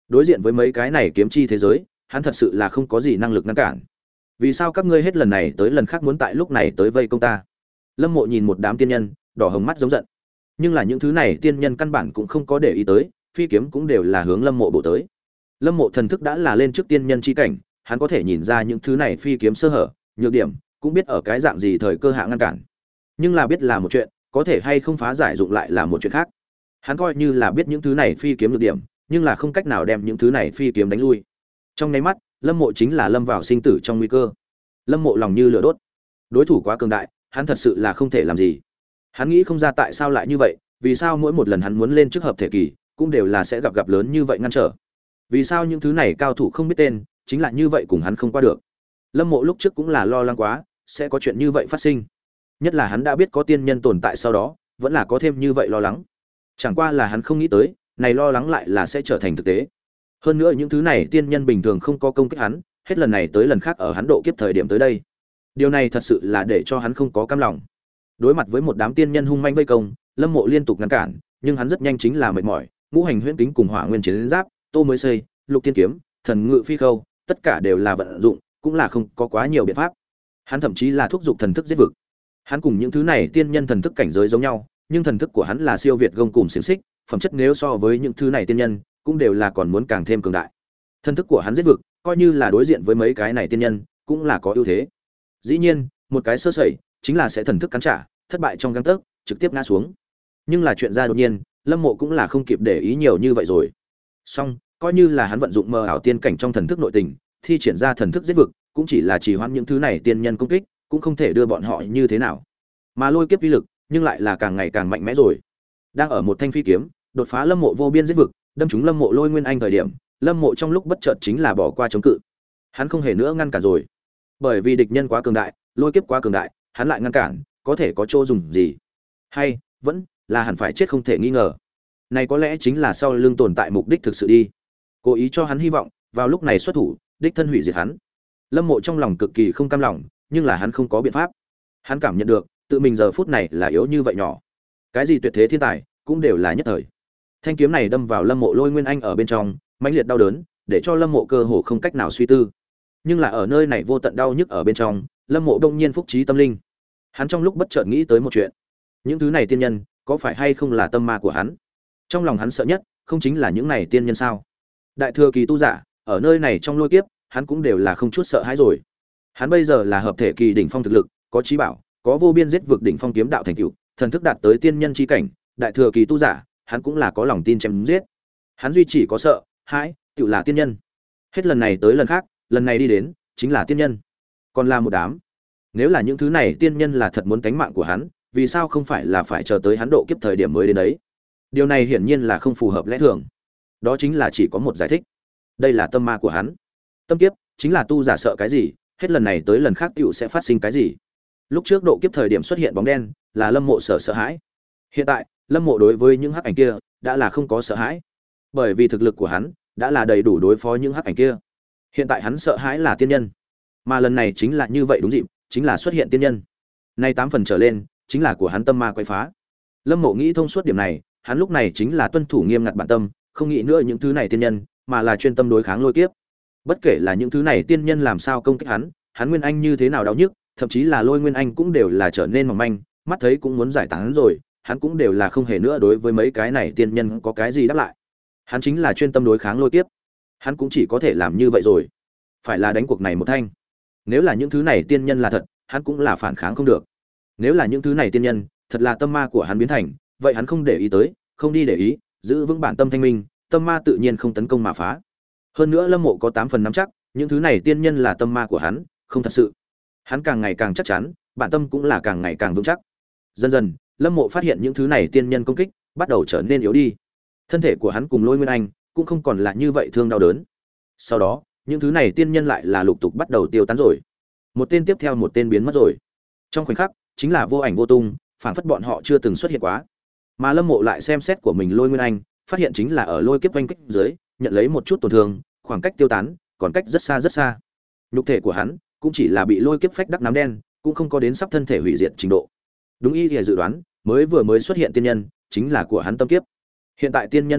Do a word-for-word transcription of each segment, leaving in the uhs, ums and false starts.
Đối diện với mấy cái này kiếm chi thế giới, hắn thật sự là không có gì năng lực ngăn cản. Vì sao các ngươi hết lần này tới lần khác muốn tại lúc này tới vây công ta? Lâm Mộ nhìn một đám tiên nhân, đỏ hồng mắt giống giận. Nhưng là những thứ này tiên nhân căn bản cũng không có để ý tới, phi kiếm cũng đều là hướng Lâm Mộ bổ tới. Lâm Mộ thần thức đã là lên trước tiên nhân chi cảnh, hắn có thể nhìn ra những thứ này phi kiếm sơ hở, nhược điểm, cũng biết ở cái dạng gì thời cơ hạ ngăn cản. Nhưng là biết là một chuyện, có thể hay không phá giải dụng lại là một chuyện khác. Hắn coi như là biết những thứ này phi kiếm nhược điểm, nhưng là không cách nào đem những thứ này phi kiếm đánh lui. Trong nháy mắt, Lâm Mộ chính là lâm vào sinh tử trong nguy cơ. Lâm Mộ lòng như lửa đốt. Đối thủ quá cường đại, hắn thật sự là không thể làm gì. Hắn nghĩ không ra tại sao lại như vậy, vì sao mỗi một lần hắn muốn lên trước hợp thể kỳ, cũng đều là sẽ gặp gặp lớn như vậy ngăn trở. Vì sao những thứ này cao thủ không biết tên, chính là như vậy cùng hắn không qua được. Lâm Mộ lúc trước cũng là lo lắng quá, sẽ có chuyện như vậy phát sinh. Nhất là hắn đã biết có tiên nhân tồn tại sau đó, vẫn là có thêm như vậy lo lắng. Chẳng qua là hắn không nghĩ tới, này lo lắng lại là sẽ trở thành thực tế. Hơn nữa những thứ này tiên nhân bình thường không có công kích hắn, hết lần này tới lần khác ở hắn độ kiếp thời điểm tới đây. Điều này thật sự là để cho hắn không có cam lòng. Đối mặt với một đám tiên nhân hung manh vây công, Lâm Mộ liên tục ngăn cản, nhưng hắn rất nhanh chính là mệt mỏi, ngũ hành huyễn kính cùng hỏa nguyên chiến giáp, tô mới xây, lục tiên kiếm, thần ngự phi khâu, tất cả đều là vận dụng, cũng là không có quá nhiều biện pháp. Hắn thậm chí là thúc giục thần thức giết vực. Hắn cùng những thứ này tiên nhân thần thức cảnh giới giống nhau, nhưng thần thức của hắn là siêu việt gông cùm xiển xích, phẩm chất nếu so với những thứ này tiên nhân, cũng đều là còn muốn càng thêm cường đại. Thần thức của hắn giết vực, coi như là đối diện với mấy cái này tiên nhân, cũng là có ưu thế. Dĩ nhiên, một cái sơ sẩy, chính là sẽ thần thức cắn trả, thất bại trong gang tấc, trực tiếp ngã xuống. Nhưng là chuyện ra đột nhiên, Lâm Mộ cũng là không kịp để ý nhiều như vậy rồi. Song, coi như là hắn vận dụng mơ ảo tiên cảnh trong thần thức nội tình, thi triển ra thần thức giết vực, cũng chỉ là trì hoãn những thứ này tiên nhân công kích, cũng không thể đưa bọn họ như thế nào. Mà lôi kiếp uy lực, nhưng lại là càng ngày càng mạnh mẽ rồi. Đang ở một thanh phi kiếm, đột phá Lâm Mộ vô biên giết vực, đâm trúng Lâm Mộ Lôi Nguyên Anh thời điểm, Lâm Mộ trong lúc bất chợt chính là bỏ qua chống cự. Hắn không hề nữa ngăn cản rồi. Bởi vì địch nhân quá cường đại, lôi kiếp quá cường đại, hắn lại ngăn cản, có thể có chỗ dùng gì? Hay vẫn là hẳn phải chết không thể nghi ngờ. Này có lẽ chính là sau lưng tồn tại mục đích thực sự đi. Cố ý cho hắn hy vọng, vào lúc này xuất thủ, đích thân hủy diệt hắn. Lâm Mộ trong lòng cực kỳ không cam lòng, nhưng là hắn không có biện pháp. Hắn cảm nhận được, tự mình giờ phút này là yếu như vậy nhỏ. Cái gì tuyệt thế thiên tài, cũng đều là nhất thời. Thanh kiếm này đâm vào Lâm Mộ Lôi Nguyên Anh ở bên trong, mãnh liệt đau đớn, để cho Lâm Mộ cơ hồ không cách nào suy tư. Nhưng là ở nơi này vô tận đau nhức ở bên trong, Lâm Mộ đông nhiên phúc trí tâm linh. Hắn trong lúc bất chợt nghĩ tới một chuyện. Những thứ này tiên nhân, có phải hay không là tâm ma của hắn? Trong lòng hắn sợ nhất, không chính là những này tiên nhân sao? Đại thừa kỳ tu giả, ở nơi này trong lôi kiếp, hắn cũng đều là không chút sợ hãi rồi. Hắn bây giờ là hợp thể kỳ đỉnh phong thực lực, có chí bảo, có vô biên giết vực đỉnh phong kiếm đạo thành tựu, thần thức đạt tới tiên nhân chi cảnh, đại thừa kỳ tu giả, hắn cũng là có lòng tin chém giết. Hắn duy chỉ có sợ, hãi, tựu là tiên nhân. Hết lần này tới lần khác, lần này đi đến, chính là tiên nhân. Còn là một đám. Nếu là những thứ này tiên nhân là thật muốn tánh mạng của hắn, vì sao không phải là phải chờ tới hắn độ kiếp thời điểm mới đến đấy? Điều này hiển nhiên là không phù hợp lẽ thường. Đó chính là chỉ có một giải thích. Đây là tâm ma của hắn. Tâm kiếp chính là tu giả sợ cái gì, hết lần này tới lần khác tựu sẽ phát sinh cái gì. Lúc trước độ kiếp thời điểm xuất hiện bóng đen, là Lâm Mộ sợ sợ hãi. Hiện tại, Lâm Mộ đối với những hắc ảnh kia đã là không có sợ hãi, bởi vì thực lực của hắn đã là đầy đủ đối phó những hắc ảnh kia. Hiện tại hắn sợ hãi là tiên nhân, mà lần này chính là như vậy đúng dịp, chính là xuất hiện tiên nhân. Nay tám phần trở lên, chính là của hắn tâm ma quấy phá. Lâm Mộ nghĩ thông suốt điểm này, hắn lúc này chính là tuân thủ nghiêm ngặt bản tâm, không nghĩ nữa những thứ này tiên nhân, mà là chuyên tâm đối kháng lôi kiếp. Bất kể là những thứ này tiên nhân làm sao công kích hắn, hắn Nguyên Anh như thế nào đau nhức, thậm chí là Lôi Nguyên Anh cũng đều là trở nên mỏng manh, mắt thấy cũng muốn giải tán rồi, hắn cũng đều là không hề nữa đối với mấy cái này tiên nhân có cái gì đáp lại. Hắn chính là chuyên tâm đối kháng lôi kiếp. Hắn cũng chỉ có thể làm như vậy rồi. Phải là đánh cuộc này một thanh. Nếu là những thứ này tiên nhân là thật, hắn cũng là phản kháng không được. Nếu là những thứ này tiên nhân thật là tâm ma của hắn biến thành, vậy hắn không để ý tới, không đi để ý, giữ vững bản tâm thanh minh, tâm ma tự nhiên không tấn công mà phá. Hơn nữa Lâm Mộ có tám phần nắm chắc, những thứ này tiên nhân là tâm ma của hắn, không thật sự. Hắn càng ngày càng chắc chắn, bản tâm cũng là càng ngày càng vững chắc. Dần dần, Lâm Mộ phát hiện những thứ này tiên nhân công kích bắt đầu trở nên yếu đi. Thân thể của hắn cùng Lôi Nguyên Anh cũng không còn là như vậy thương đau đớn. Sau đó, những thứ này tiên nhân lại là lục tục bắt đầu tiêu tán rồi. Một tên tiếp theo một tên biến mất rồi. Trong khoảnh khắc, chính là vô ảnh vô tung, phảng phất bọn họ chưa từng xuất hiện quá. Mà Lâm Mộ lại xem xét của mình Lôi Nguyên Anh, phát hiện chính là ở lôi kiếp oanh kích dưới, nhận lấy một chút tổn thương, khoảng cách tiêu tán, còn cách rất xa rất xa. Nhục thể của hắn cũng chỉ là bị lôi kiếp phách đắc nám đen, cũng không có đến sắp thân thể hủy diệt trình độ. Đúng y lìa dự đoán, mới vừa mới xuất hiện tiên nhân, chính là của hắn tâm kiếp. Hiện tại tiên nhân biến mất,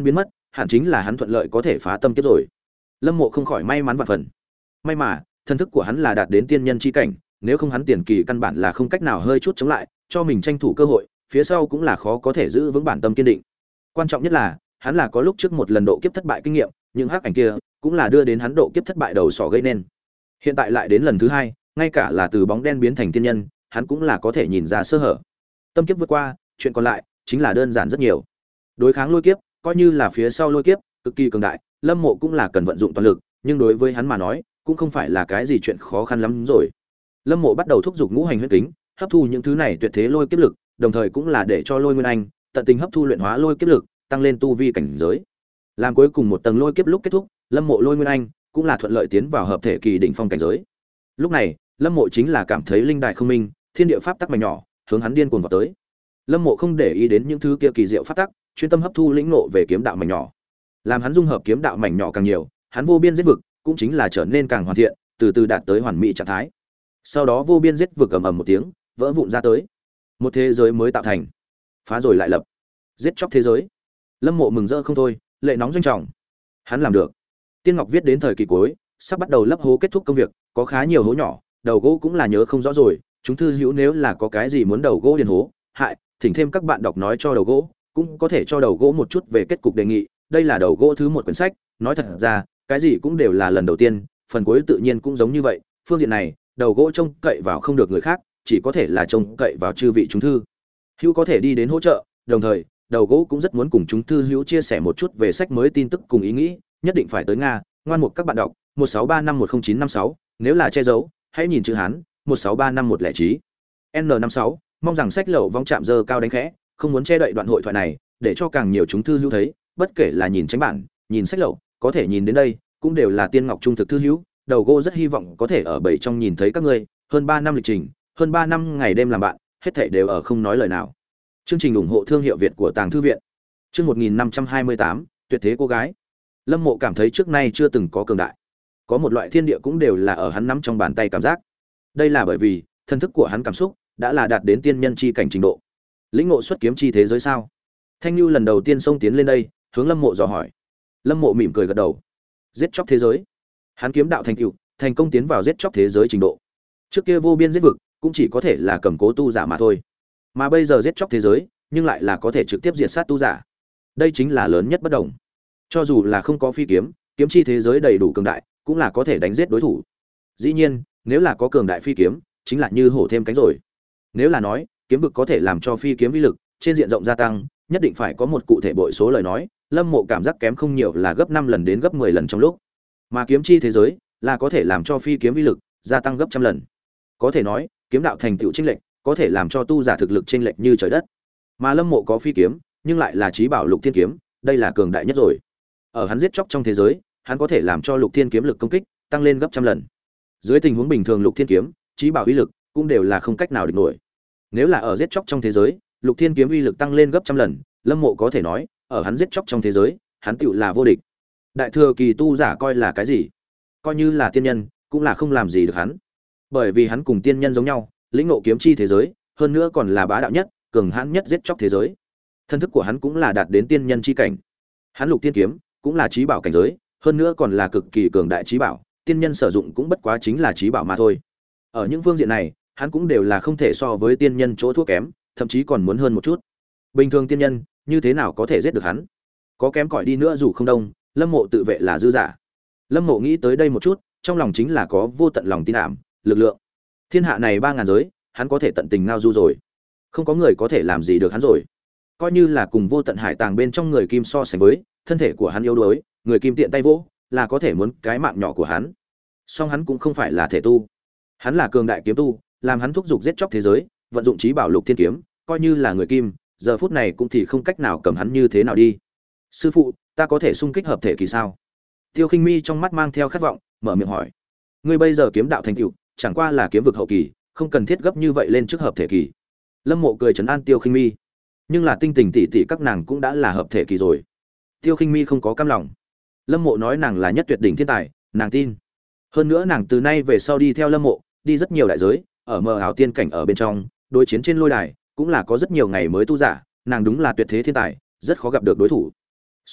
hẳn chính là hắn thuận lợi có thể phá tâm kiếp rồi. Lâm Mộ không khỏi may mắn vạn phần. May mà, thân thức của hắn là đạt đến tiên nhân chi cảnh, nếu không hắn tiền kỳ căn bản là không cách nào hơi chút chống lại, cho mình tranh thủ cơ hội, phía sau cũng là khó có thể giữ vững bản tâm kiên định. Quan trọng nhất là, hắn là có lúc trước một lần độ kiếp thất bại kinh nghiệm, những hắc ảnh kia cũng là đưa đến hắn độ kiếp thất bại đầu sỏ gây nên. Hiện tại lại đến lần thứ hai, ngay cả là từ bóng đen biến thành tiên nhân, hắn cũng là có thể nhìn ra sơ hở. Tâm kiếp vượt qua, chuyện còn lại chính là đơn giản rất nhiều. Đối kháng lôi kiếp, coi như là phía sau lôi kiếp cực kỳ cường đại, Lâm Mộ cũng là cần vận dụng toàn lực, nhưng đối với hắn mà nói, cũng không phải là cái gì chuyện khó khăn lắm rồi. Lâm Mộ bắt đầu thúc giục ngũ hành huyết kính, hấp thu những thứ này tuyệt thế lôi kiếp lực, đồng thời cũng là để cho Lôi Nguyên Anh tận tình hấp thu luyện hóa lôi kiếp lực, tăng lên tu vi cảnh giới. Làm cuối cùng một tầng lôi kiếp lúc kết thúc, Lâm Mộ Lôi Nguyên Anh cũng là thuận lợi tiến vào hợp thể kỳ đỉnh phong cảnh giới. Lúc này, Lâm Mộ chính là cảm thấy linh đại không minh, thiên địa pháp tắc mảnh nhỏ, hướng hắn điên cuồng vào tới. Lâm Mộ không để ý đến những thứ kia kỳ diệu pháp tắc, chuyên tâm hấp thu lĩnh ngộ về kiếm đạo mảnh nhỏ. Làm hắn dung hợp kiếm đạo mảnh nhỏ càng nhiều, hắn vô biên giết vực cũng chính là trở nên càng hoàn thiện, từ từ đạt tới hoàn mỹ trạng thái. Sau đó vô biên giết vực ầm ầm một tiếng, vỡ vụn ra tới. Một thế giới mới tạo thành. Phá rồi lại lập. Giết chóc thế giới. Lâm Mộ mừng rỡ không thôi, lệ nóng doanh trọng. Hắn làm được. Tiên Ngọc viết đến thời kỳ cuối, sắp bắt đầu lấp hố kết thúc công việc, có khá nhiều hố nhỏ, đầu gỗ cũng là nhớ không rõ rồi, chúng thư hữu nếu là có cái gì muốn đầu gỗ điền hố, hại, thỉnh thêm các bạn đọc nói cho đầu gỗ, cũng có thể cho đầu gỗ một chút về kết cục đề nghị, đây là đầu gỗ thứ một quyển sách, nói thật ra, cái gì cũng đều là lần đầu tiên, phần cuối tự nhiên cũng giống như vậy, phương diện này, đầu gỗ trông cậy vào không được người khác, chỉ có thể là trông cậy vào chư vị chúng thư hữu có thể đi đến hỗ trợ, đồng thời, đầu gỗ cũng rất muốn cùng chúng thư hữu chia sẻ một chút về sách mới tin tức cùng ý nghĩ, nhất định phải tới Nga, ngoan mục các bạn đọc, một sáu ba năm một không chín năm sáu, nếu là che giấu, hãy nhìn chữ Hán, một sáu ba năm một lẻ chín. N năm sáu, mong rằng sách lậu vong chạm giờ cao đánh khẽ, không muốn che đậy đoạn hội thoại này, để cho càng nhiều chúng thư hữu thấy, bất kể là nhìn tránh bản, nhìn sách lậu, có thể nhìn đến đây, cũng đều là Tiên Ngọc trung thực thư hữu, đầu gỗ rất hy vọng có thể ở bảy trong nhìn thấy các ngươi, hơn ba năm lịch trình, hơn ba năm ngày đêm làm bạn, hết thảy đều ở không nói lời nào. Chương trình ủng hộ thương hiệu Việt của Tàng thư viện. Chương một nghìn năm trăm hai mươi tám, tuyệt thế cô gái. Lâm Mộ cảm thấy trước nay chưa từng có cường đại. Có một loại thiên địa cũng đều là ở hắn nắm trong bàn tay cảm giác. Đây là bởi vì, thân thức của hắn cảm xúc đã là đạt đến tiên nhân chi cảnh trình độ. Lĩnh ngộ xuất kiếm chi thế giới sao? Thanh Nhu lần đầu tiên xông tiến lên đây, hướng Lâm Mộ dò hỏi. Lâm Mộ mỉm cười gật đầu. Giết chóc thế giới. Hắn kiếm đạo thành tựu, thành công tiến vào giết chóc thế giới trình độ. Trước kia vô biên giết vực, cũng chỉ có thể là cầm cố tu giả mà thôi. Mà bây giờ giết chóc thế giới, nhưng lại là có thể trực tiếp diệt sát tu giả. Đây chính là lớn nhất bất đồng. Cho dù là không có phi kiếm, kiếm chi thế giới đầy đủ cường đại, cũng là có thể đánh giết đối thủ. Dĩ nhiên, nếu là có cường đại phi kiếm, chính là như hổ thêm cánh rồi. Nếu là nói, kiếm vực có thể làm cho phi kiếm uy lực trên diện rộng gia tăng, nhất định phải có một cụ thể bội số lời nói, Lâm Mộ cảm giác kém không nhiều là gấp năm lần đến gấp mười lần trong lúc. Mà kiếm chi thế giới là có thể làm cho phi kiếm uy lực gia tăng gấp trăm lần. Có thể nói, kiếm đạo thành tựu chênh lệch, có thể làm cho tu giả thực lực chênh lệch như trời đất. Mà Lâm Mộ có phi kiếm, nhưng lại là chí bảo Lục Thiên kiếm, đây là cường đại nhất rồi. Ở hắn giết chóc trong thế giới, hắn có thể làm cho Lục Thiên kiếm lực công kích tăng lên gấp trăm lần. Dưới tình huống bình thường Lục Thiên kiếm, chí bảo uy lực cũng đều là không cách nào địch nổi. Nếu là ở giết chóc trong thế giới, Lục Thiên kiếm uy lực tăng lên gấp trăm lần, Lâm Mộ có thể nói, ở hắn giết chóc trong thế giới, hắn tựu là vô địch. Đại thừa kỳ tu giả coi là cái gì? Coi như là tiên nhân, cũng là không làm gì được hắn. Bởi vì hắn cùng tiên nhân giống nhau, lĩnh ngộ kiếm chi thế giới, hơn nữa còn là bá đạo nhất, cường hãn nhất giết chóc thế giới. Thân thức của hắn cũng là đạt đến tiên nhân chi cảnh. Hắn Lục Thiên kiếm cũng là chí bảo cảnh giới, hơn nữa còn là cực kỳ cường đại chí bảo, tiên nhân sử dụng cũng bất quá chính là chí bảo mà thôi. Ở những phương diện này, hắn cũng đều là không thể so với tiên nhân chỗ thua kém, thậm chí còn muốn hơn một chút. Bình thường tiên nhân, như thế nào có thể giết được hắn? Có kém cỏi đi nữa dù không đông, Lâm Mộ tự vệ là dư giả. Lâm Mộ nghĩ tới đây một chút, trong lòng chính là có vô tận lòng tin ảm, lực lượng. Thiên hạ này ba ngàn giới, hắn có thể tận tình ngao du rồi. Không có người có thể làm gì được hắn rồi. Coi như là cùng vô tận hải tàng bên trong người kim so sánh với, thân thể của hắn yếu đuối, người kim tiện tay vỗ, là có thể muốn cái mạng nhỏ của hắn. Song hắn cũng không phải là thể tu. Hắn là cường đại kiếm tu, làm hắn thúc giục giết chóc thế giới, vận dụng chí bảo Lục Thiên kiếm, coi như là người kim, giờ phút này cũng thì không cách nào cầm hắn như thế nào đi. Sư phụ, ta có thể xung kích hợp thể kỳ sao? Tiêu Khinh Mi trong mắt mang theo khát vọng, mở miệng hỏi. Ngươi bây giờ kiếm đạo thành tựu, chẳng qua là kiếm vực hậu kỳ, không cần thiết gấp như vậy lên trước hợp thể kỳ. Lâm Mộ cười trấn an Tiêu Khinh Mi. Nhưng là tinh tình tỷ tỷ các nàng cũng đã là hợp thể kỳ rồi. Tiêu Khinh Mi không có cam lòng. Lâm Mộ nói nàng là nhất tuyệt đỉnh thiên tài, nàng tin. Hơn nữa nàng từ nay về sau đi theo Lâm Mộ, đi rất nhiều đại giới, ở mờ ảo tiên cảnh ở bên trong, đối chiến trên lôi đài, cũng là có rất nhiều ngày mới tu giả, nàng đúng là tuyệt thế thiên tài, rất khó gặp được đối thủ. Song,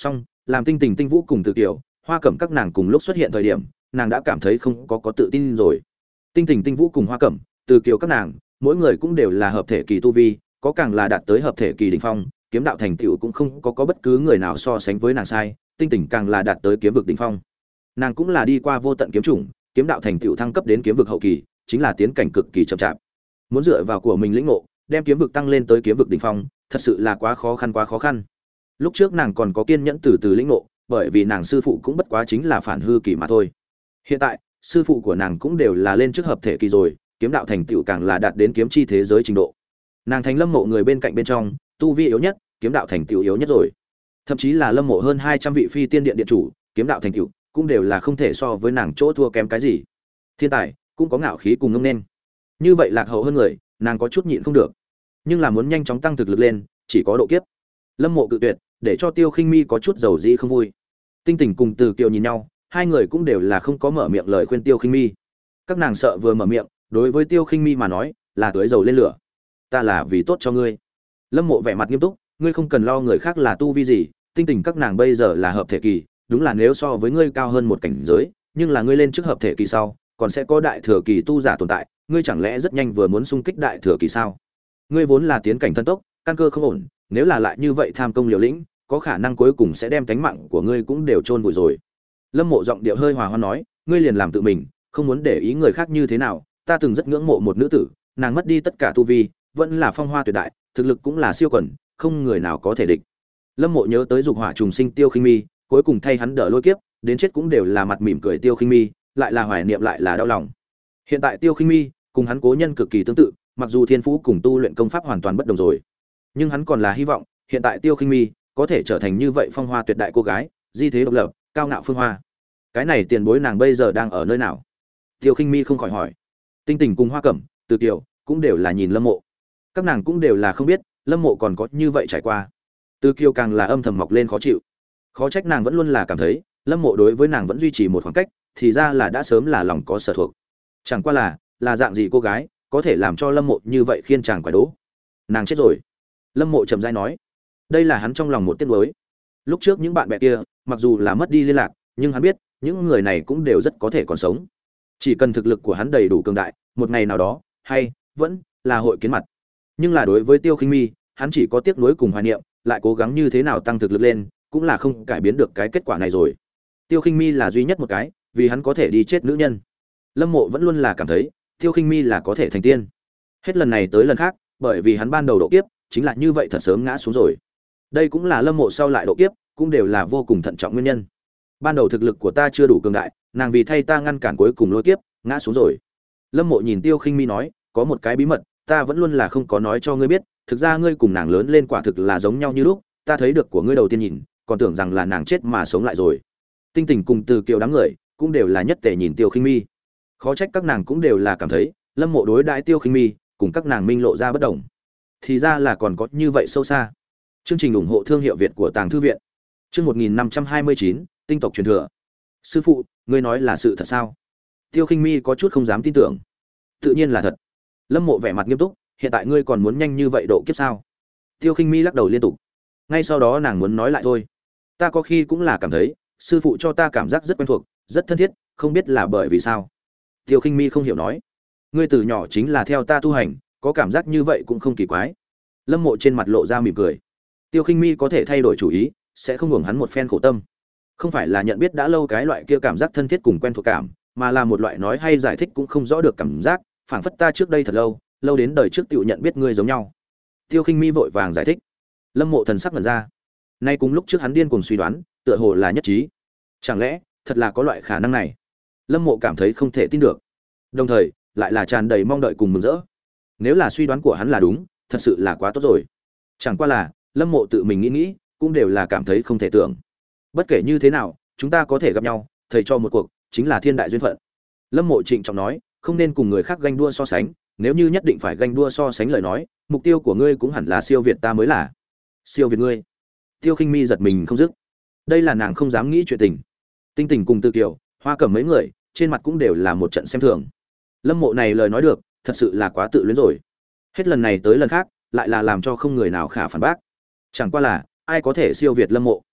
làm Tinh Tình, Tinh Vũ cùng Từ Kiều, Hoa Cẩm các nàng cùng lúc xuất hiện thời điểm, nàng đã cảm thấy không có có tự tin rồi. Tinh Tình, Tinh Vũ cùng Hoa Cẩm, Từ Kiều các nàng, mỗi người cũng đều là hợp thể kỳ tu vi, có càng là đạt tới hợp thể kỳ đỉnh phong, kiếm đạo thành tựu cũng không có có bất cứ người nào so sánh với nàng sai, Tinh Tình càng là đạt tới kiếm vực đỉnh phong. Nàng cũng là đi qua vô tận kiếm chủng, kiếm đạo thành tựu thăng cấp đến kiếm vực hậu kỳ, chính là tiến cảnh cực kỳ chậm chạp. Muốn dựa vào của mình lĩnh ngộ, đem kiếm vực tăng lên tới kiếm vực đỉnh phong, thật sự là quá khó khăn quá khó khăn. Lúc trước nàng còn có kiên nhẫn từ từ lĩnh ngộ, bởi vì nàng sư phụ cũng bất quá chính là phản hư kỳ mà thôi. Hiện tại, sư phụ của nàng cũng đều là lên trước hợp thể kỳ rồi, kiếm đạo thành tựu càng là đạt đến kiếm chi thế giới trình độ. Nàng thành Lâm Mộ người bên cạnh bên trong, tu vi yếu nhất, kiếm đạo thành tựu yếu nhất rồi. Thậm chí là Lâm Mộ hơn hai trăm vị phi tiên điện điện chủ, kiếm đạo thành tựu cũng đều là không thể so với nàng chỗ thua kém cái gì. Thiên tài cũng có ngạo khí cùng ngông nên. Như vậy lạc hậu hơn người, nàng có chút nhịn không được. Nhưng là muốn nhanh chóng tăng thực lực lên, chỉ có độ kiếp. Lâm Mộ cự tuyệt, để cho Tiêu Khinh Mi có chút dầu dĩ không vui. Tinh Tình cùng Từ Kiều nhìn nhau, hai người cũng đều là không có mở miệng lời khuyên Tiêu Khinh Mi. Các nàng sợ vừa mở miệng, đối với Tiêu Khinh Mi mà nói, là tưới dầu lên lửa. Ta là vì tốt cho ngươi. Lâm Mộ vẻ mặt nghiêm túc, ngươi không cần lo người khác là tu vi gì, Tinh Tình các nàng bây giờ là hợp thể kỳ, đúng là nếu so với ngươi cao hơn một cảnh giới, nhưng là ngươi lên trước hợp thể kỳ sau, còn sẽ có đại thừa kỳ tu giả tồn tại, ngươi chẳng lẽ rất nhanh vừa muốn xung kích đại thừa kỳ sao? Ngươi vốn là tiến cảnh thân tốc, căn cơ không ổn, nếu là lại như vậy tham công liều lĩnh, có khả năng cuối cùng sẽ đem tánh mạng của ngươi cũng đều chôn vùi rồi. Lâm Mộ giọng điệu hơi hòa hoãn nói, ngươi liền làm tự mình, không muốn để ý người khác như thế nào, ta từng rất ngưỡng mộ một nữ tử, nàng mất đi tất cả tu vi, vẫn là phong hoa tuyệt đại, thực lực cũng là siêu quần, không người nào có thể địch. Lâm Mộ nhớ tới dục hỏa trùng sinh Tiêu Khinh Mi, cuối cùng thay hắn đỡ lôi kiếp, đến chết cũng đều là mặt mỉm cười Tiêu Khinh Mi, lại là hoài niệm lại là đau lòng. Hiện tại Tiêu Khinh Mi cùng hắn cố nhân cực kỳ tương tự, mặc dù thiên phú cùng tu luyện công pháp hoàn toàn bất đồng rồi, nhưng hắn còn là hy vọng hiện tại Tiêu Khinh Mi có thể trở thành như vậy phong hoa tuyệt đại cô gái, di thế độc lập, cao ngạo phương hoa. Cái này tiền bối nàng bây giờ đang ở nơi nào? Tiêu Khinh Mi không khỏi hỏi. Tinh Tình cùng Hoa Cẩm, Từ Kiều cũng đều là nhìn Lâm Mộ. Các nàng cũng đều là không biết, Lâm Mộ còn có như vậy trải qua. Từ Kiều càng là âm thầm mọc lên khó chịu. Khó trách nàng vẫn luôn là cảm thấy, Lâm Mộ đối với nàng vẫn duy trì một khoảng cách, thì ra là đã sớm là lòng có sở thuộc. Chẳng qua là, là dạng gì cô gái có thể làm cho Lâm Mộ như vậy khiên chàng quả đố? Nàng chết rồi. Lâm Mộ trầm rãi nói. Đây là hắn trong lòng một tiếc nuối. Lúc trước những bạn bè kia, mặc dù là mất đi liên lạc, nhưng hắn biết, những người này cũng đều rất có thể còn sống. Chỉ cần thực lực của hắn đầy đủ cường đại, một ngày nào đó, hay vẫn là hội kiến mặt. Nhưng là đối với Tiêu Khinh Mi, hắn chỉ có tiếc nuối cùng hoài niệm, lại cố gắng như thế nào tăng thực lực lên, cũng là không cải biến được cái kết quả này rồi. Tiêu Khinh Mi là duy nhất một cái, vì hắn có thể đi chết nữ nhân. Lâm Mộ vẫn luôn là cảm thấy, Tiêu Khinh Mi là có thể thành tiên. Hết lần này tới lần khác, bởi vì hắn ban đầu độ kiếp, chính là như vậy thật sớm ngã xuống rồi. Đây cũng là Lâm Mộ sau lại độ kiếp, cũng đều là vô cùng thận trọng nguyên nhân. Ban đầu thực lực của ta chưa đủ cường đại, nàng vì thay ta ngăn cản cuối cùng lôi kiếp, ngã xuống rồi. Lâm Mộ nhìn Tiêu Khinh Mi nói, có một cái bí mật, ta vẫn luôn là không có nói cho ngươi biết, thực ra ngươi cùng nàng lớn lên quả thực là giống nhau như lúc, ta thấy được của ngươi đầu tiên nhìn, còn tưởng rằng là nàng chết mà sống lại rồi. Tinh Tình cùng Từ Kiều đám người, cũng đều là nhất tề nhìn Tiêu Khinh Mi. Khó trách các nàng cũng đều là cảm thấy, Lâm Mộ đối đãi Tiêu Khinh Mi, cùng các nàng minh lộ ra bất đồng. Thì ra là còn có như vậy sâu xa. Chương trình ủng hộ thương hiệu Việt của Tàng Thư viện. Chương một nghìn năm trăm hai mươi chín, tinh tộc truyền thừa. Sư phụ, ngươi nói là sự thật sao? Tiêu Khinh Mi có chút không dám tin tưởng. Tự nhiên là thật. Lâm Mộ vẻ mặt nghiêm túc, hiện tại ngươi còn muốn nhanh như vậy độ kiếp sao? Tiêu Khinh Mi lắc đầu liên tục. Ngay sau đó nàng muốn nói lại thôi. Ta có khi cũng là cảm thấy, sư phụ cho ta cảm giác rất quen thuộc, rất thân thiết, không biết là bởi vì sao. Tiêu Khinh Mi không hiểu nói. Ngươi từ nhỏ chính là theo ta tu hành, có cảm giác như vậy cũng không kỳ quái. Lâm Mộ trên mặt lộ ra mỉm cười. Tiêu Khinh Mi có thể thay đổi chủ ý, sẽ không hưởng hắn một phen khổ tâm. Không phải là nhận biết đã lâu cái loại kia cảm giác thân thiết cùng quen thuộc cảm, mà là một loại nói hay giải thích cũng không rõ được cảm giác, phảng phất ta trước đây thật lâu, lâu đến đời trước tiểu nhận biết ngươi giống nhau. Tiêu Khinh Mi vội vàng giải thích. Lâm Mộ thần sắc ngẩn ra. Nay cùng lúc trước hắn điên cuồng suy đoán, tựa hồ là nhất trí. Chẳng lẽ, thật là có loại khả năng này? Lâm Mộ cảm thấy không thể tin được. Đồng thời, lại là tràn đầy mong đợi cùng mừng rỡ. Nếu là suy đoán của hắn là đúng, thật sự là quá tốt rồi. Chẳng qua là, Lâm Mộ tự mình nghĩ nghĩ, cũng đều là cảm thấy không thể tưởng. Bất kể như thế nào, chúng ta có thể gặp nhau, thầy cho một cuộc, chính là thiên đại duyên phận. Lâm Mộ trịnh trọng nói, không nên cùng người khác ganh đua so sánh, nếu như nhất định phải ganh đua so sánh lời nói, mục tiêu của ngươi cũng hẳn là siêu việt ta mới là. Siêu việt ngươi? Tiêu Khinh Mi giật mình không dứt. Đây là nàng không dám nghĩ chuyện tình. Tinh Tình cùng Từ Kiều, Hoa Cẩm mấy người, trên mặt cũng đều là một trận xem thường. Lâm Mộ này lời nói được, thật sự là quá tự luyến rồi. Hết lần này tới lần khác, lại là làm cho không người nào khả phản bác. Chẳng qua là, ai có thể siêu việt Lâm Mộ?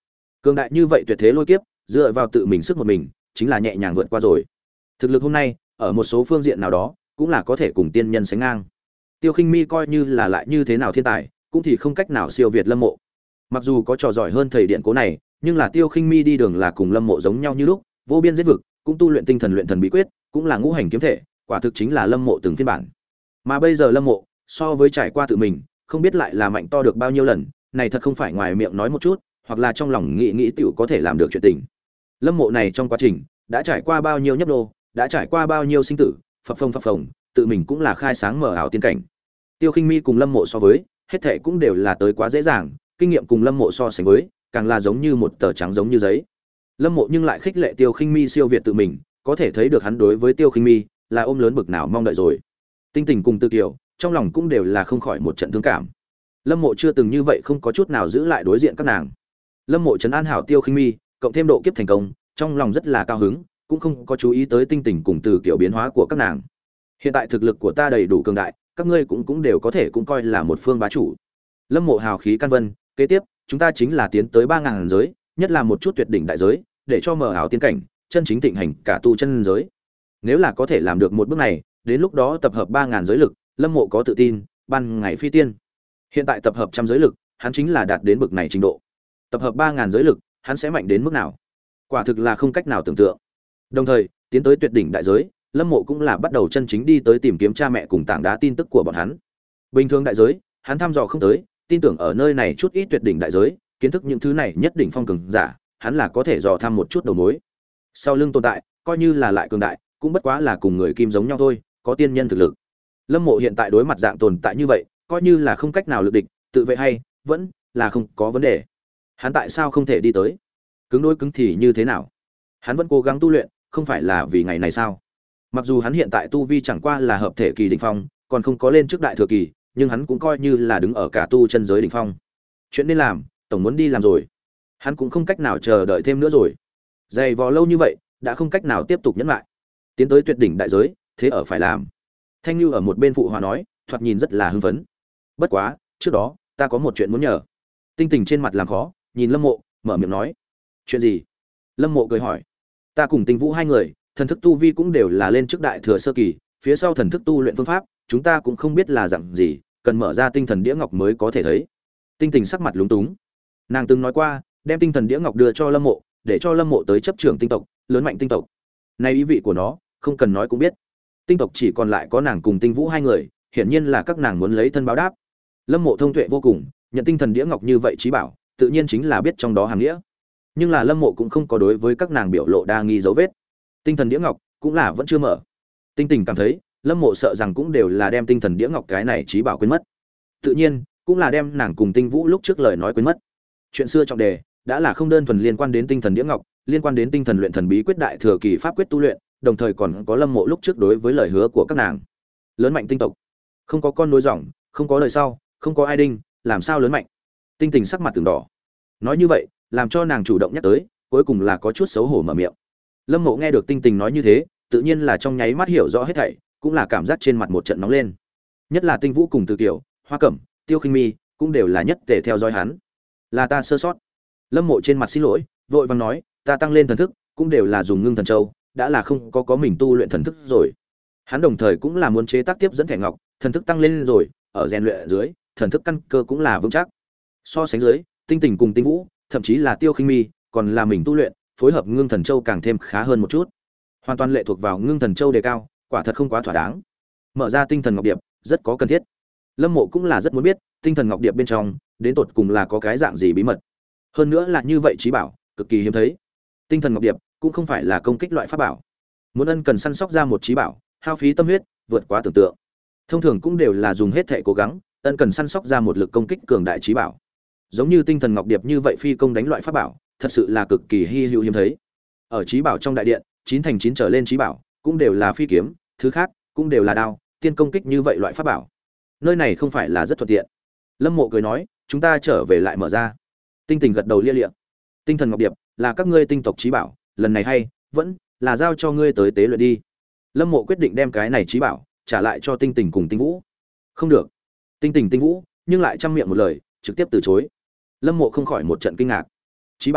Cường đại như vậy tuyệt thế lôi kiếp, dựa vào tự mình sức một mình, chính là nhẹ nhàng vượt qua rồi. Thực lực hôm nay, ở một số phương diện nào đó, cũng là có thể cùng tiên nhân sánh ngang. Tiêu Khinh Mi coi như là lại như thế nào thiên tài, cũng thì không cách nào siêu việt Lâm Mộ. Mặc dù có trò giỏi hơn thầy điện cố này, nhưng là Tiêu Khinh Mi đi đường là cùng Lâm Mộ giống nhau như lúc, vô biên giết vực, cũng tu luyện tinh thần luyện thần bí quyết, cũng là ngũ hành kiếm thể, quả thực chính là Lâm Mộ từng phiên bản. Mà bây giờ Lâm Mộ, so với trải qua tự mình, không biết lại là mạnh to được bao nhiêu lần, này thật không phải ngoài miệng nói một chút, hoặc là trong lòng nghĩ nghĩ tiểu có thể làm được chuyện tình. Lâm Mộ này trong quá trình, đã trải qua bao nhiêu nhấp đô, đã trải qua bao nhiêu sinh tử, phập phồng phập phồng, tự mình cũng là khai sáng mở ảo tiên cảnh. Tiêu Khinh Mi cùng Lâm Mộ so với, hết thảy cũng đều là tới quá dễ dàng, kinh nghiệm cùng Lâm Mộ so sánh với, càng là giống như một tờ trắng giống như giấy. Lâm Mộ nhưng lại khích lệ Tiêu Khinh Mi siêu việt tự mình, có thể thấy được hắn đối với Tiêu Khinh Mi là ôm lớn bực nào mong đợi rồi. Tinh Tình cùng Tư Kiều, trong lòng cũng đều là không khỏi một trận thương cảm. Lâm Mộ chưa từng như vậy không có chút nào giữ lại đối diện các nàng. Lâm Mộ trấn an hảo Tiêu Khinh Mi, cộng thêm độ kiếp thành công, trong lòng rất là cao hứng, cũng không có chú ý tới Tinh Tình cùng Từ Kiều biến hóa của các nàng. Hiện tại thực lực của ta đầy đủ cường đại, các ngươi cũng cũng đều có thể cũng coi là một phương bá chủ. Lâm Mộ hào khí can vân, kế tiếp, chúng ta chính là tiến tới ba ngàn giới, nhất là một chút tuyệt đỉnh đại giới, để cho mở ảo tiên cảnh, chân chính thịnh hành cả tu chân giới. Nếu là có thể làm được một bước này, đến lúc đó tập hợp ba ngàn giới lực, Lâm Mộ có tự tin, ban ngày phi tiên. Hiện tại tập hợp trăm giới lực, hắn chính là đạt đến bực này trình độ. Tập hợp ba ngàn giới lực, hắn sẽ mạnh đến mức nào? Quả thực là không cách nào tưởng tượng. Đồng thời, tiến tới tuyệt đỉnh đại giới, Lâm Mộ cũng là bắt đầu chân chính đi tới tìm kiếm cha mẹ cùng tảng đá tin tức của bọn hắn. Bình thường đại giới, hắn thăm dò không tới, tin tưởng ở nơi này chút ít tuyệt đỉnh đại giới, kiến thức những thứ này nhất định phong cường giả, hắn là có thể dò thăm một chút đầu mối. Sau lưng tồn tại, coi như là lại cường đại, cũng bất quá là cùng người kim giống nhau thôi, có tiên nhân thực lực. Lâm Mộ hiện tại đối mặt dạng tồn tại như vậy, coi như là không cách nào lực địch, tự vệ hay vẫn là không có vấn đề. Hắn tại sao không thể đi tới? Cứng đối cứng thì như thế nào? Hắn vẫn cố gắng tu luyện, không phải là vì ngày này sao? Mặc dù hắn hiện tại tu vi chẳng qua là hợp thể kỳ đỉnh phong, còn không có lên trước đại thừa kỳ, nhưng hắn cũng coi như là đứng ở cả tu chân giới đỉnh phong. Chuyện nên làm, tổng muốn đi làm rồi. Hắn cũng không cách nào chờ đợi thêm nữa rồi. Dày vò lâu như vậy, đã không cách nào tiếp tục nhẫn lại. Tiến tới tuyệt đỉnh đại giới, thế ở phải làm. Thanh Nhu ở một bên phụ hòa nói, thoạt nhìn rất là hưng phấn. Bất quá, trước đó, ta có một chuyện muốn nhờ. Tinh Tình trên mặt làm khó, nhìn Lâm Mộ, mở miệng nói. Chuyện gì? Lâm Mộ cười hỏi. Ta cùng Tinh Vũ hai người, thần thức tu vi cũng đều là lên trước đại thừa sơ kỳ, phía sau thần thức tu luyện phương pháp, chúng ta cũng không biết là dạng gì, cần mở ra tinh thần đĩa ngọc mới có thể thấy. Tinh Tình sắc mặt lúng túng. Nàng từng nói qua, đem tinh thần đĩa ngọc đưa cho Lâm Mộ, để cho Lâm Mộ tới chấp trưởng tinh tộc, lớn mạnh tinh tộc. Nay ý vị của nó, không cần nói cũng biết. Tinh tộc chỉ còn lại có nàng cùng Tinh Vũ hai người, hiển nhiên là các nàng muốn lấy thân báo đáp. Lâm Mộ thông tuệ vô cùng, nhận tinh thần đĩa ngọc như vậy trí bảo, tự nhiên chính là biết trong đó hàm nghĩa. Nhưng là Lâm Mộ cũng không có đối với các nàng biểu lộ đa nghi dấu vết. Tinh thần đĩa ngọc cũng là vẫn chưa mở. Tinh Tình cảm thấy, Lâm Mộ sợ rằng cũng đều là đem tinh thần đĩa ngọc cái này trí bảo quên mất. Tự nhiên, cũng là đem nàng cùng Tinh Vũ lúc trước lời nói quên mất. Chuyện xưa trọng đề, đã là không đơn thuần liên quan đến tinh thần đĩa ngọc, liên quan đến tinh thần luyện thần bí quyết đại thừa kỳ pháp quyết tu luyện, đồng thời còn có Lâm Mộ lúc trước đối với lời hứa của các nàng. Lớn mạnh tinh tộc, không có con nối dòng, không có đời sau, không có ai đinh, làm sao lớn mạnh? Tinh Tình sắc mặt từng đỏ. Nói như vậy, làm cho nàng chủ động nhắc tới, cuối cùng là có chút xấu hổ mở miệng. Lâm Mộ nghe được Tinh Tình nói như thế, tự nhiên là trong nháy mắt hiểu rõ hết thảy, cũng là cảm giác trên mặt một trận nóng lên. Nhất là Tinh Vũ cùng Từ Kiều, Hoa Cẩm, Tiêu Khinh Mi, cũng đều là nhất tề theo dõi hắn. Là ta sơ sót. Lâm Mộ trên mặt xin lỗi, vội vàng nói, ta tăng lên thần thức, cũng đều là dùng Ngưng Thần Châu, đã là không có có mình tu luyện thần thức rồi. Hắn đồng thời cũng là muốn chế tác tiếp dẫn thẻ ngọc, thần thức tăng lên rồi, ở rèn luyện ở dưới, thần thức căn cơ cũng là vững chắc. So sánh dưới, Tinh Tình cùng Tinh Vũ, thậm chí là Tiêu Khinh Mi, còn là mình tu luyện, phối hợp Ngưng Thần Châu càng thêm khá hơn một chút. Hoàn toàn lệ thuộc vào Ngưng Thần Châu đề cao, quả thật không quá thỏa đáng. Mở ra Tinh Thần Ngọc Điệp, rất có cần thiết. Lâm Mộ cũng là rất muốn biết, Tinh Thần Ngọc Điệp bên trong, đến tột cùng là có cái dạng gì bí mật. Hơn nữa là như vậy trí bảo, cực kỳ hiếm thấy. Tinh Thần Ngọc Điệp cũng không phải là công kích loại pháp bảo. Muốn ân cần săn sóc ra một trí bảo, hao phí tâm huyết, vượt quá tưởng tượng. Thông thường cũng đều là dùng hết thể cố gắng, ân cần săn sóc ra một lực công kích cường đại trí bảo. Giống như Tinh Thần Ngọc Điệp như vậy phi công đánh loại pháp bảo, thật sự là cực kỳ hi hữu hiếm thấy. Ở trí bảo trong đại điện, chín thành chín trở lên trí bảo, cũng đều là phi kiếm, thứ khác cũng đều là đao, tiên công kích như vậy loại pháp bảo. Nơi này không phải là rất thuận tiện. Lâm Mộ cười nói, chúng ta trở về lại mở ra. Tinh Tình gật đầu lia lịa. Tinh Thần Ngọc Điệp là các ngươi tinh tộc trí bảo, lần này hay vẫn là giao cho ngươi tới tế luyện đi. Lâm Mộ quyết định đem cái này trí bảo trả lại cho Tinh Tình cùng Tinh Vũ. Không được. Tinh Tình Tinh Vũ nhưng lại trăm miệng một lời, trực tiếp từ chối. Lâm Mộ không khỏi một trận kinh ngạc. Trí bảo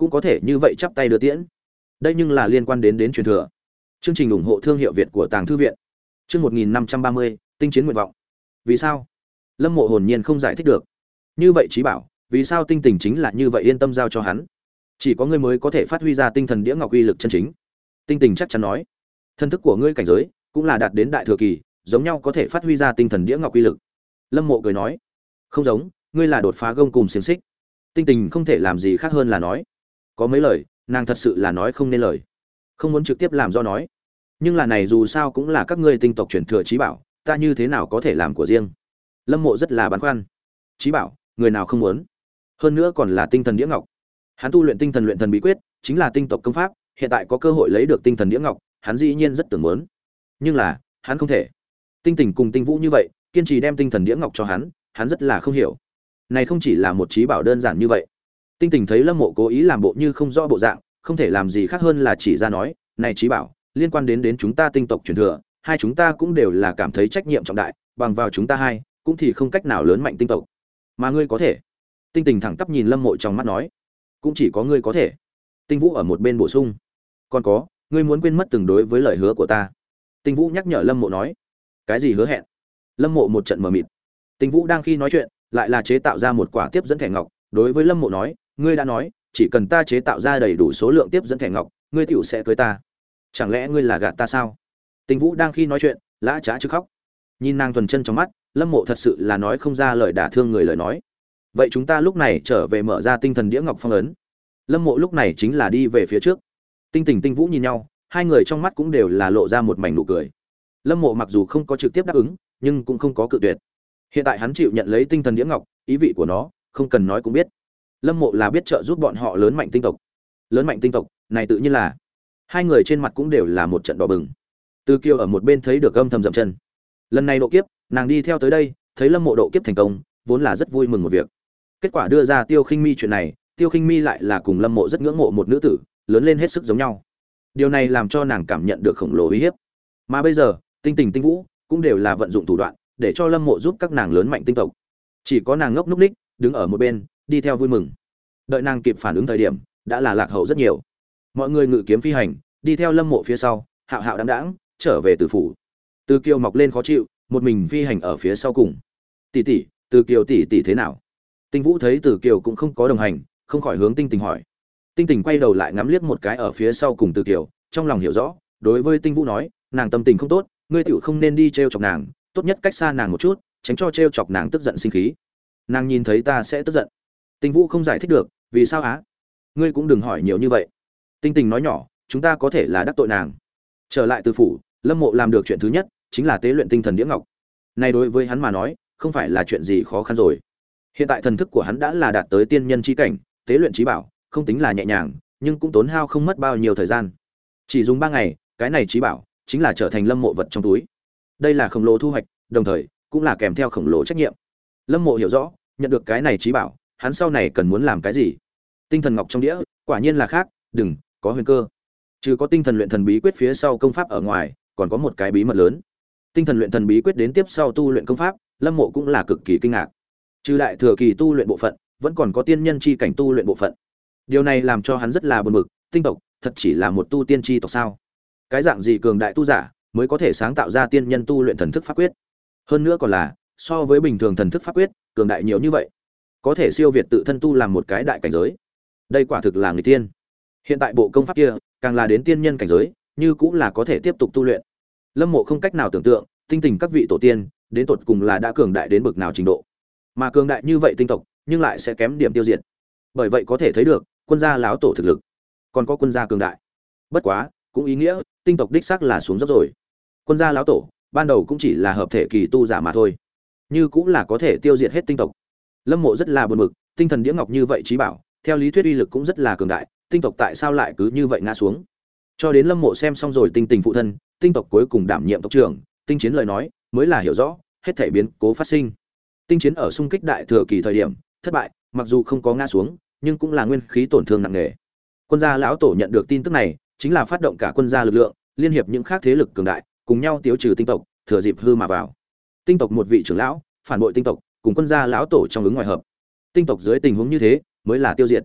cũng có thể như vậy chắp tay đưa tiễn. Đây nhưng là liên quan đến đến truyền thừa. Chương trình ủng hộ thương hiệu Việt của Tàng thư viện. Chương một nghìn năm trăm ba mươi, tinh chiến nguyện vọng. Vì sao? Lâm Mộ hồn nhiên không giải thích được. Như vậy Chí Bảo, vì sao Tinh Tình chính là như vậy yên tâm giao cho hắn? Chỉ có ngươi mới có thể phát huy ra tinh thần đĩa ngọc uy lực chân chính. Tinh Tình chắc chắn nói. Thân thức của ngươi cảnh giới cũng là đạt đến đại thừa kỳ, giống nhau có thể phát huy ra tinh thần đĩa ngọc uy lực. Lâm Mộ cười nói. Không giống, ngươi là đột phá gông cùng xiềng xích. Tinh Tình không thể làm gì khác hơn là nói. Có mấy lời, nàng thật sự là nói không nên lời, không muốn trực tiếp làm do nói. Nhưng là này dù sao cũng là các ngươi tinh tộc truyền thừa Chí Bảo, ta như thế nào có thể làm của riêng? Lâm Mộ rất là băn khoăn. Chí Bảo, người nào không muốn? Hơn nữa còn là tinh thần đĩa ngọc. Hắn tu luyện tinh thần luyện thần bí quyết, chính là tinh tộc công pháp, hiện tại có cơ hội lấy được tinh thần đĩa ngọc, hắn dĩ nhiên rất tưởng muốn. Nhưng là, hắn không thể. Tinh Tình cùng Tinh Vũ như vậy, kiên trì đem tinh thần đĩa ngọc cho hắn, hắn rất là không hiểu. Này không chỉ là một Chí Bảo đơn giản như vậy. Tinh Tình thấy Lâm Mộ cố ý làm bộ như không rõ bộ dạng, không thể làm gì khác hơn là chỉ ra nói, "Này Chí Bảo, liên quan đến đến chúng ta tinh tộc truyền thừa, hai chúng ta cũng đều là cảm thấy trách nhiệm trọng đại, bằng vào chúng ta hai, cũng thì không cách nào lớn mạnh tinh tộc. Mà ngươi có thể." Tinh Tình thẳng tắp nhìn Lâm Mộ trong mắt nói, "Cũng chỉ có ngươi có thể." Tinh Vũ ở một bên bổ sung, "Còn có, ngươi muốn quên mất từng đối với lời hứa của ta." Tinh Vũ nhắc nhở Lâm Mộ nói, "Cái gì hứa hẹn?" Lâm Mộ một trận mờ mịt. Tinh Vũ đang khi nói chuyện, lại là chế tạo ra một quả tiếp dẫn thẻ ngọc, đối với Lâm Mộ nói, "Ngươi đã nói, chỉ cần ta chế tạo ra đầy đủ số lượng tiếp dẫn thẻ ngọc, ngươi tiểu sẽ cưới ta. Chẳng lẽ ngươi là gạt ta sao?" Tinh Vũ đang khi nói chuyện, lã chã chứ khóc. Nhìn nàng thuần chân trong mắt, Lâm Mộ thật sự là nói không ra lời đả thương người lời nói. Vậy chúng ta lúc này trở về mở ra tinh thần đĩa ngọc phong ấn. Lâm Mộ lúc này chính là đi về phía trước. Tinh Tình Tinh Vũ nhìn nhau, hai người trong mắt cũng đều là lộ ra một mảnh nụ cười. Lâm Mộ mặc dù không có trực tiếp đáp ứng, nhưng cũng không có cự tuyệt. Hiện tại hắn chịu nhận lấy tinh thần đĩa ngọc, ý vị của nó, không cần nói cũng biết. Lâm Mộ là biết trợ giúp bọn họ lớn mạnh tinh tộc. Lớn mạnh tinh tộc, này tự nhiên là. Hai người trên mặt cũng đều là một trận đỏ bừng. Từ Kiều ở một bên thấy được âm thầm dậm chân. Lần này độ kiếp, nàng đi theo tới đây, thấy Lâm Mộ độ kiếp thành công, vốn là rất vui mừng một việc. Kết quả đưa ra Tiêu Khinh Mi chuyện này, Tiêu Khinh Mi lại là cùng Lâm Mộ rất ngưỡng mộ một nữ tử, lớn lên hết sức giống nhau. Điều này làm cho nàng cảm nhận được khổng lồ uy hiếp. Mà bây giờ, Tinh Tình Tinh Vũ cũng đều là vận dụng thủ đoạn, để cho Lâm Mộ giúp các nàng lớn mạnh tinh tộc. Chỉ có nàng ngốc núc ních, đứng ở một bên, đi theo vui mừng. Đợi nàng kịp phản ứng thời điểm, đã là lạc hậu rất nhiều. Mọi người ngự kiếm phi hành, đi theo Lâm Mộ phía sau, hạo hạo đáng đáng trở về Từ phủ. Từ Kiều mọc lên khó chịu, một mình phi hành ở phía sau cùng. "Tỷ tỷ, Từ Kiều tỷ tỷ thế nào?" Tinh Vũ thấy Từ Kiều cũng không có đồng hành, không khỏi hướng Tinh Tình hỏi. Tinh Tình quay đầu lại ngắm liếc một cái ở phía sau cùng Từ Kiều, trong lòng hiểu rõ, đối với Tinh Vũ nói, "Nàng tâm tình không tốt, ngươi tiểu không nên đi trêu chọc nàng, tốt nhất cách xa nàng một chút, tránh cho trêu chọc nàng tức giận sinh khí. Nàng nhìn thấy ta sẽ tức giận." Tinh Vũ không giải thích được, "Vì sao á?" "Ngươi cũng đừng hỏi nhiều như vậy." Tinh Tình nói nhỏ, "Chúng ta có thể là đắc tội nàng." Trở lại Từ phủ, Lâm Mộ làm được chuyện thứ nhất chính là tế luyện tinh thần đĩa ngọc. Này đối với hắn mà nói, không phải là chuyện gì khó khăn rồi. Hiện tại thần thức của hắn đã là đạt tới tiên nhân chi cảnh, tế luyện chí bảo, không tính là nhẹ nhàng, nhưng cũng tốn hao không mất bao nhiêu thời gian. Chỉ dùng ba ngày, cái này chí bảo chính là trở thành Lâm Mộ vật trong túi. Đây là khổng lồ thu hoạch, đồng thời cũng là kèm theo khổng lồ trách nhiệm. Lâm Mộ hiểu rõ, nhận được cái này chí bảo, hắn sau này cần muốn làm cái gì. Tinh thần ngọc trong đĩa, quả nhiên là khác, đừng có huyền cơ. Trừ có tinh thần luyện thần bí quyết phía sau công pháp ở ngoài, còn có một cái bí mật lớn. Tinh thần luyện thần bí quyết đến tiếp sau tu luyện công pháp, Lâm Mộ cũng là cực kỳ kinh ngạc. Trừ đại thừa kỳ tu luyện bộ phận, vẫn còn có tiên nhân chi cảnh tu luyện bộ phận. Điều này làm cho hắn rất là buồn bực, tinh tộc thật chỉ là một tu tiên chi tộc sao? Cái dạng gì cường đại tu giả mới có thể sáng tạo ra tiên nhân tu luyện thần thức pháp quyết? Hơn nữa còn là so với bình thường thần thức pháp quyết, cường đại nhiều như vậy, có thể siêu việt tự thân tu làm một cái đại cảnh giới. Đây quả thực là người tiên. Hiện tại bộ công pháp kia, càng là đến tiên nhân cảnh giới, như cũng là có thể tiếp tục tu luyện. Lâm Mộ không cách nào tưởng tượng, tinh tình các vị tổ tiên, đến tột cùng là đã cường đại đến bực nào trình độ. Mà cường đại như vậy tinh tộc, nhưng lại sẽ kém điểm tiêu diệt. Bởi vậy có thể thấy được, quân gia lão tổ thực lực, còn có quân gia cường đại. Bất quá, cũng ý nghĩa, tinh tộc đích xác là xuống dốc rồi. Quân gia lão tổ, ban đầu cũng chỉ là hợp thể kỳ tu giả mà thôi, như cũng là có thể tiêu diệt hết tinh tộc. Lâm Mộ rất là buồn bực, tinh thần đĩa ngọc như vậy chí bảo, theo lý thuyết uy lực cũng rất là cường đại, tinh tộc tại sao lại cứ như vậy ngã xuống? Cho đến Lâm Mộ xem xong rồi tinh tình phụ thân, tinh tộc cuối cùng đảm nhiệm tộc trưởng, tinh chiến lời nói, mới là hiểu rõ, hết thảy biến cố phát sinh. Tinh chiến ở xung kích đại thừa kỳ thời điểm, thất bại, mặc dù không có ngã xuống, nhưng cũng là nguyên khí tổn thương nặng nề. Quân gia lão tổ nhận được tin tức này, chính là phát động cả quân gia lực lượng, liên hiệp những khác thế lực cường đại, cùng nhau tiêu trừ tinh tộc, thừa dịp hư mà vào. Tinh tộc một vị trưởng lão, phản bội tinh tộc, cùng quân gia lão tổ trong ứng ngoài hợp. Tinh tộc dưới tình huống như thế, mới là tiêu diệt.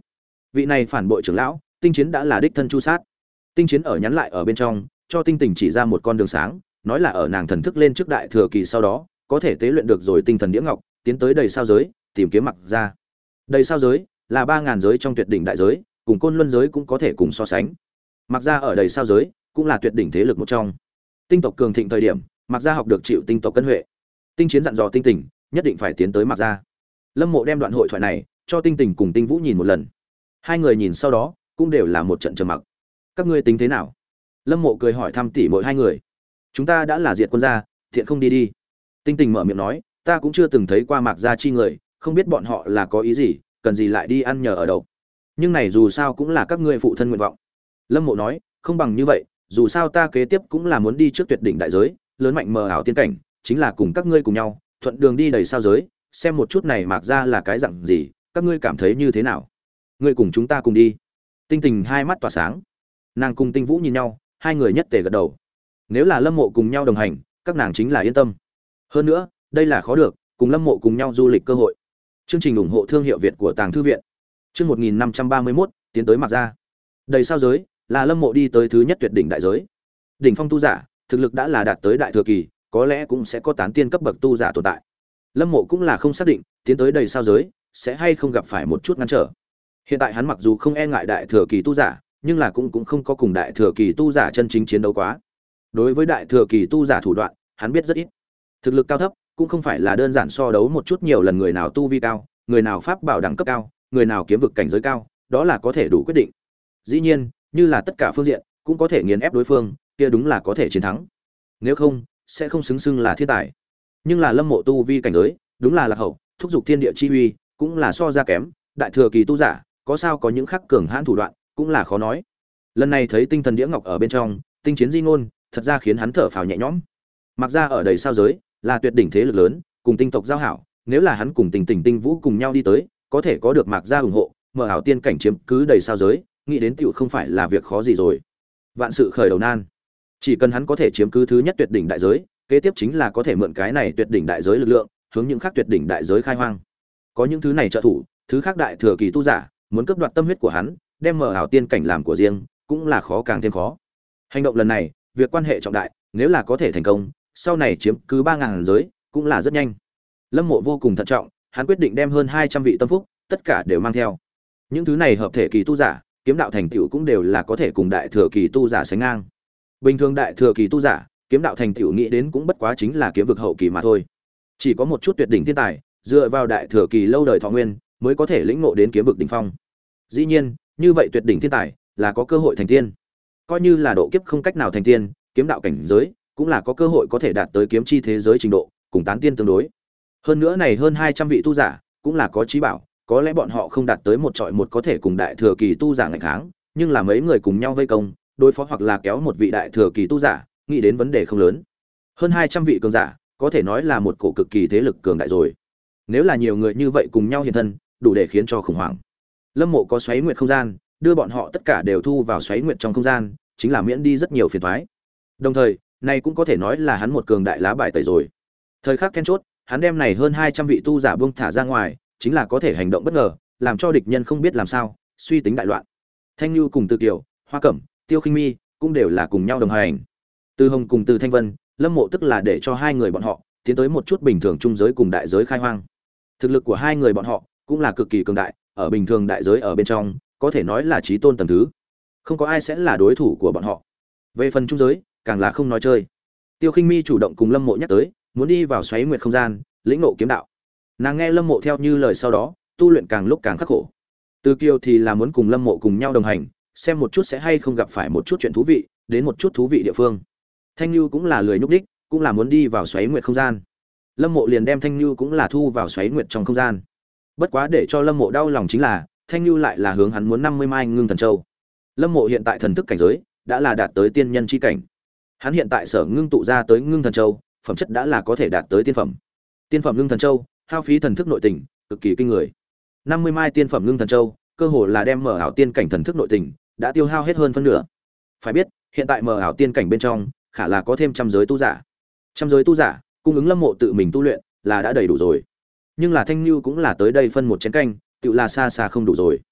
Vị này phản bội trưởng lão, Tinh Chiến đã là đích thân chu sát. Tinh Chiến ở nhắn lại ở bên trong, cho Tinh Tình chỉ ra một con đường sáng, nói là ở nàng thần thức lên trước đại thừa kỳ sau đó, có thể tế luyện được rồi tinh thần đĩa ngọc, tiến tới đầy sao giới, tìm kiếm Mặc Gia. Đầy sao giới là ba ngàn giới trong tuyệt đỉnh đại giới, cùng Côn Luân giới cũng có thể cùng so sánh. Mặc Gia ở đầy sao giới cũng là tuyệt đỉnh thế lực một trong. Tinh tộc cường thịnh thời điểm, Mặc Gia học được chịu tinh tộc cân huệ. Tinh Chiến dặn dò Tinh Tình, nhất định phải tiến tới Mặc Gia. Lâm Mộ đem đoạn hội thoại này cho Tinh Tình cùng Tinh Vũ nhìn một lần. Hai người nhìn sau đó, cũng đều là một trận trầm mặc. Các ngươi tính thế nào? Lâm Mộ cười hỏi thăm tỉ mỗi hai người. Chúng ta đã là diệt quân gia, thiện không đi đi. Tinh Tình mở miệng nói, ta cũng chưa từng thấy qua Mạc Gia chi người, không biết bọn họ là có ý gì, cần gì lại đi ăn nhờ ở đâu. Nhưng này dù sao cũng là các ngươi phụ thân nguyện vọng. Lâm Mộ nói, không bằng như vậy, dù sao ta kế tiếp cũng là muốn đi trước tuyệt đỉnh đại giới, lớn mạnh mờ ảo tiên cảnh, chính là cùng các ngươi cùng nhau, thuận đường đi đầy sao giới, xem một chút này Mạc Gia là cái dạng gì, các ngươi cảm thấy như thế nào? Ngươi cùng chúng ta cùng đi. Tinh Tình hai mắt tỏa sáng. Nàng cùng Tinh Vũ nhìn nhau, hai người nhất tề gật đầu. Nếu là Lâm Mộ cùng nhau đồng hành, các nàng chính là yên tâm. Hơn nữa, đây là khó được, cùng Lâm Mộ cùng nhau du lịch cơ hội. Chương trình ủng hộ thương hiệu Việt của Tàng thư viện. Chương một nghìn năm trăm ba mươi mốt, tiến tới Mạc Gia. Đầy sao giới là Lâm Mộ đi tới thứ nhất tuyệt đỉnh đại giới. Đỉnh phong tu giả, thực lực đã là đạt tới đại thừa kỳ, có lẽ cũng sẽ có tán tiên cấp bậc tu giả tồn tại. Lâm Mộ cũng là không xác định, tiến tới đầy sao giới sẽ hay không gặp phải một chút ngăn trở. Hiện tại hắn mặc dù không e ngại đại thừa kỳ tu giả, nhưng là cũng cũng không có cùng đại thừa kỳ tu giả chân chính chiến đấu quá. Đối với đại thừa kỳ tu giả thủ đoạn, hắn biết rất ít. Thực lực cao thấp cũng không phải là đơn giản so đấu một chút nhiều lần người nào tu vi cao, người nào pháp bảo đẳng cấp cao, người nào kiếm vực cảnh giới cao, đó là có thể đủ quyết định. Dĩ nhiên, như là tất cả phương diện cũng có thể nghiền ép đối phương, kia đúng là có thể chiến thắng. Nếu không, sẽ không xứng xưng là thiên tài. Nhưng là Lâm Mộ tu vi cảnh giới, đúng là lạc hậu, thúc dục thiên địa chi uy, cũng là so ra kém, đại thừa kỳ tu giả, có sao có những khắc cường hãn thủ đoạn, cũng là khó nói. Lần này thấy tinh thần đĩa ngọc ở bên trong, Tinh Chiến di ngôn, thật ra khiến hắn thở phào nhẹ nhõm. Mặc ra ở đầy sao giới, là tuyệt đỉnh thế lực lớn, cùng tinh tộc giao hảo, nếu là hắn cùng Tình Tình Tinh Vũ cùng nhau đi tới, có thể có được Mạc gia ủng hộ, mở ảo tiên cảnh chiếm cứ đầy sao giới, nghĩ đến tiểu không phải là việc khó gì rồi. Vạn sự khởi đầu nan, chỉ cần hắn có thể chiếm cứ thứ nhất tuyệt đỉnh đại giới, kế tiếp chính là có thể mượn cái này tuyệt đỉnh đại giới lực lượng, hướng những khác tuyệt đỉnh đại giới khai hoang. Có những thứ này trợ thủ, thứ khác đại thừa kỳ tu giả, muốn cướp đoạt tâm huyết của hắn, đem mở ảo tiên cảnh làm của riêng, cũng là khó càng thêm khó. Hành động lần này, việc quan hệ trọng đại, nếu là có thể thành công, sau này chiếm cứ ba ngàn giới, cũng là rất nhanh. Lâm Mộ vô cùng thận trọng, hắn quyết định đem hơn hai trăm vị tâm phúc, tất cả đều mang theo. Những thứ này hợp thể kỳ tu giả, kiếm đạo thành tựu cũng đều là có thể cùng đại thừa kỳ tu giả sánh ngang. Bình thường đại thừa kỳ tu giả, kiếm đạo thành tựu nghĩ đến cũng bất quá chính là kiếm vực hậu kỳ mà thôi. Chỉ có một chút tuyệt đỉnh thiên tài, dựa vào đại thừa kỳ lâu đời thọ nguyên, mới có thể lĩnh ngộ đến kiếm vực đỉnh phong. Dĩ nhiên, như vậy tuyệt đỉnh thiên tài là có cơ hội thành tiên. Coi như là độ kiếp không cách nào thành tiên, kiếm đạo cảnh giới cũng là có cơ hội có thể đạt tới kiếm chi thế giới trình độ, cùng tán tiên tương đối. Hơn nữa này hơn hai trăm vị tu giả, cũng là có trí bảo, có lẽ bọn họ không đạt tới một trọi một có thể cùng đại thừa kỳ tu giả ngạch kháng, nhưng là mấy người cùng nhau vây công, đối phó hoặc là kéo một vị đại thừa kỳ tu giả, nghĩ đến vấn đề không lớn. Hơn hai trăm vị cường giả, có thể nói là một cổ cực kỳ thế lực cường đại rồi. Nếu là nhiều người như vậy cùng nhau hiện thân, đủ để khiến cho khủng hoảng. Lâm Mộ có xoáy nguyệt không gian, đưa bọn họ tất cả đều thu vào xoáy nguyệt trong không gian, chính là miễn đi rất nhiều phiền toái. Đồng thời, này cũng có thể nói là hắn một cường đại lá bài tẩy rồi. Thời khắc then chốt, hắn đem này hơn hai trăm vị tu giả buông thả ra ngoài, chính là có thể hành động bất ngờ, làm cho địch nhân không biết làm sao, suy tính đại loạn. Thanh Nhu cùng Từ Kiều, Hoa Cẩm, Tiêu Khinh Mi cũng đều là cùng nhau đồng hành. Từ Hồng cùng Từ Thanh Vân, Lâm Mộ tức là để cho hai người bọn họ tiến tới một chút bình thường trung giới cùng đại giới khai hoang. Thực lực của hai người bọn họ cũng là cực kỳ cường đại, ở bình thường đại giới ở bên trong, có thể nói là chí tôn tầng thứ. Không có ai sẽ là đối thủ của bọn họ. Về phần trung giới, càng là không nói chơi. Tiêu Khinh Mi chủ động cùng Lâm Mộ nhắc tới, muốn đi vào xoáy nguyệt không gian, lĩnh ngộ kiếm đạo. Nàng nghe Lâm Mộ theo như lời sau đó, tu luyện càng lúc càng khắc khổ. Từ Kiều thì là muốn cùng Lâm Mộ cùng nhau đồng hành, xem một chút sẽ hay không gặp phải một chút chuyện thú vị, đến một chút thú vị địa phương. Thanh Nhu cũng là lười nhúc đích, cũng là muốn đi vào xoáy nguyệt không gian. Lâm Mộ liền đem Thanh Nhu cũng là thu vào xoáy nguyệt trong không gian. Bất quá để cho Lâm Mộ đau lòng chính là, Thanh Nhu lại là hướng hắn muốn năm mươi mai ngưng thần châu. Lâm Mộ hiện tại thần thức cảnh giới đã là đạt tới tiên nhân chi cảnh. Hắn hiện tại sở ngưng tụ ra tới ngưng thần châu, phẩm chất đã là có thể đạt tới tiên phẩm. Tiên phẩm ngưng thần châu, hao phí thần thức nội tình, cực kỳ kinh người. năm mươi mai tiên phẩm ngưng thần châu, cơ hồ là đem mở ảo tiên cảnh thần thức nội tình, đã tiêu hao hết hơn phân nửa. Phải biết, hiện tại mở ảo tiên cảnh bên trong, khả là có thêm trăm giới tu giả. Trăm giới tu giả, cung ứng Lâm Mộ tự mình tu luyện, là đã đầy đủ rồi. Nhưng là Thanh Nhu cũng là tới đây phân một chén canh, tựu là xa xa không đủ rồi.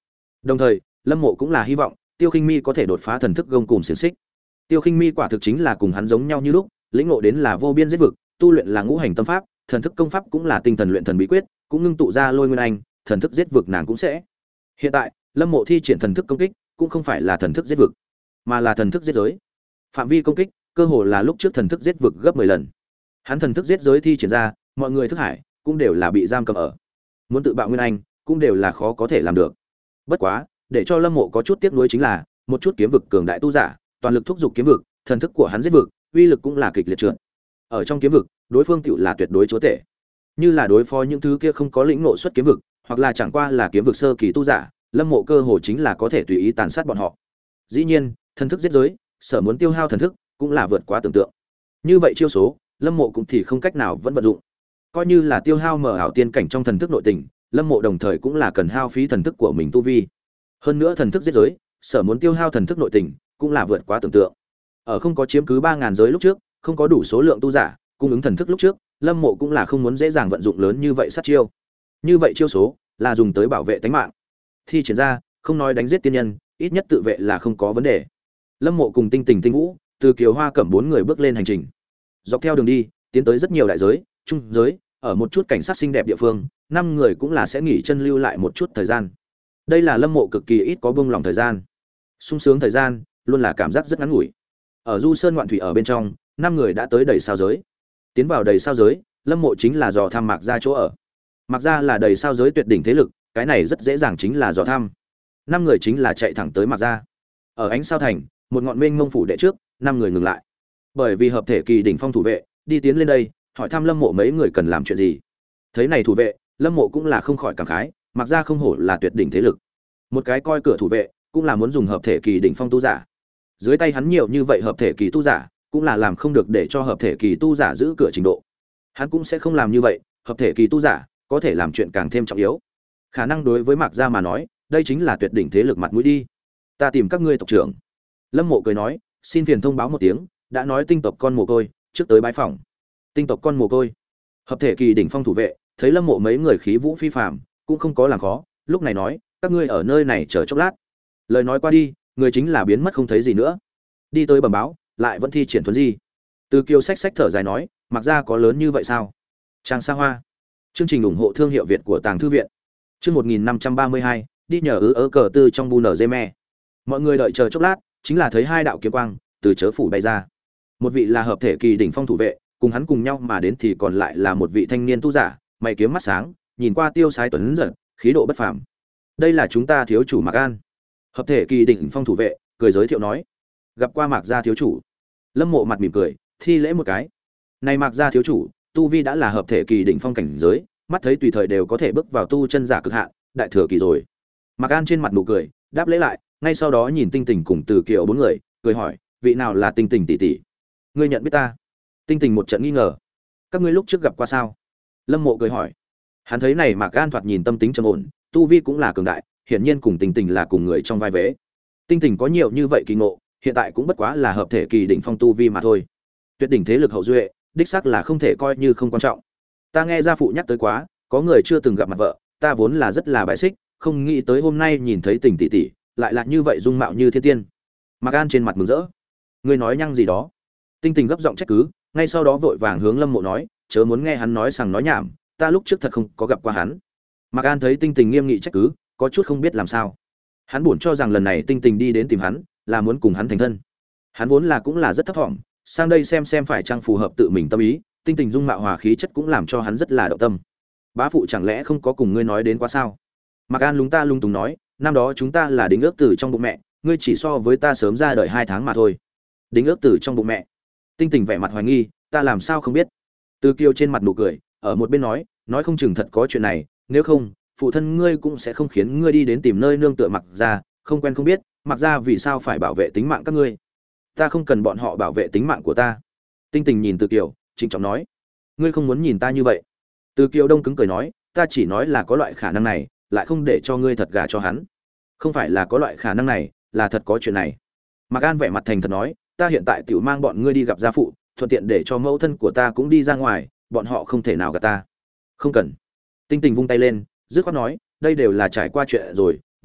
Đồng thời, Lâm Mộ cũng là hy vọng Tiêu Khinh Mi có thể đột phá thần thức gông cùm xiển xích. Tiêu Khinh Mi quả thực chính là cùng hắn giống nhau như lúc, lĩnh ngộ đến là vô biên giết vực, tu luyện là ngũ hành tâm pháp, thần thức công pháp cũng là tinh thần luyện thần bí quyết, cũng ngưng tụ ra lôi nguyên anh, thần thức giết vực nàng cũng sẽ. Hiện tại, Lâm Mộ thi triển thần thức công kích, cũng không phải là thần thức giết vực, mà là thần thức giết giới. Phạm vi công kích, cơ hồ là lúc trước thần thức giết vực gấp mười lần. Hắn thần thức giết giới thi triển ra, mọi người thức hải cũng đều là bị giam cầm ở. Muốn tự bạo nguyên anh, cũng đều là khó có thể làm được. Bất quá, để cho Lâm Mộ có chút tiếc nuối chính là, một chút kiếm vực cường đại tu giả, toàn lực thúc giục kiếm vực, thần thức của hắn giết vực, uy lực cũng là kịch liệt trượt. Ở trong kiếm vực, đối phương tựu là tuyệt đối chúa tể. Như là đối phó những thứ kia không có lĩnh ngộ xuất kiếm vực, hoặc là chẳng qua là kiếm vực sơ kỳ tu giả, Lâm Mộ cơ hồ chính là có thể tùy ý tàn sát bọn họ. Dĩ nhiên, thần thức giết giới, sở muốn tiêu hao thần thức, cũng là vượt quá tưởng tượng. Như vậy chiêu số, Lâm Mộ cũng thì không cách nào vẫn vận dụng. Coi như là tiêu hao mở ảo tiên cảnh trong thần thức nội tình, Lâm Mộ đồng thời cũng là cần hao phí thần thức của mình tu vi. Hơn nữa thần thức giết giới, sở muốn tiêu hao thần thức nội tình, cũng là vượt quá tưởng tượng. Ở không có chiếm cứ ba ngàn giới lúc trước, không có đủ số lượng tu giả cung ứng thần thức lúc trước, Lâm Mộ cũng là không muốn dễ dàng vận dụng lớn như vậy sát chiêu. Như vậy chiêu số là dùng tới bảo vệ tính mạng. Thi triển ra, không nói đánh giết tiên nhân, ít nhất tự vệ là không có vấn đề. Lâm Mộ cùng Tinh Tình Tinh Vũ, từ Kiều Hoa Cẩm bốn người bước lên hành trình. Dọc theo đường đi, tiến tới rất nhiều đại giới, trung giới, ở một chút cảnh sát xinh đẹp địa phương, năm người cũng là sẽ nghỉ chân lưu lại một chút thời gian. Đây là Lâm Mộ cực kỳ ít có buông lỏng thời gian. Sung sướng thời gian, luôn là cảm giác rất ngắn ngủi. Ở Du Sơn ngoạn thủy ở bên trong, năm người đã tới đầy sao giới. Tiến vào đầy sao giới, Lâm Mộ chính là dò thăm Mạc Gia chỗ ở. Mạc Gia là đầy sao giới tuyệt đỉnh thế lực, cái này rất dễ dàng chính là dò thăm. Năm người chính là chạy thẳng tới Mạc Gia. Ở ánh sao thành, một ngọn mênh mông phủ đệ trước, năm người ngừng lại. Bởi vì hợp thể kỳ đỉnh phong thủ vệ, đi tiến lên đây, hỏi thăm Lâm Mộ mấy người cần làm chuyện gì. Thấy này thủ vệ, Lâm Mộ cũng là không khỏi cảm khái, Mạc Gia không hổ là tuyệt đỉnh thế lực. Một cái coi cửa thủ vệ, cũng là muốn dùng hợp thể kỳ đỉnh phong tu giả. Dưới tay hắn nhiều như vậy hợp thể kỳ tu giả, cũng là làm không được để cho hợp thể kỳ tu giả giữ cửa trình độ. Hắn cũng sẽ không làm như vậy, hợp thể kỳ tu giả có thể làm chuyện càng thêm trọng yếu. Khả năng đối với Mạc Gia mà nói, đây chính là tuyệt đỉnh thế lực mặt mũi đi. Ta tìm các ngươi tộc trưởng. Lâm Mộ cười nói, xin phiền thông báo một tiếng, đã nói tinh tộc con mồ côi, trước tới bái phỏng. Tinh tộc con mồ côi. Hợp thể kỳ đỉnh phong thủ vệ, thấy Lâm Mộ mấy người khí vũ phi phàm, cũng không có làm khó, lúc này nói, các ngươi ở nơi này chờ chốc lát. Lời nói qua đi, người chính là biến mất không thấy gì nữa. Đi tới bẩm báo, lại vẫn thi triển thuần di. Từ Kiều sách sách thở dài nói, Mặc Gia có lớn như vậy sao? Trang Sa Hoa. Chương trình ủng hộ thương hiệu Việt của Tàng thư viện. Chương một nghìn năm trăm ba mươi hai, đi nhờ ứ ớ cờ tư trong bu nở dê me. Mọi người đợi chờ chốc lát, chính là thấy hai đạo kiếm quang từ chớ phủ bay ra. Một vị là hợp thể kỳ đỉnh phong thủ vệ, cùng hắn cùng nhau mà đến thì còn lại là một vị thanh niên tu giả, mày kiếm mắt sáng, nhìn qua tiêu sái tuấn giật, khí độ bất phàm. Đây là chúng ta thiếu chủ Mạc An. Hợp thể kỳ đỉnh phong thủ vệ cười giới thiệu nói, gặp qua Mạc Gia thiếu chủ. Lâm Mộ mặt mỉm cười, thi lễ một cái. Này Mạc Gia thiếu chủ, tu vi đã là hợp thể kỳ đỉnh phong cảnh giới, mắt thấy tùy thời đều có thể bước vào tu chân giả cực hạn, đại thừa kỳ rồi. Mạc An trên mặt nụ cười, đáp lễ lại, ngay sau đó nhìn Tinh Tình cùng Từ Kiều bốn người, cười hỏi, vị nào là Tinh Tình tỷ tỷ? Ngươi nhận biết ta? Tinh Tình một trận nghi ngờ. Các ngươi lúc trước gặp qua sao? Lâm Mộ cười hỏi. Hắn thấy này Mạc An thoạt nhìn tâm tính trầm ổn, tu vi cũng là cường đại, hiển nhiên cùng Tinh Tình là cùng người trong vai vế. Tinh Tình có nhiều như vậy kỳ ngộ, hiện tại cũng bất quá là hợp thể kỳ đỉnh phong tu vi mà thôi. Tuyệt đỉnh thế lực hậu duệ, đích xác là không thể coi như không quan trọng. Ta nghe gia phụ nhắc tới quá, có người chưa từng gặp mặt vợ, ta vốn là rất là bài xích, không nghĩ tới hôm nay nhìn thấy Tình tỷ tỷ, lại là như vậy dung mạo như thiên tiên. Mạc An trên mặt mừng rỡ. Ngươi nói nhăng gì đó? Tinh Tình gấp giọng trách cứ, ngay sau đó vội vàng hướng Lâm Mộ nói, chớ muốn nghe hắn nói sằng nói nhảm, ta lúc trước thật không có gặp qua hắn. Mạc An thấy Tinh Tình nghiêm nghị trách cứ, có chút không biết làm sao. Hắn buồn cho rằng lần này Tinh Tình đi đến tìm hắn, là muốn cùng hắn thành thân. Hắn vốn là cũng là rất thấp thỏm, sang đây xem xem phải chăng phù hợp tự mình tâm ý, Tinh Tình dung mạo hòa khí chất cũng làm cho hắn rất là động tâm. Bá phụ chẳng lẽ không có cùng ngươi nói đến quá sao? Mạc An lúng ta lung túng nói, năm đó chúng ta là đính ước từ trong bụng mẹ, ngươi chỉ so với ta sớm ra đời hai tháng mà thôi. Đính ước từ trong bụng mẹ? Tinh Tình vẻ mặt hoài nghi, ta làm sao không biết? Từ Kiều trên mặt nụ cười, ở một bên nói, nói không chừng thật có chuyện này, nếu không, phụ thân ngươi cũng sẽ không khiến ngươi đi đến tìm nơi nương tựa Mạc Gia, không quen không biết, Mạc Gia vì sao phải bảo vệ tính mạng các ngươi? Ta không cần bọn họ bảo vệ tính mạng của ta. Tinh Tình nhìn Từ Kiều, trịnh trọng nói, ngươi không muốn nhìn ta như vậy. Từ Kiều đông cứng cười nói, ta chỉ nói là có loại khả năng này, lại không để cho ngươi thật gả cho hắn. Không phải là có loại khả năng này, là thật có chuyện này. Mạc An vẻ mặt thành thật nói, ta hiện tại tiểu mang bọn ngươi đi gặp gia phụ, thuận tiện để cho mẫu thân của ta cũng đi ra ngoài, bọn họ không thể nào gạt ta. Không cần. Tinh Tình vung tay lên, dứt khoát nói, đây đều là trải qua chuyện rồi,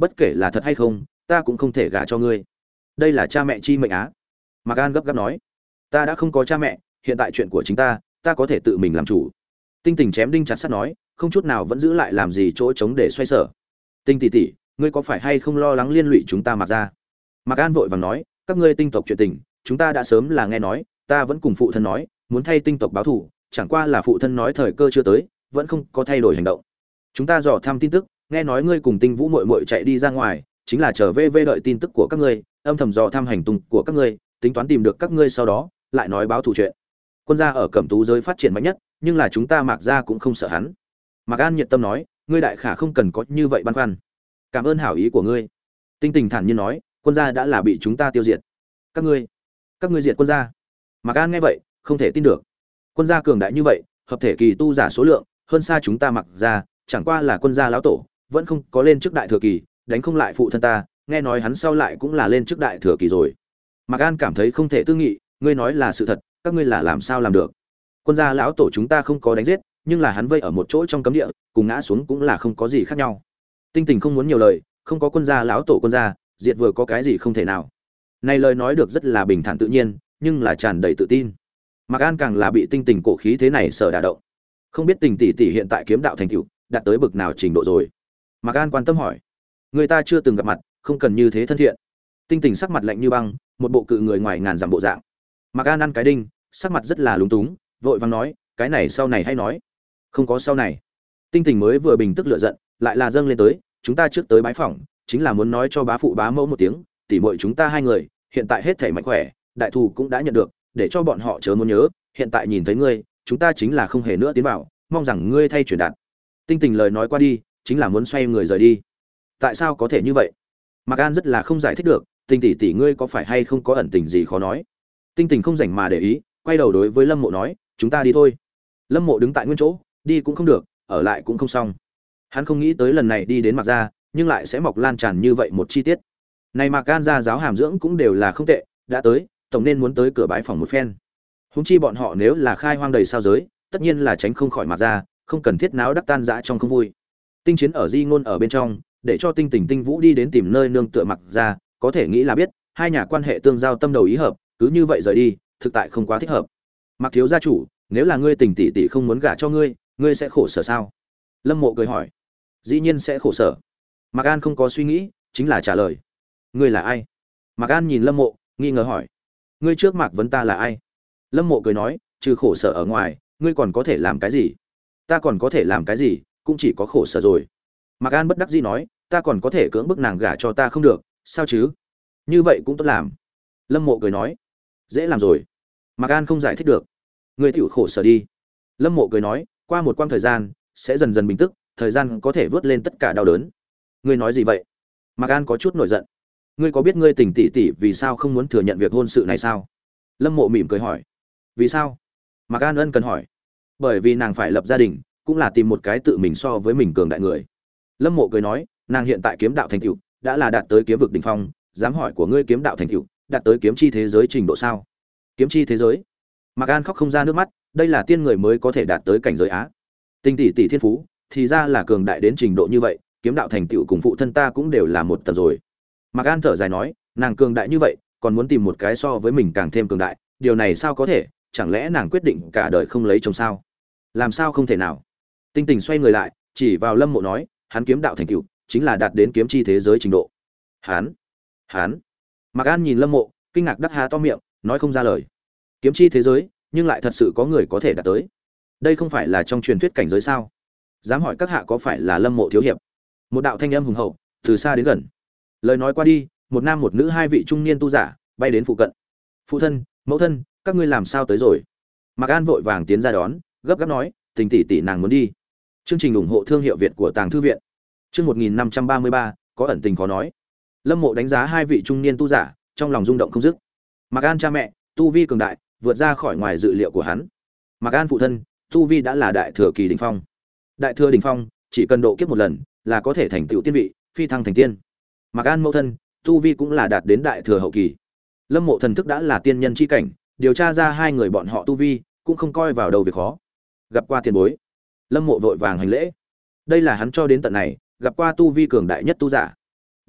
bất kể là thật hay không ta cũng không thể gả cho ngươi. Đây là cha mẹ chi mệnh á. Mạc An gấp gáp nói, ta đã không có cha mẹ, hiện tại chuyện của chính ta ta có thể tự mình làm chủ. Tinh Tình chém đinh chặt sắt nói, không chút nào vẫn giữ lại làm gì chỗ trống để xoay sở. Tinh tỷ tỷ, ngươi có phải hay không lo lắng liên lụy chúng ta Mạc gia? Mạc An vội vàng nói, các ngươi tinh tộc chuyện tình chúng ta đã sớm là nghe nói, ta vẫn cùng phụ thân nói muốn thay tinh tộc báo thù, chẳng qua là phụ thân nói thời cơ chưa tới, vẫn không có thay đổi hành động. Chúng ta dò thăm tin tức, nghe nói ngươi cùng Tinh Vũ muội muội chạy đi ra ngoài, chính là chờ về về đợi tin tức của các ngươi, âm thầm dò thăm hành tung của các ngươi, tính toán tìm được các ngươi sau đó lại nói báo thù chuyện. Quân gia ở Cẩm Tú giới phát triển mạnh nhất, nhưng là chúng ta Mạc gia cũng không sợ hắn. Mạc An nhiệt tâm nói, ngươi đại khả không cần có như vậy băn khoăn. Cảm ơn hảo ý của ngươi. Tinh Tình thản nhiên nói, quân gia đã là bị chúng ta tiêu diệt. Các ngươi, các ngươi diệt quân gia? Mạc An nghe vậy, không thể tin được. Quân gia cường đại như vậy, hợp thể kỳ tu giả số lượng hơn xa chúng ta Mạc gia, chẳng qua là quân gia lão tổ vẫn không có lên trước đại thừa kỳ, đánh không lại phụ thân ta, nghe nói hắn sau lại cũng là lên trước đại thừa kỳ rồi. Mạc An cảm thấy không thể tư nghị, ngươi nói là sự thật, các ngươi là làm sao làm được? Quân gia lão tổ chúng ta không có đánh giết, nhưng là hắn vây ở một chỗ trong cấm địa, cùng ngã xuống cũng là không có gì khác nhau. Tinh Tình không muốn nhiều lời, không có quân gia lão tổ quân gia, diệt vừa có cái gì không thể nào. Này lời nói được rất là bình thản tự nhiên, nhưng là tràn đầy tự tin. Mạc An càng là bị Tinh Tình cổ khí thế này sợ đả động. Không biết Tình tỷ tỷ hiện tại kiếm đạo thành tựu đạt tới bực nào trình độ rồi? Mạc An quan tâm hỏi. Người ta chưa từng gặp mặt, không cần như thế thân thiện. Tinh Tình sắc mặt lạnh như băng, một bộ cự người ngoài ngàn dặm bộ dạng. Mạc An ăn cái đinh, sắc mặt rất là lúng túng, vội vàng nói, cái này sau này hay nói. Không có sau này. Tinh Tình mới vừa bình tức lửa giận, lại là dâng lên tới, chúng ta trước tới bái phỏng, chính là muốn nói cho bá phụ bá mẫu một tiếng, tỉ muội chúng ta hai người, hiện tại hết thảy mạnh khỏe, đại thù cũng đã nhận được, để cho bọn họ chớ muốn nhớ, hiện tại nhìn thấy ngươi, chúng ta chính là không hề nữa tiến vào, mong rằng ngươi thay truyền đạt. Tinh Tình lời nói qua đi, chính là muốn xoay người rời đi. Tại sao có thể như vậy? Mạc An rất là không giải thích được, Tinh tỷ tỷ ngươi có phải hay không có ẩn tình gì khó nói. Tinh Tình không rảnh mà để ý, quay đầu đối với Lâm Mộ nói, chúng ta đi thôi. Lâm Mộ đứng tại nguyên chỗ, đi cũng không được, ở lại cũng không xong. Hắn không nghĩ tới lần này đi đến Mạc gia, nhưng lại sẽ mọc lan tràn như vậy một chi tiết. Này Mạc An gia giáo hàm dưỡng cũng đều là không tệ, đã tới, tổng nên muốn tới cửa bái phòng một phen. Huống chi bọn họ nếu là khai hoang đầy sao giới, tất nhiên là tránh không khỏi Mạc gia, không cần thiết náo đắc tan dã trong không vui. Tinh Chiến ở Di Ngôn ở bên trong, để cho Tinh Tình Tinh Vũ đi đến tìm nơi nương tựa Mạc gia, có thể nghĩ là biết, hai nhà quan hệ tương giao tâm đầu ý hợp, cứ như vậy rời đi, thực tại không quá thích hợp. Mạc thiếu gia chủ, nếu là ngươi Tình tỷ tỷ không muốn gả cho ngươi, ngươi sẽ khổ sở sao? Lâm Mộ cười hỏi. Dĩ nhiên sẽ khổ sở. Mạc An không có suy nghĩ, chính là trả lời. Ngươi là ai? Mạc An nhìn Lâm Mộ, nghi ngờ hỏi. Ngươi trước Mạc vấn ta là ai? Lâm Mộ cười nói, trừ khổ sở ở ngoài, ngươi còn có thể làm cái gì? Ta còn có thể làm cái gì, cũng chỉ có khổ sở rồi. Mạc An bất đắc dĩ nói, ta còn có thể cưỡng bức nàng gả cho ta không được, sao chứ? Như vậy cũng tốt làm. Lâm Mộ cười nói, dễ làm rồi. Mạc An không giải thích được. Ngươi tiểu khổ sở đi. Lâm Mộ cười nói, qua một quãng thời gian sẽ dần dần bình tức, thời gian có thể vớt lên tất cả đau đớn. Ngươi nói gì vậy? Mạc An có chút nổi giận. Ngươi có biết ngươi Tình tỷ tỷ vì sao không muốn thừa nhận việc hôn sự này sao? Lâm Mộ mỉm cười hỏi. Vì sao? Mạc An ân cần hỏi. Bởi vì nàng phải lập gia đình, cũng là tìm một cái tự mình so với mình cường đại người. Lâm Mộ cười nói, nàng hiện tại kiếm đạo thành tựu đã là đạt tới kiếm vực đỉnh phong, dám hỏi của ngươi kiếm đạo thành tựu đạt tới kiếm chi thế giới trình độ sao? Kiếm chi thế giới? Mạc An khóc không ra nước mắt, đây là tiên người mới có thể đạt tới cảnh giới á. Tình tỷ tỷ thiên phú, thì ra là cường đại đến trình độ như vậy, kiếm đạo thành tựu cùng phụ thân ta cũng đều là một tầng rồi. Mạc An thở dài nói, nàng cường đại như vậy, còn muốn tìm một cái so với mình càng thêm cường đại, điều này sao có thể, chẳng lẽ nàng quyết định cả đời không lấy chồng sao? Làm sao không thể nào? Tinh Tình xoay người lại, chỉ vào Lâm Mộ nói, hắn kiếm đạo thành tựu chính là đạt đến kiếm chi thế giới trình độ. Hắn, hắn. Mạc An nhìn Lâm Mộ, kinh ngạc đắc há to miệng, nói không ra lời. Kiếm chi thế giới, nhưng lại thật sự có người có thể đạt tới. Đây không phải là trong truyền thuyết cảnh giới sao? Dám hỏi các hạ có phải là Lâm Mộ thiếu hiệp? Một đạo thanh âm hùng hậu từ xa đến gần. Lời nói qua đi, một nam một nữ hai vị trung niên tu giả bay đến phụ cận. Phụ thân, mẫu thân, các ngươi làm sao tới rồi? Mạc An vội vàng tiến ra đón, gấp gáp nói, Tình tỷ tỷ nàng muốn đi. Chương trình ủng hộ thương hiệu Việt của Tàng Thư viện. Chương một nghìn năm trăm ba mươi ba, có ẩn tình khó nói. Lâm Mộ đánh giá hai vị trung niên tu giả, trong lòng rung động không dứt. Mạc An cha mẹ, tu vi cường đại, vượt ra khỏi ngoài dự liệu của hắn. Mạc An phụ thân, tu vi đã là đại thừa kỳ đỉnh phong. Đại thừa đỉnh phong, chỉ cần độ kiếp một lần, là có thể thành tựu tiên vị, phi thăng thành tiên. Mạc An mẫu thân, tu vi cũng là đạt đến đại thừa hậu kỳ. Lâm Mộ thần thức đã là tiên nhân chi cảnh, điều tra ra hai người bọn họ tu vi, cũng không coi vào đầu việc khó. Gặp qua tiền bối. Lâm Mộ vội vàng hành lễ. Đây là hắn cho đến tận này, gặp qua tu vi cường đại nhất tu giả.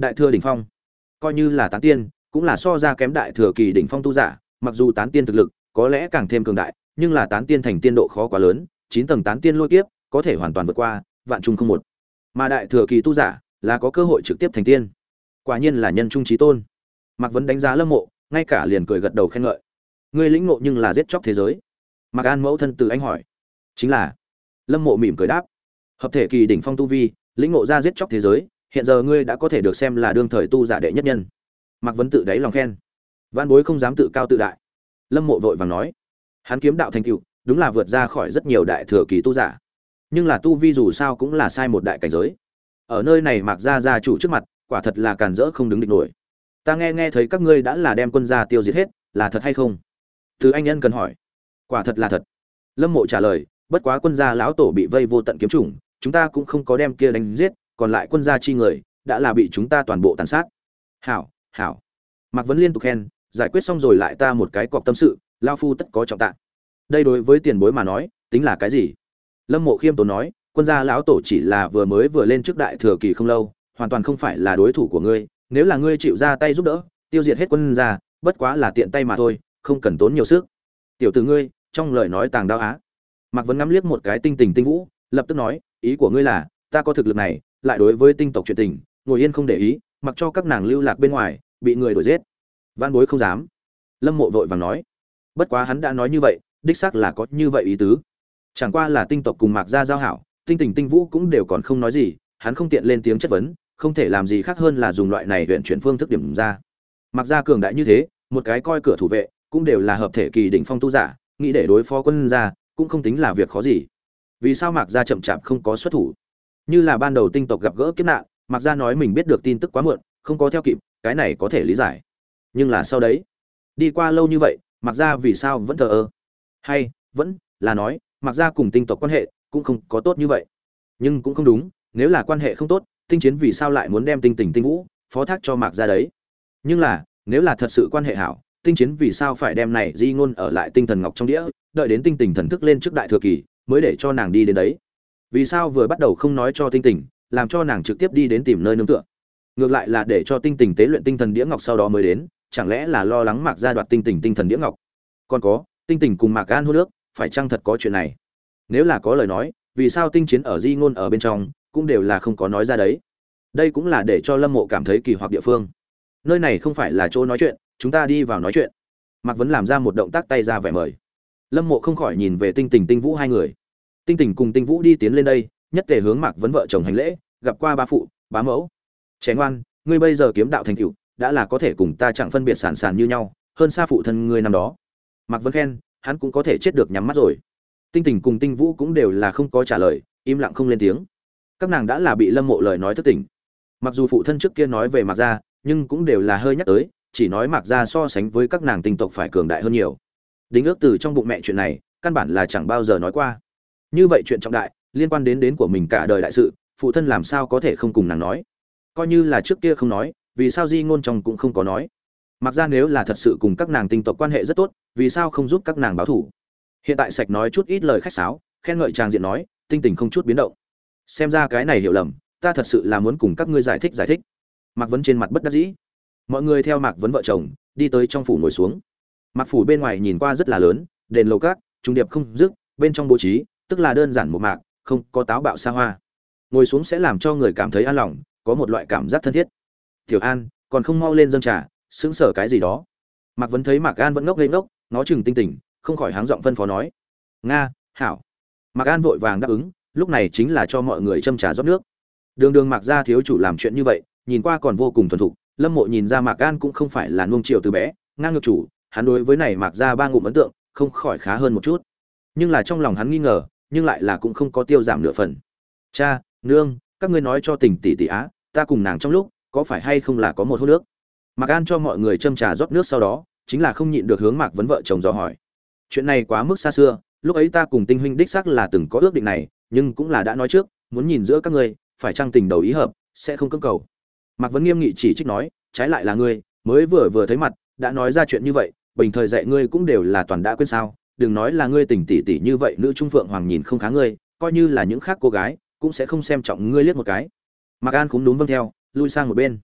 Đại thừa đỉnh phong, coi như là tán tiên, cũng là so ra kém đại thừa kỳ đỉnh phong tu giả, mặc dù tán tiên thực lực có lẽ càng thêm cường đại, nhưng là tán tiên thành tiên độ khó quá lớn, chín tầng tán tiên lôi kiếp có thể hoàn toàn vượt qua, vạn trung không một. Mà đại thừa kỳ tu giả là có cơ hội trực tiếp thành tiên. Quả nhiên là nhân trung chí tôn. Mạc Vấn đánh giá Lâm Mộ, ngay cả liền cười gật đầu khen ngợi. Ngươi lĩnh ngộ nhưng là giết chóc thế giới. Mạc An mẫu thân từ anh hỏi. Chính là. Lâm Mộ mỉm cười đáp. Hợp thể kỳ đỉnh phong tu vi, lĩnh ngộ ra giết chóc thế giới, hiện giờ ngươi đã có thể được xem là đương thời tu giả đệ nhất nhân. Mạc Vấn tự đáy lòng khen. Vạn bối không dám tự cao tự đại. Lâm Mộ vội vàng nói. Hắn kiếm đạo thành tựu, đúng là vượt ra khỏi rất nhiều đại thừa kỳ tu giả. Nhưng là tu vi dù sao cũng là sai một đại cảnh giới. Ở nơi này Mạc gia gia chủ trước mặt, quả thật là càn rỡ không đứng địch nổi. Ta nghe nghe thấy các ngươi đã là đem quân gia tiêu diệt hết, là thật hay không? Từ anh nhân cần hỏi. Quả thật là thật. Lâm Mộ trả lời, bất quá quân gia lão tổ bị vây vô tận kiếm chủng, chúng ta cũng không có đem kia đánh giết, còn lại quân gia chi người đã là bị chúng ta toàn bộ tàn sát. Hảo, hảo. Mạc Vấn liên tục khen, giải quyết xong rồi lại ta một cái cọc tâm sự, lão phu tất có trọng tạ. Đây đối với tiền bối mà nói, tính là cái gì? Lâm Mộ khiêm tốn nói, quân gia lão tổ chỉ là vừa mới vừa lên trước đại thừa kỳ không lâu, hoàn toàn không phải là đối thủ của ngươi, nếu là ngươi chịu ra tay giúp đỡ, tiêu diệt hết quân gia, bất quá là tiện tay mà thôi, không cần tốn nhiều sức. Tiểu tử ngươi, trong lời nói tàng đao á. Mạc Vấn ngắm liếc một cái Tinh Tình Tinh Vũ, lập tức nói, ý của ngươi là, ta có thực lực này, lại đối với tinh tộc chuyện tình, ngồi yên không để ý, mặc cho các nàng lưu lạc bên ngoài, bị người đuổi giết. Vạn bối không dám. Lâm Mộ vội vàng nói. Bất quá hắn đã nói như vậy, đích xác là có như vậy ý tứ. Chẳng qua là tinh tộc cùng Mạc gia giao hảo, Tinh Tình Tinh Vũ cũng đều còn không nói gì, hắn không tiện lên tiếng chất vấn, không thể làm gì khác hơn là dùng loại này luyện chuyển phương thức điểm ra. Mạc gia cường đại như thế, một cái coi cửa thủ vệ, cũng đều là hợp thể kỳ đỉnh phong tu giả, nghĩ để đối phó quân gia, cũng không tính là việc khó gì. Vì sao Mạc gia chậm chạp không có xuất thủ? Như là ban đầu tinh tộc gặp gỡ kiếp nạn, Mạc gia nói mình biết được tin tức quá muộn, không có theo kịp, cái này có thể lý giải. Nhưng là sau đấy, đi qua lâu như vậy, Mạc gia vì sao vẫn thờ ơ? Hay vẫn là nói, Mạc gia cùng tinh tộc quan hệ cũng không có tốt như vậy. Nhưng cũng không đúng, nếu là quan hệ không tốt, Tinh Chiến vì sao lại muốn đem Tinh Tình Tinh Vũ phó thác cho Mạc gia đấy? Nhưng là, nếu là thật sự quan hệ hảo, Tinh Chiến vì sao phải đem này di ngôn ở lại Tinh Thần Ngọc trong đĩa, đợi đến Tinh Tình thần thức lên trước đại thừa kỳ, mới để cho nàng đi đến đấy? Vì sao vừa bắt đầu không nói cho Tinh Tình, làm cho nàng trực tiếp đi đến tìm nơi nương tựa? Ngược lại là để cho Tinh Tình tế luyện Tinh Thần đĩa ngọc sau đó mới đến, chẳng lẽ là lo lắng Mạc gia đoạt Tinh Tình Tinh Thần đĩa ngọc? Còn có, Tinh Tình cùng Mạc An hôn nước, phải chăng thật có chuyện này? Nếu là có lời nói, vì sao Tinh Chiến ở di ngôn ở bên trong cũng đều là không có nói ra đấy? Đây cũng là để cho Lâm Mộ cảm thấy kỳ hoặc địa phương. Nơi này không phải là chỗ nói chuyện, chúng ta đi vào nói chuyện. Mạc Vấn làm ra một động tác tay ra vẻ mời. Lâm Mộ không khỏi nhìn về Tinh Tình Tinh Vũ hai người. Tinh Tình cùng Tinh Vũ đi tiến lên đây, nhất tề hướng Mạc Vấn vợ chồng hành lễ, gặp qua ba phụ, bá mẫu. Trẻ ngoan, ngươi bây giờ kiếm đạo thành tựu, đã là có thể cùng ta chẳng phân biệt sản sản như nhau, hơn xa phụ thân ngươi năm đó. Mạc Vấn khen, hắn cũng có thể chết được nhắm mắt rồi. Tinh Tình cùng Tinh Vũ cũng đều là không có trả lời, im lặng không lên tiếng. Các nàng đã là bị Lâm Mộ lời nói thức tỉnh. Mặc dù phụ thân trước kia nói về Mạc gia, nhưng cũng đều là hơi nhắc tới, chỉ nói Mạc gia so sánh với các nàng tinh tộc phải cường đại hơn nhiều. Đính ước từ trong bụng mẹ chuyện này, căn bản là chẳng bao giờ nói qua. Như vậy chuyện trọng đại, liên quan đến đến của mình cả đời đại sự, phụ thân làm sao có thể không cùng nàng nói? Coi như là trước kia không nói, vì sao di ngôn trong cũng không có nói? Mạc gia nếu là thật sự cùng các nàng tinh tộc quan hệ rất tốt, vì sao không giúp các nàng báo thủ? Hiện tại sạch nói chút ít lời khách sáo, khen ngợi tràng diện nói, Tinh Tình không chút biến động. Xem ra cái này hiểu lầm, ta thật sự là muốn cùng các ngươi giải thích giải thích. Mạc Vấn trên mặt bất đắc dĩ. Mọi người theo Mạc Vấn vợ chồng đi tới trong phủ ngồi xuống. Mạc phủ bên ngoài nhìn qua rất là lớn, đền lầu các, trung điệp không dứt, bên trong bố trí tức là đơn giản một mạc, không có táo bạo xa hoa. Ngồi xuống sẽ làm cho người cảm thấy an lòng, có một loại cảm giác thân thiết. Tiểu An, còn không mau lên dâng trà, sững sờ cái gì đó? Mạc Vấn thấy Mạc An vẫn ngốc nghếch ngốc, ngó chừng Tinh Tình, không khỏi háng giọng phân phó nói. Nga, hảo. Mạc An vội vàng đáp ứng, lúc này chính là cho mọi người châm trà rót nước. Đường Đường Mạc gia thiếu chủ làm chuyện như vậy, nhìn qua còn vô cùng thuần thục. Lâm Mộ nhìn ra Mạc An cũng không phải là nuông chiều từ bé, ngang ngược chủ, hắn đối với này Mạc gia ba ngụm ấn tượng, không khỏi khá hơn một chút. Nhưng là trong lòng hắn nghi ngờ, nhưng lại là cũng không có tiêu giảm nửa phần. Cha, nương, các ngươi nói cho Tình tỷ tỷ á, ta cùng nàng trong lúc, có phải hay không là có một hôn nước? Mạc An cho mọi người châm trà rót nước sau đó, chính là không nhịn được hướng Mạc Vấn vợ chồng dò hỏi. Chuyện này quá mức xa xưa, lúc ấy ta cùng Tinh huynh đích xác là từng có ước định này, nhưng cũng là đã nói trước, muốn nhìn giữa các ngươi, phải chăng tình đầu ý hợp, sẽ không cưỡng cầu. Mạc Vấn nghiêm nghị chỉ trích nói, trái lại là ngươi, mới vừa vừa thấy mặt, đã nói ra chuyện như vậy, bình thời dạy ngươi cũng đều là toàn đã quên sao? Đừng nói là ngươi Tình tỷ tỷ như vậy, nữ trung phượng hoàng nhìn không khá ngươi, coi như là những khác cô gái, cũng sẽ không xem trọng ngươi liếc một cái. Mạc An cũng đúng vâng theo, lui sang một bên.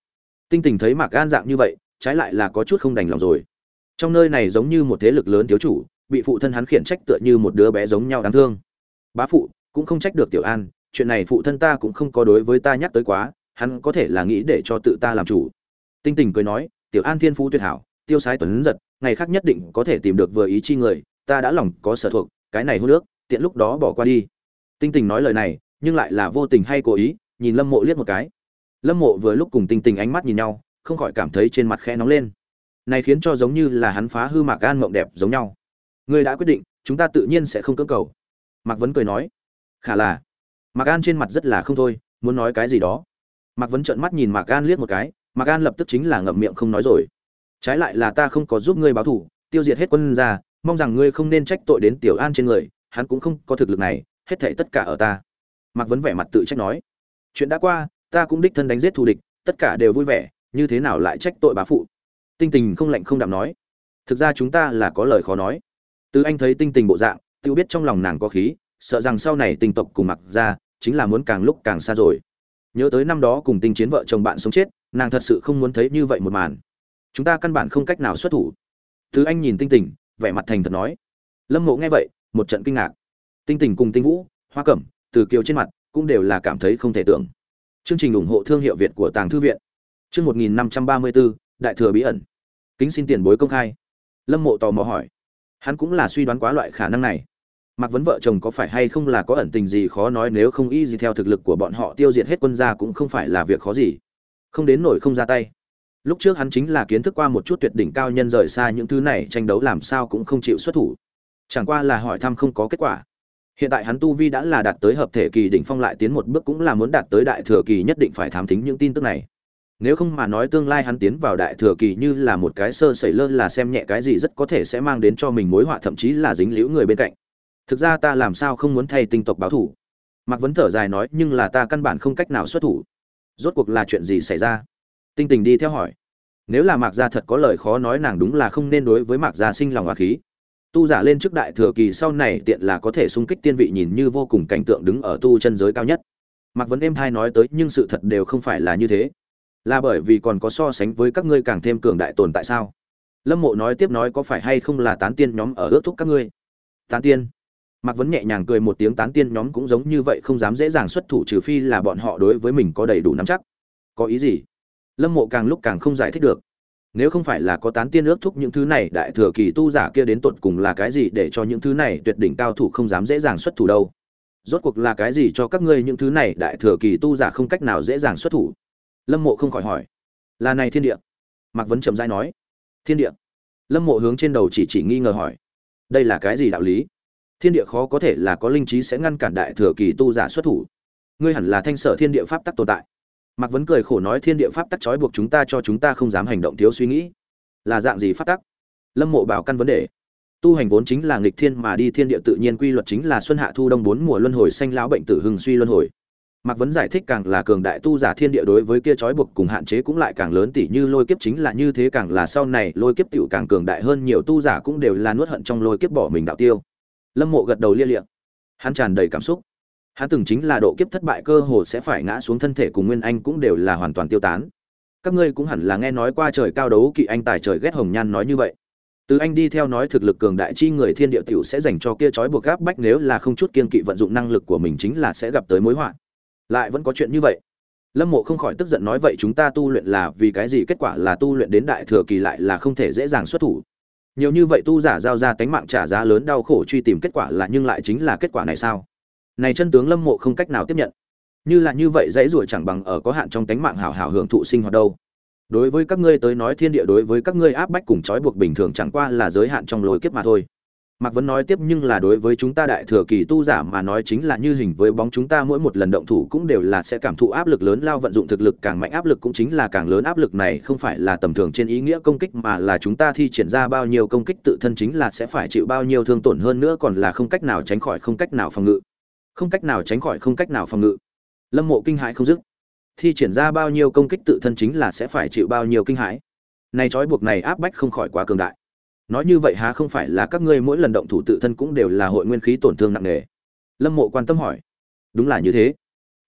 Tinh Tình thấy Mạc An dạng như vậy, trái lại là có chút không đành lòng rồi. Trong nơi này giống như một thế lực lớn thiếu chủ, bị phụ thân hắn khiển trách tựa như một đứa bé giống nhau đáng thương. Bá phụ, cũng không trách được Tiểu An, chuyện này phụ thân ta cũng không có đối với ta nhắc tới quá, hắn có thể là nghĩ để cho tự ta làm chủ. Tinh Tình cười nói, Tiểu An thiên phú tuyệt hảo, tiêu sái tuấn giật, ngày khác nhất định có thể tìm được vừa ý chi người, ta đã lòng có sở thuộc, cái này hôn nước, tiện lúc đó bỏ qua đi. Tinh Tình nói lời này, nhưng lại là vô tình hay cố ý, nhìn Lâm Mộ liếc một cái. Lâm Mộ vừa lúc cùng Tinh Tình ánh mắt nhìn nhau, không khỏi cảm thấy trên mặt khẽ nóng lên. Này khiến cho giống như là hắn phá hư Mạc An mộng đẹp giống nhau. Ngươi đã quyết định, chúng ta tự nhiên sẽ không cưỡng cầu. Mạc Vấn cười nói. Khả là. Mạc An trên mặt rất là không thôi, muốn nói cái gì đó. Mạc Vấn trợn mắt nhìn Mạc An liếc một cái, Mạc An lập tức chính là ngậm miệng không nói rồi. Trái lại là ta không có giúp ngươi báo thù, tiêu diệt hết quân gia, mong rằng ngươi không nên trách tội đến Tiểu An trên người, hắn cũng không có thực lực này, hết thảy tất cả ở ta. Mạc Vấn vẻ mặt tự trách nói. Chuyện đã qua, ta cũng đích thân đánh giết thù địch, tất cả đều vui vẻ, như thế nào lại trách tội bá phụ? Tinh Tình không lạnh không đạm nói. Thực ra chúng ta là có lời khó nói. Từ Anh thấy Tinh Tình bộ dạng, tự biết trong lòng nàng có khí, sợ rằng sau này Tinh tộc cùng Mạc gia chính là muốn càng lúc càng xa rồi. Nhớ tới năm đó cùng Tinh Chiến vợ chồng bạn sống chết, nàng thật sự không muốn thấy như vậy một màn. Chúng ta căn bản không cách nào xuất thủ. Từ Anh nhìn Tinh Tình, vẻ mặt thành thật nói. Lâm Mộ nghe vậy, một trận kinh ngạc. Tinh Tình cùng Tinh Vũ, Hoa Cẩm, Từ Kiều trên mặt cũng đều là cảm thấy không thể tưởng. Chương trình ủng hộ thương hiệu Việt của Tàng Thư viện. Chương một nghìn năm trăm ba mươi tư, Đại thừa bí ẩn. Kính xin tiền bối công khai. Lâm Mộ tò mò hỏi. Hắn cũng là suy đoán quá loại khả năng này. Mạc Vấn vợ chồng có phải hay không là có ẩn tình gì khó nói, nếu không y gì theo thực lực của bọn họ tiêu diệt hết quân gia cũng không phải là việc khó gì. Không đến nổi không ra tay. Lúc trước hắn chính là kiến thức qua một chút tuyệt đỉnh cao nhân rời xa những thứ này, tranh đấu làm sao cũng không chịu xuất thủ. Chẳng qua là hỏi thăm không có kết quả. Hiện tại hắn tu vi đã là đạt tới hợp thể kỳ đỉnh phong, lại tiến một bước cũng là muốn đạt tới đại thừa kỳ, nhất định phải thám thính những tin tức này. Nếu không mà nói tương lai hắn tiến vào đại thừa kỳ như là một cái sơ sẩy lơ là xem nhẹ cái gì rất có thể sẽ mang đến cho mình mối họa, thậm chí là dính liễu người bên cạnh. Thực ra ta làm sao không muốn thay Tinh tộc báo thủ. Mạc Vấn thở dài nói, nhưng là ta căn bản không cách nào xuất thủ. Rốt cuộc là chuyện gì xảy ra? Tinh Tình đi theo hỏi. Nếu là Mạc gia thật có lời khó nói, nàng đúng là không nên đối với Mạc gia sinh lòng oán khí. Tu giả lên trước đại thừa kỳ sau này tiện là có thể xung kích tiên vị, nhìn như vô cùng cảnh tượng đứng ở tu chân giới cao nhất. Mạc Vấn êm thai nói tới, nhưng sự thật đều không phải là như thế. Là bởi vì còn có so sánh với các ngươi càng thêm cường đại tồn tại sao? Lâm Mộ nói tiếp nói, có phải hay không là tán tiên nhóm ở ước thúc các ngươi? Tán tiên? Mạc Vấn nhẹ nhàng cười một tiếng, tán tiên nhóm cũng giống như vậy, không dám dễ dàng xuất thủ trừ phi là bọn họ đối với mình có đầy đủ nắm chắc. Có ý gì? Lâm Mộ càng lúc càng không giải thích được. Nếu không phải là có tán tiên ước thúc những thứ này, đại thừa kỳ tu giả kia đến tột cùng là cái gì để cho những thứ này tuyệt đỉnh cao thủ không dám dễ dàng xuất thủ đâu? Rốt cuộc là cái gì cho các ngươi những thứ này đại thừa kỳ tu giả không cách nào dễ dàng xuất thủ? Lâm Mộ không khỏi hỏi. Là này thiên địa. Mạc Vấn chậm rãi nói. Thiên địa? Lâm Mộ hướng trên đầu chỉ chỉ nghi ngờ hỏi. Đây là cái gì đạo lý? Thiên địa khó có thể là có linh trí sẽ ngăn cản đại thừa kỳ tu giả xuất thủ. Ngươi hẳn là thanh sở thiên địa pháp tắc tồn tại. Mạc Vấn cười khổ nói, thiên địa pháp tắc trói buộc chúng ta, cho chúng ta không dám hành động thiếu suy nghĩ. Là dạng gì pháp tắc? Lâm Mộ bảo căn vấn đề. Tu hành vốn chính là nghịch thiên mà đi, thiên địa tự nhiên quy luật chính là xuân hạ thu đông bốn mùa luân hồi, sanh lão bệnh tử hưng suy luân hồi. Mạc Vấn giải thích, càng là cường đại tu giả, thiên địa đối với kia trói buộc cùng hạn chế cũng lại càng lớn, tỉ như lôi kiếp chính là như thế, càng là sau này lôi kiếp tiểu càng cường đại hơn, nhiều tu giả cũng đều là nuốt hận trong lôi kiếp bỏ mình đạo tiêu. Lâm Mộ gật đầu lia lịa. Hắn tràn đầy cảm xúc. Hắn từng chính là độ kiếp thất bại, cơ hồ sẽ phải ngã xuống, thân thể cùng Nguyên Anh cũng đều là hoàn toàn tiêu tán. Các ngươi cũng hẳn là nghe nói qua trời cao đấu kỵ anh tài, trời ghét hồng nhan nói như vậy. Từ Anh đi theo nói, thực lực cường đại chi người thiên địa tiểu sẽ dành cho kia trói buộc gáp bách, nếu là không chút kiên kỵ vận dụng năng lực của mình chính là sẽ gặp tới mối họa. Lại vẫn có chuyện như vậy? Lâm Mộ không khỏi tức giận nói, vậy chúng ta tu luyện là vì cái gì? Kết quả là tu luyện đến đại thừa kỳ lại là không thể dễ dàng xuất thủ. Nhiều như vậy tu giả giao ra tánh mạng trả giá lớn đau khổ truy tìm, kết quả là nhưng lại chính là kết quả này sao? Này chân tướng Lâm Mộ không cách nào tiếp nhận. Như là như vậy dãy ruổi chẳng bằng ở có hạn trong tánh mạng hảo hảo hưởng thụ sinh hoạt đâu. Đối với các ngươi tới nói, thiên địa đối với các ngươi áp bách cùng trói buộc bình thường chẳng qua là giới hạn trong lối kiếp mà thôi. Mạc Vấn nói tiếp, nhưng là đối với chúng ta đại thừa kỳ tu giả mà nói chính là như hình với bóng, chúng ta mỗi một lần động thủ cũng đều là sẽ cảm thụ áp lực lớn lao, vận dụng thực lực càng mạnh áp lực cũng chính là càng lớn. Áp lực này không phải là tầm thường trên ý nghĩa công kích, mà là chúng ta thi triển ra bao nhiêu công kích tự thân chính là sẽ phải chịu bao nhiêu thương tổn, hơn nữa còn là không cách nào tránh khỏi, không cách nào phòng ngự. Không cách nào tránh khỏi, không cách nào phòng ngự. Lâm Mộ kinh hãi không dứt. Thi triển ra bao nhiêu công kích tự thân chính là sẽ phải chịu bao nhiêu kinh hãi. Này trói buộc này áp bách không khỏi quá cường đại. Nói như vậy há không phải là các ngươi mỗi lần động thủ tự thân cũng đều là hội nguyên khí tổn thương nặng nề? Lâm Mộ quan tâm hỏi. Đúng là như thế.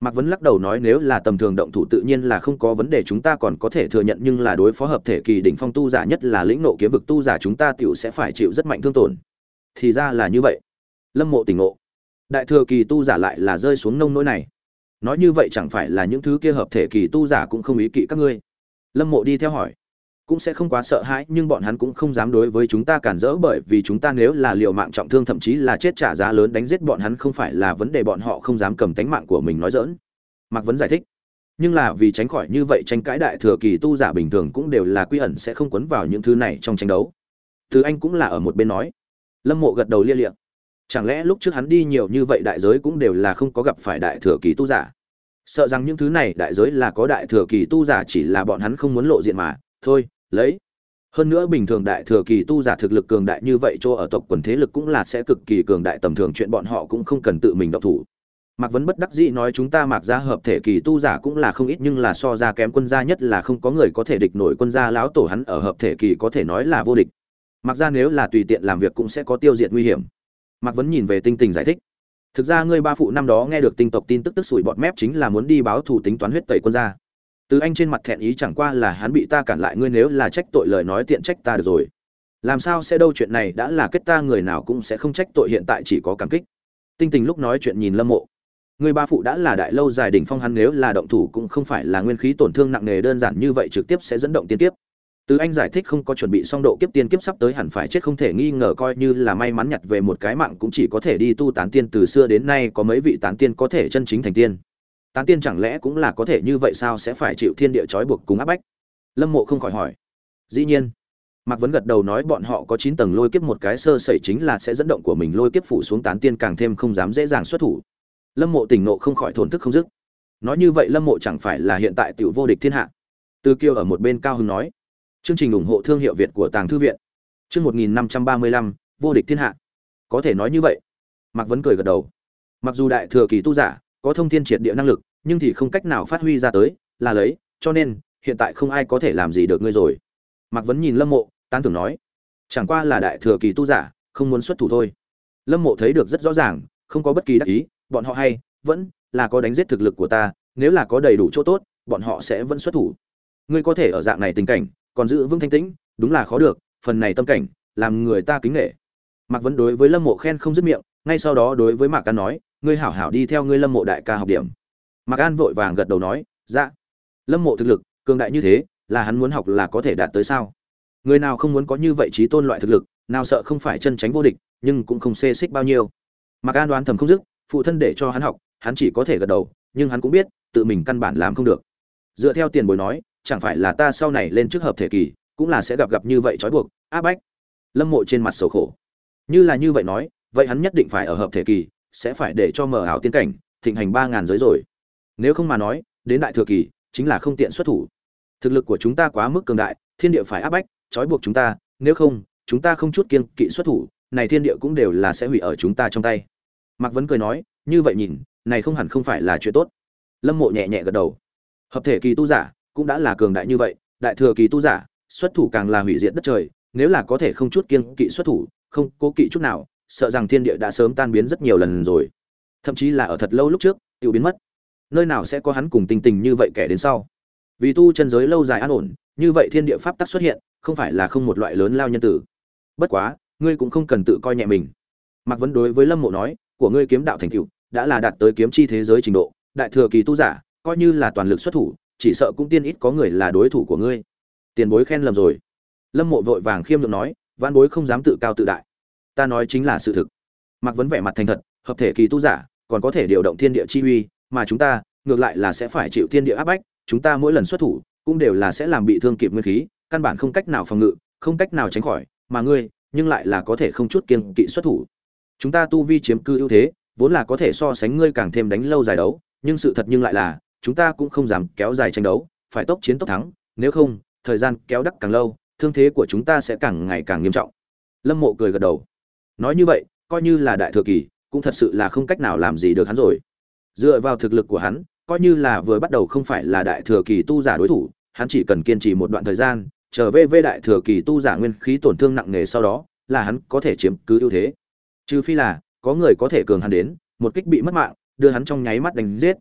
Mạc Vấn lắc đầu nói nếu là tầm thường động thủ tự nhiên là không có vấn đề, chúng ta còn có thể thừa nhận, nhưng là đối phó hợp thể kỳ đỉnh phong tu giả, nhất là lĩnh nộ kiếm vực tu giả, chúng ta tiểu sẽ phải chịu rất mạnh thương tổn. Thì ra là như vậy. Lâm Mộ tỉnh ngộ. Đại thừa kỳ tu giả lại là rơi xuống nông nỗi này. Nói như vậy chẳng phải là những thứ kia hợp thể kỳ tu giả cũng không ý kỵ các ngươi? Lâm Mộ đi theo hỏi. Cũng sẽ không quá sợ hãi, nhưng bọn hắn cũng không dám đối với chúng ta cản rỡ, bởi vì chúng ta nếu là liều mạng trọng thương, thậm chí là chết trả giá lớn đánh giết bọn hắn, không phải là vấn đề, bọn họ không dám cầm tánh mạng của mình nói giỡn. Mạc Vấn giải thích. Nhưng là vì tránh khỏi như vậy tranh cãi, đại thừa kỳ tu giả bình thường cũng đều là quy ẩn, sẽ không quấn vào những thứ này trong tranh đấu. Từ Anh cũng là ở một bên nói. Lâm Mộ gật đầu lia lịa. Chẳng lẽ lúc trước hắn đi nhiều như vậy đại giới cũng đều là không có gặp phải đại thừa kỳ tu giả? Sợ rằng những thứ này đại giới là có đại thừa kỳ tu giả, chỉ là bọn hắn không muốn lộ diện mà thôi. Lấy hơn nữa bình thường đại thừa kỳ tu giả thực lực cường đại như vậy, cho ở tộc quần thế lực cũng là sẽ cực kỳ cường đại, tầm thường chuyện bọn họ cũng không cần tự mình động thủ. Mạc Vấn bất đắc dĩ nói chúng ta Mạc gia hợp thể kỳ tu giả cũng là không ít, nhưng là so ra kém quân gia, nhất là không có người có thể địch nổi quân gia lão tổ, hắn ở hợp thể kỳ có thể nói là vô địch. Mạc gia nếu là tùy tiện làm việc cũng sẽ có tiêu diệt nguy hiểm. Mạc Vấn nhìn về Tinh Tình giải thích. Thực ra ngươi ba phụ năm đó nghe được tinh tộc tin tức tức sủi bọt mép, chính là muốn đi báo thù, tính toán huyết tẩy quân gia. Từ Anh trên mặt thẹn ý, chẳng qua là hắn bị ta cản lại, ngươi nếu là trách tội lời nói tiện trách ta được rồi. Làm sao sẽ đâu, chuyện này đã là kết ta, người nào cũng sẽ không trách tội, hiện tại chỉ có cảm kích. Tinh Tình lúc nói chuyện nhìn Lâm Mộ. Người ba phụ đã là đại lâu dài đỉnh phong, hắn nếu là động thủ cũng không phải là nguyên khí tổn thương nặng nề đơn giản như vậy, trực tiếp sẽ dẫn động tiên kiếp. Từ Anh giải thích không có chuẩn bị xong độ kiếp, tiên kiếp sắp tới hẳn phải chết không thể nghi ngờ, coi như là may mắn nhặt về một cái mạng cũng chỉ có thể đi tu tán tiên, từ xưa đến nay có mấy vị tán tiên có thể chân chính thành tiên. Tán tiên chẳng lẽ cũng là có thể như vậy sao, sẽ phải chịu thiên địa trói buộc cùng áp bách? Lâm Mộ không khỏi hỏi. Dĩ nhiên. Mạc Vấn gật đầu nói bọn họ có chín tầng lôi kiếp, một cái sơ sẩy chính là sẽ dẫn động của mình lôi kiếp phủ xuống, tán tiên càng thêm không dám dễ dàng xuất thủ. Lâm Mộ tỉnh nộ không khỏi thổn thức không dứt. Nói như vậy Lâm Mộ chẳng phải là hiện tại tiểu vô địch thiên hạ? Từ Kiêu ở một bên cao hứng nói. Chương trình ủng hộ thương hiệu Việt của Tàng Thư viện. Chương một nghìn năm trăm ba mươi lăm, vô địch thiên hạ. Có thể nói như vậy. Mạc Vấn cười gật đầu. Mặc dù đại thừa kỳ tu giả có thông thiên triệt địa năng lực, nhưng thì không cách nào phát huy ra tới, là lấy, cho nên hiện tại không ai có thể làm gì được ngươi rồi. Mạc Vấn nhìn Lâm Mộ, tán thưởng nói, chẳng qua là đại thừa kỳ tu giả không muốn xuất thủ thôi. Lâm Mộ thấy được rất rõ ràng, không có bất kỳ đắc ý, bọn họ hay vẫn là có đánh giết thực lực của ta, nếu là có đầy đủ chỗ tốt, bọn họ sẽ vẫn xuất thủ. Ngươi có thể ở dạng này tình cảnh còn giữ vững thanh tĩnh, đúng là khó được, phần này tâm cảnh làm người ta kính nể. Mạc Vấn đối với Lâm Mộ khen không dứt miệng, ngay sau đó đối với Mạc An nói, ngươi hảo hảo đi theo ngươi Lâm Mộ đại ca học điểm. Mạc An vội vàng gật đầu nói, dạ. Lâm Mộ thực lực cường đại như thế, là hắn muốn học là có thể đạt tới sao? Người nào không muốn có như vậy trí tôn loại thực lực, nào sợ không phải chân tránh vô địch, nhưng cũng không xê xích bao nhiêu. Mạc An đoán thầm không dứt, phụ thân để cho hắn học, hắn chỉ có thể gật đầu, nhưng hắn cũng biết, tự mình căn bản làm không được. Dựa theo tiền bối nói, chẳng phải là ta sau này lên trước hợp thể kỳ, cũng là sẽ gặp gặp như vậy trói buộc, áp bách. Lâm Mộ trên mặt sầu khổ. Như là như vậy nói, vậy hắn nhất định phải ở hợp thể kỳ, sẽ phải để cho mở ảo tiên cảnh, thịnh hành ba ngàn giới rồi. Nếu không mà nói, đến đại thừa kỳ, chính là không tiện xuất thủ. Thực lực của chúng ta quá mức cường đại, thiên địa phải áp bách, trói buộc chúng ta, nếu không, chúng ta không chút kiêng kỵ xuất thủ, này thiên địa cũng đều là sẽ hủy ở chúng ta trong tay. Mạc Vấn cười nói, như vậy nhìn, này không hẳn không phải là chuyện tốt. Lâm Mộ nhẹ nhẹ gật đầu. Hợp thể kỳ tu giả cũng đã là cường đại như vậy, đại thừa kỳ tu giả xuất thủ càng là hủy diệt đất trời, nếu là có thể không chút kiêng kỵ xuất thủ, không cố kỵ chút nào, sợ rằng thiên địa đã sớm tan biến rất nhiều lần rồi, thậm chí là ở thật lâu lúc trước tiêu biến mất. Nơi nào sẽ có hắn cùng Tình Tình như vậy kẻ đến sau? Vì tu chân giới lâu dài an ổn, như vậy thiên địa pháp tắc xuất hiện, không phải là không một loại lớn lao nhân tử. Bất quá, ngươi cũng không cần tự coi nhẹ mình. Mạc Vấn đối với Lâm Mộ nói, của ngươi kiếm đạo thành tựu đã là đạt tới kiếm chi thế giới trình độ, đại thừa kỳ tu giả coi như là toàn lực xuất thủ, chỉ sợ cũng tiên ít có người là đối thủ của ngươi. Tiền bối khen lầm rồi. Lâm Mộ vội vàng khiêm nhường nói, vãn bối không dám tự cao tự đại, ta nói chính là sự thực. Mạc Vấn vẻ mặt thành thật, hợp thể kỳ tu giả còn có thể điều động thiên địa chi uy, mà chúng ta ngược lại là sẽ phải chịu thiên địa áp bách, chúng ta mỗi lần xuất thủ cũng đều là sẽ làm bị thương kịp nguyên khí, căn bản không cách nào phòng ngự, không cách nào tránh khỏi, mà ngươi nhưng lại là có thể không chút kiêng kỵ xuất thủ. Chúng ta tu vi chiếm cư ưu thế, vốn là có thể so sánh ngươi càng thêm đánh lâu dài đấu, nhưng sự thật nhưng lại là chúng ta cũng không dám kéo dài tranh đấu, phải tốc chiến tốc thắng, nếu không, thời gian kéo đắc càng lâu, thương thế của chúng ta sẽ càng ngày càng nghiêm trọng. Lâm Mộ cười gật đầu. Nói như vậy, coi như là đại thừa kỳ, cũng thật sự là không cách nào làm gì được hắn rồi. Dựa vào thực lực của hắn, coi như là vừa bắt đầu không phải là đại thừa kỳ tu giả đối thủ, hắn chỉ cần kiên trì một đoạn thời gian, trở về với đại thừa kỳ tu giả nguyên khí tổn thương nặng nề, sau đó là hắn có thể chiếm cứ ưu thế. Trừ phi là có người có thể cường hắn đến, một kích bị mất mạng, đưa hắn trong nháy mắt đánh giết.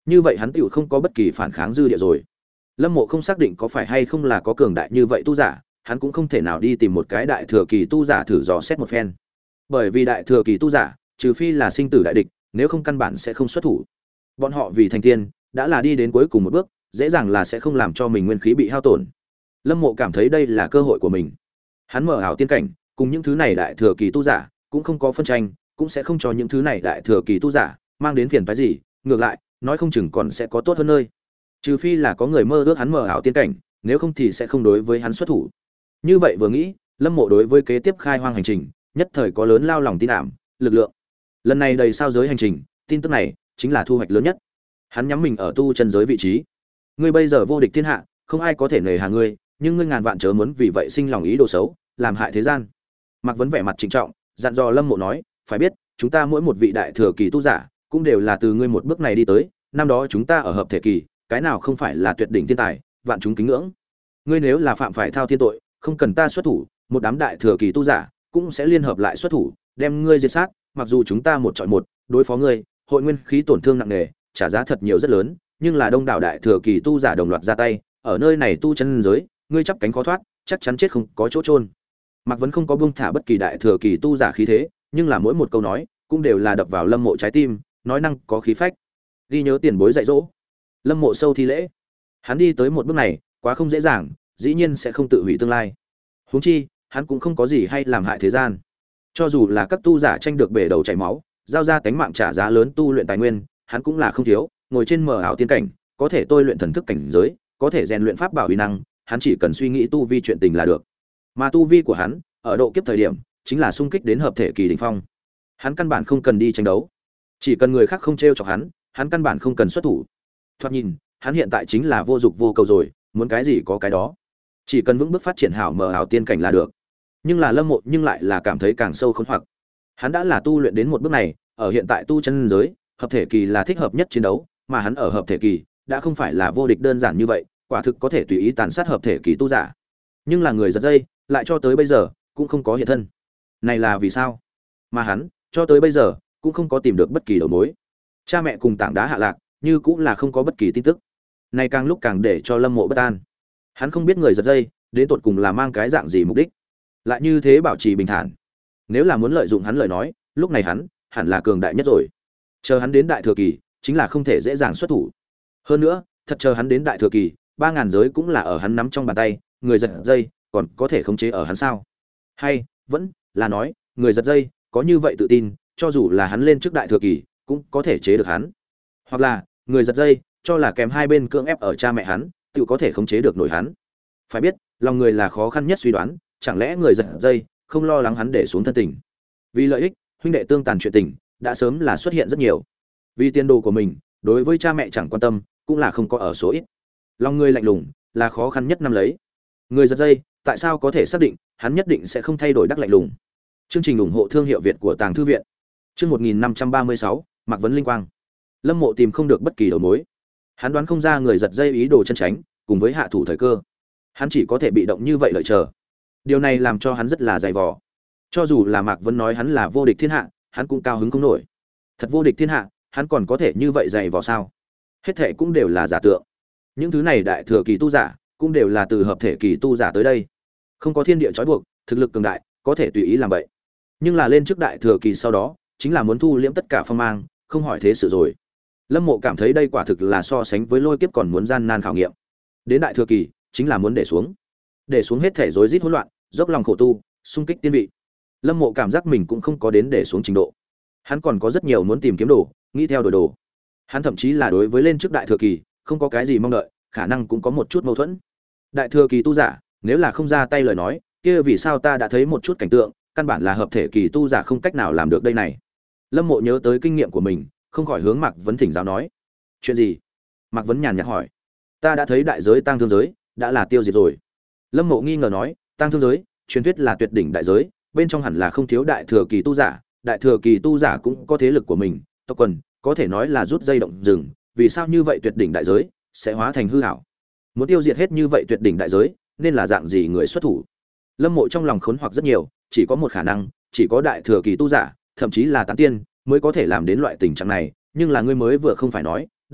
như vậy hắn tựu không có bất kỳ phản kháng dư địa rồi. Lâm Mộ không xác định có phải hay không là có cường đại như vậy tu giả, hắn cũng không thể nào đi tìm một cái đại thừa kỳ tu giả thử dò xét một phen. Bởi vì đại thừa kỳ tu giả, trừ phi là sinh tử đại địch, nếu không căn bản sẽ không xuất thủ. Bọn họ vì thành tiên, đã là đi đến cuối cùng một bước, dễ dàng là sẽ không làm cho mình nguyên khí bị hao tổn. Lâm Mộ cảm thấy đây là cơ hội của mình. Hắn mở ảo tiên cảnh, cùng những thứ này đại thừa kỳ tu giả cũng không có phân tranh, cũng sẽ không cho những thứ này đại thừa kỳ tu giả mang đến phiền phức gì, ngược lại, nói không chừng còn sẽ có tốt hơn nơi. Trừ phi là có người mơ ước hắn mở ảo tiên cảnh, nếu không thì sẽ không đối với hắn xuất thủ. Như vậy vừa nghĩ, Lâm Mộ đối với kế tiếp khai hoang hành trình, nhất thời có lớn lao lòng tin ảm, lực lượng. Lần này đầy sao giới hành trình, tin tức này chính là thu hoạch lớn nhất. Hắn nhắm mình ở tu chân giới vị trí. Ngươi bây giờ vô địch thiên hạ, không ai có thể nề hà ngươi, nhưng ngươi ngàn vạn chớ muốn vì vậy sinh lòng ý đồ xấu, làm hại thế gian. Mạc Vấn vẻ mặt trịnh trọng, dặn dò Lâm Mộ nói, phải biết, chúng ta mỗi một vị đại thừa kỳ tu giả, cũng đều là từ ngươi một bước này đi tới, năm đó chúng ta ở hợp thể kỳ, cái nào không phải là tuyệt đỉnh thiên tài, vạn chúng kính ngưỡng. Ngươi nếu là phạm phải thao thiên tội, không cần ta xuất thủ, một đám đại thừa kỳ tu giả cũng sẽ liên hợp lại xuất thủ, đem ngươi diệt sát, mặc dù chúng ta một chọi một, đối phó ngươi, hội nguyên khí tổn thương nặng nề, trả giá thật nhiều rất lớn, nhưng là đông đảo đại thừa kỳ tu giả đồng loạt ra tay, ở nơi này tu chân giới, ngươi chắp cánh khó thoát, chắc chắn chết không có chỗ chôn. Mạc Vấn không có buông thả bất kỳ đại thừa kỳ tu giả khí thế, nhưng là mỗi một câu nói cũng đều là đập vào Lâm Mộ trái tim, nói năng có khí phách. Ghi nhớ tiền bối dạy dỗ. Lâm Mộ sâu thi lễ. Hắn đi tới một bước này, quá không dễ dàng, dĩ nhiên sẽ không tự hủy tương lai. Huống chi, hắn cũng không có gì hay làm hại thế gian. Cho dù là các tu giả tranh được bể đầu chảy máu, giao ra tánh mạng trả giá lớn tu luyện tài nguyên, hắn cũng là không thiếu, ngồi trên mờ ảo tiên cảnh, có thể tôi luyện thần thức cảnh giới, có thể rèn luyện pháp bảo uy năng, hắn chỉ cần suy nghĩ tu vi chuyện tình là được. Mà tu vi của hắn, ở độ kiếp thời điểm, chính là xung kích đến hợp thể kỳ đỉnh phong. Hắn căn bản không cần đi tranh đấu, chỉ cần người khác không trêu chọc hắn, hắn căn bản không cần xuất thủ. Thoạt nhìn, hắn hiện tại chính là vô dục vô cầu rồi, muốn cái gì có cái đó, chỉ cần vững bước phát triển hảo mờ ảo tiên cảnh là được. Nhưng là Lâm Mộ nhưng lại là cảm thấy càng sâu khốn hoặc. Hắn đã là tu luyện đến một bước này, ở hiện tại tu chân giới, hợp thể kỳ là thích hợp nhất chiến đấu, mà hắn ở hợp thể kỳ đã không phải là vô địch đơn giản như vậy, quả thực có thể tùy ý tàn sát hợp thể kỳ tu giả. Nhưng là người giật dây, lại cho tới bây giờ cũng không có hiện thân. Này là vì sao? Mà hắn, cho tới bây giờ cũng không có tìm được bất kỳ đầu mối. Cha mẹ cùng tảng đá hạ lạc, như cũng là không có bất kỳ tin tức. Này càng lúc càng để cho Lâm Mộ bất an. Hắn không biết người giật dây đến tột cùng là mang cái dạng gì mục đích, lại như thế bảo trì bình thản. Nếu là muốn lợi dụng hắn lời nói, lúc này hắn hẳn là cường đại nhất rồi. Chờ hắn đến đại thừa kỳ, chính là không thể dễ dàng xuất thủ. Hơn nữa, thật chờ hắn đến đại thừa kỳ, ba ngàn giới cũng là ở hắn nắm trong bàn tay, người giật dây còn có thể khống chế ở hắn sao? Hay vẫn là nói, người giật dây có như vậy tự tin, cho dù là hắn lên trước đại thừa kỳ, cũng có thể chế được hắn. Hoặc là, người giật dây cho là kèm hai bên cưỡng ép ở cha mẹ hắn, tự có thể khống chế được nổi hắn. Phải biết, lòng người là khó khăn nhất suy đoán, chẳng lẽ người giật dây không lo lắng hắn để xuống thân tình? Vì lợi ích, huynh đệ tương tàn chuyện tình đã sớm là xuất hiện rất nhiều. Vì tiền đồ của mình, đối với cha mẹ chẳng quan tâm, cũng là không có ở số ít. Lòng người lạnh lùng là khó khăn nhất năm lấy. Người giật dây, tại sao có thể xác định hắn nhất định sẽ không thay đổi đắc lạnh lùng? Chương trình ủng hộ thương hiệu Việt của Tàng Thư viện. Chương một nghìn năm trăm ba mươi sáu, Mạc Vấn linh quang. Lâm Mộ tìm không được bất kỳ đầu mối. Hắn đoán không ra người giật dây ý đồ chân tránh, cùng với hạ thủ thời cơ. Hắn chỉ có thể bị động như vậy lợi chờ. Điều này làm cho hắn rất là dày vò. Cho dù là Mạc Vấn nói hắn là vô địch thiên hạ, hắn cũng cao hứng không nổi. Thật vô địch thiên hạ, hắn còn có thể như vậy dày vò sao? Hết thảy cũng đều là giả tượng. Những thứ này đại thừa kỳ tu giả, cũng đều là từ hợp thể kỳ tu giả tới đây. Không có thiên địa trói buộc, thực lực cường đại, có thể tùy ý làm vậy. Nhưng là lên trước đại thừa kỳ sau đó, chính là muốn thu liễm tất cả phong mang, không hỏi thế sự rồi. Lâm Mộ cảm thấy đây quả thực là so sánh với lôi kiếp còn muốn gian nan khảo nghiệm. Đến đại thừa kỳ, chính là muốn để xuống, để xuống hết thể rối rít hỗn loạn, dốc lòng khổ tu, xung kích tiên vị. Lâm Mộ cảm giác mình cũng không có đến để xuống trình độ. Hắn còn có rất nhiều muốn tìm kiếm đồ, nghĩ theo đuổi đồ. Hắn thậm chí là đối với lên trước đại thừa kỳ, không có cái gì mong đợi, khả năng cũng có một chút mâu thuẫn. Đại thừa kỳ tu giả, nếu là không ra tay lời nói, kia vì sao ta đã thấy một chút cảnh tượng, căn bản là hợp thể kỳ tu giả không cách nào làm được đây này. Lâm Mộ nhớ tới kinh nghiệm của mình, không khỏi hướng Mạc Vấn thỉnh giáo nói. Chuyện gì? Mạc Vấn nhàn nhạt hỏi. Ta đã thấy đại giới tăng thương giới đã là tiêu diệt rồi. Lâm Mộ nghi ngờ nói, tăng thương giới, truyền thuyết là tuyệt đỉnh đại giới, bên trong hẳn là không thiếu đại thừa kỳ tu giả, đại thừa kỳ tu giả cũng có thế lực của mình, tộc quần, có thể nói là rút dây động rừng, vì sao như vậy tuyệt đỉnh đại giới sẽ hóa thành hư ảo? Muốn tiêu diệt hết như vậy tuyệt đỉnh đại giới, nên là dạng gì người xuất thủ? Lâm Mộ trong lòng khốn hoặc rất nhiều, chỉ có một khả năng, chỉ có đại thừa kỳ tu giả, thậm chí là tán tiên mới có thể làm đến loại tình trạng này, nhưng là ngươi mới vừa không phải nói,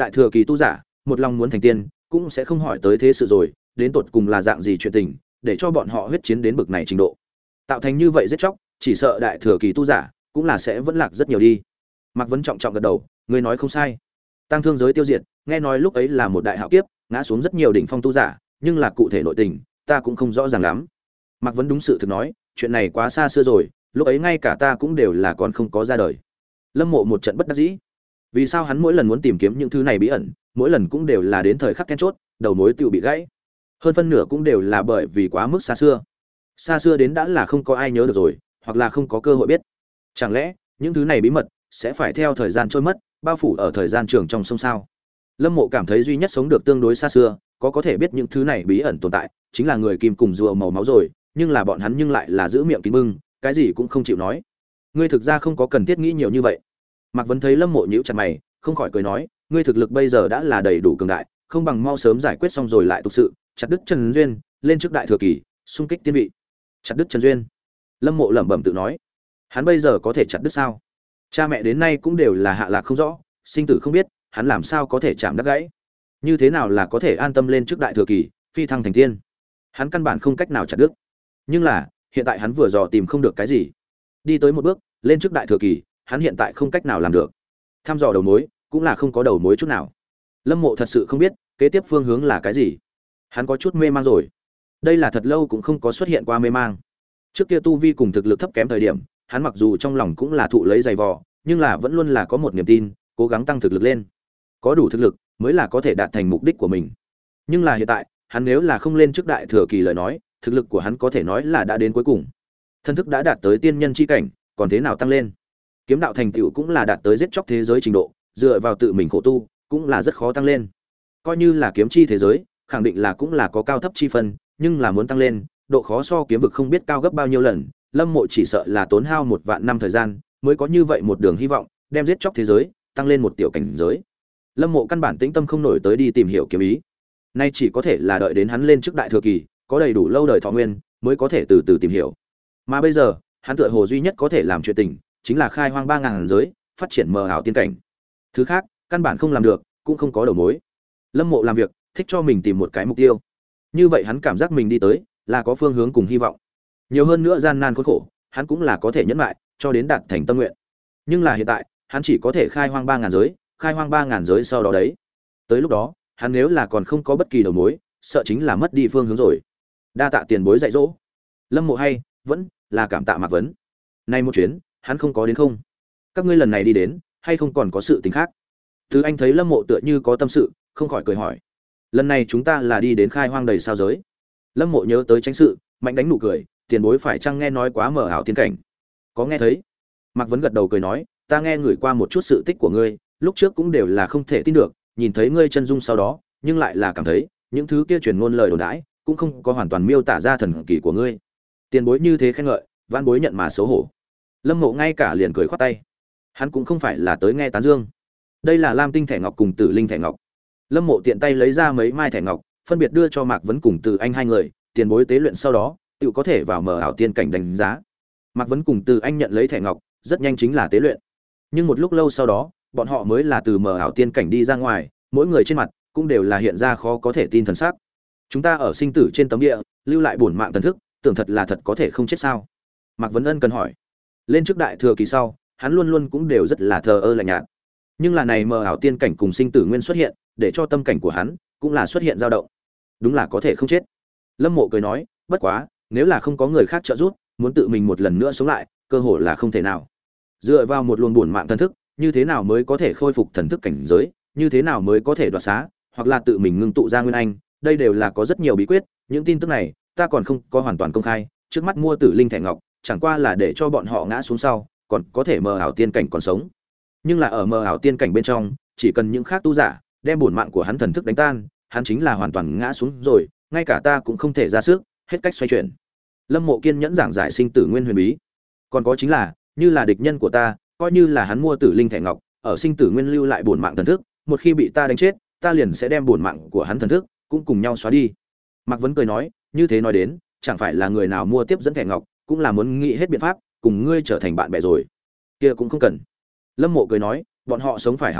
đại thừa kỳ tu giả một lòng muốn thành tiên cũng sẽ không hỏi tới thế sự rồi đến tột cùng là dạng gì chuyện tình để cho bọn họ huyết chiến đến bực này trình độ tạo thành như vậy giết chóc chỉ sợ đại thừa kỳ tu giả cũng là sẽ vẫn lạc rất nhiều đi. Mạc Vấn trọng trọng gật đầu, ngươi nói không sai. Tăng thương giới tiêu diệt, nghe nói lúc ấy là một đại hạo kiếp, ngã xuống rất nhiều đỉnh phong tu giả, nhưng là cụ thể nội tình, ta cũng không rõ ràng lắm. Mạc Vấn đúng sự thực nói, chuyện này quá xa xưa rồi, lúc ấy ngay cả ta cũng đều là còn không có ra đời. Lâm Mộ một trận bất đắc dĩ. Vì sao hắn mỗi lần muốn tìm kiếm những thứ này bí ẩn, mỗi lần cũng đều là đến thời khắc then chốt, đầu mối tựu bị gãy. Hơn phân nửa cũng đều là bởi vì quá mức xa xưa. Xa xưa đến đã là không có ai nhớ được rồi, hoặc là không có cơ hội biết. Chẳng lẽ những thứ này bí mật sẽ phải theo thời gian trôi mất, bao phủ ở thời gian trường trong sông sao? Lâm Mộ cảm thấy duy nhất sống được tương đối xa xưa, có có thể biết những thứ này bí ẩn tồn tại, chính là người kim cùng rùa màu máu rồi, nhưng là bọn hắn nhưng lại là giữ miệng kín bưng, cái gì cũng không chịu nói. Ngươi thực ra không có cần thiết nghĩ nhiều như vậy. Mạc Vấn thấy Lâm Mộ nhíu chặt mày, không khỏi cười nói, ngươi thực lực bây giờ đã là đầy đủ cường đại, không bằng mau sớm giải quyết xong rồi lại tục sự, chặt đứt Trần Duyên, lên trước đại thừa kỳ, xung kích tiên vị. Chặt đứt Trần Duyên. Lâm Mộ lẩm bẩm tự nói, hắn bây giờ có thể chặt đứt sao? Cha mẹ đến nay cũng đều là hạ lạc không rõ, sinh tử không biết, hắn làm sao có thể chạm đứt gãy? Như thế nào là có thể an tâm lên trước đại thừa kỳ, phi thăng thành tiên? Hắn căn bản không cách nào chặt đứt. Nhưng là, hiện tại hắn vừa dò tìm không được cái gì. Đi tới một bước, lên trước đại thừa kỳ, hắn hiện tại không cách nào làm được. Thăm dò đầu mối, cũng là không có đầu mối chút nào. Lâm Mộ thật sự không biết, kế tiếp phương hướng là cái gì. Hắn có chút mê mang rồi. Đây là thật lâu cũng không có xuất hiện qua mê mang. Trước kia tu vi cùng thực lực thấp kém thời điểm, hắn mặc dù trong lòng cũng là thụ lấy dày vò, nhưng là vẫn luôn là có một niềm tin, cố gắng tăng thực lực lên. Có đủ thực lực mới là có thể đạt thành mục đích của mình. Nhưng là hiện tại, hắn nếu là không lên trước đại thừa kỳ lời nói, thực lực của hắn có thể nói là đã đến cuối cùng. Thân thức đã đạt tới tiên nhân chi cảnh, còn thế nào tăng lên? Kiếm đạo thành tựu cũng là đạt tới giết chóc thế giới trình độ, dựa vào tự mình khổ tu, cũng là rất khó tăng lên. Coi như là kiếm chi thế giới, khẳng định là cũng là có cao thấp chi phân, nhưng là muốn tăng lên, độ khó so kiếm vực không biết cao gấp bao nhiêu lần, Lâm Mộ chỉ sợ là tốn hao một vạn năm thời gian, mới có như vậy một đường hy vọng, đem giết chóc thế giới tăng lên một tiểu cảnh giới. Lâm Mộ căn bản tĩnh tâm không nổi tới đi tìm hiểu kiếm ý. Nay chỉ có thể là đợi đến hắn lên trước đại thừa kỳ, có đầy đủ lâu đời thọ nguyên, mới có thể từ từ tìm hiểu. Mà bây giờ, hắn tựa hồ duy nhất có thể làm chuyện tình, chính là khai hoang ba ngàn giới, phát triển mờ ảo tiên cảnh. Thứ khác, căn bản không làm được, cũng không có đầu mối. Lâm Mộ làm việc, thích cho mình tìm một cái mục tiêu. Như vậy hắn cảm giác mình đi tới, là có phương hướng cùng hy vọng. Nhiều hơn nữa gian nan khốn khổ, hắn cũng là có thể nhẫn lại, cho đến đạt thành tâm nguyện. Nhưng là hiện tại, hắn chỉ có thể khai hoang ba ngàn giới, khai hoang ba ngàn giới sau đó đấy. Tới lúc đó, hắn nếu là còn không có bất kỳ đầu mối, sợ chính là mất đi phương hướng rồi. Đa tạ tiền bối dạy dỗ. Lâm Mộ hay, vẫn là cảm tạ Mạc Vấn. Nay một chuyến, hắn không có đến không? Các ngươi lần này đi đến, hay không còn có sự tình khác? Từ Anh thấy Lâm Mộ tựa như có tâm sự, không khỏi cười hỏi. Lần này chúng ta là đi đến khai hoang đầy sao giới. Lâm Mộ nhớ tới tránh sự, mạnh đánh nụ cười, tiền bối phải chăng nghe nói quá mờ ảo tiên cảnh? Có nghe thấy? Mạc Vấn gật đầu cười nói, ta nghe ngửi qua một chút sự tích của ngươi, lúc trước cũng đều là không thể tin được, nhìn thấy ngươi chân dung sau đó, nhưng lại là cảm thấy, những thứ kia truyền ngôn lời đồn đãi, cũng không có hoàn toàn miêu tả ra thần kỳ của ngươi. Tiền bối như thế khen ngợi, vãn bối nhận mà xấu hổ. Lâm Mộ ngay cả liền cười khoát tay. Hắn cũng không phải là tới nghe tán dương. Đây là Lam tinh thẻ ngọc cùng Tử linh thẻ ngọc. Lâm Mộ tiện tay lấy ra mấy mai thẻ ngọc, phân biệt đưa cho Mạc Vấn cùng Từ Anh hai người, tiền bối tế luyện sau đó, tự có thể vào mở ảo tiên cảnh đánh giá. Mạc Vấn cùng Từ Anh nhận lấy thẻ ngọc, rất nhanh chính là tế luyện. Nhưng một lúc lâu sau đó, bọn họ mới là từ mở ảo tiên cảnh đi ra ngoài, mỗi người trên mặt cũng đều là hiện ra khó có thể tin thần sắc. Chúng ta ở sinh tử trên tấm địa, lưu lại bổn mạng thần thức, tưởng thật là thật có thể không chết sao? Mạc Vấn Ân cần hỏi. Lên trước đại thừa kỳ sau, hắn luôn luôn cũng đều rất là thờ ơ lạnh nhạt. Nhưng là này mờ ảo tiên cảnh cùng sinh tử nguyên xuất hiện, để cho tâm cảnh của hắn cũng là xuất hiện dao động. Đúng là có thể không chết. Lâm Mộ cười nói, bất quá, nếu là không có người khác trợ giúp, muốn tự mình một lần nữa sống lại, cơ hội là không thể nào. Dựa vào một luồng bổn mạng thần thức, như thế nào mới có thể khôi phục thần thức cảnh giới, như thế nào mới có thể đoạt xá, hoặc là tự mình ngưng tụ ra nguyên anh, đây đều là có rất nhiều bí quyết, những tin tức này ta còn không có hoàn toàn công khai, trước mắt mua Tử linh thẻ ngọc, chẳng qua là để cho bọn họ ngã xuống sau, còn có thể mờ ảo tiên cảnh còn sống. Nhưng là ở mờ ảo tiên cảnh bên trong, chỉ cần những khác tu giả đem bổn mạng của hắn thần thức đánh tan, hắn chính là hoàn toàn ngã xuống rồi, ngay cả ta cũng không thể ra sức, hết cách xoay chuyển. Lâm Mộ kiên nhẫn giảng giải sinh tử nguyên huyền bí. Còn có chính là, như là địch nhân của ta, coi như là hắn mua Tử linh thẻ ngọc, ở sinh tử nguyên lưu lại bổn mạng thần thức, một khi bị ta đánh chết, ta liền sẽ đem bổn mạng của hắn thần thức cũng cùng nhau xóa đi. Mạc Vấn cười nói, như thế nói đến, chẳng phải là người nào mua tiếp dẫn thẻ ngọc, cũng là muốn nghĩ hết biện pháp cùng ngươi trở thành bạn bè rồi. Kia cũng không cần. Lâm Mộ cười nói, bọn họ sống phải hảo hảo,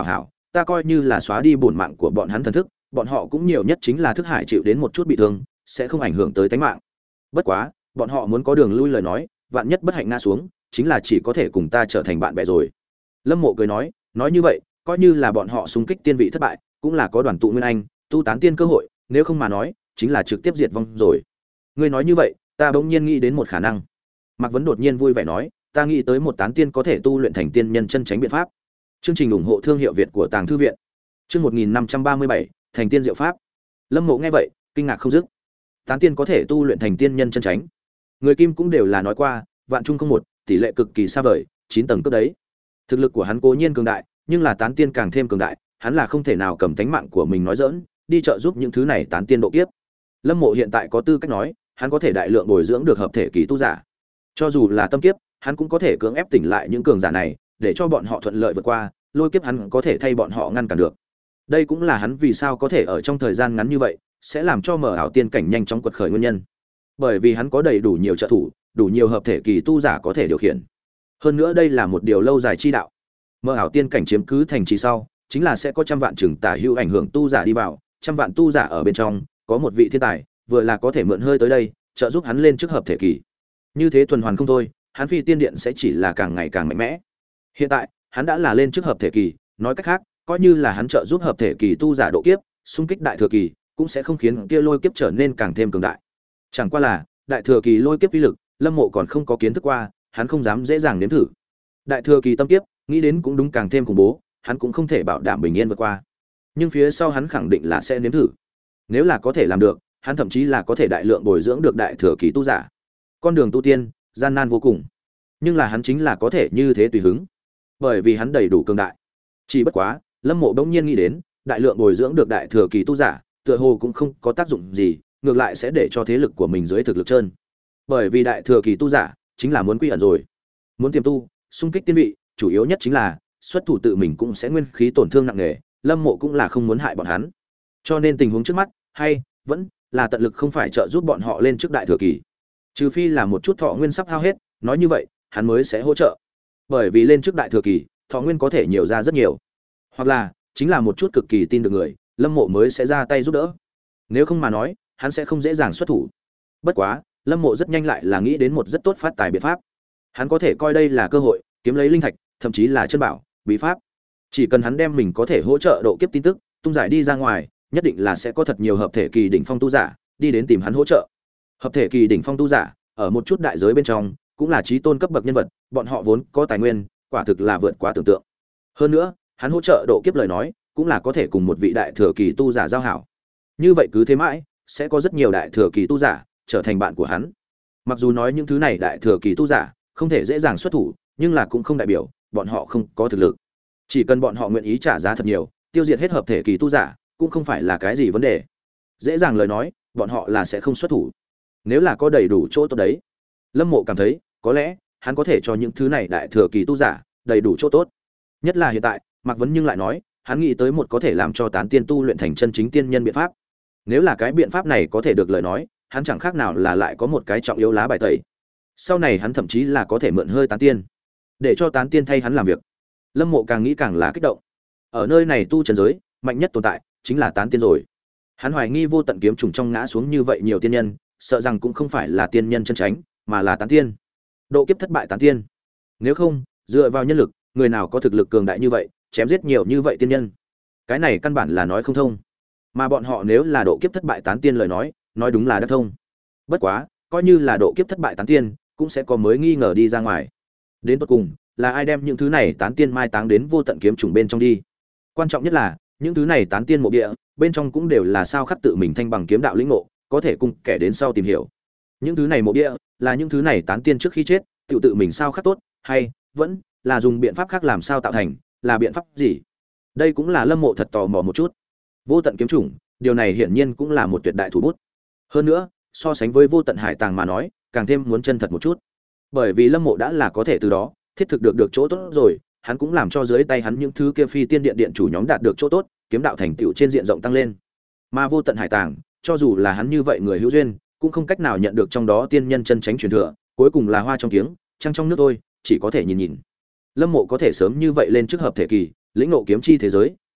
ta coi như là xóa đi bổn mạng của bọn hắn thần thức, bọn họ cũng nhiều nhất chính là thức hải chịu đến một chút bị thương, sẽ không ảnh hưởng tới tính mạng. Bất quá, bọn họ muốn có đường lui lời nói, vạn nhất bất hạnh ngã xuống, chính là chỉ có thể cùng ta trở thành bạn bè rồi. Lâm Mộ cười nói, nói như vậy, coi như là bọn họ xung kích tiên vị thất bại, cũng là có đoàn tụ nguyên anh, tu tán tiên cơ hội, nếu không mà nói, chính là trực tiếp diệt vong rồi. Ngươi nói như vậy, ta bỗng nhiên nghĩ đến một khả năng. Mạc Vấn đột nhiên vui vẻ nói, ta nghĩ tới một tán tiên có thể tu luyện thành tiên nhân chân chánh biện pháp. Chương trình ủng hộ thương hiệu Việt của Tàng thư viện. Chương một nghìn năm trăm ba mươi bảy, thành tiên diệu pháp. Lâm Mộ nghe vậy, kinh ngạc không dứt. Tán tiên có thể tu luyện thành tiên nhân chân chánh. Người Kim cũng đều là nói qua, vạn trung không một, tỷ lệ cực kỳ xa vời, chín tầng cấp đấy. Thực lực của hắn cố nhiên cường đại, nhưng là tán tiên càng thêm cường đại, hắn là không thể nào cầm tánh mạng của mình nói giỡn, đi trợ giúp những thứ này tán tiên độ kiếp. Lâm Mộ hiện tại có tư cách nói, hắn có thể đại lượng bồi dưỡng được hợp thể kỳ tu giả. Cho dù là tâm kiếp, hắn cũng có thể cưỡng ép tỉnh lại những cường giả này, để cho bọn họ thuận lợi vượt qua, lôi kiếp hắn có thể thay bọn họ ngăn cản được. Đây cũng là hắn vì sao có thể ở trong thời gian ngắn như vậy, sẽ làm cho mở ảo tiên cảnh nhanh chóng quật khởi nguyên nhân. Bởi vì hắn có đầy đủ nhiều trợ thủ, đủ nhiều hợp thể kỳ tu giả có thể điều khiển. Hơn nữa đây là một điều lâu dài chi đạo. Mở ảo tiên cảnh chiếm cứ thành trì sau, chính là sẽ có trăm vạn chừng tả hữu ảnh hưởng tu giả đi vào, trăm vạn tu giả ở bên trong, có một vị thiên tài, vừa là có thể mượn hơi tới đây, trợ giúp hắn lên trước hợp thể kỳ. Như thế tuần hoàn không thôi, hắn phi tiên điện sẽ chỉ là càng ngày càng mạnh mẽ. Hiện tại, hắn đã là lên trước hợp thể kỳ, nói cách khác, coi như là hắn trợ giúp hợp thể kỳ tu giả độ kiếp, xung kích đại thừa kỳ, cũng sẽ không khiến kia lôi kiếp trở nên càng thêm cường đại. Chẳng qua là, đại thừa kỳ lôi kiếp uy lực, Lâm Mộ còn không có kiến thức qua, hắn không dám dễ dàng nếm thử. Đại thừa kỳ tâm kiếp, nghĩ đến cũng đúng càng thêm khủng bố, hắn cũng không thể bảo đảm bình yên vượt qua. Nhưng phía sau hắn khẳng định là sẽ nếm thử. Nếu là có thể làm được, hắn thậm chí là có thể đại lượng bồi dưỡng được đại thừa kỳ tu giả. Con đường tu tiên, gian nan vô cùng. Nhưng là hắn chính là có thể như thế tùy hứng, bởi vì hắn đầy đủ cường đại. Chỉ bất quá, Lâm Mộ bỗng nhiên nghĩ đến, đại lượng bồi dưỡng được đại thừa kỳ tu giả, tựa hồ cũng không có tác dụng gì, ngược lại sẽ để cho thế lực của mình dưới thực lực trơn. Bởi vì đại thừa kỳ tu giả chính là muốn quy ẩn rồi, muốn tiềm tu, xung kích tiên vị, chủ yếu nhất chính là xuất thủ tự mình cũng sẽ nguyên khí tổn thương nặng nề, Lâm Mộ cũng là không muốn hại bọn hắn. Cho nên tình huống trước mắt, hay vẫn là tận lực không phải trợ giúp bọn họ lên trước đại thừa kỳ. Trừ phi là một chút thọ nguyên sắp hao hết, nói như vậy, hắn mới sẽ hỗ trợ. Bởi vì lên trước đại thừa kỳ, thọ nguyên có thể nhiều ra rất nhiều. Hoặc là, chính là một chút cực kỳ tin được người, Lâm Mộ mới sẽ ra tay giúp đỡ. Nếu không mà nói, hắn sẽ không dễ dàng xuất thủ. Bất quá, Lâm Mộ rất nhanh lại là nghĩ đến một rất tốt phát tài biện pháp. Hắn có thể coi đây là cơ hội, kiếm lấy linh thạch, thậm chí là chân bảo, bí pháp. Chỉ cần hắn đem mình có thể hỗ trợ độ kiếp tin tức, tung giải đi ra ngoài, nhất định là sẽ có thật nhiều hợp thể kỳ đỉnh phong tu giả đi đến tìm hắn hỗ trợ. Hợp thể kỳ đỉnh phong tu giả, ở một chút đại giới bên trong, cũng là chí tôn cấp bậc nhân vật, bọn họ vốn có tài nguyên, quả thực là vượt quá tưởng tượng. Hơn nữa, hắn hỗ trợ độ kiếp lời nói, cũng là có thể cùng một vị đại thừa kỳ tu giả giao hảo. Như vậy cứ thế mãi, sẽ có rất nhiều đại thừa kỳ tu giả trở thành bạn của hắn. Mặc dù nói những thứ này đại thừa kỳ tu giả không thể dễ dàng xuất thủ, nhưng là cũng không đại biểu bọn họ không có thực lực. Chỉ cần bọn họ nguyện ý trả giá thật nhiều, tiêu diệt hết hợp thể kỳ tu giả, cũng không phải là cái gì vấn đề. Dễ dàng lời nói, bọn họ là sẽ không xuất thủ. Nếu là có đầy đủ chỗ tốt đấy, Lâm Mộ cảm thấy, có lẽ hắn có thể cho những thứ này đại thừa kỳ tu giả đầy đủ chỗ tốt. Nhất là hiện tại, Mạc Vấn nhưng lại nói, hắn nghĩ tới một có thể làm cho tán tiên tu luyện thành chân chính tiên nhân biện pháp. Nếu là cái biện pháp này có thể được lời nói, hắn chẳng khác nào là lại có một cái trọng yếu lá bài tẩy. Sau này hắn thậm chí là có thể mượn hơi tán tiên, để cho tán tiên thay hắn làm việc. Lâm Mộ càng nghĩ càng là kích động. Ở nơi này tu trần giới, mạnh nhất tồn tại chính là tán tiên rồi. Hắn hoài nghi vô tận kiếm trùng trong ngã xuống như vậy nhiều tiên nhân, sợ rằng cũng không phải là tiên nhân chân chánh, mà là tán tiên. Độ kiếp thất bại tán tiên. Nếu không, dựa vào nhân lực, người nào có thực lực cường đại như vậy, chém giết nhiều như vậy tiên nhân. Cái này căn bản là nói không thông. Mà bọn họ nếu là độ kiếp thất bại tán tiên lời nói, nói đúng là đắc thông. Bất quá, coi như là độ kiếp thất bại tán tiên, cũng sẽ có mới nghi ngờ đi ra ngoài. Đến cuối cùng, là ai đem những thứ này tán tiên mai táng đến vô tận kiếm trùng bên trong đi. Quan trọng nhất là, những thứ này tán tiên mộ địa, bên trong cũng đều là sao khắc tự mình thanh bằng kiếm đạo lĩnh ngộ, có thể cùng kẻ đến sau tìm hiểu. Những thứ này mộ địa, là những thứ này tán tiên trước khi chết, tự tự mình sao khắc tốt, hay vẫn là dùng biện pháp khác làm sao tạo thành, là biện pháp gì? Đây cũng là Lâm Mộ thật tò mò một chút. Vô tận kiếm trùng, điều này hiển nhiên cũng là một tuyệt đại thủ bút. Hơn nữa, so sánh với vô tận hải tàng mà nói, càng thêm muốn chân thật một chút. Bởi vì Lâm Mộ đã là có thể từ đó thiết thực được được chỗ tốt rồi, hắn cũng làm cho dưới tay hắn những thứ kia phi tiên điện điện chủ nhóm đạt được chỗ tốt, kiếm đạo thành tựu trên diện rộng tăng lên. Mà vô tận hải tàng, cho dù là hắn như vậy người hữu duyên, cũng không cách nào nhận được trong đó tiên nhân chân chánh truyền thừa, cuối cùng là hoa trong kiếng, trăng trong nước thôi, chỉ có thể nhìn nhìn. Lâm Mộ có thể sớm như vậy lên trước hợp thể kỳ, lĩnh ngộ kiếm chi thế giới,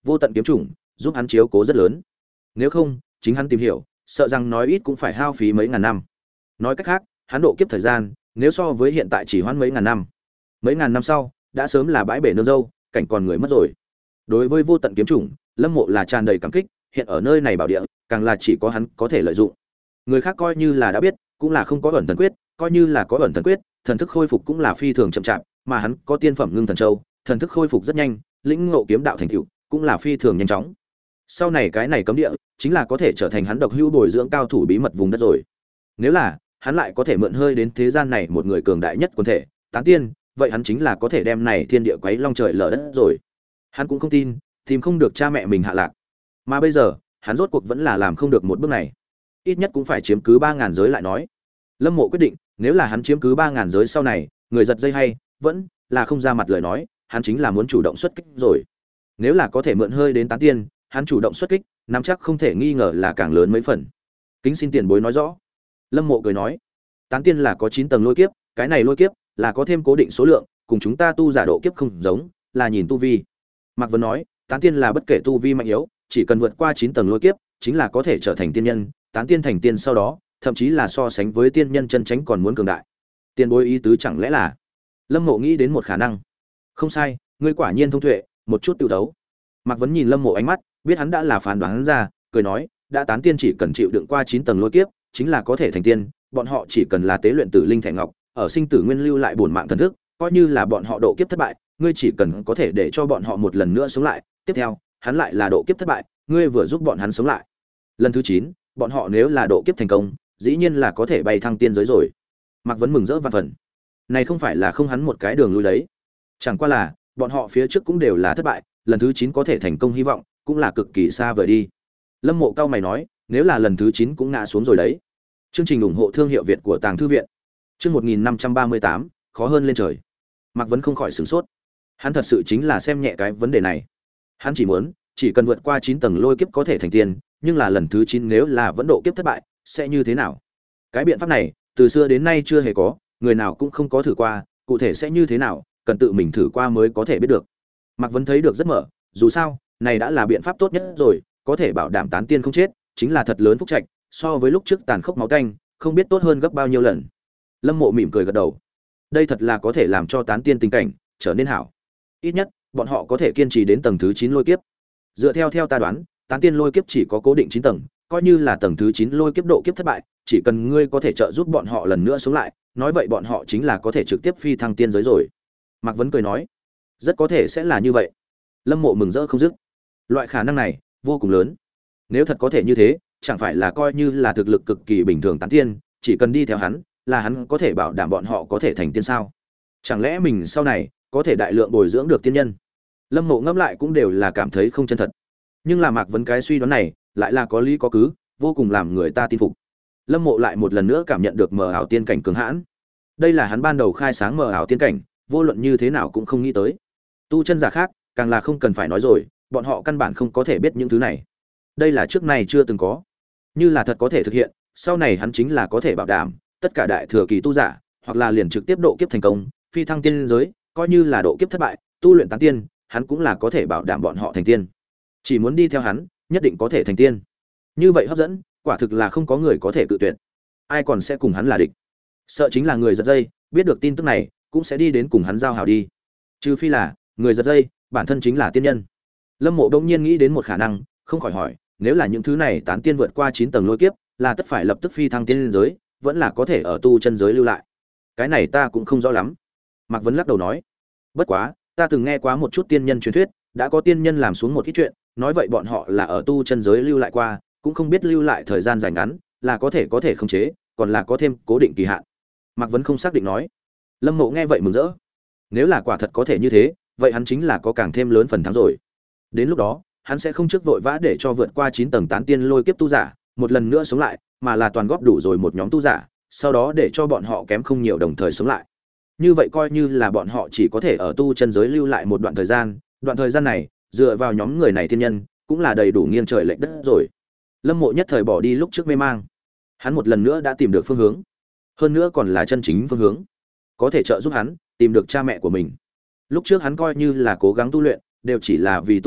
vô tận kiếm chủng giúp hắn chiếu cố rất lớn. Nếu không, chính hắn tìm hiểu, sợ rằng nói ít cũng phải hao phí mấy ngàn năm. Nói cách khác, hắn độ kiếp thời gian, nếu so với hiện tại chỉ hoãn mấy ngàn năm. Mấy ngàn năm sau, đã sớm là bãi bể nương dâu, cảnh còn người mất rồi. Đối với vô tận kiếm chủng, Lâm Mộ là tràn đầy cảm kích, hiện ở nơi này bảo địa, càng là chỉ có hắn có thể lợi dụng. Người khác coi như là đã biết, cũng là không có ẩn thần quyết, coi như là có ẩn thần quyết, thần thức khôi phục cũng là phi thường chậm chạp, mà hắn có tiên phẩm ngưng thần châu, thần thức khôi phục rất nhanh, lĩnh ngộ kiếm đạo thành tựu, cũng là phi thường nhanh chóng. Sau này cái này cấm địa, chính là có thể trở thành hắn độc hữu bồi dưỡng cao thủ bí mật vùng đất rồi. Nếu là hắn lại có thể mượn hơi đến thế gian này một người cường đại nhất quân thể, tán tiên, vậy hắn chính là có thể đem này thiên địa quấy long trời lở đất rồi. Hắn cũng không tin, tìm không được cha mẹ mình hạ lạc. Mà bây giờ, hắn rốt cuộc vẫn là làm không được một bước này. Ít nhất cũng phải chiếm cứ ba ngàn giới lại nói. Lâm Mộ quyết định, nếu là hắn chiếm cứ ba ngàn giới sau này, người giật dây hay, vẫn là không ra mặt lời nói, hắn chính là muốn chủ động xuất kích rồi. Nếu là có thể mượn hơi đến tán tiên, hắn chủ động xuất kích, nắm chắc không thể nghi ngờ là càng lớn mấy phần. Kính xin tiền bối nói rõ. Lâm Mộ cười nói, tán tiên là có chín tầng lôi kiếp, cái này lôi kiếp là có thêm cố định số lượng, cùng chúng ta tu giả độ kiếp không giống, là nhìn tu vi. Mạc Vân nói, tán tiên là bất kể tu vi mạnh yếu, chỉ cần vượt qua chín tầng lôi kiếp, chính là có thể trở thành tiên nhân, tán tiên thành tiên sau đó, thậm chí là so sánh với tiên nhân chân chính còn muốn cường đại. Tiền bối ý tứ chẳng lẽ là? Lâm Mộ nghĩ đến một khả năng. Không sai, ngươi quả nhiên thông tuệ, một chút tiêu đấu. Mạc Vấn nhìn Lâm Mộ ánh mắt, biết hắn đã là phán đoán ra, cười nói, đã tán tiên chỉ cần chịu đựng qua chín tầng lôi kiếp, chính là có thể thành tiên, bọn họ chỉ cần là tế luyện tử linh thẻ ngọc, ở sinh tử nguyên lưu lại bổn mạng thần thức, coi như là bọn họ độ kiếp thất bại, ngươi chỉ cần có thể để cho bọn họ một lần nữa sống lại, tiếp theo, hắn lại là độ kiếp thất bại, ngươi vừa giúp bọn hắn sống lại. Lần thứ chín, bọn họ nếu là độ kiếp thành công, dĩ nhiên là có thể bay thăng tiên giới rồi. Mạc Vấn mừng rỡ vạn phần. Này không phải là không hắn một cái đường lui đấy. Chẳng qua là, bọn họ phía trước cũng đều là thất bại, lần thứ chín có thể thành công hy vọng cũng là cực kỳ xa vời đi. Lâm Mộ cao mày nói, nếu là lần thứ chín cũng ngã xuống rồi đấy. Chương trình ủng hộ thương hiệu Việt của Tàng thư viện. Chương một nghìn năm trăm ba mươi tám, khó hơn lên trời. Mạc Vấn không khỏi sửng sốt. Hắn thật sự chính là xem nhẹ cái vấn đề này. Hắn chỉ muốn, chỉ cần vượt qua chín tầng lôi kiếp có thể thành tiên, nhưng là lần thứ chín nếu là vẫn độ kiếp thất bại, sẽ như thế nào? Cái biện pháp này, từ xưa đến nay chưa hề có, người nào cũng không có thử qua, cụ thể sẽ như thế nào, cần tự mình thử qua mới có thể biết được. Mạc Vấn thấy được rất mở, dù sao, này đã là biện pháp tốt nhất rồi, có thể bảo đảm tán tiên không chết, chính là thật lớn phúc trạch, so với lúc trước tàn khốc máu tanh, không biết tốt hơn gấp bao nhiêu lần. Lâm Mộ mỉm cười gật đầu. Đây thật là có thể làm cho tán tiên tình cảnh trở nên hảo. Ít nhất, bọn họ có thể kiên trì đến tầng thứ chín lôi kiếp. Dựa theo theo ta đoán, tán tiên lôi kiếp chỉ có cố định chín tầng, coi như là tầng thứ chín lôi kiếp độ kiếp thất bại, chỉ cần ngươi có thể trợ giúp bọn họ lần nữa sống lại, nói vậy bọn họ chính là có thể trực tiếp phi thăng tiên giới rồi. Mạc Vấn cười nói, rất có thể sẽ là như vậy. Lâm Mộ mừng rỡ không dứt. Loại khả năng này vô cùng lớn. Nếu thật có thể như thế, chẳng phải là coi như là thực lực cực kỳ bình thường tán tiên, chỉ cần đi theo hắn, là hắn có thể bảo đảm bọn họ có thể thành tiên sao? Chẳng lẽ mình sau này có thể đại lượng bồi dưỡng được tiên nhân? Lâm Mộ ngẫm lại cũng đều là cảm thấy không chân thật. Nhưng là Mạc Vấn cái suy đoán này, lại là có lý có cứ, vô cùng làm người ta tin phục. Lâm Mộ lại một lần nữa cảm nhận được mờ ảo tiên cảnh cường hãn. Đây là hắn ban đầu khai sáng mờ ảo tiên cảnh, vô luận như thế nào cũng không nghĩ tới. Tu chân giả khác, càng là không cần phải nói rồi, bọn họ căn bản không có thể biết những thứ này. Đây là trước này chưa từng có. Như là thật có thể thực hiện, sau này hắn chính là có thể bảo đảm, tất cả đại thừa kỳ tu giả, hoặc là liền trực tiếp độ kiếp thành công, phi thăng tiên giới, coi như là độ kiếp thất bại, tu luyện tán tiên, hắn cũng là có thể bảo đảm bọn họ thành tiên. Chỉ muốn đi theo hắn, nhất định có thể thành tiên. Như vậy hấp dẫn, quả thực là không có người có thể cự tuyệt. Ai còn sẽ cùng hắn là địch? Sợ chính là người giật dây, biết được tin tức này, cũng sẽ đi đến cùng hắn giao hảo đi. Trừ phi là, người giật dây, bản thân chính là tiên nhân. Lâm Mộ đông nhiên nghĩ đến một khả năng, không khỏi hỏi, nếu là những thứ này tán tiên vượt qua chín tầng lôi kiếp, là tất phải lập tức phi thăng tiên giới, vẫn là có thể ở tu chân giới lưu lại. Cái này ta cũng không rõ lắm. Mạc Vấn lắc đầu nói, bất quá, ta từng nghe quá một chút tiên nhân truyền thuyết, đã có tiên nhân làm xuống một ít chuyện, nói vậy bọn họ là ở tu chân giới lưu lại qua, cũng không biết lưu lại thời gian dài ngắn, là có thể có thể khống chế, còn là có thêm cố định kỳ hạn. Mạc Vấn không xác định nói. Lâm Mộ nghe vậy mừng rỡ. Nếu là quả thật có thể như thế, vậy hắn chính là có càng thêm lớn phần thắng rồi. Đến lúc đó, hắn sẽ không trước vội vã để cho vượt qua chín tầng tán tiên lôi kiếp tu giả, một lần nữa sống lại, mà là toàn góp đủ rồi một nhóm tu giả, sau đó để cho bọn họ kém không nhiều đồng thời sống lại. Như vậy coi như là bọn họ chỉ có thể ở tu chân giới lưu lại một đoạn thời gian, đoạn thời gian này, dựa vào nhóm người này thiên nhân, cũng là đầy đủ nghiêng trời lệch đất rồi. Lâm Mộ nhất thời bỏ đi lúc trước mê mang. Hắn một lần nữa đã tìm được phương hướng, hơn nữa còn là chân chính phương hướng, có thể trợ giúp hắn tìm được cha mẹ của mình. Lúc trước hắn coi như là cố gắng tu luyện, đều chỉ là vì tu luyện,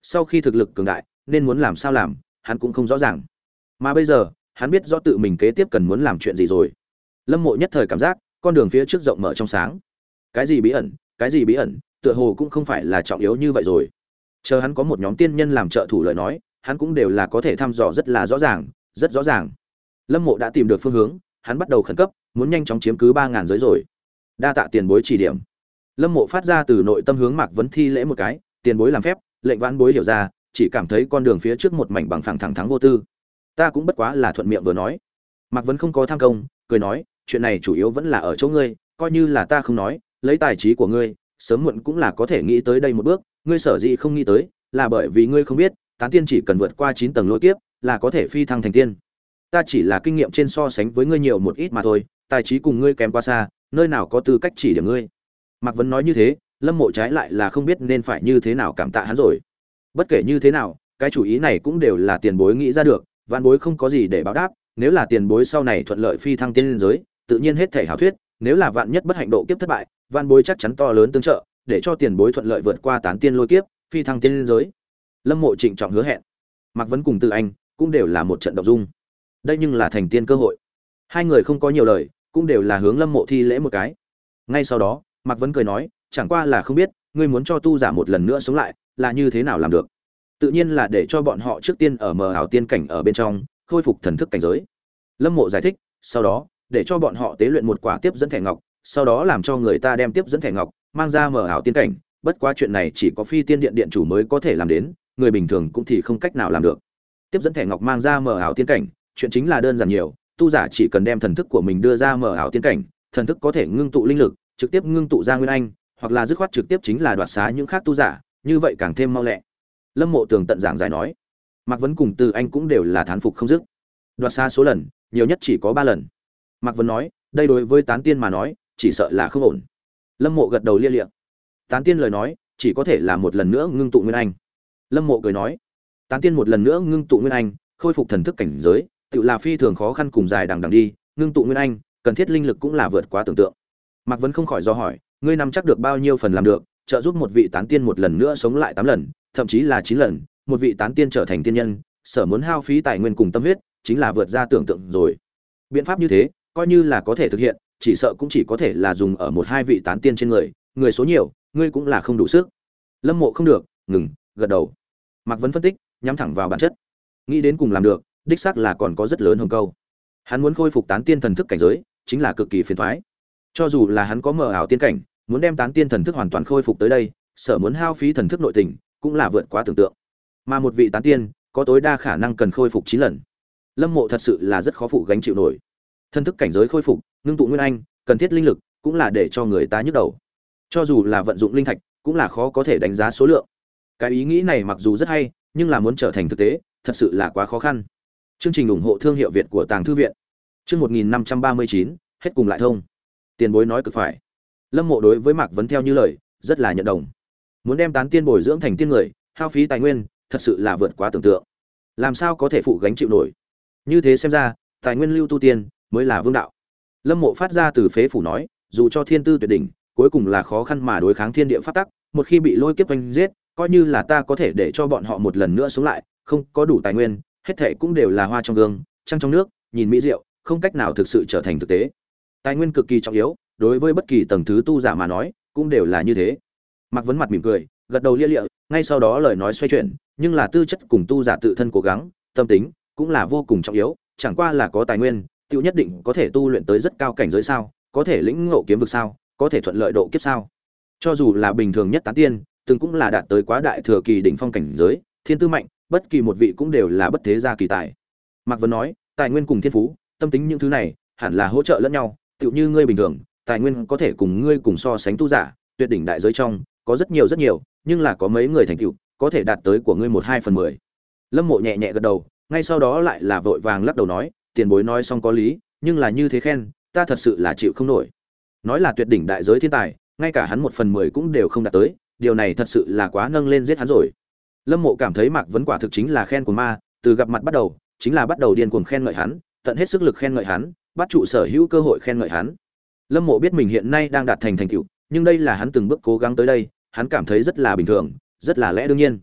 Sau khi thực lực cường đại, nên muốn làm sao làm, hắn cũng không rõ ràng. Mà bây giờ, hắn biết rõ tự mình kế tiếp cần muốn làm chuyện gì rồi. Lâm Mộ nhất thời cảm giác, con đường phía trước rộng mở trong sáng. Cái gì bí ẩn, cái gì bí ẩn, tựa hồ cũng không phải là trọng yếu như vậy rồi. Chờ hắn có một nhóm tiên nhân làm trợ thủ lời nói, hắn cũng đều là có thể thăm dò rất là rõ ràng, rất rõ ràng. Lâm Mộ đã tìm được phương hướng, hắn bắt đầu khẩn cấp, muốn nhanh chóng chiếm cứ ba ngàn giới rồi. Đa tạ tiền bối chỉ điểm. Lâm Mộ phát ra từ nội tâm hướng Mạc Vấn thi lễ một cái, tiền bối làm phép, lệnh vãn bối hiểu ra, chỉ cảm thấy con đường phía trước một mảnh bằng phẳng thẳng thắn vô tư. Ta cũng bất quá là thuận miệng vừa nói. Mạc Vấn không có tham công, cười nói, chuyện này chủ yếu vẫn là ở chỗ ngươi, coi như là ta không nói, lấy tài trí của ngươi, sớm muộn cũng là có thể nghĩ tới đây một bước, ngươi sở dĩ không nghĩ tới, là bởi vì ngươi không biết, tán tiên chỉ cần vượt qua chín tầng lôi kiếp, là có thể phi thăng thành tiên. Ta chỉ là kinh nghiệm trên so sánh với ngươi nhiều một ít mà thôi, tài trí cùng ngươi kém quá xa, nơi nào có tư cách chỉ điểm ngươi. Mạc Vấn nói như thế, Lâm Mộ trái lại là không biết nên phải như thế nào cảm tạ hắn rồi. Bất kể như thế nào, cái chủ ý này cũng đều là tiền bối nghĩ ra được, vạn bối không có gì để báo đáp, nếu là tiền bối sau này thuận lợi phi thăng tiên liên giới, tự nhiên hết thể hảo thuyết, nếu là vạn nhất bất hạnh độ kiếp thất bại, vạn bối chắc chắn to lớn tương trợ, để cho tiền bối thuận lợi vượt qua tán tiên lôi kiếp, phi thăng tiên liên giới. Lâm Mộ trịnh trọng hứa hẹn. Mạc Vấn cùng Từ Anh cũng đều là một trận động dung. Đây nhưng là thành tiên cơ hội. Hai người không có nhiều lời, cũng đều là hướng Lâm Mộ thi lễ một cái. Ngay sau đó, Mạc Vấn cười nói, chẳng qua là không biết, ngươi muốn cho tu giả một lần nữa sống lại, là như thế nào làm được? Tự nhiên là để cho bọn họ trước tiên ở mờ ảo tiên cảnh ở bên trong, khôi phục thần thức cảnh giới. Lâm Mộ giải thích, sau đó, để cho bọn họ tế luyện một quả tiếp dẫn thẻ ngọc, sau đó làm cho người ta đem tiếp dẫn thẻ ngọc mang ra mờ ảo tiên cảnh, bất quá chuyện này chỉ có Phi Tiên Điện điện chủ mới có thể làm đến, người bình thường cũng thì không cách nào làm được. Tiếp dẫn thẻ ngọc mang ra mờ ảo tiên cảnh, chuyện chính là đơn giản nhiều, tu giả chỉ cần đem thần thức của mình đưa ra mờ ảo tiên cảnh, thần thức có thể ngưng tụ linh lực, trực tiếp ngưng tụ ra nguyên anh, hoặc là dứt khoát trực tiếp chính là đoạt xá những khác tu giả, như vậy càng thêm mau lẹ. Lâm Mộ tường tận giảng giải nói. Mạc Vấn cùng Từ Anh cũng đều là thán phục không dứt. Đoạt xá số lần, nhiều nhất chỉ có ba lần. Mạc Vấn nói, đây đối với tán tiên mà nói, chỉ sợ là không ổn. Lâm Mộ gật đầu lia lịa. Tán tiên lời nói, chỉ có thể là một lần nữa ngưng tụ nguyên anh. Lâm Mộ cười nói, tán tiên một lần nữa ngưng tụ nguyên anh, khôi phục thần thức cảnh giới, tự là phi thường khó khăn cùng dài đằng đằng đi, ngưng tụ nguyên anh, cần thiết linh lực cũng là vượt quá tưởng tượng. Mạc Vấn không khỏi do hỏi, ngươi nắm chắc được bao nhiêu phần làm được, trợ giúp một vị tán tiên một lần nữa sống lại tám lần, thậm chí là chín lần, một vị tán tiên trở thành tiên nhân, sở muốn hao phí tài nguyên cùng tâm huyết, chính là vượt ra tưởng tượng rồi. Biện pháp như thế, coi như là có thể thực hiện, chỉ sợ cũng chỉ có thể là dùng ở một hai vị tán tiên trên người, người số nhiều, ngươi cũng là không đủ sức. Lâm Mộ không được, ngừng, gật đầu. Mạc Vấn phân tích, nhắm thẳng vào bản chất. Nghĩ đến cùng làm được, đích xác là còn có rất lớn hồng câu. Hắn muốn khôi phục tán tiên thần thức cảnh giới, chính là cực kỳ phiền toái. Cho dù là hắn có mờ ảo tiên cảnh, muốn đem tán tiên thần thức hoàn toàn khôi phục tới đây, sở muốn hao phí thần thức nội tình, cũng là vượt quá tưởng tượng. Mà một vị tán tiên, có tối đa khả năng cần khôi phục chín lần. Lâm Mộ thật sự là rất khó phụ gánh chịu nổi. Thần thức cảnh giới khôi phục, ngưng tụ nguyên anh, cần thiết linh lực, cũng là để cho người ta nhức đầu. Cho dù là vận dụng linh thạch, cũng là khó có thể đánh giá số lượng. Cái ý nghĩ này mặc dù rất hay, nhưng là muốn trở thành thực tế, thật sự là quá khó khăn. Chương trình ủng hộ thương hiệu Việt của Tàng Thư viện. Chương một nghìn năm trăm ba mươi chín, hết cùng lại thông. Tiền bối nói cực phải. Lâm Mộ đối với Mạc Vấn theo như lời, rất là nhận đồng. Muốn đem tán tiên bồi dưỡng thành tiên người, hao phí tài nguyên, thật sự là vượt quá tưởng tượng. Làm sao có thể phụ gánh chịu nổi? Như thế xem ra, tài nguyên lưu tu tiên mới là vương đạo. Lâm Mộ phát ra từ phế phủ nói, dù cho thiên tư tuyệt đỉnh, cuối cùng là khó khăn mà đối kháng thiên địa pháp tắc, một khi bị lôi kiếp vây giết, coi như là ta có thể để cho bọn họ một lần nữa sống lại, không có đủ tài nguyên, hết thảy cũng đều là hoa trong gương, trăng trong nước, nhìn mỹ diệu, không cách nào thực sự trở thành thực tế. Tài nguyên cực kỳ trọng yếu, đối với bất kỳ tầng thứ tu giả mà nói, cũng đều là như thế. Mạc Vấn mặt mỉm cười, gật đầu lia lịa, ngay sau đó lời nói xoay chuyển, nhưng là tư chất cùng tu giả tự thân cố gắng, tâm tính cũng là vô cùng trọng yếu, chẳng qua là có tài nguyên, tiêu nhất định có thể tu luyện tới rất cao cảnh giới sao, có thể lĩnh ngộ kiếm vực sao, có thể thuận lợi độ kiếp sao. Cho dù là bình thường nhất tán tiên, từng cũng là đạt tới quá đại thừa kỳ đỉnh phong cảnh giới, thiên tư mạnh, bất kỳ một vị cũng đều là bất thế gia kỳ tài. Mạc Vấn nói, tài nguyên cùng thiên phú, tâm tính những thứ này, hẳn là hỗ trợ lẫn nhau, tựu như ngươi bình thường, tài nguyên có thể cùng ngươi cùng so sánh tu giả, tuyệt đỉnh đại giới trong, có rất nhiều rất nhiều, nhưng là có mấy người thành tựu, có thể đạt tới của ngươi một hai phần mười. Lâm Mộ nhẹ nhẹ gật đầu, ngay sau đó lại là vội vàng lắc đầu nói, tiền bối nói xong có lý, nhưng là như thế khen, ta thật sự là chịu không nổi. Nói là tuyệt đỉnh đại giới thiên tài, ngay cả hắn một phần mười cũng đều không đạt tới, điều này thật sự là quá nâng lên giết hắn rồi. Lâm Mộ cảm thấy Mạc Vấn quả thực chính là khen của ma, từ gặp mặt bắt đầu, chính là bắt đầu điên cuồng khen ngợi hắn, tận hết sức lực khen ngợi hắn, bắt trụ sở hữu cơ hội khen ngợi hắn. Lâm Mộ biết mình hiện nay đang đạt thành thành tựu, nhưng đây là hắn từng bước cố gắng tới đây, hắn cảm thấy rất là bình thường, rất là lẽ đương nhiên.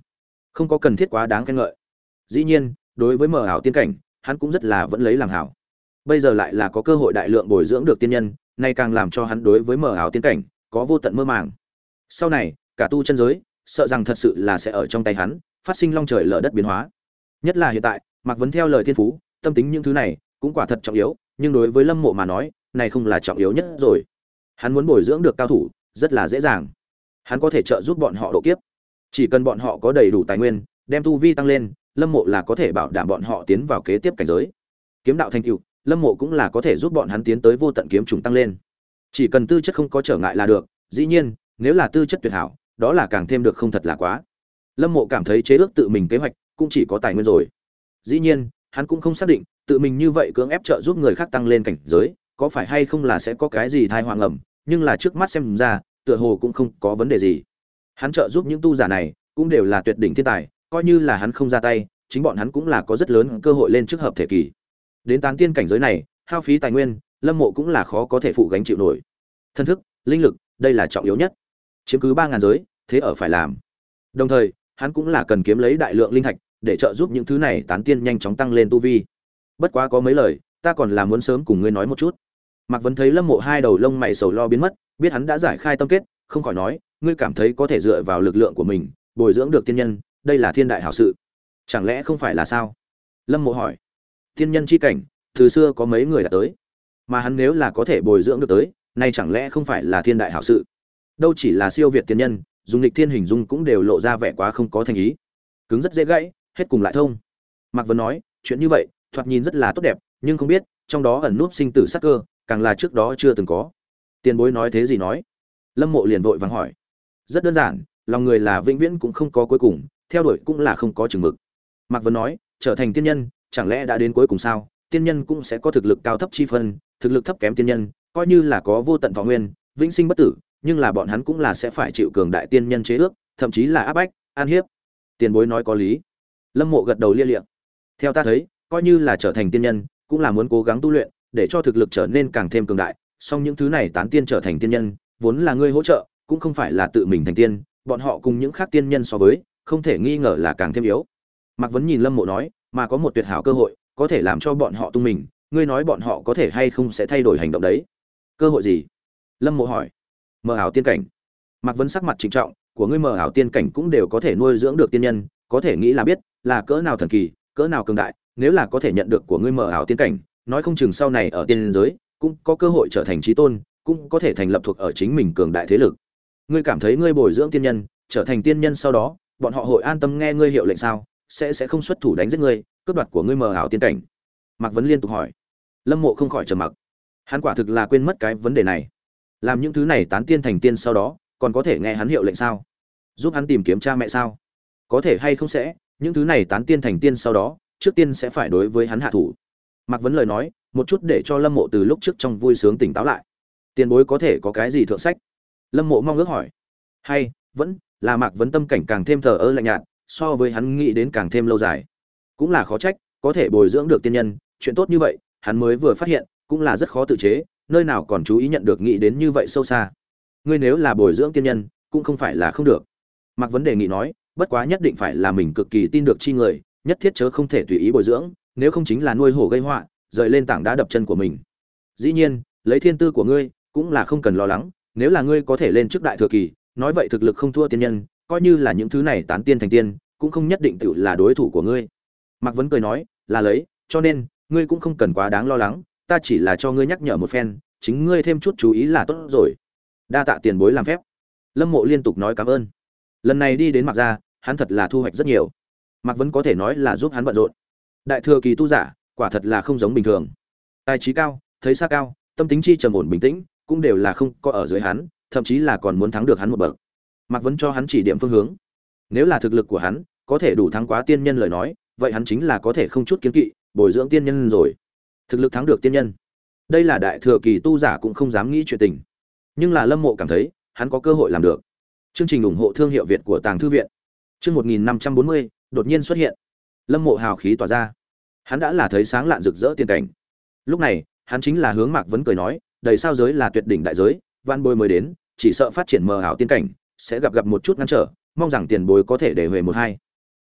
không có cần thiết quá đáng khen ngợi. Dĩ nhiên, đối với mờ ảo tiên cảnh, hắn cũng rất là vẫn lấy làm hảo. Bây giờ lại là có cơ hội đại lượng bồi dưỡng được tiên nhân, nay càng làm cho hắn đối với mờ ảo tiên cảnh có vô tận mơ màng. Sau này, cả tu chân giới, sợ rằng thật sự là sẽ ở trong tay hắn phát sinh long trời lở đất biến hóa. Nhất là hiện tại, Mạc Vấn theo lời thiên phú, tâm tính những thứ này cũng quả thật trọng yếu, nhưng đối với Lâm Mộ mà nói, này không là trọng yếu nhất rồi. Hắn muốn bồi dưỡng được cao thủ, rất là dễ dàng. Hắn có thể trợ giúp bọn họ độ kiếp. Chỉ cần bọn họ có đầy đủ tài nguyên, đem tu vi tăng lên, Lâm Mộ là có thể bảo đảm bọn họ tiến vào kế tiếp cảnh giới. Kiếm đạo thành tựu, Lâm Mộ cũng là có thể giúp bọn hắn tiến tới vô tận kiếm trùng tăng lên. Chỉ cần tư chất không có trở ngại là được, dĩ nhiên, nếu là tư chất tuyệt hảo, đó là càng thêm được không thật là quá. Lâm Mộ cảm thấy chế ước tự mình kế hoạch cũng chỉ có tài nguyên rồi. Dĩ nhiên, hắn cũng không xác định, tự mình như vậy cưỡng ép trợ giúp người khác tăng lên cảnh giới, có phải hay không là sẽ có cái gì tai họa ngầm, nhưng là trước mắt xem ra, tựa hồ cũng không có vấn đề gì. Hắn trợ giúp những tu giả này, cũng đều là tuyệt đỉnh thiên tài, coi như là hắn không ra tay, chính bọn hắn cũng là có rất lớn cơ hội lên trước hợp thể kỳ. Đến tán tiên cảnh giới này, hao phí tài nguyên, Lâm Mộ cũng là khó có thể phụ gánh chịu nổi. Thân thức, linh lực, đây là trọng yếu nhất. Chiếm cứ ba ngàn giới, thế ở phải làm. Đồng thời, hắn cũng là cần kiếm lấy đại lượng linh thạch để trợ giúp những thứ này tán tiên nhanh chóng tăng lên tu vi. Bất quá có mấy lời, ta còn là muốn sớm cùng ngươi nói một chút. Mạc Vấn thấy Lâm Mộ hai đầu lông mày sầu lo biến mất, biết hắn đã giải khai tâm kết, không khỏi nói, ngươi cảm thấy có thể dựa vào lực lượng của mình, bồi dưỡng được tiên nhân, đây là thiên đại hảo sự. Chẳng lẽ không phải là sao? Lâm Mộ hỏi. Tiên nhân chi cảnh, từ xưa có mấy người đã tới, mà hắn nếu là có thể bồi dưỡng được tới, nay chẳng lẽ không phải là thiên đại hảo sự? Đâu chỉ là siêu việt tiên nhân, dùng lịch thiên hình dung cũng đều lộ ra vẻ quá không có thành ý. Cứng rất dễ gãy, hết cùng lại thông. Mạc Vấn nói, chuyện như vậy, thoạt nhìn rất là tốt đẹp, nhưng không biết, trong đó ẩn núp sinh tử sát cơ, càng là trước đó chưa từng có. Tiền bối nói thế gì nói? Lâm Mộ liền vội vàng hỏi. Rất đơn giản, lòng người là vĩnh viễn cũng không có cuối cùng, theo đuổi cũng là không có chừng mực. Mạc Vấn nói, trở thành tiên nhân, chẳng lẽ đã đến cuối cùng sao? Tiên nhân cũng sẽ có thực lực cao thấp chi phân, thực lực thấp kém tiên nhân, coi như là có vô tận thọ nguyên, vĩnh sinh bất tử, nhưng là bọn hắn cũng là sẽ phải chịu cường đại tiên nhân chế ước, thậm chí là áp bách, an hiếp. Tiền bối nói có lý. Lâm Mộ gật đầu lia lịa. Theo ta thấy, coi như là trở thành tiên nhân, cũng là muốn cố gắng tu luyện, để cho thực lực trở nên càng thêm cường đại. Song những thứ này tán tiên trở thành tiên nhân, vốn là ngươi hỗ trợ, cũng không phải là tự mình thành tiên, bọn họ cùng những khác tiên nhân so với, không thể nghi ngờ là càng thêm yếu. Mạc Vấn nhìn Lâm Mộ nói, mà có một tuyệt hảo cơ hội, có thể làm cho bọn họ tung mình, ngươi nói bọn họ có thể hay không sẽ thay đổi hành động đấy? Cơ hội gì? Lâm Mộ hỏi. Mờ ảo tiên cảnh. Mạc Vấn sắc mặt trịnh trọng, của ngươi mờ ảo tiên cảnh cũng đều có thể nuôi dưỡng được tiên nhân, có thể nghĩ là biết, là cỡ nào thần kỳ, cỡ nào cường đại, nếu là có thể nhận được của ngươi mờ ảo tiên cảnh, nói không chừng sau này ở tiên giới, cũng có cơ hội trở thành chí tôn, cũng có thể thành lập thuộc ở chính mình cường đại thế lực. Ngươi cảm thấy ngươi bồi dưỡng tiên nhân, trở thành tiên nhân sau đó, bọn họ hội an tâm nghe ngươi hiệu lệnh sao? Sẽ sẽ không xuất thủ đánh giết ngươi, cướp đoạt của ngươi mờ ảo tiên cảnh? Mạc Vấn liên tục hỏi. Lâm Mộ không khỏi trầm mặc. Hắn quả thực là quên mất cái vấn đề này. Làm những thứ này tán tiên thành tiên sau đó, còn có thể nghe hắn hiệu lệnh sao? Giúp hắn tìm kiếm cha mẹ sao? Có thể hay không sẽ, những thứ này tán tiên thành tiên sau đó, trước tiên sẽ phải đối với hắn hạ thủ. Mạc Vấn lời nói, một chút để cho Lâm Mộ từ lúc trước trong vui sướng tỉnh táo lại. Tiền bối có thể có cái gì thượng sách? Lâm Mộ mong ước hỏi. Hay, vẫn là Mạc Vấn tâm cảnh càng thêm thờ ơ lạnh nhạt, so với hắn nghĩ đến càng thêm lâu dài. Cũng là khó trách, có thể bồi dưỡng được tiên nhân, chuyện tốt như vậy, hắn mới vừa phát hiện, cũng là rất khó tự chế, nơi nào còn chú ý nhận được nghĩ đến như vậy sâu xa. Ngươi nếu là bồi dưỡng tiên nhân, cũng không phải là không được. Mạc Vấn đề nghị nói, bất quá nhất định phải là mình cực kỳ tin được chi người, nhất thiết chớ không thể tùy ý bồi dưỡng, nếu không chính là nuôi hổ gây họa, rời lên tảng đá đập chân của mình. Dĩ nhiên, lấy thiên tư của ngươi, cũng là không cần lo lắng, nếu là ngươi có thể lên trước đại thừa kỳ, nói vậy thực lực không thua tiên nhân, coi như là những thứ này tán tiên thành tiên, cũng không nhất định tự là đối thủ của ngươi. Mạc Vấn cười nói, là lấy, cho nên, ngươi cũng không cần quá đáng lo lắng, ta chỉ là cho ngươi nhắc nhở một phen, chính ngươi thêm chút chú ý là tốt rồi. Đa tạ tiền bối làm phép. Lâm Mộ liên tục nói cảm ơn. Lần này đi đến Mạc gia, hắn thật là thu hoạch rất nhiều. Mạc Vấn có thể nói là giúp hắn bận rộn. Đại thừa kỳ tu giả, quả thật là không giống bình thường. Tài trí cao, thấy xa cao, tâm tính chi trầm ổn bình tĩnh, cũng đều là không có ở dưới hắn, thậm chí là còn muốn thắng được hắn một bậc. Mạc Vấn cho hắn chỉ điểm phương hướng. Nếu là thực lực của hắn có thể đủ thắng quá tiên nhân lời nói, vậy hắn chính là có thể không chút kiến kỵ bồi dưỡng tiên nhân rồi. Thực lực thắng được tiên nhân, đây là đại thừa kỳ tu giả cũng không dám nghĩ chuyện tình. Nhưng là Lâm Mộ cảm thấy, hắn có cơ hội làm được. Chương trình ủng hộ thương hiệu Việt của Tàng Thư viện. Chương một nghìn năm trăm bốn mươi đột nhiên xuất hiện. Lâm Mộ hào khí tỏa ra. Hắn đã là thấy sáng lạn rực rỡ tiên cảnh. Lúc này, hắn chính là hướng Mạc Vấn cười nói, đầy sao giới là tuyệt đỉnh đại giới, văn bối mới đến, chỉ sợ phát triển mờ ảo tiên cảnh sẽ gặp gặp một chút ngăn trở, mong rằng tiền bối có thể để huề một hai.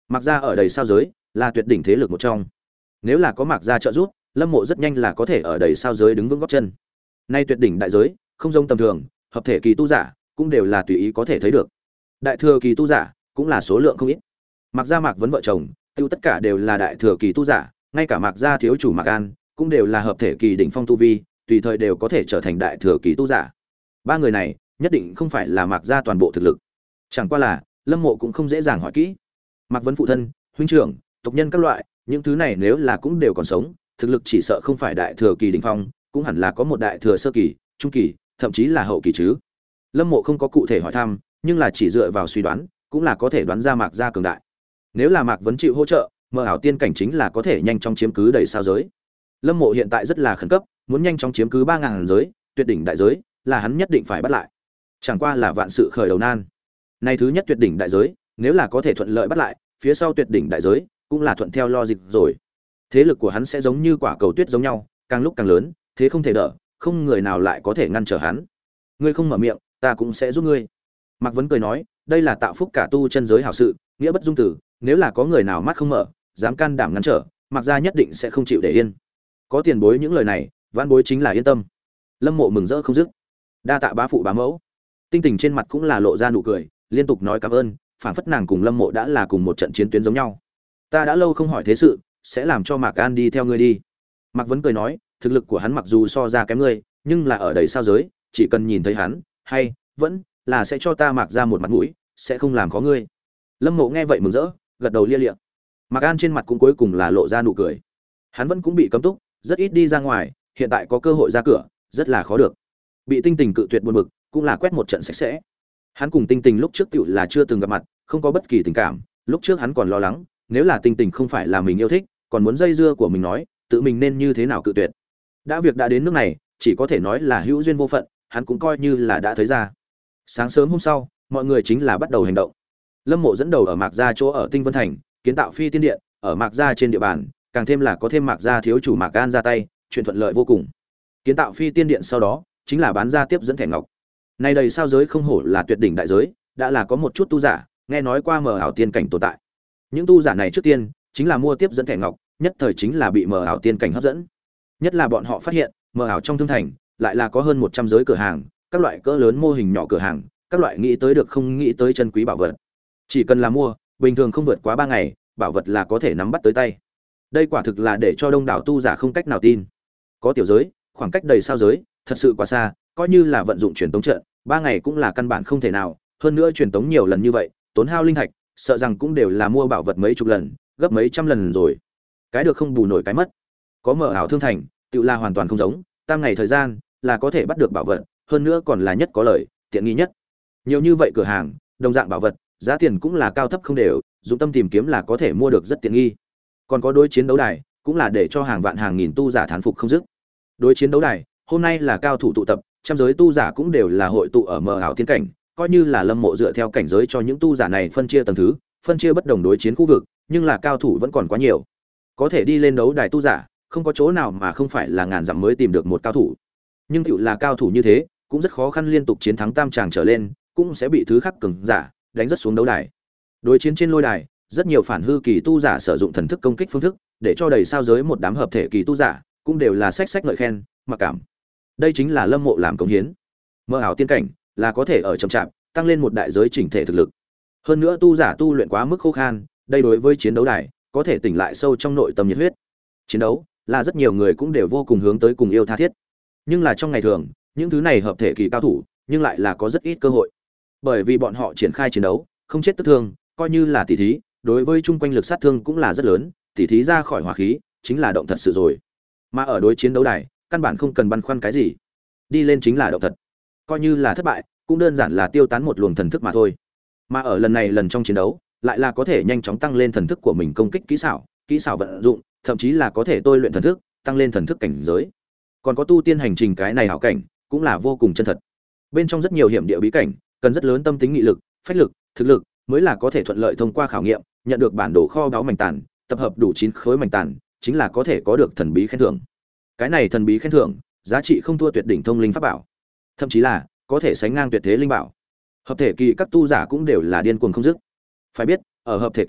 Mạc gia ở đầy sao giới là tuyệt đỉnh thế lực một trong. Nếu là có Mạc gia trợ giúp, Lâm Mộ rất nhanh là có thể ở đầy sao giới đứng vững gót chân. Nay tuyệt đỉnh đại giới, không giống tầm thường, hợp thể kỳ tu giả cũng đều là tùy ý có thể thấy được. Đại thừa kỳ tu giả cũng là số lượng không ít. Mạc gia Mạc Vấn vợ chồng, tiêu tất cả đều là đại thừa kỳ tu giả, ngay cả Mạc gia thiếu chủ Mạc An cũng đều là hợp thể kỳ đỉnh phong tu vi, tùy thời đều có thể trở thành đại thừa kỳ tu giả. Ba người này nhất định không phải là Mạc gia toàn bộ thực lực. Chẳng qua là Lâm Mộ cũng không dễ dàng hỏi kỹ. Mạc Vấn phụ thân, huynh trưởng, tộc nhân các loại, những thứ này nếu là cũng đều còn sống, thực lực chỉ sợ không phải đại thừa kỳ đỉnh phong, cũng hẳn là có một đại thừa sơ kỳ, trung kỳ, thậm chí là hậu kỳ chứ. Lâm Mộ không có cụ thể hỏi thăm, nhưng là chỉ dựa vào suy đoán, cũng là có thể đoán ra Mạc gia cường đại. Nếu là Mạc Vấn chịu hỗ trợ, mơ ảo tiên cảnh chính là có thể nhanh chóng chiếm cứ đầy sao giới. Lâm Mộ hiện tại rất là khẩn cấp, muốn nhanh chóng chiếm cứ ba ngàn giới, tuyệt đỉnh đại giới, là hắn nhất định phải bắt lại. Chẳng qua là vạn sự khởi đầu nan. Này thứ nhất tuyệt đỉnh đại giới, nếu là có thể thuận lợi bắt lại, phía sau tuyệt đỉnh đại giới cũng là thuận theo logic rồi. Thế lực của hắn sẽ giống như quả cầu tuyết giống nhau, càng lúc càng lớn, thế không thể đỡ, không người nào lại có thể ngăn trở hắn. Ngươi không mở miệng, ta cũng sẽ giúp ngươi. Mạc Vấn cười nói, đây là tạo phúc cả tu chân giới hảo sự, nghĩa bất dung tử, nếu là có người nào mắt không mở, dám can đảm ngăn trở, Mạc gia nhất định sẽ không chịu để yên. Có tiền bối những lời này, vãn bối chính là yên tâm. Lâm Mộ mừng rỡ không dứt. Đa tạ bá phụ bá mẫu. Tinh Tình trên mặt cũng là lộ ra nụ cười, liên tục nói cảm ơn, phảng phất nàng cùng Lâm Mộ đã là cùng một trận chiến tuyến giống nhau. Ta đã lâu không hỏi thế sự, sẽ làm cho Mạc An đi theo ngươi đi. Mạc Vấn cười nói, thực lực của hắn mặc dù so ra kém ngươi, nhưng là ở đầy sao giới, chỉ cần nhìn thấy hắn, hay vẫn là sẽ cho ta Mạc ra một mặt mũi, sẽ không làm khó ngươi. Lâm Mộ nghe vậy mừng rỡ, gật đầu lia lịa. Mạc An trên mặt cũng cuối cùng là lộ ra nụ cười. Hắn vẫn cũng bị cấm túc, rất ít đi ra ngoài, hiện tại có cơ hội ra cửa, rất là khó được. Bị Tinh Tình cự tuyệt buồn bực, cũng là quét một trận sạch sẽ. Hắn cùng Tinh Tình lúc trước tựu là chưa từng gặp mặt, không có bất kỳ tình cảm, lúc trước hắn còn lo lắng, nếu là Tinh Tình không phải là mình yêu thích, còn muốn dây dưa của mình nói, tự mình nên như thế nào cự tuyệt. Đã việc đã đến nước này, chỉ có thể nói là hữu duyên vô phận, hắn cũng coi như là đã thấy ra. Sáng sớm hôm sau, mọi người chính là bắt đầu hành động. Lâm Mộ dẫn đầu ở Mạc gia chỗ ở Tinh Vân Thành, kiến tạo phi tiên điện, ở Mạc gia trên địa bàn, càng thêm là có thêm Mạc gia thiếu chủ Mạc An ra tay, chuyện thuận lợi vô cùng. Kiến tạo phi tiên điện sau đó, chính là bán ra tiếp dẫn thẻ ngọc. Này đầy sao giới không hổ là tuyệt đỉnh đại giới, đã là có một chút tu giả, nghe nói qua mờ ảo tiên cảnh tồn tại. Những tu giả này trước tiên chính là mua tiếp dẫn thẻ ngọc, nhất thời chính là bị mờ ảo tiên cảnh hấp dẫn. Nhất là bọn họ phát hiện, mờ ảo trong thương thành lại là có hơn một trăm giới cửa hàng, các loại cỡ lớn mô hình nhỏ cửa hàng, các loại nghĩ tới được không nghĩ tới chân quý bảo vật. Chỉ cần là mua, bình thường không vượt quá ba ngày, bảo vật là có thể nắm bắt tới tay. Đây quả thực là để cho đông đảo tu giả không cách nào tin. Có tiểu giới, khoảng cách đầy sao giới, thật sự quá xa, coi như là vận dụng truyền tống trận, ba ngày cũng là căn bản không thể nào, hơn nữa truyền tống nhiều lần như vậy, tốn hao linh thạch, sợ rằng cũng đều là mua bảo vật mấy chục lần, gấp mấy trăm lần rồi. Cái được không bù nổi cái mất. Có mở ảo thương thành, tự là hoàn toàn không giống, tam ngày thời gian là có thể bắt được bảo vật, hơn nữa còn là nhất có lợi, tiện nghi nhất. Nhiều như vậy cửa hàng, đồng dạng bảo vật, giá tiền cũng là cao thấp không đều, dụng tâm tìm kiếm là có thể mua được rất tiện nghi. Còn có đối chiến đấu đài, cũng là để cho hàng vạn hàng nghìn tu giả thán phục không dứt. Đối chiến đấu đài, hôm nay là cao thủ tụ tập, trăm giới tu giả cũng đều là hội tụ ở mờ ảo tiên cảnh, coi như là Lâm Mộ dựa theo cảnh giới cho những tu giả này phân chia tầng thứ, phân chia bất đồng đối chiến khu vực, nhưng là cao thủ vẫn còn quá nhiều. Có thể đi lên đấu đài tu giả, không có chỗ nào mà không phải là ngàn dặm mới tìm được một cao thủ. Nhưng tựu là cao thủ như thế, cũng rất khó khăn liên tục chiến thắng tam tràng trở lên, cũng sẽ bị thứ khác cường giả đánh rất xuống đấu đài. Đối chiến trên lôi đài, rất nhiều phản hư kỳ tu giả sử dụng thần thức công kích phương thức, để cho đầy sao giới một đám hợp thể kỳ tu giả, cũng đều là sách sách ngợi khen, mặc cảm. Đây chính là Lâm Mộ làm công hiến. Mơ ảo tiên cảnh là có thể ở chậm chạp tăng lên một đại giới chỉnh thể thực lực. Hơn nữa tu giả tu luyện quá mức khô khan, đây đối với chiến đấu đài có thể tỉnh lại sâu trong nội tâm nhiệt huyết. Chiến đấu là rất nhiều người cũng đều vô cùng hướng tới cùng yêu tha thiết. Nhưng là trong ngày thường, những thứ này hợp thể kỳ cao thủ, nhưng lại là có rất ít cơ hội. Bởi vì bọn họ triển khai chiến đấu, không chết tức thương, coi như là tỷ thí, đối với chung quanh lực sát thương cũng là rất lớn, tỷ thí ra khỏi hỏa khí, chính là động thật sự rồi. Mà ở đối chiến đấu đài, căn bản không cần băn khoăn cái gì, đi lên chính là động thật. Coi như là thất bại, cũng đơn giản là tiêu tán một luồng thần thức mà thôi. Mà ở lần này lần trong chiến đấu, lại là có thể nhanh chóng tăng lên thần thức của mình công kích kỹ xảo, kỹ xảo vận dụng, thậm chí là có thể tôi luyện thần thức, tăng lên thần thức cảnh giới. Còn có tu tiên hành trình cái này hảo cảnh, cũng là vô cùng chân thật. Bên trong rất nhiều hiểm địa bí cảnh, cần rất lớn tâm tính nghị lực, phách lực, thực lực mới là có thể thuận lợi thông qua khảo nghiệm, nhận được bản đồ kho báu mảnh tàn, tập hợp đủ chín khối mảnh tàn, chính là có thể có được thần bí khen thưởng. Cái này thần bí khen thưởng, giá trị không thua tuyệt đỉnh thông linh pháp bảo, thậm chí là có thể sánh ngang tuyệt thế linh bảo. Hợp thể kỳ các tu giả cũng đều là điên cuồng không dứt. Phải biết, ở hợp thể kỳ,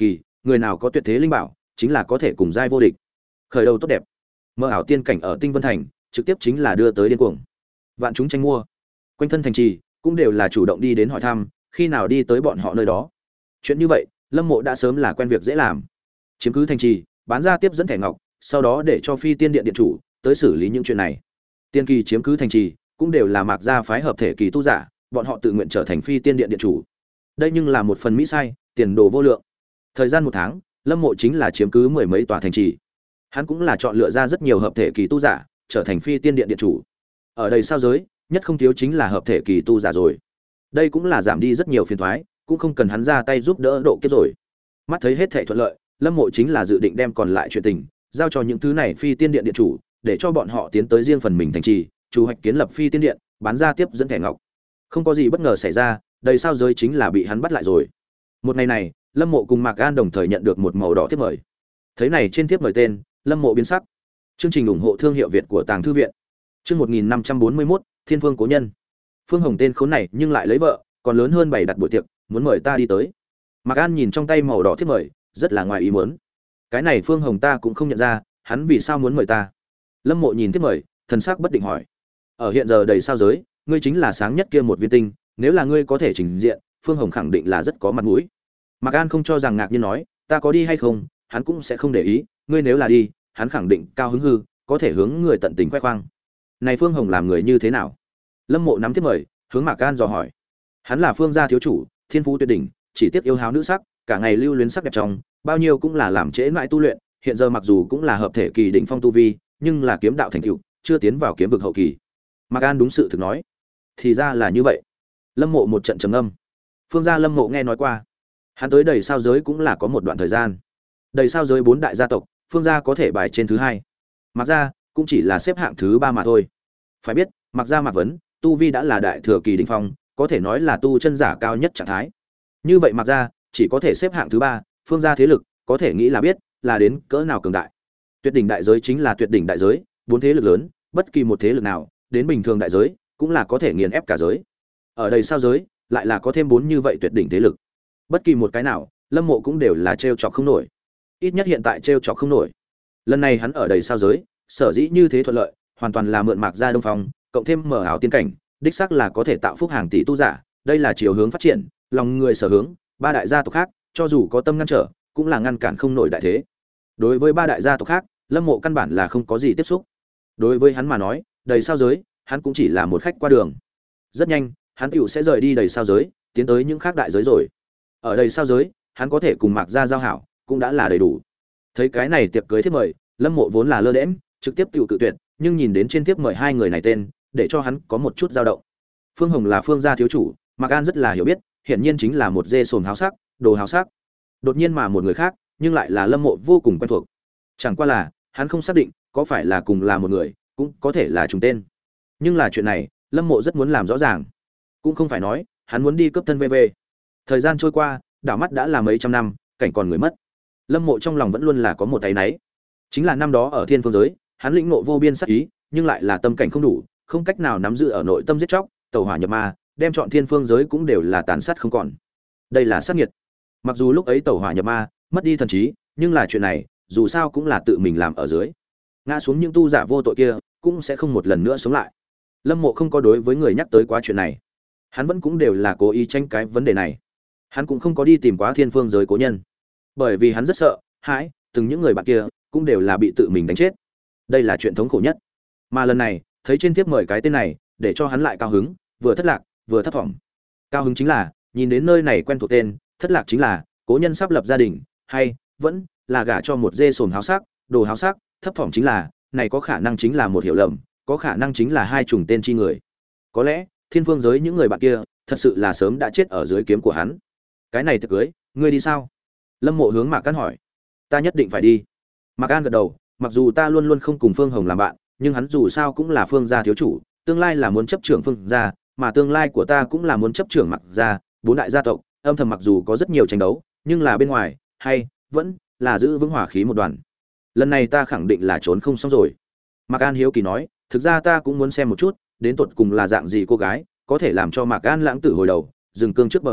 người nào có tuyệt thế linh bảo chính là có thể cùng giai vô địch. Khởi đầu tốt đẹp, mơ ảo tiên cảnh ở Tinh Vân Thành trực tiếp chính là đưa tới điên cuồng, vạn chúng tranh mua. Quanh thân thành trì cũng đều là chủ động đi đến hỏi thăm khi nào đi tới bọn họ nơi đó. Chuyện như vậy Lâm Mộ đã sớm là quen việc dễ làm, chiếm cứ thành trì, bán ra tiếp dẫn thẻ ngọc, sau đó để cho Phi Tiên Điện điện chủ tới xử lý những chuyện này. Tiên kỳ chiếm cứ thành trì cũng đều là Mạc gia phái hợp thể kỳ tu giả, bọn họ tự nguyện trở thành Phi Tiên Điện điện chủ. Đây nhưng là một phần mỹ sai, tiền đồ vô lượng. Thời gian một tháng, Lâm Mộ chính là chiếm cứ mười mấy tòa thành trì. Hắn cũng là chọn lựa ra rất nhiều hợp thể kỳ tu giả, trở thành Phi Tiên Điện điện chủ. Ở đây sao giới, nhất không thiếu chính là hợp thể kỳ tu giả rồi. Đây cũng là giảm đi rất nhiều phiền toái, cũng không cần hắn ra tay giúp đỡ độ kiếp rồi. Mắt thấy hết thảy thuận lợi, Lâm Mộ chính là dự định đem còn lại chuyện tình giao cho những thứ này Phi Tiên Điện điện chủ, để cho bọn họ tiến tới riêng phần mình thành trì, chủ hoạch kiến lập Phi Tiên Điện, bán ra tiếp dẫn thẻ ngọc. Không có gì bất ngờ xảy ra, đầy sao giới chính là bị hắn bắt lại rồi. Một ngày này, Lâm Mộ cùng Mạc An đồng thời nhận được một màu đỏ thiếp mời. Thấy này trên thiếp mời tên, Lâm Mộ biến sắc. Chương trình ủng hộ thương hiệu Việt của Tàng thư viện. Chương một nghìn năm trăm bốn mươi mốt, Thiên Phương cố nhân. Phương Hồng tên khốn này nhưng lại lấy vợ, còn lớn hơn bảy đặt buổi tiệc, muốn mời ta đi tới. Mạc An nhìn trong tay màu đỏ thiếp mời, rất là ngoài ý muốn. Cái này Phương Hồng ta cũng không nhận ra, hắn vì sao muốn mời ta? Lâm Mộ nhìn thiếp mời, thần sắc bất định hỏi. Ở hiện giờ đầy sao giới, ngươi chính là sáng nhất kia một viên tinh, nếu là ngươi có thể trình diện, Phương Hồng khẳng định là rất có mặt mũi. Mạc An không cho rằng ngạc nhiên nói, ta có đi hay không, hắn cũng sẽ không để ý, ngươi nếu là đi, hắn khẳng định cao hứng hư, có thể hướng người tận tình khoe khoang. Này Phương Hồng làm người như thế nào? Lâm Mộ nắm tiếp mời, hướng Mạc An dò hỏi. Hắn là Phương gia thiếu chủ, thiên phú tuyệt đỉnh, chỉ tiếc yêu háo nữ sắc, cả ngày lưu luyến sắc đẹp trong, bao nhiêu cũng là làm trễ mãi tu luyện, hiện giờ mặc dù cũng là hợp thể kỳ đỉnh phong tu vi, nhưng là kiếm đạo thành tựu, chưa tiến vào kiếm vực hậu kỳ. Mạc An đúng sự thực nói. Thì ra là như vậy. Lâm Mộ một trận trầm ngâm. Phương gia Lâm Mộ nghe nói qua, hắn tới đầy sao giới cũng là có một đoạn thời gian. Đầy sao giới bốn đại gia tộc, Phương gia có thể bài trên thứ hai, Mạc gia cũng chỉ là xếp hạng thứ ba mà thôi. Phải biết, Mạc gia Mạc Vấn, tu vi đã là đại thừa kỳ đỉnh phong, có thể nói là tu chân giả cao nhất trạng thái. Như vậy Mạc gia chỉ có thể xếp hạng thứ ba, Phương gia thế lực có thể nghĩ là biết là đến cỡ nào cường đại. Tuyệt đỉnh đại giới chính là tuyệt đỉnh đại giới, bốn thế lực lớn, bất kỳ một thế lực nào, đến bình thường đại giới, cũng là có thể nghiền ép cả giới. Ở đây sao giới, lại là có thêm bốn như vậy tuyệt đỉnh thế lực. Bất kỳ một cái nào, Lâm Mộ cũng đều là trêu chọc không nổi. Ít nhất hiện tại trêu chọc không nổi. Lần này hắn ở đây sao giới, sở dĩ như thế thuận lợi, hoàn toàn là mượn Mạc gia Đông Phong, cộng thêm mở ảo tiên cảnh, đích xác là có thể tạo phúc hàng tỷ tu giả, đây là chiều hướng phát triển, lòng người sở hướng, ba đại gia tộc khác, cho dù có tâm ngăn trở, cũng là ngăn cản không nổi đại thế. Đối với ba đại gia tộc khác, Lâm Mộ căn bản là không có gì tiếp xúc. Đối với hắn mà nói, đầy sao giới, hắn cũng chỉ là một khách qua đường. Rất nhanh, hắn tựu sẽ rời đi đầy sao giới, tiến tới những khác đại giới rồi. Ở đầy sao giới, hắn có thể cùng Mạc gia giao hảo, cũng đã là đầy đủ. Thấy cái này tiệc cưới thiếp mời, Lâm Mộ vốn là lơ đễnh, trực tiếp tựu cự tuyệt, nhưng nhìn đến trên thiếp mời hai người này tên, để cho hắn có một chút dao động. Phương Hồng là Phương gia thiếu chủ, Mạc An rất là hiểu biết, hiển nhiên chính là một dê sồm háo sắc, đồ háo sắc. Đột nhiên mà một người khác, nhưng lại là Lâm Mộ vô cùng quen thuộc. Chẳng qua là, hắn không xác định có phải là cùng là một người, cũng có thể là trùng tên. Nhưng là chuyện này, Lâm Mộ rất muốn làm rõ ràng. Cũng không phải nói, hắn muốn đi cướp thân vê vê. Thời gian trôi qua, đảo mắt đã là mấy trăm năm, cảnh còn người mất. Lâm Mộ trong lòng vẫn luôn là có một áy náy. Chính là năm đó ở Thiên Phương giới, hắn lĩnh ngộ vô biên sát ý, nhưng lại là tâm cảnh không đủ, không cách nào nắm giữ ở nội tâm giết chóc, tẩu hỏa nhập ma, đem chọn Thiên Phương giới cũng đều là tàn sát không còn. Đây là sát nghiệt. Mặc dù lúc ấy tẩu hỏa nhập ma, mất đi thần trí, nhưng là chuyện này, dù sao cũng là tự mình làm ở dưới. Ngã xuống những tu giả vô tội kia, cũng sẽ không một lần nữa sống lại. Lâm Mộ không có đối với người nhắc tới quá chuyện này. Hắn vẫn cũng đều là cố ý tranh cái vấn đề này. Hắn cũng không có đi tìm quá Thiên Phương giới cố nhân, bởi vì hắn rất sợ hãi từng những người bạn kia cũng đều là bị tự mình đánh chết. Đây là chuyện thống khổ nhất. Mà lần này thấy trên thiếp mời cái tên này, để cho hắn lại cao hứng, vừa thất lạc vừa thất vọng. Cao hứng chính là nhìn đến nơi này quen thuộc tên, thất lạc chính là cố nhân sắp lập gia đình, hay vẫn là gả cho một dê sồn háo sắc, đồ háo sắc. Thấp thỏm chính là này có khả năng chính là một hiểu lầm, có khả năng chính là hai trùng tên chi người. Có lẽ Thiên Phương giới những người bạn kia thật sự là sớm đã chết ở dưới kiếm của hắn. Cái này tiệc cưới, ngươi đi sao? Lâm Mộ hướng Mạc An hỏi. Ta nhất định phải đi. Mạc An gật đầu, mặc dù ta luôn luôn không cùng Phương Hồng làm bạn, nhưng hắn dù sao cũng là Phương gia thiếu chủ, tương lai là muốn chấp trưởng Phương gia, mà tương lai của ta cũng là muốn chấp trưởng Mạc gia, bốn đại gia tộc, âm thầm mặc dù có rất nhiều tranh đấu, nhưng là bên ngoài, hay vẫn là giữ vững hòa khí một đoàn. Lần này ta khẳng định là trốn không xong rồi. Mạc An hiếu kỳ nói, thực ra ta cũng muốn xem một chút, đến tột cùng là dạng gì cô gái, có thể làm cho Mạc An lãng tử hồi đầu, dừng cương trước bờ vực,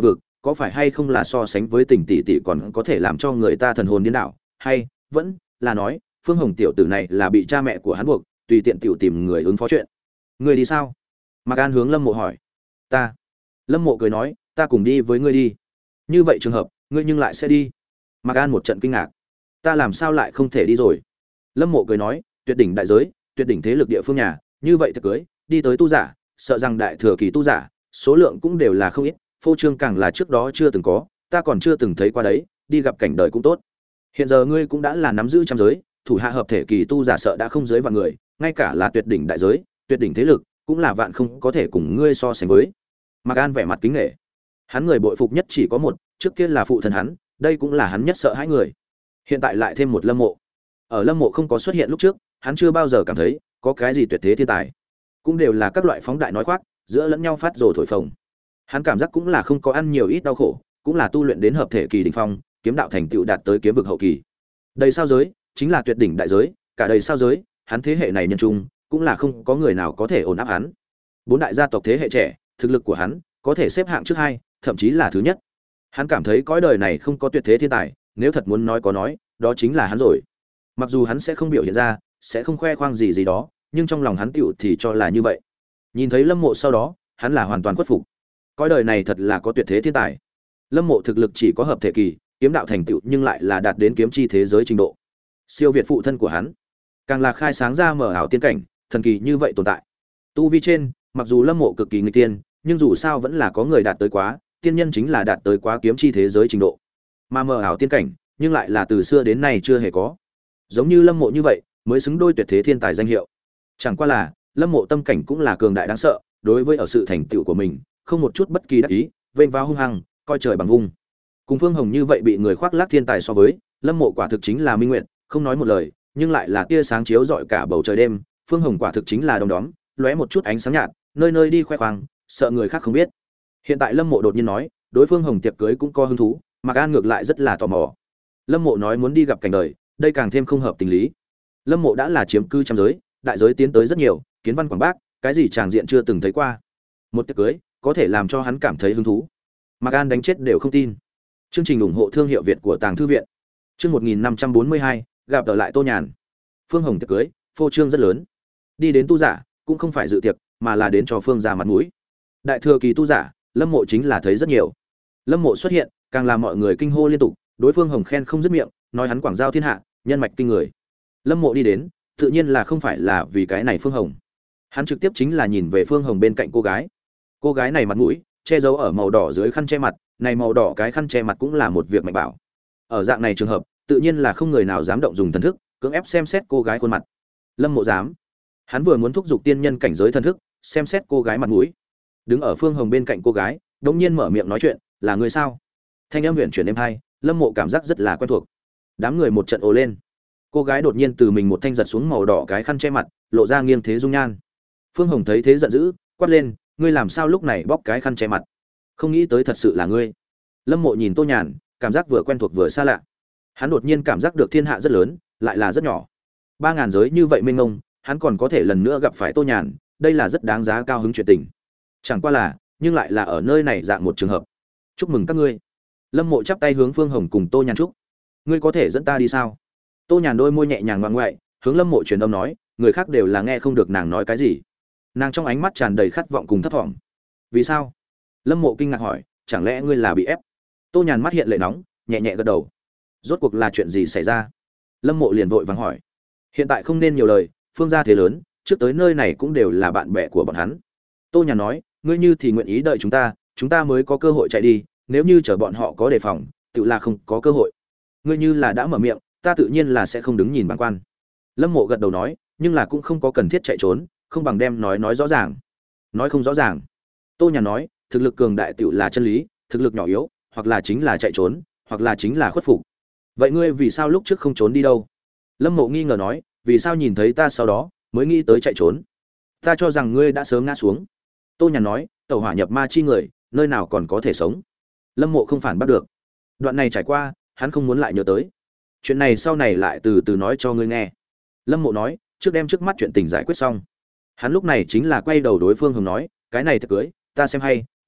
có phải hay không là so sánh với tình tỷ tỷ còn có thể làm cho người ta thần hồn điên đảo, hay vẫn là nói Phương Hồng tiểu tử này là bị cha mẹ của hắn buộc tùy tiện tiểu tìm người ứng phó chuyện. Người đi sao? Mạc An hướng Lâm Mộ hỏi. Ta. Lâm Mộ cười nói, ta cùng đi với ngươi đi. Như vậy trường hợp, ngươi nhưng lại sẽ đi? Mạc An một trận kinh ngạc. Ta làm sao lại không thể đi rồi? Lâm Mộ cười nói, tuyệt đỉnh đại giới, tuyệt đỉnh thế lực địa phương nhà, như vậy thực cưới, đi tới tu giả, sợ rằng đại thừa kỳ tu giả, số lượng cũng đều là không ít, phô trương càng là trước đó chưa từng có, ta còn chưa từng thấy qua đấy, đi gặp cảnh đời cũng tốt. Hiện giờ ngươi cũng đã là nắm giữ trăm giới, thủ hạ hợp thể kỳ tu giả sợ đã không dưới vạn người, ngay cả là tuyệt đỉnh đại giới, tuyệt đỉnh thế lực, cũng là vạn không có thể cùng ngươi so sánh với. Mạc An vẻ mặt kính nể. Hắn người bội phục nhất chỉ có một, trước kia là phụ thân hắn, đây cũng là hắn nhất sợ hãi người. Hiện tại lại thêm một Lâm Mộ. Ở Lâm Mộ không có xuất hiện lúc trước, hắn chưa bao giờ cảm thấy có cái gì tuyệt thế thiên tài, cũng đều là các loại phóng đại nói khoác, giữa lẫn nhau phát rồ thổi phồng. Hắn cảm giác cũng là không có ăn nhiều ít đau khổ, cũng là tu luyện đến hợp thể kỳ đỉnh phong, kiếm đạo thành tựu đạt tới kiếm vực hậu kỳ. Đầy sao giới chính là tuyệt đỉnh đại giới, cả đầy sao giới, hắn thế hệ này nhân trung, cũng là không có người nào có thể ổn áp hắn. Bốn đại gia tộc thế hệ trẻ, thực lực của hắn có thể xếp hạng trước hai, thậm chí là thứ nhất. Hắn cảm thấy cõi đời này không có tuyệt thế thiên tài, nếu thật muốn nói có nói, đó chính là hắn rồi. Mặc dù hắn sẽ không biểu hiện ra, sẽ không khoe khoang gì gì đó, nhưng trong lòng hắn tựu thì cho là như vậy. Nhìn thấy Lâm Mộ sau đó, hắn là hoàn toàn khuất phục. Cõi đời này thật là có tuyệt thế thiên tài. Lâm Mộ thực lực chỉ có hợp thể kỳ, kiếm đạo thành tựu nhưng lại là đạt đến kiếm chi thế giới trình độ. Siêu việt phụ thân của hắn, càng là khai sáng ra mở ảo tiên cảnh, thần kỳ như vậy tồn tại. Tu vi trên, mặc dù Lâm Mộ cực kỳ nghịch tiên, nhưng dù sao vẫn là có người đạt tới quá, tiên nhân chính là đạt tới quá kiếm chi thế giới trình độ. Mà mở ảo tiên cảnh, nhưng lại là từ xưa đến nay chưa hề có. Giống như Lâm Mộ như vậy, mới xứng đôi tuyệt thế thiên tài danh hiệu. Chẳng qua là, Lâm Mộ tâm cảnh cũng là cường đại đáng sợ, đối với ở sự thành tựu của mình, không một chút bất kỳ đắc ý, vênh váo hung hăng, coi trời bằng vung. Cùng Phương Hồng như vậy bị người khoác lác thiên tài so với, Lâm Mộ quả thực chính là minh nguyện, không nói một lời, nhưng lại là tia sáng chiếu rọi cả bầu trời đêm. Phương Hồng quả thực chính là đom đóm, lóe một chút ánh sáng nhạt, nơi nơi đi khoe khoang, sợ người khác không biết. Hiện tại Lâm Mộ đột nhiên nói, đối Phương Hồng tiệc cưới cũng có hứng thú, Mạc An ngược lại rất là tò mò. Lâm Mộ nói muốn đi gặp cảnh đời, đây càng thêm không hợp tình lý. Lâm Mộ đã là chiếm cư trăm giới, đại giới tiến tới rất nhiều, kiến văn quảng bác, cái gì tràng diện chưa từng thấy qua. Một tiệc cưới có thể làm cho hắn cảm thấy hứng thú. Mạc An đánh chết đều không tin. Chương trình ủng hộ thương hiệu Việt của Tàng Thư viện. Chương một nghìn năm trăm bốn mươi hai, gặp ở lại Tô Nhàn. Phương Hồng tiệc cưới, phô trương rất lớn. Đi đến tu giả, cũng không phải dự tiệc, mà là đến cho Phương gia mặt mũi. Đại thừa kỳ tu giả, Lâm Mộ chính là thấy rất nhiều. Lâm Mộ xuất hiện, càng làm mọi người kinh hô liên tục, đối Phương Hồng khen không dứt miệng, nói hắn quảng giao thiên hạ, nhân mạch kinh người. Lâm Mộ đi đến, tự nhiên là không phải là vì cái này Phương Hồng. Hắn trực tiếp chính là nhìn về Phương Hồng bên cạnh cô gái. Cô gái này mặt mũi che giấu ở màu đỏ dưới khăn che mặt, này màu đỏ cái khăn che mặt cũng là một việc mạnh bảo. Ở dạng này trường hợp, tự nhiên là không người nào dám động dùng thần thức, cưỡng ép xem xét cô gái khuôn mặt. Lâm Mộ dám. Hắn vừa muốn thúc giục tiên nhân cảnh giới thần thức, xem xét cô gái mặt mũi. Đứng ở Phương Hồng bên cạnh cô gái, đột nhiên mở miệng nói chuyện, "Là người sao?" Thanh âm huyền chuyển êm hai, Lâm Mộ cảm giác rất là quen thuộc. Đám người một trận ồ lên. Cô gái đột nhiên từ mình một thanh giật xuống màu đỏ cái khăn che mặt, lộ ra nghiêng thế dung nhan. Phương Hồng thấy thế giận dữ, quát lên, "Ngươi làm sao lúc này bóc cái khăn che mặt? Không nghĩ tới thật sự là ngươi." Lâm Mộ nhìn Tô Nhàn, cảm giác vừa quen thuộc vừa xa lạ. Hắn đột nhiên cảm giác được thiên hạ rất lớn, lại là rất nhỏ. Ba ngàn giới như vậy mênh mông, hắn còn có thể lần nữa gặp phải Tô Nhàn, đây là rất đáng giá cao hứng chuyện tình. Chẳng qua là, nhưng lại là ở nơi này dạng một trường hợp. "Chúc mừng các ngươi." Lâm Mộ chắp tay hướng Phương Hồng cùng Tô Nhàn chúc. "Ngươi có thể dẫn ta đi sao?" Tô Nhàn đôi môi nhẹ nhàng ngoạn ngoại, hướng Lâm Mộ truyền âm nói, người khác đều là nghe không được nàng nói cái gì. Nàng trong ánh mắt tràn đầy khát vọng cùng thấp thỏm. "Vì sao?" Lâm Mộ kinh ngạc hỏi, "Chẳng lẽ ngươi là bị ép?" Tô Nhàn mắt hiện lệ nóng, nhẹ nhẹ gật đầu. "Rốt cuộc là chuyện gì xảy ra?" Lâm Mộ liền vội vàng hỏi. "Hiện tại không nên nhiều lời, Phương gia thế lớn, trước tới nơi này cũng đều là bạn bè của bọn hắn." Tô Nhàn nói, "Ngươi như thì nguyện ý đợi chúng ta, chúng ta mới có cơ hội chạy đi, nếu như chờ bọn họ có đề phòng, tự là không có cơ hội. Ngươi như là đã mở miệng, ta tự nhiên là sẽ không đứng nhìn bàng quan." Lâm Mộ gật đầu nói, nhưng là cũng không có cần thiết chạy trốn, không bằng đem nói nói rõ ràng. Nói không rõ ràng. Tô Nhàn nói, thực lực cường đại tựu là chân lý, thực lực nhỏ yếu, hoặc là chính là chạy trốn, hoặc là chính là khuất phục. Vậy ngươi vì sao lúc trước không trốn đi đâu? Lâm Mộ nghi ngờ nói, vì sao nhìn thấy ta sau đó mới nghĩ tới chạy trốn? Ta cho rằng ngươi đã sớm ngã xuống. Tô Nhàn nói, tẩu hỏa nhập ma chi người, nơi nào còn có thể sống? Lâm Mộ không phản bắt được. Đoạn này trải qua, hắn không muốn lại nhớ tới. Chuyện này sau này lại từ từ nói cho ngươi nghe. Lâm Mộ nói, trước đem trước mắt chuyện tình giải quyết xong. Hắn lúc này chính là quay đầu đối Phương Hồng nói, cái này thật cưới, ta xem hay, vẫn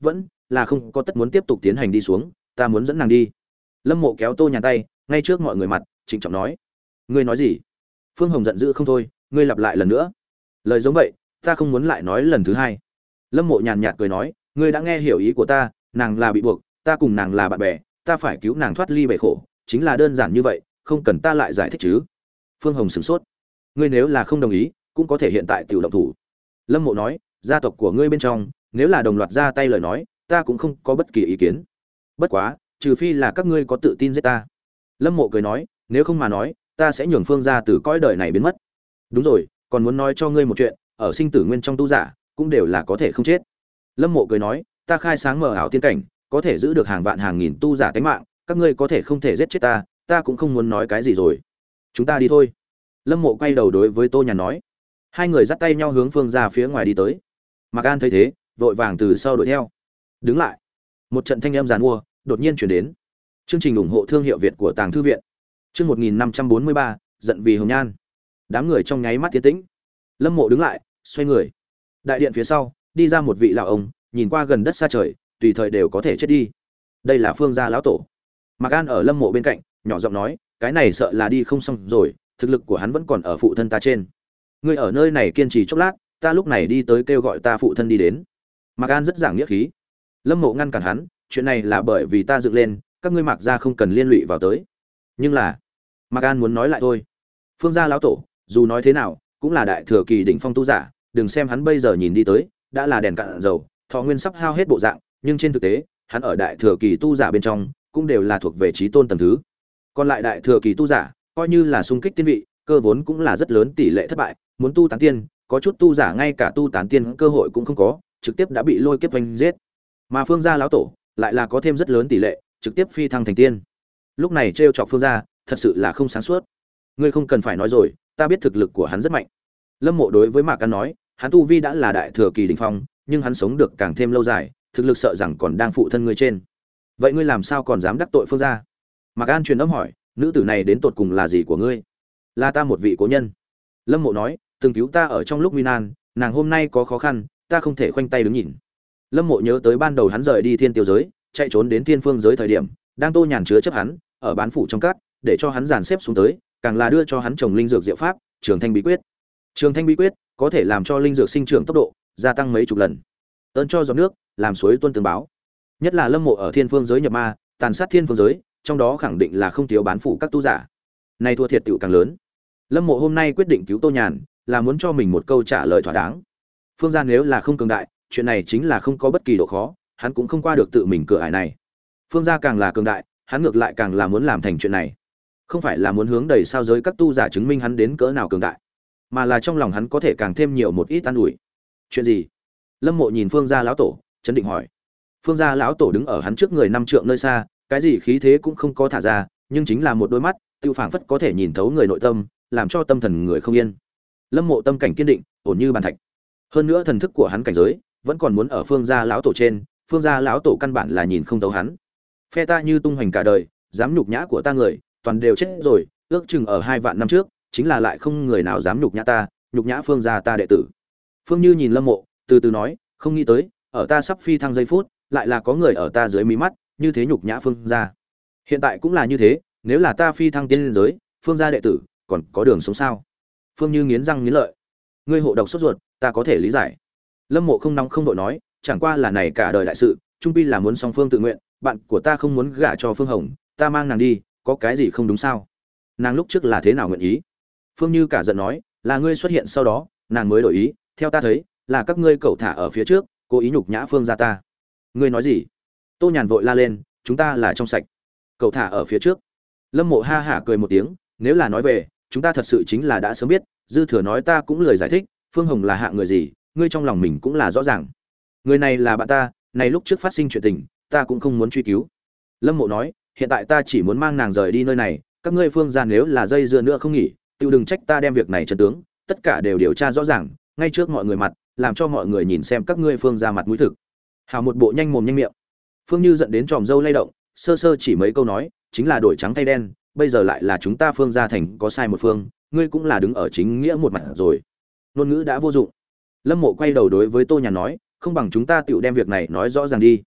là không có tất muốn tiếp tục tiến hành đi xuống, ta muốn dẫn nàng đi. Lâm Mộ kéo Tô Nhàn tay, ngay trước mọi người mặt, trịnh trọng nói: "Ngươi nói gì?" Phương Hồng giận dữ không thôi: "Ngươi lặp lại lần nữa." Lời giống vậy, ta không muốn lại nói lần thứ hai. Lâm Mộ nhàn nhạt cười nói: "Ngươi đã nghe hiểu ý của ta, nàng là bị buộc, ta cùng nàng là bạn bè, ta phải cứu nàng thoát ly bể khổ, chính là đơn giản như vậy, không cần ta lại giải thích chứ." Phương Hồng sửng sốt: "Ngươi nếu là không đồng ý, cũng có thể hiện tại tiểu động thủ." Lâm Mộ nói: "Gia tộc của ngươi bên trong, nếu là đồng loạt ra tay lời nói, ta cũng không có bất kỳ ý kiến. Bất quá, trừ phi là các ngươi có tự tin giết ta." Lâm Mộ cười nói: "Nếu không mà nói, ta sẽ nhường Phương gia từ cõi đời này biến mất. Đúng rồi, còn muốn nói cho ngươi một chuyện, ở sinh tử nguyên trong tu giả, cũng đều là có thể không chết." Lâm Mộ cười nói: "Ta khai sáng mở ảo tiên cảnh, có thể giữ được hàng vạn hàng nghìn tu giả tính mạng, các ngươi có thể không thể giết chết ta, ta cũng không muốn nói cái gì rồi. Chúng ta đi thôi." Lâm Mộ quay đầu đối với Tô Nhàn nói. Hai người dắt tay nhau hướng Phương gia phía ngoài đi tới. Mạc An thấy thế, vội vàng từ sau đuổi theo. Đứng lại. Một trận thanh âm giàn mua đột nhiên chuyển đến. Chương trình ủng hộ thương hiệu Việt của Tàng Thư viện. Chương một nghìn năm trăm bốn mươi ba, giận vì hồng nhan. Đám người trong nháy mắt tiến tĩnh. Lâm Mộ đứng lại, xoay người. Đại điện phía sau, đi ra một vị lão ông, nhìn qua gần đất xa trời, tùy thời đều có thể chết đi. Đây là Phương gia lão tổ. Mạc An ở Lâm Mộ bên cạnh, nhỏ giọng nói, cái này sợ là đi không xong rồi, thực lực của hắn vẫn còn ở phụ thân ta trên. Ngươi ở nơi này kiên trì chốc lát, ta lúc này đi tới kêu gọi ta phụ thân đi đến. Mạc An rất giảng nghĩa khí. Lâm Mộ ngăn cản hắn, chuyện này là bởi vì ta dựng lên, các ngươi Mạc gia không cần liên lụy vào tới. Nhưng là, Mạc An muốn nói lại thôi. Phương gia lão tổ, dù nói thế nào, cũng là đại thừa kỳ đỉnh phong tu giả, đừng xem hắn bây giờ nhìn đi tới, đã là đèn cạn dầu, thọ nguyên sắp hao hết bộ dạng, nhưng trên thực tế, hắn ở đại thừa kỳ tu giả bên trong, cũng đều là thuộc về chí tôn tầng thứ. Còn lại đại thừa kỳ tu giả, coi như là xung kích tiên vị, cơ vốn cũng là rất lớn tỷ lệ thất bại, muốn tu tán tiên, có chút tu giả ngay cả tu tán tiên cơ hội cũng không có, trực tiếp đã bị lôi kiếp vành giết. Mà Phương gia lão tổ lại là có thêm rất lớn tỷ lệ, trực tiếp phi thăng thành tiên. Lúc này trêu chọc Phương gia, thật sự là không sáng suốt. Ngươi không cần phải nói rồi, ta biết thực lực của hắn rất mạnh. Lâm Mộ đối với Mạc An nói, hắn tu vi đã là đại thừa kỳ đỉnh phong, nhưng hắn sống được càng thêm lâu dài, thực lực sợ rằng còn đang phụ thân ngươi trên. Vậy ngươi làm sao còn dám đắc tội Phương gia? Mạc An truyền âm hỏi, nữ tử này đến tột cùng là gì của ngươi? Là ta một vị cố nhân. Lâm Mộ nói, từng cứu ta ở trong lúc nguy nan, nàng hôm nay có khó khăn, ta không thể khoanh tay đứng nhìn. Lâm Mộ nhớ tới ban đầu hắn rời đi thiên tiêu giới, chạy trốn đến thiên phương giới thời điểm, đang Tô Nhàn chứa chấp hắn, ở bán phủ trong cát, để cho hắn dàn xếp xuống tới, càng là đưa cho hắn trồng linh dược diệu pháp, Trường Thanh bí quyết. Trường Thanh bí quyết có thể làm cho linh dược sinh trưởng tốc độ gia tăng mấy chục lần. Ơn cho giọt nước, làm suối tuôn tương báo. Nhất là Lâm Mộ ở thiên phương giới nhập ma, tàn sát thiên phương giới, trong đó khẳng định là không thiếu bán phủ các tu giả. Này thua thiệt tiểu càng lớn. Lâm Mộ hôm nay quyết định cứu Tô Nhàn, là muốn cho mình một câu trả lời thỏa đáng. Phương gia nếu là không cường đại, chuyện này chính là không có bất kỳ độ khó, hắn cũng không qua được tự mình cửa ải này. Phương gia càng là cường đại, hắn ngược lại càng là muốn làm thành chuyện này. Không phải là muốn hướng đầy sao giới các tu giả chứng minh hắn đến cỡ nào cường đại, mà là trong lòng hắn có thể càng thêm nhiều một ít an ủi. Chuyện gì? Lâm Mộ nhìn Phương gia lão tổ, chấn định hỏi. Phương gia lão tổ đứng ở hắn trước người năm trượng nơi xa, cái gì khí thế cũng không có thả ra, nhưng chính là một đôi mắt, tiêu phảng phất có thể nhìn thấu người nội tâm, làm cho tâm thần người không yên. Lâm Mộ tâm cảnh kiên định, ổn như bàn thạch. Hơn nữa thần thức của hắn cảnh giới vẫn còn muốn ở Phương gia lão tổ trên, Phương gia lão tổ căn bản là nhìn không thấu hắn. Phe ta như tung hoành cả đời, dám nhục nhã của ta người, toàn đều chết rồi, ước chừng ở hai vạn năm trước, chính là lại không người nào dám nhục nhã ta, nhục nhã Phương gia ta đệ tử. Phương Như nhìn Lâm Mộ, từ từ nói, không nghĩ tới, ở ta sắp phi thăng giây phút, lại là có người ở ta dưới mí mắt, như thế nhục nhã Phương gia. Hiện tại cũng là như thế, nếu là ta phi thăng tiên liên giới, Phương gia đệ tử còn có đường sống sao? Phương Như nghiến răng nghiến lợi. Ngươi hộ độc sốt ruột, ta có thể lý giải. Lâm Mộ không nóng không đội nói, chẳng qua là này cả đời đại sự, trung pi là muốn song phương tự nguyện, bạn của ta không muốn gả cho Phương Hồng, ta mang nàng đi, có cái gì không đúng sao? Nàng lúc trước là thế nào nguyện ý? Phương Như cả giận nói, là ngươi xuất hiện sau đó, nàng mới đổi ý, theo ta thấy, là các ngươi cẩu thả ở phía trước, cố ý nhục nhã Phương gia ta. Ngươi nói gì? Tô Nhàn vội la lên, chúng ta là trong sạch. Cẩu thả ở phía trước. Lâm Mộ ha hả cười một tiếng, nếu là nói về, chúng ta thật sự chính là đã sớm biết, dư thừa nói ta cũng lười giải thích, Phương Hồng là hạng người gì, ngươi trong lòng mình cũng là rõ ràng. Người này là bạn ta, này lúc trước phát sinh chuyện tình, ta cũng không muốn truy cứu. Lâm Mộ nói, hiện tại ta chỉ muốn mang nàng rời đi nơi này, các ngươi Phương gia nếu là dây dưa nữa không nghỉ, tự đừng trách ta đem việc này chân tướng, tất cả đều điều tra rõ ràng, ngay trước mọi người mặt, làm cho mọi người nhìn xem các ngươi Phương gia mặt mũi thực. Hào một bộ nhanh mồm nhanh miệng. Phương Như giận đến tròm râu lay động, sơ sơ chỉ mấy câu nói, chính là đổi trắng thay đen, bây giờ lại là chúng ta Phương gia thành có sai một phương, ngươi cũng là đứng ở chính nghĩa một mặt rồi. Ngôn ngữ đã vô dụng. Lâm Mộ quay đầu đối với Tô Nhàn nói, không bằng chúng ta tựu đem việc này nói rõ ràng đi.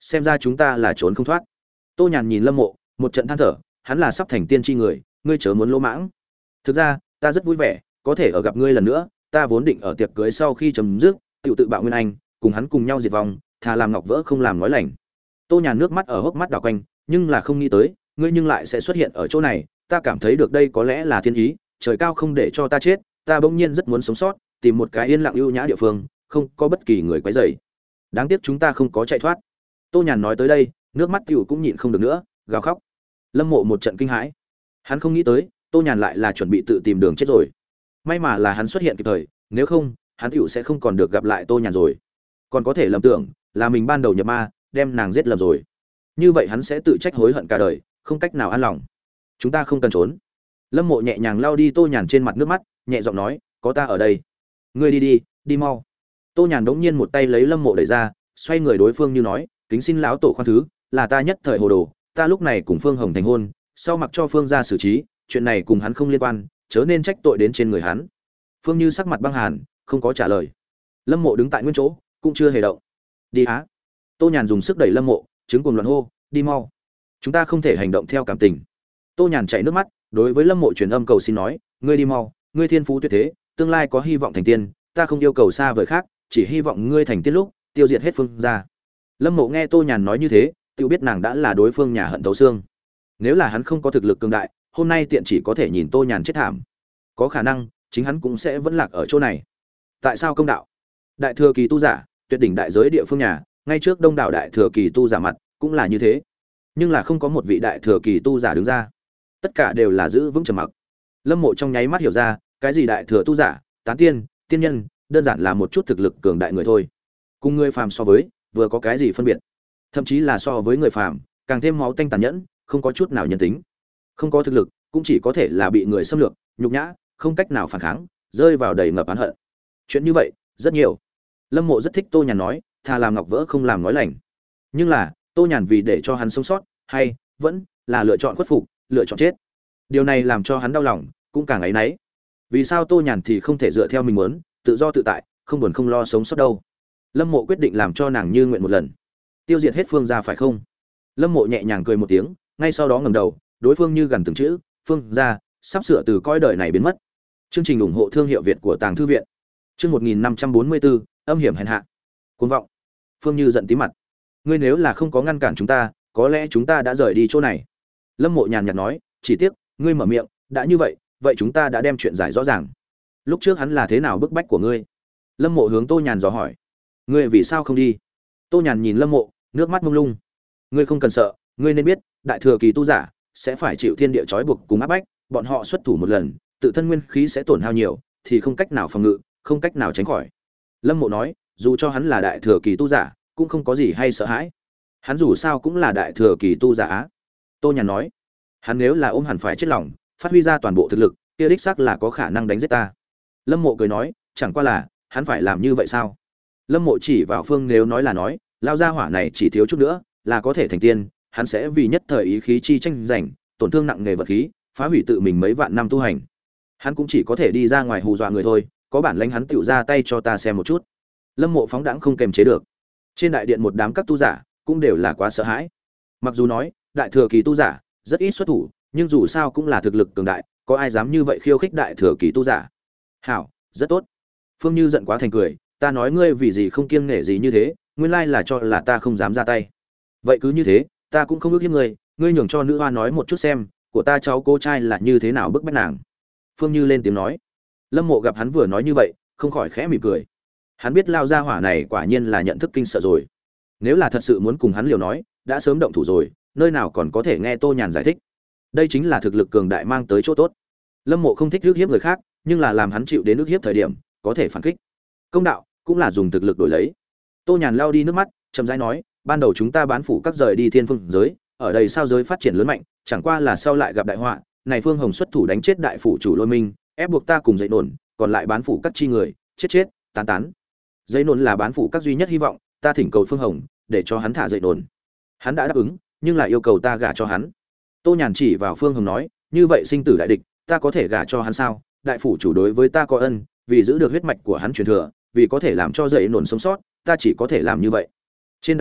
xem ra chúng ta là trốn không thoát. Tô Nhàn nhìn Lâm Mộ, một trận than thở, hắn là sắp thành tiên tri người, ngươi chớ muốn lỗ mãng. Thực ra, ta rất vui vẻ, có thể ở gặp ngươi lần nữa, ta vốn định ở tiệc cưới sau khi chấm dứt, tiểu tự bạo Nguyên Anh, cùng hắn cùng nhau diệt vong, thà làm ngọc vỡ không làm nói lành. Tô Nhàn nước mắt ở hốc mắt đảo quanh, nhưng là không nghĩ tới, ngươi nhưng lại sẽ xuất hiện ở chỗ này, ta cảm thấy được đây có lẽ là thiên ý, trời cao không để cho ta chết, ta bỗng nhiên rất muốn sống sót, tìm một cái yên lặng ưu nhã địa phương, không có bất kỳ người quấy rầy. Đáng tiếc chúng ta không có chạy thoát. Tô Nhàn nói tới đây, nước mắt tiểu cũng nhịn không được nữa, gào khóc. Lâm Mộ một trận kinh hãi. Hắn không nghĩ tới, Tô Nhàn lại là chuẩn bị tự tìm đường chết rồi. May mà là hắn xuất hiện kịp thời, nếu không, hắn tiểu sẽ không còn được gặp lại Tô Nhàn rồi. Còn có thể lầm tưởng là mình ban đầu nhập ma, đem nàng giết lầm rồi. Như vậy hắn sẽ tự trách hối hận cả đời, không cách nào an lòng. Chúng ta không cần trốn. Lâm Mộ nhẹ nhàng lau đi Tô Nhàn trên mặt nước mắt, nhẹ giọng nói, có ta ở đây. Ngươi đi đi, đi mau. Tô Nhàn đống nhiên một tay lấy Lâm Mộ đẩy ra, xoay người đối phương như nói, kính xin lão tổ khoan thứ, là ta nhất thời hồ đồ, ta lúc này cùng Phương Hồng thành hôn, sau mặc cho Phương gia xử trí, chuyện này cùng hắn không liên quan, chớ nên trách tội đến trên người hắn. Phương Như sắc mặt băng hàn, không có trả lời. Lâm Mộ đứng tại nguyên chỗ, cũng chưa hề động. Đi á. Tô Nhàn dùng sức đẩy Lâm Mộ, chứng cuồng loạn hô, đi mau. Chúng ta không thể hành động theo cảm tình. Tô Nhàn chảy nước mắt, đối với Lâm Mộ truyền âm cầu xin nói, ngươi đi mau, ngươi thiên phú tuyệt thế, tương lai có hy vọng thành tiên, ta không yêu cầu xa vời khác, chỉ hy vọng ngươi thành tiên lúc, tiêu diệt hết Phương gia. Lâm Mộ nghe Tô Nhàn nói như thế, tự biết nàng đã là đối phương nhà hận thấu xương. Nếu là hắn không có thực lực cường đại, hôm nay tiện chỉ có thể nhìn Tô Nhàn chết thảm. Có khả năng, chính hắn cũng sẽ vẫn lạc ở chỗ này. Tại sao công đạo? Đại thừa kỳ tu giả, tuyệt đỉnh đại giới địa phương nhà, ngay trước đông đảo đại thừa kỳ tu giả mặt, cũng là như thế. Nhưng là không có một vị đại thừa kỳ tu giả đứng ra. Tất cả đều là giữ vững trầm mặc. Lâm Mộ trong nháy mắt hiểu ra, cái gì đại thừa tu giả, tán tiên, tiên nhân, đơn giản là một chút thực lực cường đại người thôi. Cùng người phàm so với, vừa có cái gì phân biệt? Thậm chí là so với người phàm, càng thêm máu tanh tàn nhẫn, không có chút nào nhân tính. Không có thực lực, cũng chỉ có thể là bị người xâm lược, nhục nhã, không cách nào phản kháng, rơi vào đầy ngập oán hận. Chuyện như vậy, rất nhiều. Lâm Mộ rất thích Tô Nhàn nói, thà làm ngọc vỡ không làm nói lành. Nhưng là, Tô Nhàn vì để cho hắn sống sót, hay vẫn là lựa chọn khuất phục, lựa chọn chết. Điều này làm cho hắn đau lòng, cũng càng áy náy. Vì sao Tô Nhàn thì không thể dựa theo mình muốn, tự do tự tại, không buồn không lo sống sót đâu? Lâm Mộ quyết định làm cho nàng như nguyện một lần, tiêu diệt hết Phương gia phải không? Lâm Mộ nhẹ nhàng cười một tiếng, ngay sau đó ngẩng đầu, đối phương như gần từng chữ, Phương gia sắp sửa từ cõi đời này biến mất. Chương trình ủng hộ thương hiệu Việt của Tàng Thư viện. Chương một nghìn năm trăm bốn mươi bốn, âm hiểm hèn hạ. Cuồng vọng. Phương Như giận tím mặt. Ngươi nếu là không có ngăn cản chúng ta, có lẽ chúng ta đã rời đi chỗ này. Lâm Mộ nhàn nhạt nói, chỉ tiếc, ngươi mở miệng, đã như vậy, vậy chúng ta đã đem chuyện giải rõ ràng. Lúc trước hắn là thế nào bức bách của ngươi? Lâm Mộ hướng Tô Nhàn dò hỏi. Ngươi vì sao không đi? Tô Nhàn nhìn Lâm Mộ, nước mắt mông lung. Ngươi không cần sợ, ngươi nên biết, đại thừa kỳ tu giả sẽ phải chịu thiên địa trói buộc cùng áp bách, bọn họ xuất thủ một lần, tự thân nguyên khí sẽ tổn hao nhiều, thì không cách nào phòng ngự, không cách nào tránh khỏi. Lâm Mộ nói, dù cho hắn là đại thừa kỳ tu giả, cũng không có gì hay sợ hãi. Hắn dù sao cũng là đại thừa kỳ tu giả á. Tô Nhàn nói, hắn nếu là ôm hẳn phải chết lòng, phát huy ra toàn bộ thực lực, kia đích xác là có khả năng đánh giết ta. Lâm Mộ cười nói, chẳng qua là, hắn phải làm như vậy sao? Lâm Mộ chỉ vào Phương nếu nói là nói, lao ra hỏa này chỉ thiếu chút nữa, là có thể thành tiên, hắn sẽ vì nhất thời ý khí chi tranh giành, tổn thương nặng nề vật khí, phá hủy tự mình mấy vạn năm tu hành. Hắn cũng chỉ có thể đi ra ngoài hù dọa người thôi, có bản lĩnh hắn tựu ra tay cho ta xem một chút. Lâm Mộ phóng đãng không kềm chế được. Trên đại điện một đám các tu giả cũng đều là quá sợ hãi. Mặc dù nói, đại thừa kỳ tu giả rất ít xuất thủ, nhưng dù sao cũng là thực lực cường đại, có ai dám như vậy khiêu khích đại thừa kỳ tu giả? Hảo, rất tốt. Phương Như giận quá thành cười, ta nói ngươi vì gì không kiêng nể gì như thế, nguyên lai là cho là ta không dám ra tay. Vậy cứ như thế, ta cũng không ước hiếp ngươi, ngươi nhường cho nữ hoa nói một chút xem, của ta cháu cô trai là như thế nào bức bách nàng. Phương Như lên tiếng nói. Lâm Mộ gặp hắn vừa nói như vậy, không khỏi khẽ mỉm cười. Hắn biết lao ra hỏa này quả nhiên là nhận thức kinh sợ rồi. Nếu là thật sự muốn cùng hắn liều nói, đã sớm động thủ rồi, nơi nào còn có thể nghe Tô Nhàn giải thích. Đây chính là thực lực cường đại mang tới chỗ tốt. Lâm Mộ không thích ước hiếp người khác, nhưng là làm hắn chịu đến ước hiếp thời điểm, có thể phản kích. Công đạo cũng là dùng thực lực đổi lấy. Tô Nhàn lao đi nước mắt, chậm rãi nói, ban đầu chúng ta bán phủ các rời đi thiên phương giới, ở đây sao giới phát triển lớn mạnh, chẳng qua là sau lại gặp đại họa, này Phương Hồng xuất thủ đánh chết đại phủ chủ Lôi Minh, ép buộc ta cùng dậy nổn, còn lại bán phủ các chi người, chết chết, tán tán. Dậy nổn là bán phủ các duy nhất hy vọng, ta thỉnh cầu Phương Hồng để cho hắn thả dậy nổn. Hắn đã đáp ứng, nhưng lại yêu cầu ta gả cho hắn. Tô Nhàn chỉ vào Phương Hồng nói, như vậy sinh tử đại địch, ta có thể gả cho hắn sao? Đại phủ chủ đối với ta có ân, vì giữ được huyết mạch của hắn truyền thừa, vì có thể làm cho dậy nổn sống sót, ta chỉ có thể làm như vậy. Trên đại điện,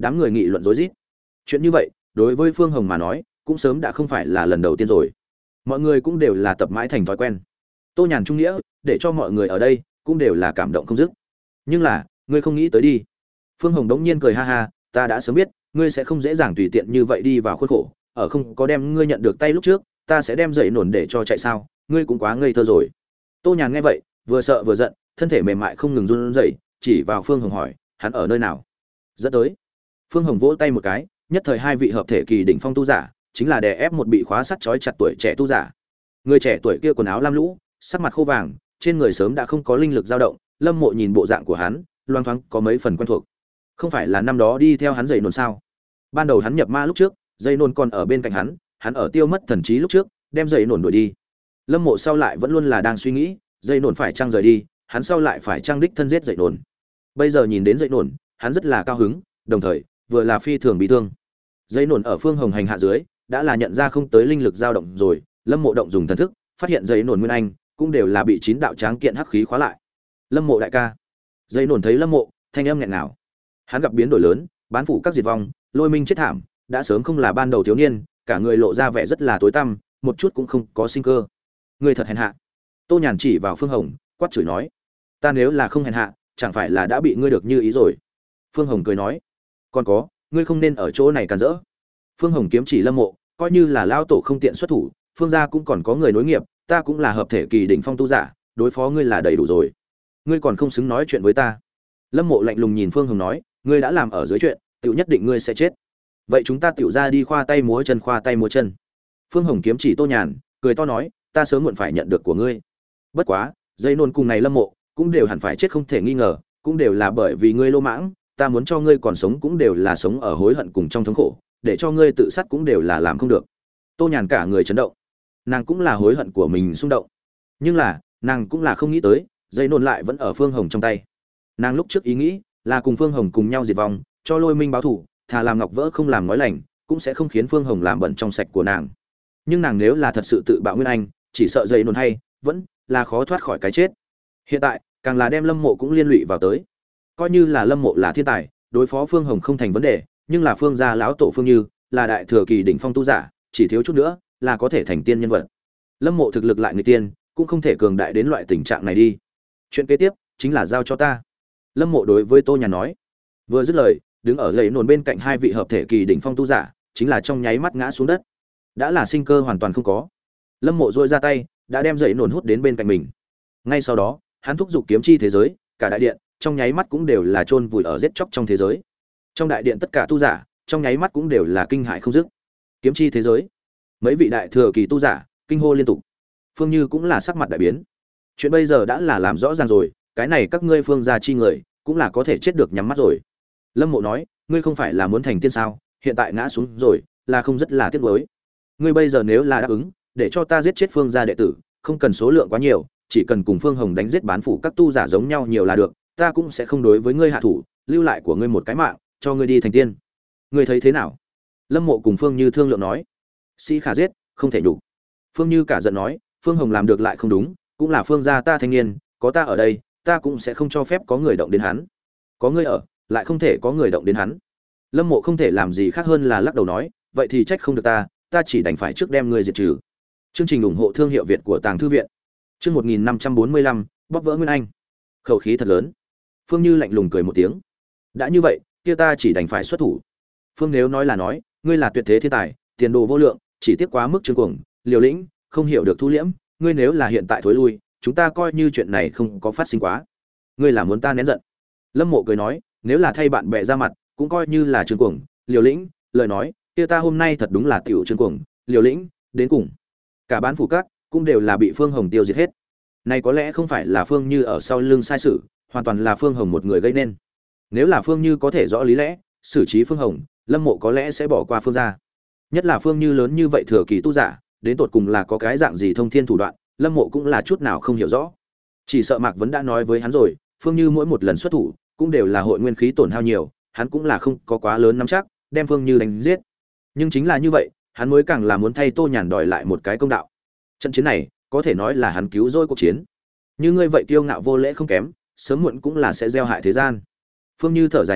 đám người nghị luận rối rít. Chuyện như vậy đối với Phương Hồng mà nói cũng sớm đã không phải là lần đầu tiên rồi, mọi người cũng đều là tập mãi thành thói quen. Tô Nhàn trung nghĩa để cho mọi người ở đây cũng đều là cảm động không dứt. Nhưng là ngươi không nghĩ tới đi. Phương Hồng đống nhiên cười ha ha, ta đã sớm biết ngươi sẽ không dễ dàng tùy tiện như vậy đi vào khuôn khổ, ở không có đem ngươi nhận được tay lúc trước ta sẽ đem dậy nổn để cho chạy sao, ngươi cũng quá ngây thơ rồi. Tô Nhàn nghe vậy vừa sợ vừa giận, thân thể mềm mại không ngừng run rẩy, chỉ vào Phương Hồng hỏi, hắn ở nơi nào? Dẫn tới. Phương Hồng vỗ tay một cái, nhất thời hai vị hợp thể kỳ đỉnh phong tu giả chính là đè ép một bị khóa sắt trói chặt tuổi trẻ tu giả. Người trẻ tuổi kia quần áo lam lũ, sắc mặt khô vàng, trên người sớm đã không có linh lực dao động. Lâm Mộ nhìn bộ dạng của hắn loang thoáng có mấy phần quen thuộc. Không phải là năm đó đi theo hắn dậy nôn sao? Ban đầu hắn nhập ma lúc trước dậy nôn còn ở bên cạnh hắn, hắn ở tiêu mất thần trí lúc trước đem dậy nôn đuổi đi. Lâm Mộ sau lại vẫn luôn là đang suy nghĩ dậy nôn phải chăng rời đi, hắn sau lại phải chăng đích thân giết dậy nôn. Bây giờ nhìn đến dậy nôn hắn rất là cao hứng, đồng thời vừa là phi thường bị thương. Dậy nôn ở Phương Hồng hành hạ dưới đã là nhận ra không tới linh lực dao động rồi. Lâm Mộ động dùng thần thức phát hiện dậy nôn nguyên anh cũng đều là bị chín đạo tráng kiện hắc khí khóa lại. Lâm Mộ đại ca. Dậy nôn thấy Lâm Mộ thanh âm nghẹn ngào. Hắn gặp biến đổi lớn, bán phủ các diệt vong, Lôi Minh chết thảm, đã sớm không là ban đầu thiếu niên, cả người lộ ra vẻ rất là tối tăm, một chút cũng không có sinh cơ. Ngươi thật hèn hạ. Tô Nhàn chỉ vào Phương Hồng quát chửi nói, ta nếu là không hèn hạ chẳng phải là đã bị ngươi được như ý rồi. Phương Hồng cười nói, còn có, ngươi không nên ở chỗ này càn rỡ. Phương Hồng kiếm chỉ Lâm Mộ, coi như là lao tổ không tiện xuất thủ, Phương gia cũng còn có người nối nghiệp, ta cũng là hợp thể kỳ đỉnh phong tu giả, đối phó ngươi là đầy đủ rồi. Ngươi còn không xứng nói chuyện với ta. Lâm Mộ lạnh lùng nhìn Phương Hồng nói, ngươi đã làm ở dưới chuyện, tiểu nhất định ngươi sẽ chết. Vậy chúng ta tiểu ra đi khoa tay múa chân khoa tay múa chân. Phương Hồng kiếm chỉ Tô Nhàn, cười to nói, ta sớm muộn phải nhận được của ngươi. Bất quá, dây nôn cùng này Lâm Mộ cũng đều hẳn phải chết không thể nghi ngờ, cũng đều là bởi vì ngươi lô mãng, ta muốn cho ngươi còn sống cũng đều là sống ở hối hận cùng trong thống khổ, để cho ngươi tự sát cũng đều là làm không được. Tô Nhàn cả người chấn động, nàng cũng là hối hận của mình xung động, nhưng là nàng cũng là không nghĩ tới dây nôn lại vẫn ở Phương Hồng trong tay. Nàng lúc trước ý nghĩ là cùng Phương Hồng cùng nhau diệt vong, cho Lôi Minh báo thù, thà làm ngọc vỡ không làm nói lành, cũng sẽ không khiến Phương Hồng làm bẩn trong sạch của nàng. Nhưng nàng nếu là thật sự tự bạo nguyên anh, chỉ sợ dây nôn hay vẫn là khó thoát khỏi cái chết. Hiện tại càng là đem Lâm Mộ cũng liên lụy vào tới. Coi như là Lâm Mộ là thiên tài, đối phó Phương Hồng không thành vấn đề, nhưng là Phương gia lão tổ Phương Như là đại thừa kỳ đỉnh phong tu giả, chỉ thiếu chút nữa là có thể thành tiên nhân vật. Lâm Mộ thực lực lại người tiên, cũng không thể cường đại đến loại tình trạng này đi. Chuyện kế tiếp chính là giao cho ta. Lâm Mộ đối với Tô Nhàn nói. Vừa dứt lời, đứng ở lầy nồn bên cạnh hai vị hợp thể kỳ đỉnh phong tu giả chính là trong nháy mắt ngã xuống đất, đã là sinh cơ hoàn toàn không có. Lâm Mộ dội ra tay đã đem dậy nồn hút đến bên cạnh mình. Ngay sau đó hắn thúc giục kiếm chi thế giới, cả đại điện trong nháy mắt cũng đều là chôn vùi ở giết chóc trong thế giới. Trong đại điện tất cả tu giả trong nháy mắt cũng đều là kinh hãi không dứt. Kiếm chi thế giới, mấy vị đại thừa kỳ tu giả kinh hô liên tục. Phương Như cũng là sắc mặt đại biến. Chuyện bây giờ đã là làm rõ ràng rồi, cái này các ngươi Phương gia chi người cũng là có thể chết được nhắm mắt rồi. Lâm Mộ nói, ngươi không phải là muốn thành tiên sao, hiện tại ngã xuống rồi, là không rất là tiếc nuối. Ngươi bây giờ nếu là đáp ứng để cho ta giết chết Phương gia đệ tử, không cần số lượng quá nhiều, chỉ cần cùng Phương Hồng đánh giết bán phủ các tu giả giống nhau nhiều là được, ta cũng sẽ không đối với ngươi hạ thủ, lưu lại của ngươi một cái mạng, cho ngươi đi thành tiên. Ngươi thấy thế nào? Lâm Mộ cùng Phương Như thương lượng nói. Sĩ khả giết, không thể nhục. Phương Như cả giận nói, Phương Hồng làm được lại không đúng, cũng là Phương gia ta thanh niên, có ta ở đây, ta cũng sẽ không cho phép có người động đến hắn. Có ngươi ở, lại không thể có người động đến hắn. Lâm Mộ không thể làm gì khác hơn là lắc đầu nói, vậy thì trách không được ta, ta chỉ đành phải trước đem ngươi diệt trừ. Chương trình ủng hộ thương hiệu Việt của Tàng thư viện. Chương một nghìn năm trăm bốn mươi lăm, bóp vỡ Nguyên Anh. Khẩu khí thật lớn. Phương Như lạnh lùng cười một tiếng. Đã như vậy, kia ta chỉ đành phải xuất thủ. Phương nếu nói là nói, ngươi là tuyệt thế thiên tài, tiền đồ vô lượng, chỉ tiếc quá mức trương cuồng, liều lĩnh, không hiểu được thu liễm, ngươi nếu là hiện tại thối lui, chúng ta coi như chuyện này không có phát sinh quá. Ngươi là muốn ta nén giận? Lâm Mộ cười nói, nếu là thay bạn bè ra mặt, cũng coi như là trương cuồng, liều lĩnh, lời nói, kia ta hôm nay thật đúng là tiểu trương cuồng, liều lĩnh, đến cùng. Cả bán phủ các cũng đều là bị Phương Hồng tiêu diệt hết. Này có lẽ không phải là Phương Như ở sau lưng sai sự, hoàn toàn là Phương Hồng một người gây nên. Nếu là Phương Như có thể rõ lý lẽ, xử trí Phương Hồng, Lâm Mộ có lẽ sẽ bỏ qua Phương gia. Nhất là Phương Như lớn như vậy thừa kỳ tu giả, đến tột cùng là có cái dạng gì thông thiên thủ đoạn, Lâm Mộ cũng là chút nào không hiểu rõ. Chỉ sợ Mạc Vấn đã nói với hắn rồi, Phương Như mỗi một lần xuất thủ, cũng đều là hội nguyên khí tổn hao nhiều, hắn cũng là không có quá lớn nắm chắc đem Phương Như đánh giết. Nhưng chính là như vậy, hắn mới càng là muốn thay Tô Nhàn đòi lại một cái công đạo. Trận chiến này, có thể nói là hắn cứu rỗi cuộc chiến. Như ngươi vậy kiêu ngạo vô lễ không kém, sớm muộn cũng là sẽ gieo hại thế gian. Phương Như thở dài nói,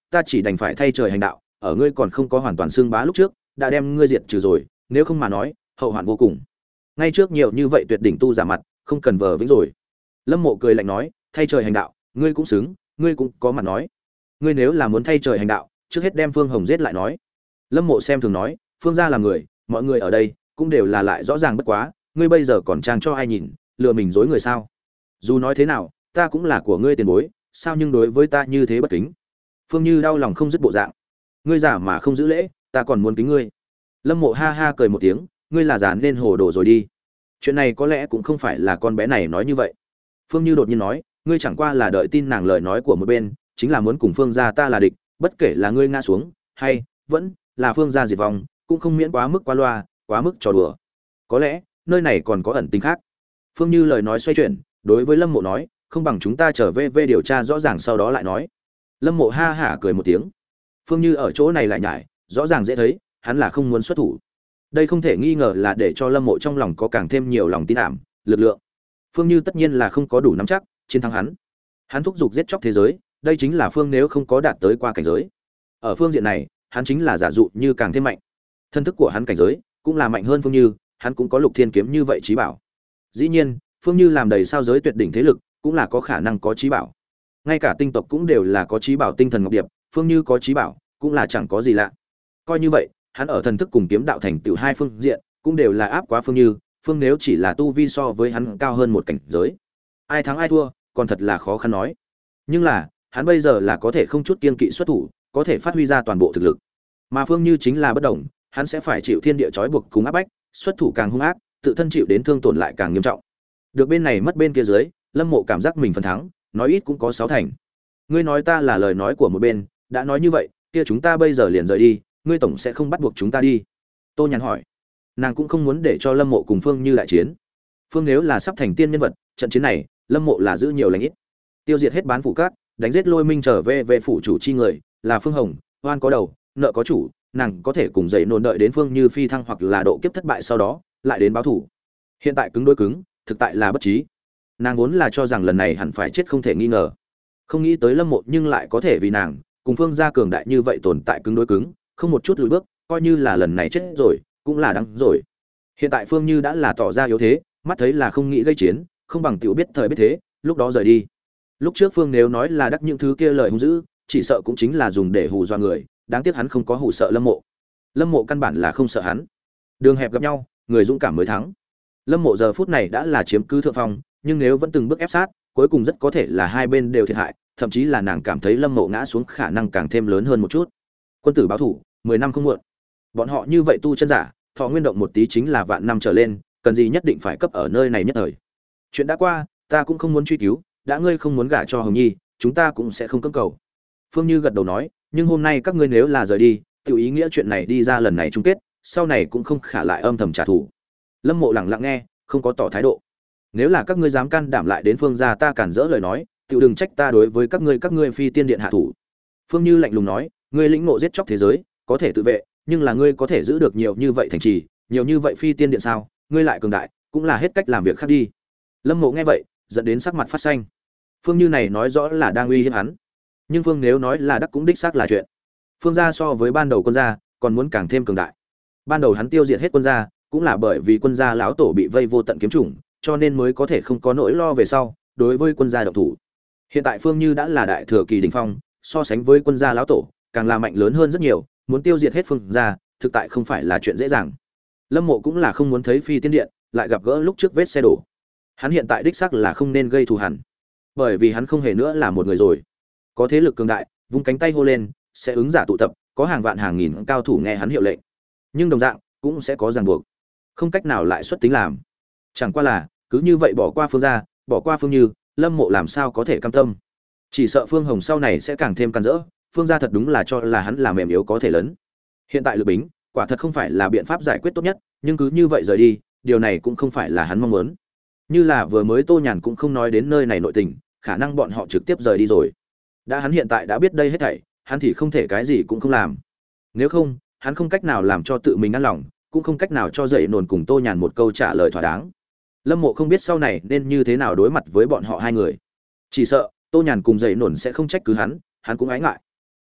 ta chỉ đành phải thay trời hành đạo, ở ngươi còn không có hoàn toàn xương bá lúc trước đã đem ngươi diệt trừ rồi, nếu không mà nói hậu hoạn vô cùng. Ngay trước nhiều như vậy tuyệt đỉnh tu giả mặt, không cần vờ vĩnh rồi. Lâm Mộ cười lạnh nói, thay trời hành đạo, ngươi cũng xứng, ngươi cũng có mặt nói. Ngươi nếu là muốn thay trời hành đạo, trước hết đem Phương Hồng giết lại nói. Lâm Mộ xem thường nói, Phương gia là người, mọi người ở đây cũng đều là lại rõ ràng bất quá, ngươi bây giờ còn trang cho ai nhìn, lừa mình dối người sao? Dù nói thế nào, ta cũng là của ngươi tiền bối, sao nhưng đối với ta như thế bất kính? Phương Như đau lòng không dứt bộ dạng. Ngươi giả mà không giữ lễ, ta còn muốn kính ngươi. Lâm Mộ ha ha cười một tiếng, ngươi là giả nên hồ đồ rồi đi. Chuyện này có lẽ cũng không phải là con bé này nói như vậy. Phương Như đột nhiên nói, ngươi chẳng qua là đợi tin nàng lời nói của một bên, chính là muốn cùng Phương gia ta là địch, bất kể là ngươi ngã xuống, hay vẫn là Phương gia diệt vong, cũng không miễn quá mức quá loa, quá mức trò đùa. Có lẽ nơi này còn có ẩn tình khác. Phương Như lời nói xoay chuyển, đối với Lâm Mộ nói, không bằng chúng ta trở về về điều tra rõ ràng sau đó lại nói. Lâm Mộ ha hả cười một tiếng. Phương Như ở chỗ này lại nhải, rõ ràng dễ thấy, hắn là không muốn xuất thủ. Đây không thể nghi ngờ là để cho Lâm Mộ trong lòng có càng thêm nhiều lòng tin ảm, lực lượng. Phương Như tất nhiên là không có đủ nắm chắc chiến thắng hắn. Hắn thúc giục giết chóc thế giới, đây chính là Phương nếu không có đạt tới qua cảnh giới. Ở phương diện này, hắn chính là giả dụ như càng thêm mạnh. Thân thức của hắn cảnh giới cũng là mạnh hơn Phương Như, hắn cũng có Lục Thiên kiếm như vậy trí bảo. Dĩ nhiên, Phương Như làm đầy sao giới tuyệt đỉnh thế lực, cũng là có khả năng có trí bảo. Ngay cả tinh tộc cũng đều là có trí bảo tinh thần ngọc điệp, Phương Như có trí bảo, cũng là chẳng có gì lạ. Coi như vậy, hắn ở thần thức cùng kiếm đạo thành tựu hai phương diện, cũng đều là áp quá Phương Như, Phương nếu chỉ là tu vi so với hắn cao hơn một cảnh giới. Ai thắng ai thua, còn thật là khó khăn nói. Nhưng là, hắn bây giờ là có thể không chút kiên kỵ xuất thủ, có thể phát huy ra toàn bộ thực lực. Mà Phương Như chính là bất động, hắn sẽ phải chịu thiên địa trói buộc cùng áp bách, xuất thủ càng hung ác, tự thân chịu đến thương tổn lại càng nghiêm trọng. Được bên này mất bên kia dưới, Lâm Mộ cảm giác mình phần thắng, nói ít cũng có sáu thành. Ngươi nói ta là lời nói của một bên, đã nói như vậy, kia chúng ta bây giờ liền rời đi, ngươi tổng sẽ không bắt buộc chúng ta đi. Tô Nhàn hỏi. Nàng cũng không muốn để cho Lâm Mộ cùng Phương Như đại chiến. Phương nếu là sắp thành tiên nhân vật, trận chiến này, Lâm Mộ là giữ nhiều lành ít. Tiêu diệt hết bán phủ cát, đánh giết Lôi Minh trở về về phủ chủ chi người, là Phương Hồng, oan có đầu, nợ có chủ, nàng có thể cùng dậy nôn đợi đến Phương Như phi thăng hoặc là độ kiếp thất bại sau đó, lại đến báo thủ. Hiện tại cứng đối cứng, thực tại là bất trí. Nàng vốn là cho rằng lần này hẳn phải chết không thể nghi ngờ, không nghĩ tới Lâm Mộ nhưng lại có thể vì nàng cùng Phương gia cường đại như vậy tồn tại cứng đối cứng, không một chút lùi bước, coi như là lần này chết rồi, cũng là đáng rồi. Hiện tại Phương Như đã là tỏ ra yếu thế, mắt thấy là không nghĩ gây chiến, không bằng tiểu biết thời biết thế, lúc đó rời đi. Lúc trước Phương nếu nói là đắc những thứ kia lời hung dữ, chỉ sợ cũng chính là dùng để hù dọa người, đáng tiếc hắn không có hù sợ Lâm Mộ. Lâm Mộ căn bản là không sợ hắn. Đường hẹp gặp nhau, người dũng cảm mới thắng. Lâm Mộ giờ phút này đã là chiếm cứ thượng phong, nhưng nếu vẫn từng bước ép sát, cuối cùng rất có thể là hai bên đều thiệt hại, thậm chí là nàng cảm thấy Lâm Mộ ngã xuống khả năng càng thêm lớn hơn một chút. Quân tử báo thủ, mười năm không muộn. Bọn họ như vậy tu chân giả, thọ nguyên động một tí chính là vạn năm trở lên, cần gì nhất định phải cấp ở nơi này nhất thời. Chuyện đã qua, ta cũng không muốn truy cứu, đã ngươi không muốn gả cho Hồng Nhi, chúng ta cũng sẽ không cưỡng cầu. Phương Như gật đầu nói, nhưng hôm nay các ngươi nếu là rời đi, tiểu ý nghĩa chuyện này đi ra lần này chung kết, sau này cũng không khả lại âm thầm trả thù. Lâm Mộ lặng lặng nghe, không có tỏ thái độ. Nếu là các ngươi dám can đảm lại đến Phương gia ta cản rỡ lời nói, tiểu đừng trách ta đối với các ngươi các ngươi phi tiên điện hạ thủ. Phương Như lạnh lùng nói, ngươi lĩnh ngộ giết chóc thế giới, có thể tự vệ, nhưng là ngươi có thể giữ được nhiều như vậy thành trì, nhiều như vậy phi tiên điện sao? Ngươi lại cường đại, cũng là hết cách làm việc khác đi. Lâm Mộ nghe vậy, giận đến sắc mặt phát xanh. Phương Như này nói rõ là đang uy hiếp hắn, nhưng Phương nếu nói là đắc cũng đích xác là chuyện. Phương gia so với ban đầu quân gia còn muốn càng thêm cường đại. Ban đầu hắn tiêu diệt hết quân gia, cũng là bởi vì quân gia lão tổ bị vây vô tận kiếm chủng, cho nên mới có thể không có nỗi lo về sau đối với quân gia động thủ. Hiện tại Phương Như đã là đại thừa kỳ đỉnh phong, so sánh với quân gia lão tổ, càng là mạnh lớn hơn rất nhiều, muốn tiêu diệt hết Phương gia, thực tại không phải là chuyện dễ dàng. Lâm Mộ cũng là không muốn thấy phi tiên điện lại gặp gỡ lúc trước vết xe đổ. Hắn hiện tại đích xác là không nên gây thù hằn, bởi vì hắn không hề nữa là một người rồi. Có thế lực cường đại, vung cánh tay hô lên, sẽ ứng giả tụ tập, có hàng vạn hàng nghìn cao thủ nghe hắn hiệu lệnh. Nhưng đồng dạng cũng sẽ có ràng buộc, không cách nào lại xuất tính làm. Chẳng qua là cứ như vậy bỏ qua Phương gia, bỏ qua Phương Như, Lâm Mộ làm sao có thể cam tâm? Chỉ sợ Phương Hồng sau này sẽ càng thêm can dỡ, Phương gia thật đúng là cho là hắn là mềm yếu có thể lớn. Hiện tại Lữ Bính, quả thật không phải là biện pháp giải quyết tốt nhất, nhưng cứ như vậy rời đi, điều này cũng không phải là hắn mong muốn. Như là vừa mới Tô Nhàn cũng không nói đến nơi này nội tình, khả năng bọn họ trực tiếp rời đi rồi. Đã hắn hiện tại đã biết đây hết thảy, hắn thì không thể cái gì cũng không làm. Nếu không, hắn không cách nào làm cho tự mình an lòng, cũng không cách nào cho dậy nồn cùng Tô Nhàn một câu trả lời thỏa đáng. Lâm Mộ không biết sau này nên như thế nào đối mặt với bọn họ hai người. Chỉ sợ Tô Nhàn cùng dậy nồn sẽ không trách cứ hắn, hắn cũng ái ngại.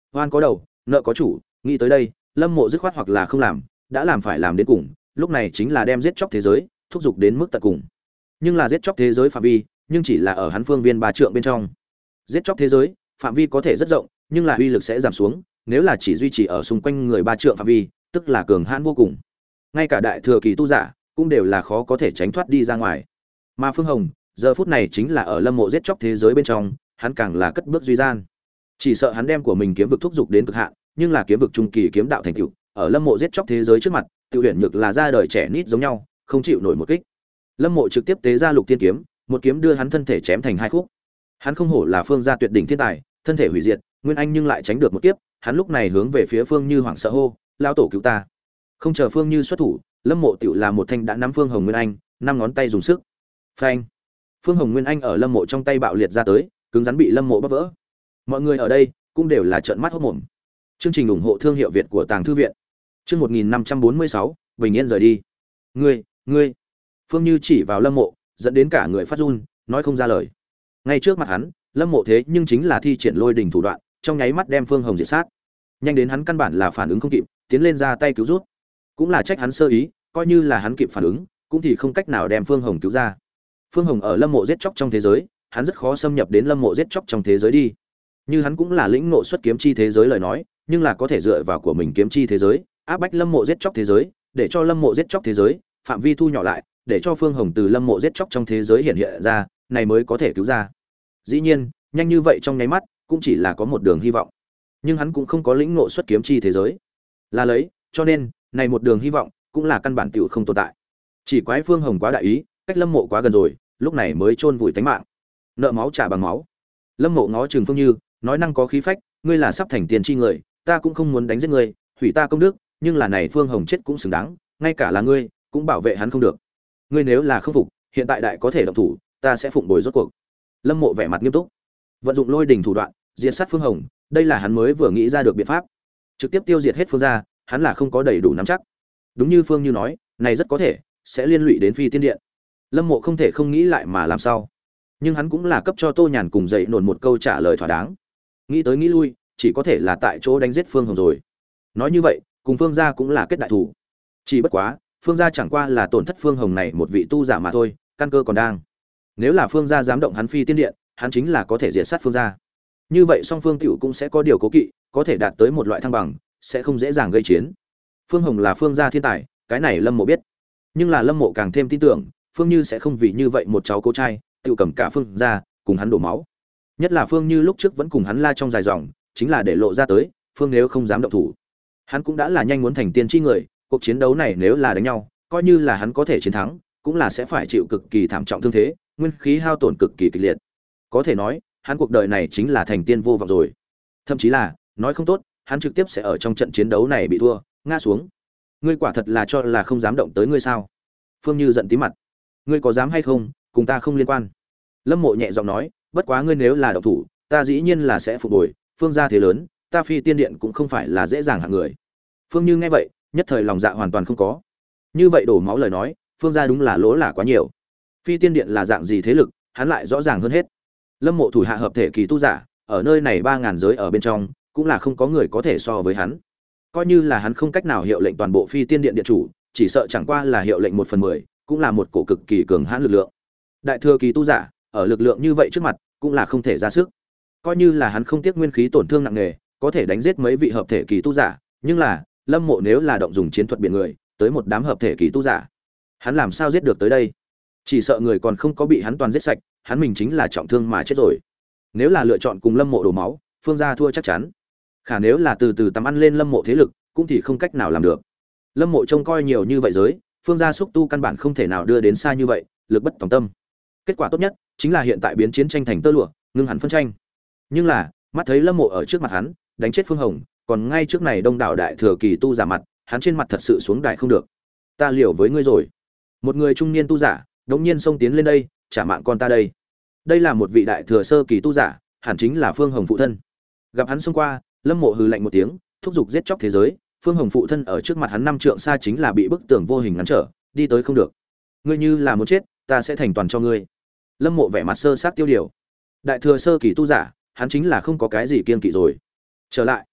oan có đầu nợ có chủ, nghĩ tới đây Lâm Mộ dứt khoát hoặc là không làm, đã làm phải làm đến cùng, lúc này chính là đem giết chóc thế giới thúc giục đến mức tận cùng. Nhưng là giết chóc thế giới phạm vi nhưng chỉ là ở hắn phương viên ba trượng bên trong. Giết chóc thế giới phạm vi có thể rất rộng, nhưng là uy lực sẽ giảm xuống, nếu là chỉ duy trì ở xung quanh người ba trượng phạm vi, tức là cường hãn vô cùng. Ngay cả đại thừa kỳ tu giả cũng đều là khó có thể tránh thoát đi ra ngoài. Mà Phương Hồng, giờ phút này chính là ở Lâm Mộ giết chóc thế giới bên trong, hắn càng là cất bước duy gian. Chỉ sợ hắn đem của mình kiếm vực thúc giục đến cực hạn, nhưng là kiếm vực trung kỳ kiếm đạo thành tựu, ở Lâm Mộ giết chóc thế giới trước mặt, Tiêu Huyền Nhược là ra đời trẻ nít giống nhau, không chịu nổi một kích. Lâm Mộ trực tiếp tế ra Lục Tiên kiếm, một kiếm đưa hắn thân thể chém thành hai khúc. Hắn không hổ là Phương gia tuyệt đỉnh thiên tài, thân thể hủy diệt, Nguyên Anh nhưng lại tránh được một kiếp, hắn lúc này hướng về phía Phương Như hoảng sợ hô, "Lão tổ cứu ta!" Không chờ Phương Như xuất thủ, Lâm Mộ tiểu là một thanh đã nắm Phương Hồng Nguyên Anh, năm ngón tay dùng sức. Phanh! Phương Hồng Nguyên Anh ở Lâm Mộ trong tay bạo liệt ra tới, cứng rắn bị Lâm Mộ bóp vỡ. Mọi người ở đây cũng đều là trợn mắt hốt mồm. Chương trình ủng hộ thương hiệu Việt của Tàng Thư viện. Chương một nghìn năm trăm bốn mươi sáu, bình yên rời đi. "Ngươi, ngươi!" Phương Như chỉ vào Lâm Mộ, dẫn đến cả người phát run, nói không ra lời. Ngay trước mặt hắn, Lâm Mộ thế nhưng chính là thi triển lôi đỉnh thủ đoạn, trong nháy mắt đem Phương Hồng diệt sát. Nhanh đến hắn căn bản là phản ứng không kịp, tiến lên ra tay cứu rút. Cũng là trách hắn sơ ý, coi như là hắn kịp phản ứng, cũng thì không cách nào đem Phương Hồng cứu ra. Phương Hồng ở Lâm Mộ giết chóc trong thế giới, hắn rất khó xâm nhập đến Lâm Mộ giết chóc trong thế giới đi. Như hắn cũng là lĩnh ngộ xuất kiếm chi thế giới lời nói, nhưng là có thể dựa vào của mình kiếm chi thế giới, áp bách Lâm Mộ giết chóc thế giới, để cho Lâm Mộ giết chóc thế giới phạm vi thu nhỏ lại, để cho Phương Hồng từ Lâm Mộ giết chóc trong thế giới hiện hiện ra, này mới có thể cứu ra. Dĩ nhiên, nhanh như vậy trong nháy mắt, cũng chỉ là có một đường hy vọng. Nhưng hắn cũng không có lĩnh ngộ xuất kiếm chi thế giới. Là lấy, cho nên, này một đường hy vọng cũng là căn bản tiểu không tồn tại. Chỉ quái Phương Hồng quá đại ý, cách Lâm Mộ quá gần rồi, lúc này mới chôn vùi tánh mạng. Nợ máu trả bằng máu. Lâm Mộ ngó Trường Phương Như, nói năng có khí phách, ngươi là sắp thành tiền chi người, ta cũng không muốn đánh giết ngươi, hủy ta công đức, nhưng là này Phương Hồng chết cũng xứng đáng, ngay cả là ngươi, cũng bảo vệ hắn không được. Ngươi nếu là không phục, hiện tại đại có thể động thủ, ta sẽ phụng bồi rốt cuộc. Lâm Mộ vẻ mặt nghiêm túc, vận dụng lôi đỉnh thủ đoạn, diệt sát Phương Hồng, đây là hắn mới vừa nghĩ ra được biện pháp. Trực tiếp tiêu diệt hết Phương gia, hắn là không có đầy đủ nắm chắc. Đúng như Phương Như nói, này rất có thể sẽ liên lụy đến Phi Tiên Điện. Lâm Mộ không thể không nghĩ lại mà làm sao. Nhưng hắn cũng là cấp cho Tô Nhàn cùng dậy nổn một câu trả lời thỏa đáng. Nghĩ tới nghĩ lui, chỉ có thể là tại chỗ đánh giết Phương Hồng rồi. Nói như vậy, cùng Phương gia cũng là kết đại thủ. Chỉ bất quá, Phương gia chẳng qua là tổn thất Phương Hồng này một vị tu giả mà thôi, căn cơ còn đang. Nếu là Phương gia dám động hắn Phi Tiên Điện, hắn chính là có thể diệt sát Phương gia. Như vậy song phương tiểu cũng sẽ có điều cố kỵ, có thể đạt tới một loại thăng bằng, sẽ không dễ dàng gây chiến. Phương Hồng là Phương gia thiên tài, cái này Lâm Mộ biết. Nhưng là Lâm Mộ càng thêm tin tưởng, Phương Như sẽ không vì như vậy một cháu cô trai, tiểu cầm cả Phương gia cùng hắn đổ máu. Nhất là Phương Như lúc trước vẫn cùng hắn la trong dài dòng, chính là để lộ ra tới, Phương nếu không dám động thủ, hắn cũng đã là nhanh muốn thành tiên chi người, cuộc chiến đấu này nếu là đánh nhau, coi như là hắn có thể chiến thắng, cũng là sẽ phải chịu cực kỳ thảm trọng thương thế, nguyên khí hao tổn cực kỳ kịch liệt. Có thể nói, hắn cuộc đời này chính là thành tiên vô vọng rồi. Thậm chí là, nói không tốt, hắn trực tiếp sẽ ở trong trận chiến đấu này bị thua, ngã xuống. Ngươi quả thật là cho là không dám động tới ngươi sao? Phương Như giận tím mặt. Ngươi có dám hay không, cùng ta không liên quan. Lâm Mộ nhẹ giọng nói, bất quá ngươi nếu là động thủ, ta dĩ nhiên là sẽ phục bồi, Phương gia thế lớn, ta Phi Tiên Điện cũng không phải là dễ dàng hạng người. Phương Như nghe vậy, nhất thời lòng dạ hoàn toàn không có. Như vậy đổ máu lời nói, Phương gia đúng là lỗ là quá nhiều. Phi Tiên Điện là dạng gì thế lực, hắn lại rõ ràng hơn hết. Lâm Mộ thủ hạ hợp thể kỳ tu giả, ở nơi này ba ngàn giới ở bên trong, cũng là không có người có thể so với hắn. Coi như là hắn không cách nào hiệu lệnh toàn bộ Phi Tiên Điện điện chủ, chỉ sợ chẳng qua là hiệu lệnh một phần mười, cũng là một cổ cực kỳ cường hãn lực lượng. Đại thừa kỳ tu giả, ở lực lượng như vậy trước mặt, cũng là không thể ra sức. Coi như là hắn không tiếc nguyên khí tổn thương nặng nề, có thể đánh giết mấy vị hợp thể kỳ tu giả, nhưng là, Lâm Mộ nếu là động dùng chiến thuật biển người, tới một đám hợp thể kỳ tu giả, hắn làm sao giết được tới đây? Chỉ sợ người còn không có bị hắn toàn giết sạch, hắn mình chính là trọng thương mà chết rồi. Nếu là lựa chọn cùng Lâm Mộ đổ máu, Phương gia thua chắc chắn. Khả nếu là từ từ tầm ăn lên Lâm Mộ thế lực, cũng thì không cách nào làm được. Lâm Mộ trông coi nhiều như vậy giới, Phương gia xúc tu căn bản không thể nào đưa đến xa như vậy, lực bất tòng tâm. Kết quả tốt nhất chính là hiện tại biến chiến tranh thành tơ lụa, ngưng hẳn phân tranh. Nhưng là, mắt thấy Lâm Mộ ở trước mặt hắn, đánh chết Phương Hồng, còn ngay trước này đông đảo đại thừa kỳ tu giả mặt, hắn trên mặt thật sự xuống đài không được. Ta liều với ngươi rồi. Một người trung niên tu giả, đột nhiên xông tiến lên đây, trả mạng con ta đây. Đây là một vị đại thừa sơ kỳ tu giả, hẳn chính là Phương Hồng phụ thân. Gặp hắn xông qua, Lâm Mộ hừ lạnh một tiếng, thúc giục giết chóc thế giới, Phương Hồng phụ thân ở trước mặt hắn năm trượng xa chính là bị bức tường vô hình ngăn trở, đi tới không được. Ngươi như là muốn chết, ta sẽ thành toàn cho ngươi. Lâm Mộ vẻ mặt sơ sát tiêu điều. Đại thừa sơ kỳ tu giả, hắn chính là không có cái gì kiêng kỵ rồi. Trở lại,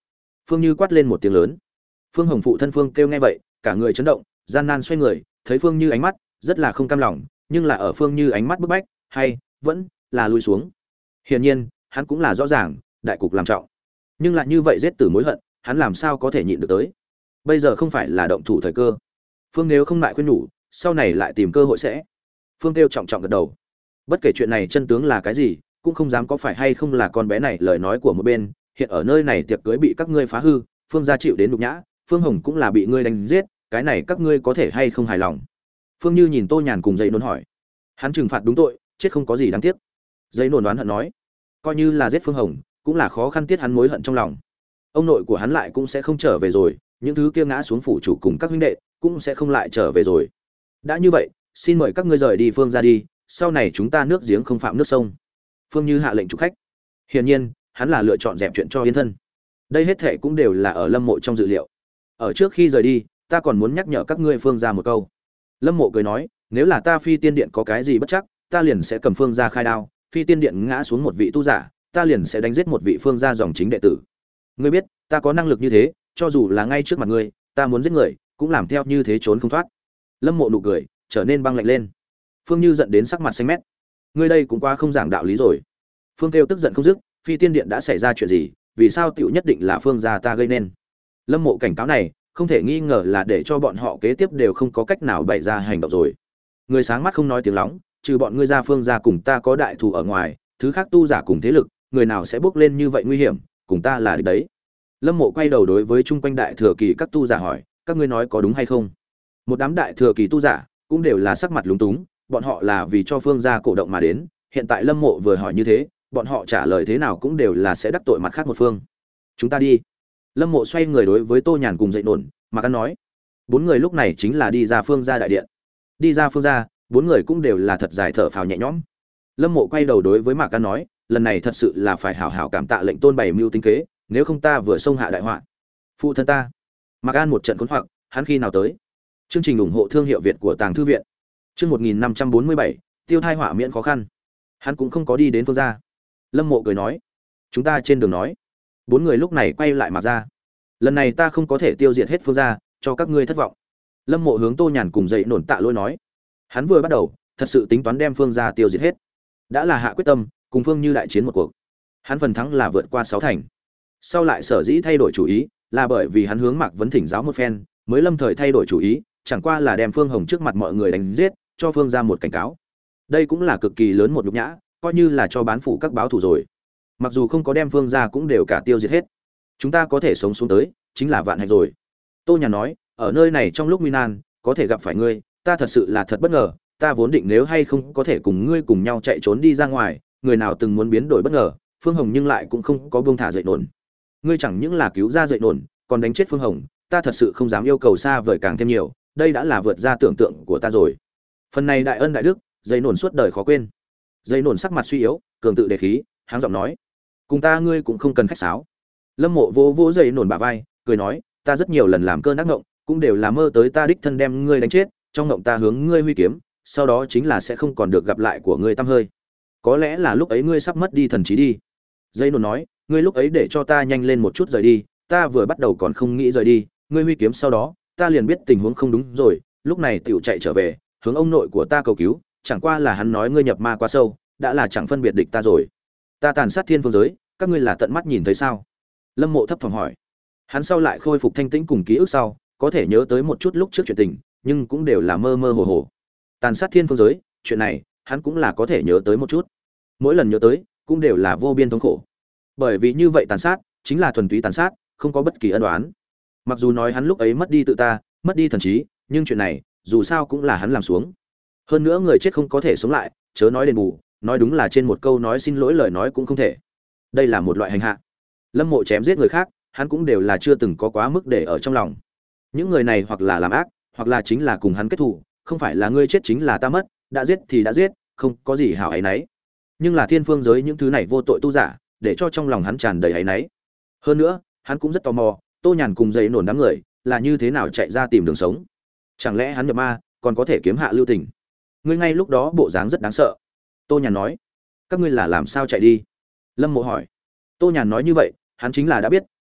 Phương Như quát lên một tiếng lớn. Phương Hồng phụ thân Phương kêu nghe vậy, cả người chấn động, gian nan xoay người, thấy Phương Như ánh mắt rất là không cam lòng, nhưng là ở Phương Như ánh mắt bức bách, hay vẫn là lùi xuống. Hiển nhiên, hắn cũng là rõ ràng, đại cục làm trọng. Nhưng lại như vậy giết tử mối hận, hắn làm sao có thể nhịn được tới. Bây giờ không phải là động thủ thời cơ. Phương nếu không lại khuyên nhủ, sau này lại tìm cơ hội sẽ. Phương kêu trọng trọng gật đầu. Bất kể chuyện này chân tướng là cái gì, cũng không dám có phải hay không là con bé này lời nói của một bên, hiện ở nơi này tiệc cưới bị các ngươi phá hư, Phương gia chịu đến nhục nhã, Phương Hồng cũng là bị ngươi đánh giết, cái này các ngươi có thể hay không hài lòng. Phương Như nhìn Tô Nhàn cùng dây nôn hỏi. Hắn trừng phạt đúng tội, chết không có gì đáng tiếc. Dây nôn đoán hận nói, coi như là giết Phương Hồng, cũng là khó khăn tiết hắn mối hận trong lòng. Ông nội của hắn lại cũng sẽ không trở về rồi, những thứ kia ngã xuống phủ chủ cùng các huynh đệ cũng sẽ không lại trở về rồi. Đã như vậy, xin mời các ngươi rời đi Phương gia đi, sau này chúng ta nước giếng không phạm nước sông. Phương Như hạ lệnh chủ khách. Hiển nhiên, hắn là lựa chọn dẹp chuyện cho yên thân. Đây hết thảy cũng đều là ở Lâm Mộ trong dự liệu. Ở trước khi rời đi, ta còn muốn nhắc nhở các ngươi Phương gia một câu. Lâm Mộ cười nói, nếu là ta Phi Tiên Điện có cái gì bất chắc, ta liền sẽ cầm Phương gia khai đao, Phi Tiên Điện ngã xuống một vị tu giả, ta liền sẽ đánh giết một vị Phương gia dòng chính đệ tử. Ngươi biết, ta có năng lực như thế, cho dù là ngay trước mặt ngươi, ta muốn giết người, cũng làm theo như thế trốn không thoát. Lâm Mộ nụ cười trở nên băng lạnh lên. Phương Như giận đến sắc mặt xanh mét. Ngươi đây cũng quá không giảng đạo lý rồi. Phương Kêu tức giận không dứt, Phi Tiên Điện đã xảy ra chuyện gì, vì sao tiểu nhất định là Phương gia ta gây nên? Lâm Mộ cảnh cáo này, không thể nghi ngờ là để cho bọn họ kế tiếp đều không có cách nào bày ra hành động rồi. Người sáng mắt không nói tiếng lóng, trừ bọn ngươi ra Phương gia cùng ta có đại thù ở ngoài, thứ khác tu giả cùng thế lực, người nào sẽ bước lên như vậy nguy hiểm, cùng ta là địch đấy. Lâm Mộ quay đầu đối với chung quanh đại thừa kỳ các tu giả hỏi, các ngươi nói có đúng hay không? Một đám đại thừa kỳ tu giả cũng đều là sắc mặt lúng túng, bọn họ là vì cho Phương gia cổ động mà đến, hiện tại Lâm Mộ vừa hỏi như thế, bọn họ trả lời thế nào cũng đều là sẽ đắc tội mặt khác một phương. Chúng ta đi. Lâm Mộ xoay người đối với Tô Nhàn cùng dậy nổn, mà căn nói. Bốn người lúc này chính là đi ra Phương gia đại điện. Đi ra Phương gia, bốn người cũng đều là thật dài thở phào nhẹ nhõm. Lâm Mộ quay đầu đối với Mạc Căn nói, lần này thật sự là phải hảo hảo cảm tạ lệnh tôn bày mưu tính kế, nếu không ta vừa xông hạ đại họa. Phụ thân ta. Mạc An một trận khốn hoặc, hắn khi nào tới? Chương trình ủng hộ thương hiệu Việt của Tàng thư viện. Chương một nghìn năm trăm bốn mươi bảy, tiêu thai họa miễn khó khăn. Hắn cũng không có đi đến Phương gia. Lâm Mộ cười nói, chúng ta trên đường nói. Bốn người lúc này quay lại Mạc gia. Lần này ta không có thể tiêu diệt hết Phương gia, cho các ngươi thất vọng. Lâm Mộ hướng Tô Nhàn cùng dậy nổn tạ lỗi nói. Hắn vừa bắt đầu, thật sự tính toán đem Phương gia tiêu diệt hết. Đã là hạ quyết tâm, cùng Phương Như đại chiến một cuộc. Hắn phần thắng là vượt qua sáu thành. Sau lại sở dĩ thay đổi chủ ý, là bởi vì hắn hướng Mạc Vấn thỉnh giáo một phen, mới lâm thời thay đổi chủ ý, chẳng qua là đem Phương Hồng trước mặt mọi người đánh giết, cho Phương gia một cảnh cáo. Đây cũng là cực kỳ lớn một nhục nhã, coi như là cho bán phủ các báo thù rồi. Mặc dù không có đem Phương gia cũng đều cả tiêu diệt hết, chúng ta có thể sống xuống tới, chính là vạn hạnh rồi. Tô Nhàn nói, ở nơi này trong lúc nguy nan, có thể gặp phải ngươi, ta thật sự là thật bất ngờ, ta vốn định nếu hay không có thể cùng ngươi cùng nhau chạy trốn đi ra ngoài, người nào từng muốn biến đổi bất ngờ, Phương Hồng nhưng lại cũng không có buông thả dậy nổn. Ngươi chẳng những là cứu ra dậy nổn, còn đánh chết Phương Hồng, ta thật sự không dám yêu cầu xa vời càng thêm nhiều, đây đã là vượt ra tưởng tượng của ta rồi. Phần này đại ân đại đức, dậy nổn suốt đời khó quên. Dậy nổn sắc mặt suy yếu, cường tự đề khí, háng giọng nói, cùng ta ngươi cũng không cần khách sáo. Lâm Mộ vỗ vỗ dậy nổn bả vai, cười nói, ta rất nhiều lần làm cơn ác ngộng, cũng đều là mơ tới ta đích thân đem ngươi đánh chết, trong ngộng ta hướng ngươi huy kiếm, sau đó chính là sẽ không còn được gặp lại của ngươi tăm hơi. Có lẽ là lúc ấy ngươi sắp mất đi thần trí đi. Dây nôn nói, ngươi lúc ấy để cho ta nhanh lên một chút rời đi, ta vừa bắt đầu còn không nghĩ rời đi, ngươi huy kiếm sau đó, ta liền biết tình huống không đúng rồi, lúc này tiểu chạy trở về, hướng ông nội của ta cầu cứu, chẳng qua là hắn nói ngươi nhập ma quá sâu, đã là chẳng phân biệt địch ta rồi. Ta tàn sát thiên phương giới, các ngươi là tận mắt nhìn thấy sao? Lâm Mộ thấp thỏm hỏi. Hắn sau lại khôi phục thanh tĩnh cùng ký ức sau, có thể nhớ tới một chút lúc trước chuyện tình, nhưng cũng đều là mơ mơ hồ hồ. Tàn sát thiên phương giới, chuyện này, hắn cũng là có thể nhớ tới một chút. Mỗi lần nhớ tới, cũng đều là vô biên thống khổ. Bởi vì như vậy tàn sát, chính là thuần túy tàn sát, không có bất kỳ ân oán. Mặc dù nói hắn lúc ấy mất đi tự ta, mất đi thần trí, nhưng chuyện này, dù sao cũng là hắn làm xuống. Hơn nữa người chết không có thể sống lại, chớ nói đền bù, nói đúng là trên một câu nói xin lỗi lời nói cũng không thể. Đây là một loại hành hạ. Lâm Mộ chém giết người khác, hắn cũng đều là chưa từng có quá mức để ở trong lòng. Những người này hoặc là làm ác, hoặc là chính là cùng hắn kết thù, không phải là ngươi chết chính là ta mất, đã giết thì đã giết, không có gì hảo ấy nấy. Nhưng là thiên phương giới những thứ này vô tội tu giả, để cho trong lòng hắn tràn đầy ấy nấy. Hơn nữa, hắn cũng rất tò mò, Tô Nhàn cùng dậy nổn đám người, là như thế nào chạy ra tìm đường sống. Chẳng lẽ hắn nhập ma, còn có thể kiếm hạ lưu tình? Ngươi ngay lúc đó bộ dáng rất đáng sợ. Tô Nhàn nói, các ngươi là làm sao chạy đi? Lâm Mộ hỏi. Tô Nhàn nói như vậy, hắn chính là đã biết,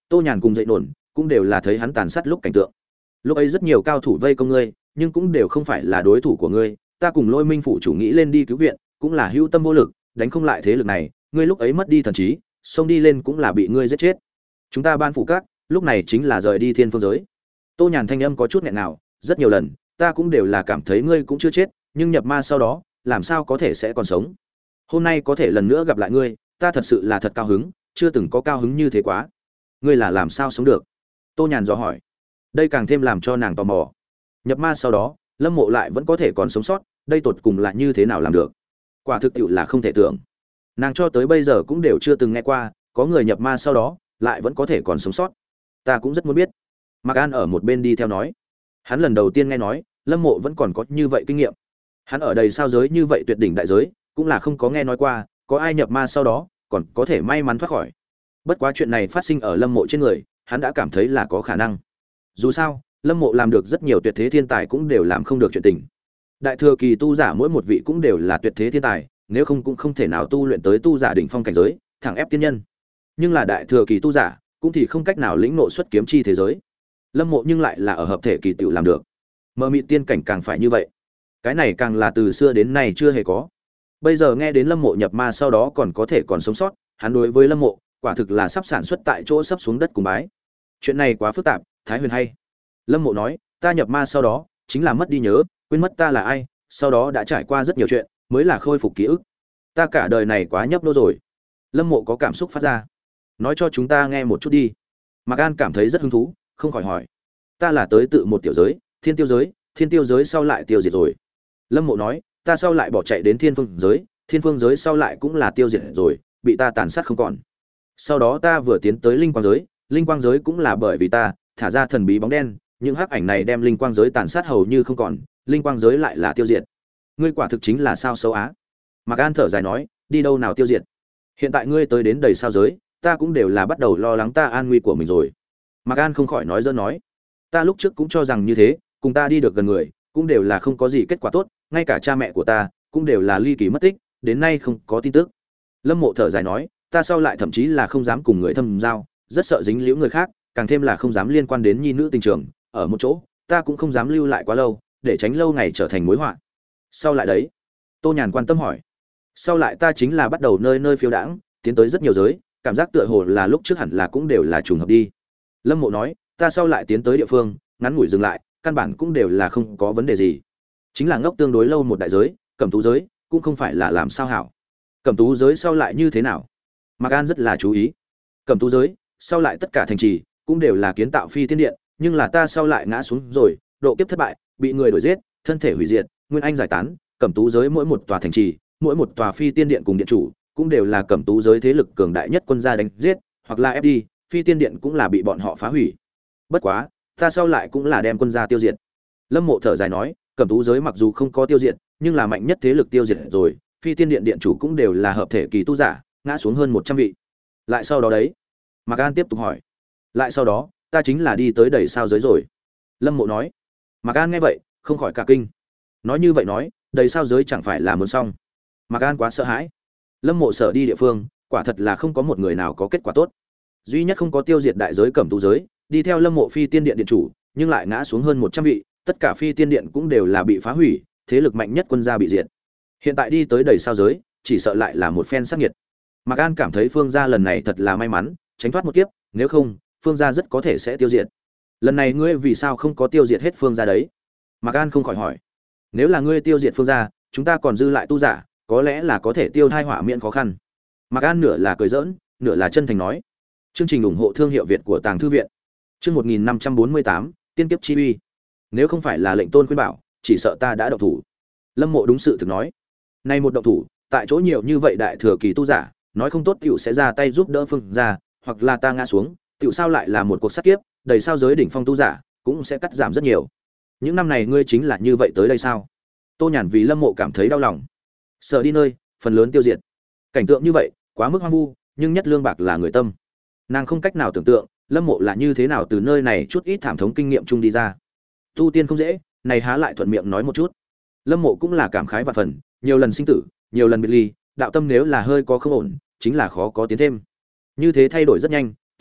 Tô Nhàn cùng dậy nổn cũng đều là thấy hắn tàn sát lúc cảnh tượng. Lúc ấy rất nhiều cao thủ vây công ngươi, nhưng cũng đều không phải là đối thủ của ngươi, ta cùng Lôi Minh phủ chủ nghĩ lên đi cứu viện, cũng là hữu tâm vô lực, đánh không lại thế lực này, ngươi lúc ấy mất đi thần trí, xông đi lên cũng là bị ngươi giết chết. Chúng ta ban phủ các, lúc này chính là rời đi thiên phương giới. Tô Nhàn thanh âm có chút nghẹn nào, rất nhiều lần, ta cũng đều là cảm thấy ngươi cũng chưa chết, nhưng nhập ma sau đó, làm sao có thể sẽ còn sống. Hôm nay có thể lần nữa gặp lại ngươi, ta thật sự là thật cao hứng, chưa từng có cao hứng như thế quá. Ngươi là làm sao sống được? Tô Nhàn dò hỏi. Đây càng thêm làm cho nàng tò mò. Nhập ma sau đó, Lâm Mộ lại vẫn có thể còn sống sót, đây tột cùng là như thế nào làm được? Quả thực tiệu là không thể tưởng. Nàng cho tới bây giờ cũng đều chưa từng nghe qua, có người nhập ma sau đó lại vẫn có thể còn sống sót. Ta cũng rất muốn biết. Mạc An ở một bên đi theo nói. Hắn lần đầu tiên nghe nói, Lâm Mộ vẫn còn có như vậy kinh nghiệm. Hắn ở đây sao giới như vậy tuyệt đỉnh đại giới, cũng là không có nghe nói qua, có ai nhập ma sau đó còn có thể may mắn thoát khỏi. Bất quá chuyện này phát sinh ở Lâm Mộ trên người, hắn đã cảm thấy là có khả năng. Dù sao, Lâm Mộ làm được rất nhiều tuyệt thế thiên tài cũng đều làm không được chuyện tình. Đại thừa kỳ tu giả mỗi một vị cũng đều là tuyệt thế thiên tài, nếu không cũng không thể nào tu luyện tới tu giả đỉnh phong cảnh giới, thẳng ép tiên nhân. Nhưng là đại thừa kỳ tu giả, cũng thì không cách nào lĩnh ngộ xuất kiếm chi thế giới. Lâm Mộ nhưng lại là ở hợp thể kỳ tiểu làm được. Mơ mị tiên cảnh càng phải như vậy. Cái này càng là từ xưa đến nay chưa hề có. Bây giờ nghe đến Lâm Mộ nhập ma sau đó còn có thể còn sống sót, hắn đối với Lâm Mộ, quả thực là sắp sản xuất tại chỗ sắp xuống đất cùng bái. Chuyện này quá phức tạp, Thái Huyền hay. Lâm Mộ nói, ta nhập ma sau đó, chính là mất đi nhớ, quên mất ta là ai, sau đó đã trải qua rất nhiều chuyện, mới là khôi phục ký ức. Ta cả đời này quá nhấp nô rồi. Lâm Mộ có cảm xúc phát ra. Nói cho chúng ta nghe một chút đi. Mạc An cảm thấy rất hứng thú, không khỏi hỏi. Ta là tới tự một tiểu giới, Thiên Tiêu giới, Thiên Tiêu giới sau lại tiêu diệt rồi. Lâm Mộ nói, ta sau lại bỏ chạy đến Thiên Phương giới, Thiên Phương giới sau lại cũng là tiêu diệt rồi, bị ta tàn sát không còn. Sau đó ta vừa tiến tới Linh Quang giới, Linh Quang giới cũng là bởi vì ta thả ra thần bí bóng đen, những hắc ảnh này đem Linh Quang giới tàn sát hầu như không còn, Linh Quang giới lại là tiêu diệt. Ngươi quả thực chính là sao xấu á. Mạc An thở dài nói, đi đâu nào tiêu diệt. Hiện tại ngươi tới đến đầy sao giới, ta cũng đều là bắt đầu lo lắng ta an nguy của mình rồi. Mạc An không khỏi nói dơ nói, ta lúc trước cũng cho rằng như thế, cùng ta đi được gần người, cũng đều là không có gì kết quả tốt, ngay cả cha mẹ của ta cũng đều là ly kỳ mất tích, đến nay không có tin tức. Lâm Mộ thở dài nói, ta sau lại thậm chí là không dám cùng người thâm giao, rất sợ dính liễu người khác, càng thêm là không dám liên quan đến nhi nữ tình trường, ở một chỗ, ta cũng không dám lưu lại quá lâu, để tránh lâu ngày trở thành mối họa. Sau lại đấy? Tô Nhàn quan tâm hỏi. Sau lại ta chính là bắt đầu nơi nơi phiêu đãng, tiến tới rất nhiều giới, cảm giác tựa hồ là lúc trước hẳn là cũng đều là trùng hợp đi. Lâm Mộ nói, ta sau lại tiến tới địa phương, ngắn ngủi dừng lại, căn bản cũng đều là không có vấn đề gì. Chính là ngốc tương đối lâu một đại giới, Cẩm Tú giới, cũng không phải là làm sao hảo. Cẩm Tú giới sau lại như thế nào? Mạc An rất là chú ý. Cẩm Tú giới, sau lại tất cả thành trì cũng đều là kiến tạo phi tiên điện, nhưng là ta sau lại ngã xuống rồi, độ kiếp thất bại, bị người đuổi giết, thân thể hủy diệt, nguyên anh giải tán, Cẩm Tú giới mỗi một tòa thành trì, mỗi một tòa phi tiên điện cùng điện chủ, cũng đều là Cẩm Tú giới thế lực cường đại nhất quân gia đánh giết, hoặc là ép đi, phi tiên điện cũng là bị bọn họ phá hủy. Bất quá, ta sau lại cũng là đem quân gia tiêu diệt. Lâm Mộ thở dài nói, Cẩm Tú giới mặc dù không có tiêu diệt, nhưng là mạnh nhất thế lực tiêu diệt rồi, phi tiên điện điện chủ cũng đều là hợp thể kỳ tu giả, ngã xuống hơn một trăm vị. Lại sau đó đấy? Mạc An tiếp tục hỏi. Lại sau đó, ta chính là đi tới đầy sao giới rồi. Lâm Mộ nói. Mạc An nghe vậy, không khỏi cả kinh. Nói như vậy nói, đầy sao giới chẳng phải là muốn xong. Mạc An quá sợ hãi. Lâm Mộ sợ đi địa phương, quả thật là không có một người nào có kết quả tốt. Duy nhất không có tiêu diệt đại giới Cẩm Tú giới, đi theo Lâm Mộ phi tiên điện điện chủ, nhưng lại ngã xuống hơn một trăm vị, tất cả phi tiên điện cũng đều là bị phá hủy, thế lực mạnh nhất quân gia bị diệt. Hiện tại đi tới đầy sao giới, chỉ sợ lại là một phen sát nghiệt. Mạc An cảm thấy Phương gia lần này thật là may mắn, tránh thoát một kiếp, nếu không, Phương gia rất có thể sẽ tiêu diệt. Lần này ngươi vì sao không có tiêu diệt hết Phương gia đấy? Mạc An không khỏi hỏi. Nếu là ngươi tiêu diệt Phương gia, chúng ta còn dư lại tu giả, có lẽ là có thể tiêu thai họa miễn khó khăn. Mạc An nửa là cười giỡn, nửa là chân thành nói. Chương trình ủng hộ thương hiệu Việt của Tàng thư viện. Chương một nghìn năm trăm bốn mươi tám, tiên kiếp chi uy. Nếu không phải là lệnh tôn khuyên bảo, chỉ sợ ta đã động thủ. Lâm Mộ đúng sự thực nói. Nay một động thủ, tại chỗ nhiều như vậy đại thừa kỳ tu giả, nói không tốt tiểu sẽ ra tay giúp đỡ Phương gia, hoặc là ta ngã xuống, tiểu sao lại là một cuộc sát kiếp, đầy sao giới đỉnh phong tu giả, cũng sẽ cắt giảm rất nhiều. Những năm này ngươi chính là như vậy tới đây sao? Tô Nhàn vì Lâm Mộ cảm thấy đau lòng. Sợ đi nơi, phần lớn tiêu diệt. Cảnh tượng như vậy, quá mức hoang vu, nhưng nhất lương bạc là người tâm. Nàng không cách nào tưởng tượng, Lâm Mộ là như thế nào từ nơi này chút ít thảm thống kinh nghiệm chung đi ra. Tu tiên không dễ, này há lại thuận miệng nói một chút. Lâm Mộ cũng là cảm khái vạn phần, nhiều lần sinh tử, nhiều lần biệt ly, đạo tâm nếu là hơi có không ổn, chính là khó có tiến thêm. Như thế thay đổi rất nhanh,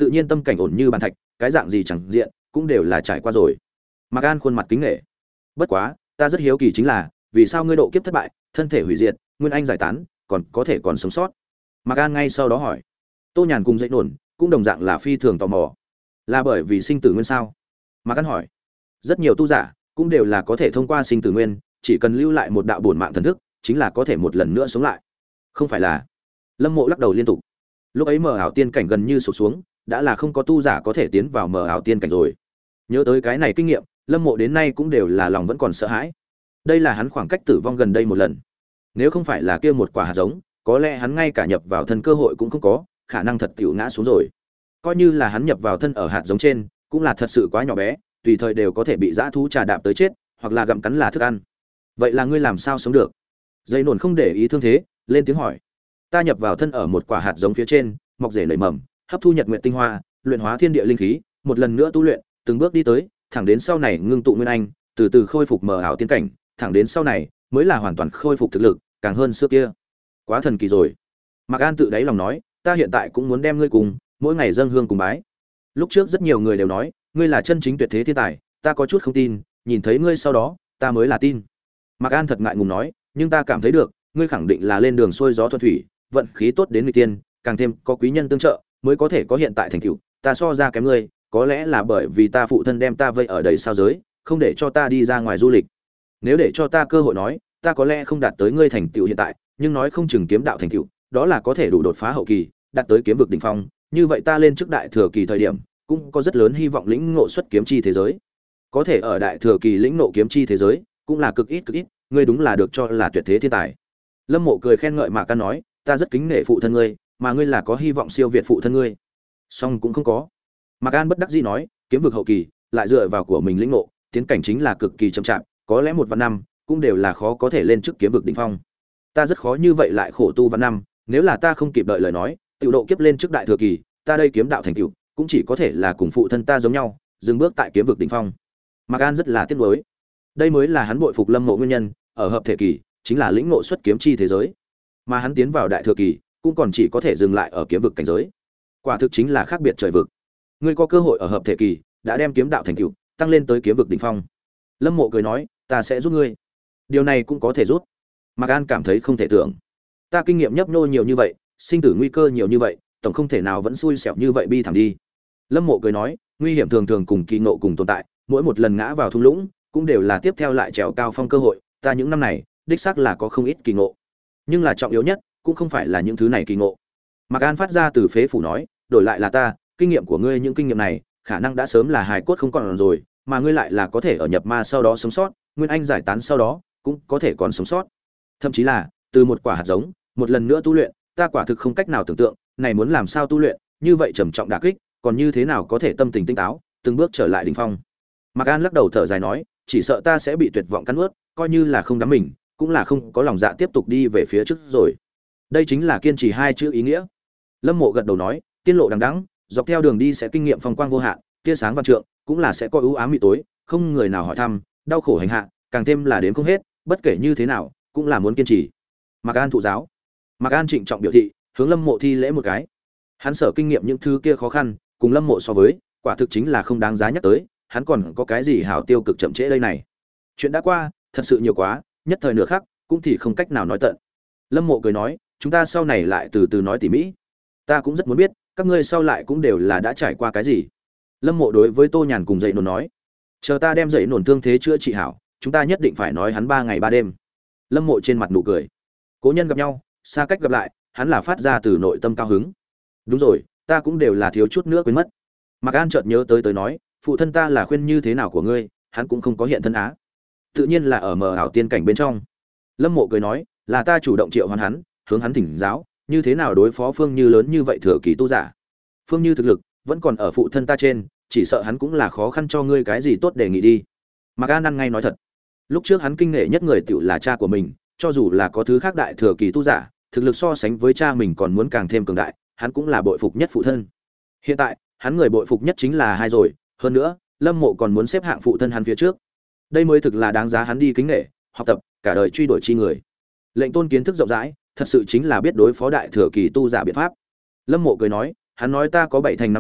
tự nhiên tâm cảnh ổn như bàn thạch, cái dạng gì chẳng diện cũng đều là trải qua rồi. Mạc An khuôn mặt kính nể. Bất quá, ta rất hiếu kỳ chính là, vì sao ngươi độ kiếp thất bại, thân thể hủy diệt, nguyên anh giải tán, còn có thể còn sống sót? Mạc An ngay sau đó hỏi. Tô Nhàn cùng dậy nổn cũng đồng dạng là phi thường tò mò. Là bởi vì sinh tử nguyên sao? Mạc An hỏi. Rất nhiều tu giả cũng đều là có thể thông qua sinh tử nguyên, chỉ cần lưu lại một đạo bổn mạng thần thức, chính là có thể một lần nữa sống lại. Không phải là? Lâm Mộ lắc đầu liên tục. Lúc ấy mờ ảo tiên cảnh gần như sụp xuống, đã là không có tu giả có thể tiến vào mờ ảo tiên cảnh rồi. Nhớ tới cái này kinh nghiệm, Lâm Mộ đến nay cũng đều là lòng vẫn còn sợ hãi. Đây là hắn khoảng cách tử vong gần đây một lần. Nếu không phải là kia một quả hạt giống, có lẽ hắn ngay cả nhập vào thân cơ hội cũng không có, khả năng thật tiểu ngã xuống rồi. Coi như là hắn nhập vào thân ở hạt giống trên, cũng là thật sự quá nhỏ bé, tùy thời đều có thể bị dã thú trà đạp tới chết, hoặc là gặm cắn là thức ăn. Vậy là ngươi làm sao sống được? Dây nổn không để ý thương thế, lên tiếng hỏi. Ta nhập vào thân ở một quả hạt giống phía trên, mọc rễ nảy mầm, hấp thu nhật nguyện tinh hoa, luyện hóa thiên địa linh khí, một lần nữa tu luyện, từng bước đi tới, thẳng đến sau này ngưng tụ nguyên anh, từ từ khôi phục mờ ảo tiên cảnh, thẳng đến sau này mới là hoàn toàn khôi phục thực lực, càng hơn xưa kia. Quá thần kỳ rồi. Mạc An tự đáy lòng nói, ta hiện tại cũng muốn đem ngươi cùng, mỗi ngày dâng hương cùng bái. Lúc trước rất nhiều người đều nói, ngươi là chân chính tuyệt thế thiên tài, ta có chút không tin, nhìn thấy ngươi sau đó, ta mới là tin. Mạc An thật ngại ngùng nói, nhưng ta cảm thấy được, ngươi khẳng định là lên đường xuôi gió thuận thủy, vận khí tốt đến người tiên, càng thêm có quý nhân tương trợ, mới có thể có hiện tại thành tựu. Ta so ra kém ngươi, có lẽ là bởi vì ta phụ thân đem ta vây ở đầy sao giới, không để cho ta đi ra ngoài du lịch. Nếu để cho ta cơ hội nói, ta có lẽ không đạt tới ngươi thành tựu hiện tại, nhưng nói không chừng kiếm đạo thành tựu, đó là có thể đủ đột phá hậu kỳ, đạt tới kiếm vực đỉnh phong, như vậy ta lên trước đại thừa kỳ thời điểm, cũng có rất lớn hy vọng lĩnh ngộ xuất kiếm chi thế giới. Có thể ở đại thừa kỳ lĩnh ngộ kiếm chi thế giới, cũng là cực ít cực ít, ngươi đúng là được cho là tuyệt thế thiên tài. Lâm Mộ cười khen ngợi Mạc An nói, ta rất kính nể phụ thân ngươi, mà ngươi là có hy vọng siêu việt phụ thân ngươi. Song cũng không có. Mạc An bất đắc dĩ nói, kiếm vực hậu kỳ, lại dựa vào của mình lĩnh ngộ, tiến cảnh chính là cực kỳ chậm chạp, có lẽ một vạn năm cũng đều là khó có thể lên trước kiếm vực đỉnh phong. Ta rất khó như vậy lại khổ tu vạn năm, nếu là ta không kịp đợi lời nói, tiểu độ kiếp lên trước đại thừa kỳ, ta đây kiếm đạo thành tựu cũng chỉ có thể là cùng phụ thân ta giống nhau, dừng bước tại kiếm vực đỉnh phong. Mạc An rất là tiếc nuối. Đây mới là hắn bội phục Lâm Mộ nguyên nhân, ở hợp thể kỳ, chính là lĩnh ngộ xuất kiếm chi thế giới. Mà hắn tiến vào đại thừa kỳ, cũng còn chỉ có thể dừng lại ở kiếm vực cảnh giới. Quả thực chính là khác biệt trời vực. Ngươi có cơ hội ở hợp thể kỳ, đã đem kiếm đạo thành tựu tăng lên tới kiếm vực đỉnh phong. Lâm Mộ cười nói, ta sẽ giúp ngươi. Điều này cũng có thể giúp. Mạc An cảm thấy không thể tưởng. Ta kinh nghiệm nhấp nhô nhiều như vậy, sinh tử nguy cơ nhiều như vậy, tổng không thể nào vẫn xui xẻo như vậy bi thảm đi. Lâm Mộ cười nói, nguy hiểm thường thường cùng kỳ ngộ cùng tồn tại, mỗi một lần ngã vào thung lũng, cũng đều là tiếp theo lại trèo cao phong cơ hội, ta những năm này, đích xác là có không ít kỳ ngộ. Nhưng là trọng yếu nhất, cũng không phải là những thứ này kỳ ngộ. Mạc An phát ra từ phế phủ nói, đổi lại là ta, kinh nghiệm của ngươi những kinh nghiệm này, khả năng đã sớm là hài cốt không còn rồi, mà ngươi lại là có thể ở nhập ma sau đó sống sót, nguyên anh giải tán sau đó, cũng có thể còn sống sót. Thậm chí là, từ một quả hạt giống, một lần nữa tu luyện, ta quả thực không cách nào tưởng tượng, này muốn làm sao tu luyện, như vậy trầm trọng đả kích, còn như thế nào có thể tâm tình tinh táo, từng bước trở lại đỉnh phong. Mạc An lắc đầu thở dài nói, chỉ sợ ta sẽ bị tuyệt vọng cắn nuốt, coi như là không đắm mình, cũng là không có lòng dạ tiếp tục đi về phía trước rồi. Đây chính là kiên trì hai chữ ý nghĩa. Lâm Mộ gật đầu nói, tiên lộ đằng đẵng, dọc theo đường đi sẽ kinh nghiệm phong quang vô hạn, tia sáng vạn trượng, cũng là sẽ có ưu ám mị tối, không người nào hỏi thăm, đau khổ hành hạ, càng thêm là đến không hết, bất kể như thế nào, cũng là muốn kiên trì. Mạc An thụ giáo. Mạc An trịnh trọng biểu thị, hướng Lâm Mộ thi lễ một cái. Hắn sở kinh nghiệm những thứ kia khó khăn, cùng Lâm Mộ so với, quả thực chính là không đáng giá nhắc tới, hắn còn có cái gì hảo tiêu cực chậm trễ đây này. Chuyện đã qua, thật sự nhiều quá, nhất thời nửa khắc, cũng thì không cách nào nói tận. Lâm Mộ cười nói, chúng ta sau này lại từ từ nói tỉ mỉ. Ta cũng rất muốn biết, các ngươi sau lại cũng đều là đã trải qua cái gì. Lâm Mộ đối với Tô Nhàn cùng dậy nổn nói, chờ ta đem dậy nổn thương thế chữa trị hảo, chúng ta nhất định phải nói hắn ba ngày ba đêm. Lâm Mộ trên mặt nụ cười. Cố nhân gặp nhau, xa cách gặp lại, hắn là phát ra từ nội tâm cao hứng. Đúng rồi, ta cũng đều là thiếu chút nữa quên mất. Mạc An chợt nhớ tới tới nói, phụ thân ta là khuyên như thế nào của ngươi, hắn cũng không có hiện thân á. Tự nhiên là ở mờ ảo tiên cảnh bên trong. Lâm Mộ cười nói, là ta chủ động triệu hoán hắn, hướng hắn thỉnh giáo, như thế nào đối phó Phương Như lớn như vậy thừa kỳ tu giả. Phương Như thực lực vẫn còn ở phụ thân ta trên, chỉ sợ hắn cũng là khó khăn cho ngươi cái gì tốt đề nghị đi. Mạc An ăn ngay nói thật. Lúc trước hắn kinh nghệ nhất người tiểu là cha của mình, cho dù là có thứ khác đại thừa kỳ tu giả, thực lực so sánh với cha mình còn muốn càng thêm cường đại, hắn cũng là bội phục nhất phụ thân. Hiện tại, hắn người bội phục nhất chính là hai rồi, hơn nữa, Lâm Mộ còn muốn xếp hạng phụ thân hắn phía trước. Đây mới thực là đáng giá hắn đi kính nể, học tập, cả đời truy đuổi chi người. Lệnh Tôn kiến thức rộng rãi, thật sự chính là biết đối phó đại thừa kỳ tu giả biện pháp. Lâm Mộ cười nói, hắn nói ta có bảy thành nắm chắc,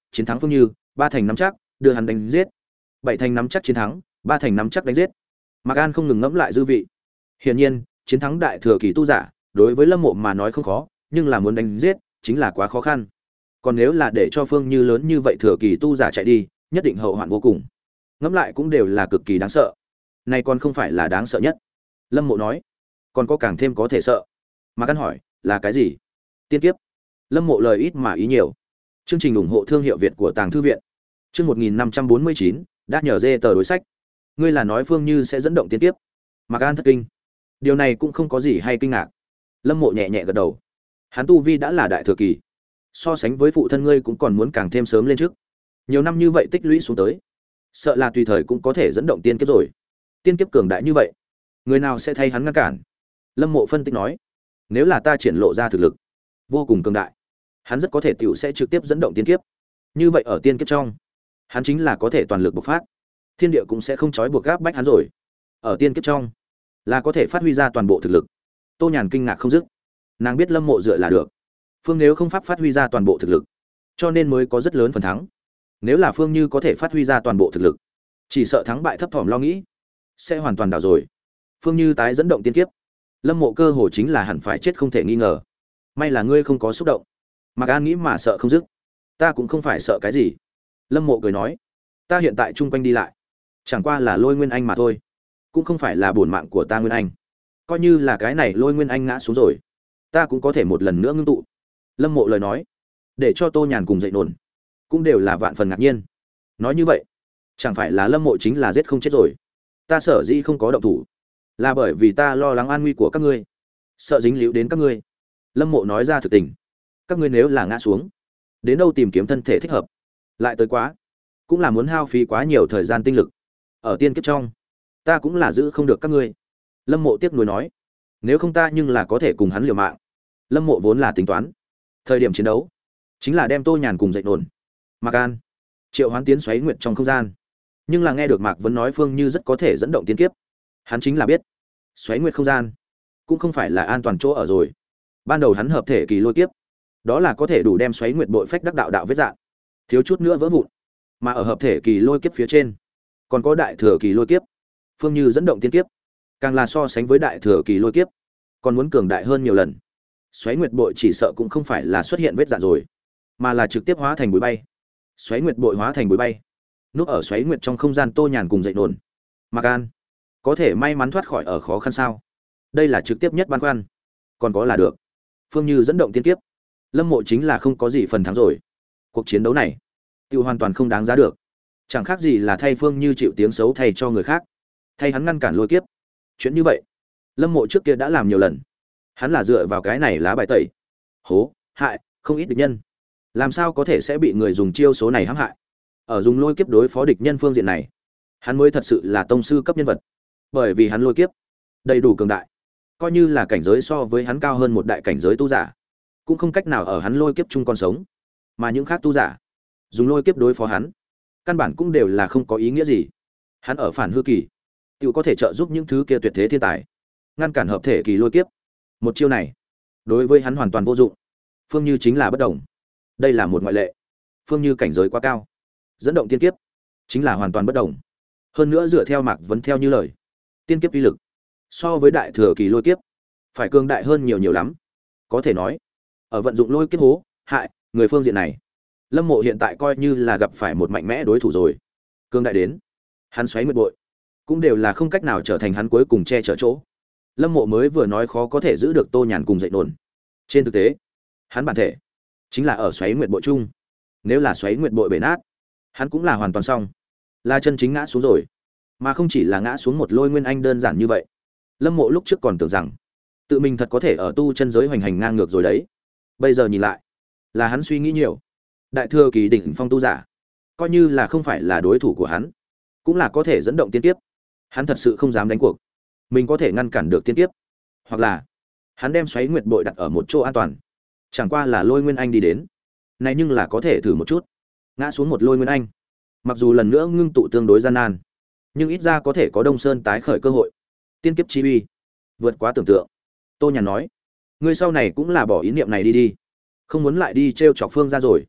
chiến thắng Phương Như, ba thành nắm chắc, đưa hắn đánh giết. Bảy thành nắm chắc chiến thắng, ba thành nắm chắc đánh giết. Mạc An không ngừng ngẫm lại dư vị. Hiển nhiên, chiến thắng đại thừa kỳ tu giả, đối với Lâm Mộ mà nói không khó, nhưng là muốn đánh giết, chính là quá khó khăn. Còn nếu là để cho Phương Như lớn như vậy thừa kỳ tu giả chạy đi, nhất định hậu hoạn vô cùng. Ngẫm lại cũng đều là cực kỳ đáng sợ. Này còn không phải là đáng sợ nhất. Lâm Mộ nói, còn có càng thêm có thể sợ. Mạc An hỏi, là cái gì? Tiên kiếp. Lâm Mộ lời ít mà ý nhiều. Chương trình ủng hộ thương hiệu Việt của Tàng Thư viện. Chương một nghìn năm trăm bốn mươi chín, đã nhờ dê tờ đối sách. Ngươi là nói Phương Như sẽ dẫn động tiên kiếp? Mạc An thất kinh. Điều này cũng không có gì hay kinh ngạc. Lâm Mộ nhẹ nhẹ gật đầu. Hắn tu vi đã là đại thừa kỳ, so sánh với phụ thân ngươi cũng còn muốn càng thêm sớm lên trước. Nhiều năm như vậy tích lũy xuống tới, sợ là tùy thời cũng có thể dẫn động tiên kiếp rồi. Tiên kiếp cường đại như vậy, người nào sẽ thay hắn ngăn cản? Lâm Mộ phân tích nói, nếu là ta triển lộ ra thực lực vô cùng cường đại, hắn rất có thể tiểu sẽ trực tiếp dẫn động tiên kiếp. Như vậy ở tiên kiếp trong, hắn chính là có thể toàn lực bộc phát, thiên địa cũng sẽ không trói buộc gáp bách hắn rồi. Ở tiên kiếp trong, là có thể phát huy ra toàn bộ thực lực. Tô Nhàn kinh ngạc không dứt. Nàng biết Lâm Mộ dựa là được. Phương nếu không pháp phát huy ra toàn bộ thực lực, cho nên mới có rất lớn phần thắng. Nếu là Phương Như có thể phát huy ra toàn bộ thực lực, chỉ sợ thắng bại thấp thỏm lo nghĩ, sẽ hoàn toàn đảo rồi. Phương Như tái dẫn động tiên kiếp, Lâm Mộ cơ hồ chính là hẳn phải chết không thể nghi ngờ. May là ngươi không có xúc động. Mạc An nghĩ mà sợ không dứt. Ta cũng không phải sợ cái gì. Lâm Mộ cười nói, ta hiện tại chung quanh đi lại, chẳng qua là Lôi Nguyên Anh mà thôi, cũng không phải là bổn mạng của ta Nguyên Anh. Coi như là cái này Lôi Nguyên Anh ngã xuống rồi, ta cũng có thể một lần nữa ngưng tụ. Lâm Mộ lời nói, để cho Tô Nhàn cùng dậy nổn, cũng đều là vạn phần ngạc nhiên. Nói như vậy, chẳng phải là Lâm Mộ chính là giết không chết rồi? Ta sở dĩ không có động thủ, là bởi vì ta lo lắng an nguy của các ngươi, sợ dính líu đến các ngươi. Lâm Mộ nói ra thực tình. Các ngươi nếu là ngã xuống, đến đâu tìm kiếm thân thể thích hợp, lại tới quá, cũng là muốn hao phí quá nhiều thời gian tinh lực. Ở tiên kiếp trong, ta cũng là giữ không được các ngươi. Lâm Mộ tiếc nuối nói, nếu không ta nhưng là có thể cùng hắn liều mạng. Lâm Mộ vốn là tính toán, thời điểm chiến đấu chính là đem Tô Nhàn cùng dậy nổn, Mạc An triệu hoán tiến xoáy nguyệt trong không gian. Nhưng là nghe được Mạc Vấn nói Phương Như rất có thể dẫn động tiên kiếp, hắn chính là biết xoáy nguyệt không gian cũng không phải là an toàn chỗ ở rồi. Ban đầu hắn hợp thể kỳ lôi kiếp, đó là có thể đủ đem xoáy nguyệt bội phách đắc đạo đạo vết dạng, thiếu chút nữa vỡ vụn. Mà ở hợp thể kỳ lôi kiếp phía trên, còn có đại thừa kỳ lôi kiếp. Phương Như dẫn động tiên kiếp, càng là so sánh với đại thừa kỳ lôi kiếp, còn muốn cường đại hơn nhiều lần. Xoáy nguyệt bội chỉ sợ cũng không phải là xuất hiện vết dạn rồi, mà là trực tiếp hóa thành bụi bay. Xoáy nguyệt bội hóa thành bụi bay, núp ở xoáy nguyệt trong không gian Tô Nhàn cùng dậy nổn, Mạc An có thể may mắn thoát khỏi ở khó khăn sao? Đây là trực tiếp nhất băn khoăn. Còn có là được. Phương Như dẫn động tiên kiếp, Lâm Mộ chính là không có gì phần thắng rồi. Cuộc chiến đấu này, tiêu hoàn toàn không đáng giá được. Chẳng khác gì là thay Phương Như chịu tiếng xấu thay cho người khác, thay hắn ngăn cản lôi kiếp. Chuyện như vậy, Lâm Mộ trước kia đã làm nhiều lần. Hắn là dựa vào cái này lá bài tẩy, hố hại không ít địch nhân. Làm sao có thể sẽ bị người dùng chiêu số này hãm hại? Ở dùng lôi kiếp đối phó địch nhân phương diện này, hắn mới thật sự là tông sư cấp nhân vật. Bởi vì hắn lôi kiếp đầy đủ cường đại, coi như là cảnh giới so với hắn cao hơn một đại cảnh giới tu giả, cũng không cách nào ở hắn lôi kiếp chung còn sống. Mà những khác tu giả dùng lôi kiếp đối phó hắn, căn bản cũng đều là không có ý nghĩa gì. Hắn ở phản hư kỳ, tự có thể trợ giúp những thứ kia tuyệt thế thiên tài ngăn cản hợp thể kỳ lôi kiếp. Một chiêu này đối với hắn hoàn toàn vô dụng. Phương Như chính là bất đồng, đây là một ngoại lệ. Phương Như cảnh giới quá cao, dẫn động tiên kiếp chính là hoàn toàn bất đồng. Hơn nữa dựa theo Mạc Vấn theo như lời, tiên kiếp uy lực so với đại thừa kỳ lôi kiếp phải cường đại hơn nhiều nhiều lắm. Có thể nói, ở vận dụng lôi kiếp hố hại người phương diện này, Lâm Mộ hiện tại coi như là gặp phải một mạnh mẽ đối thủ rồi. Cường đại đến hắn xoáy nguyệt bội cũng đều là không cách nào trở thành hắn cuối cùng che chở chỗ. Lâm Mộ mới vừa nói khó có thể giữ được Tô Nhàn cùng dậy nổn, trên thực tế hắn bản thể chính là ở xoáy nguyệt bội chung. Nếu là xoáy nguyệt bội bể nát, hắn cũng là hoàn toàn xong, là chân chính ngã xuống rồi, mà không chỉ là ngã xuống một Lôi Nguyên Anh đơn giản như vậy. Lâm Mộ lúc trước còn tưởng rằng tự mình thật có thể ở tu chân giới hoành hành ngang ngược rồi đấy. Bây giờ nhìn lại, là hắn suy nghĩ nhiều. Đại thừa kỳ đỉnh phong tu giả, coi như là không phải là đối thủ của hắn, cũng là có thể dẫn động tiên kiếp. Hắn thật sự không dám đánh cuộc mình có thể ngăn cản được tiên kiếp, hoặc là hắn đem xoáy nguyệt bội đặt ở một chỗ an toàn. Chẳng qua là Lôi Nguyên Anh đi đến này, nhưng là có thể thử một chút. Ngã xuống một Lôi Nguyên Anh, mặc dù lần nữa ngưng tụ tương đối gian nan, nhưng ít ra có thể có Đông Sơn tái khởi cơ hội. Tiên kiếp chi uy vượt quá tưởng tượng. Tô Nhàn nói, ngươi sau này cũng là bỏ ý niệm này đi đi, không muốn lại đi trêu chọc Phương gia rồi.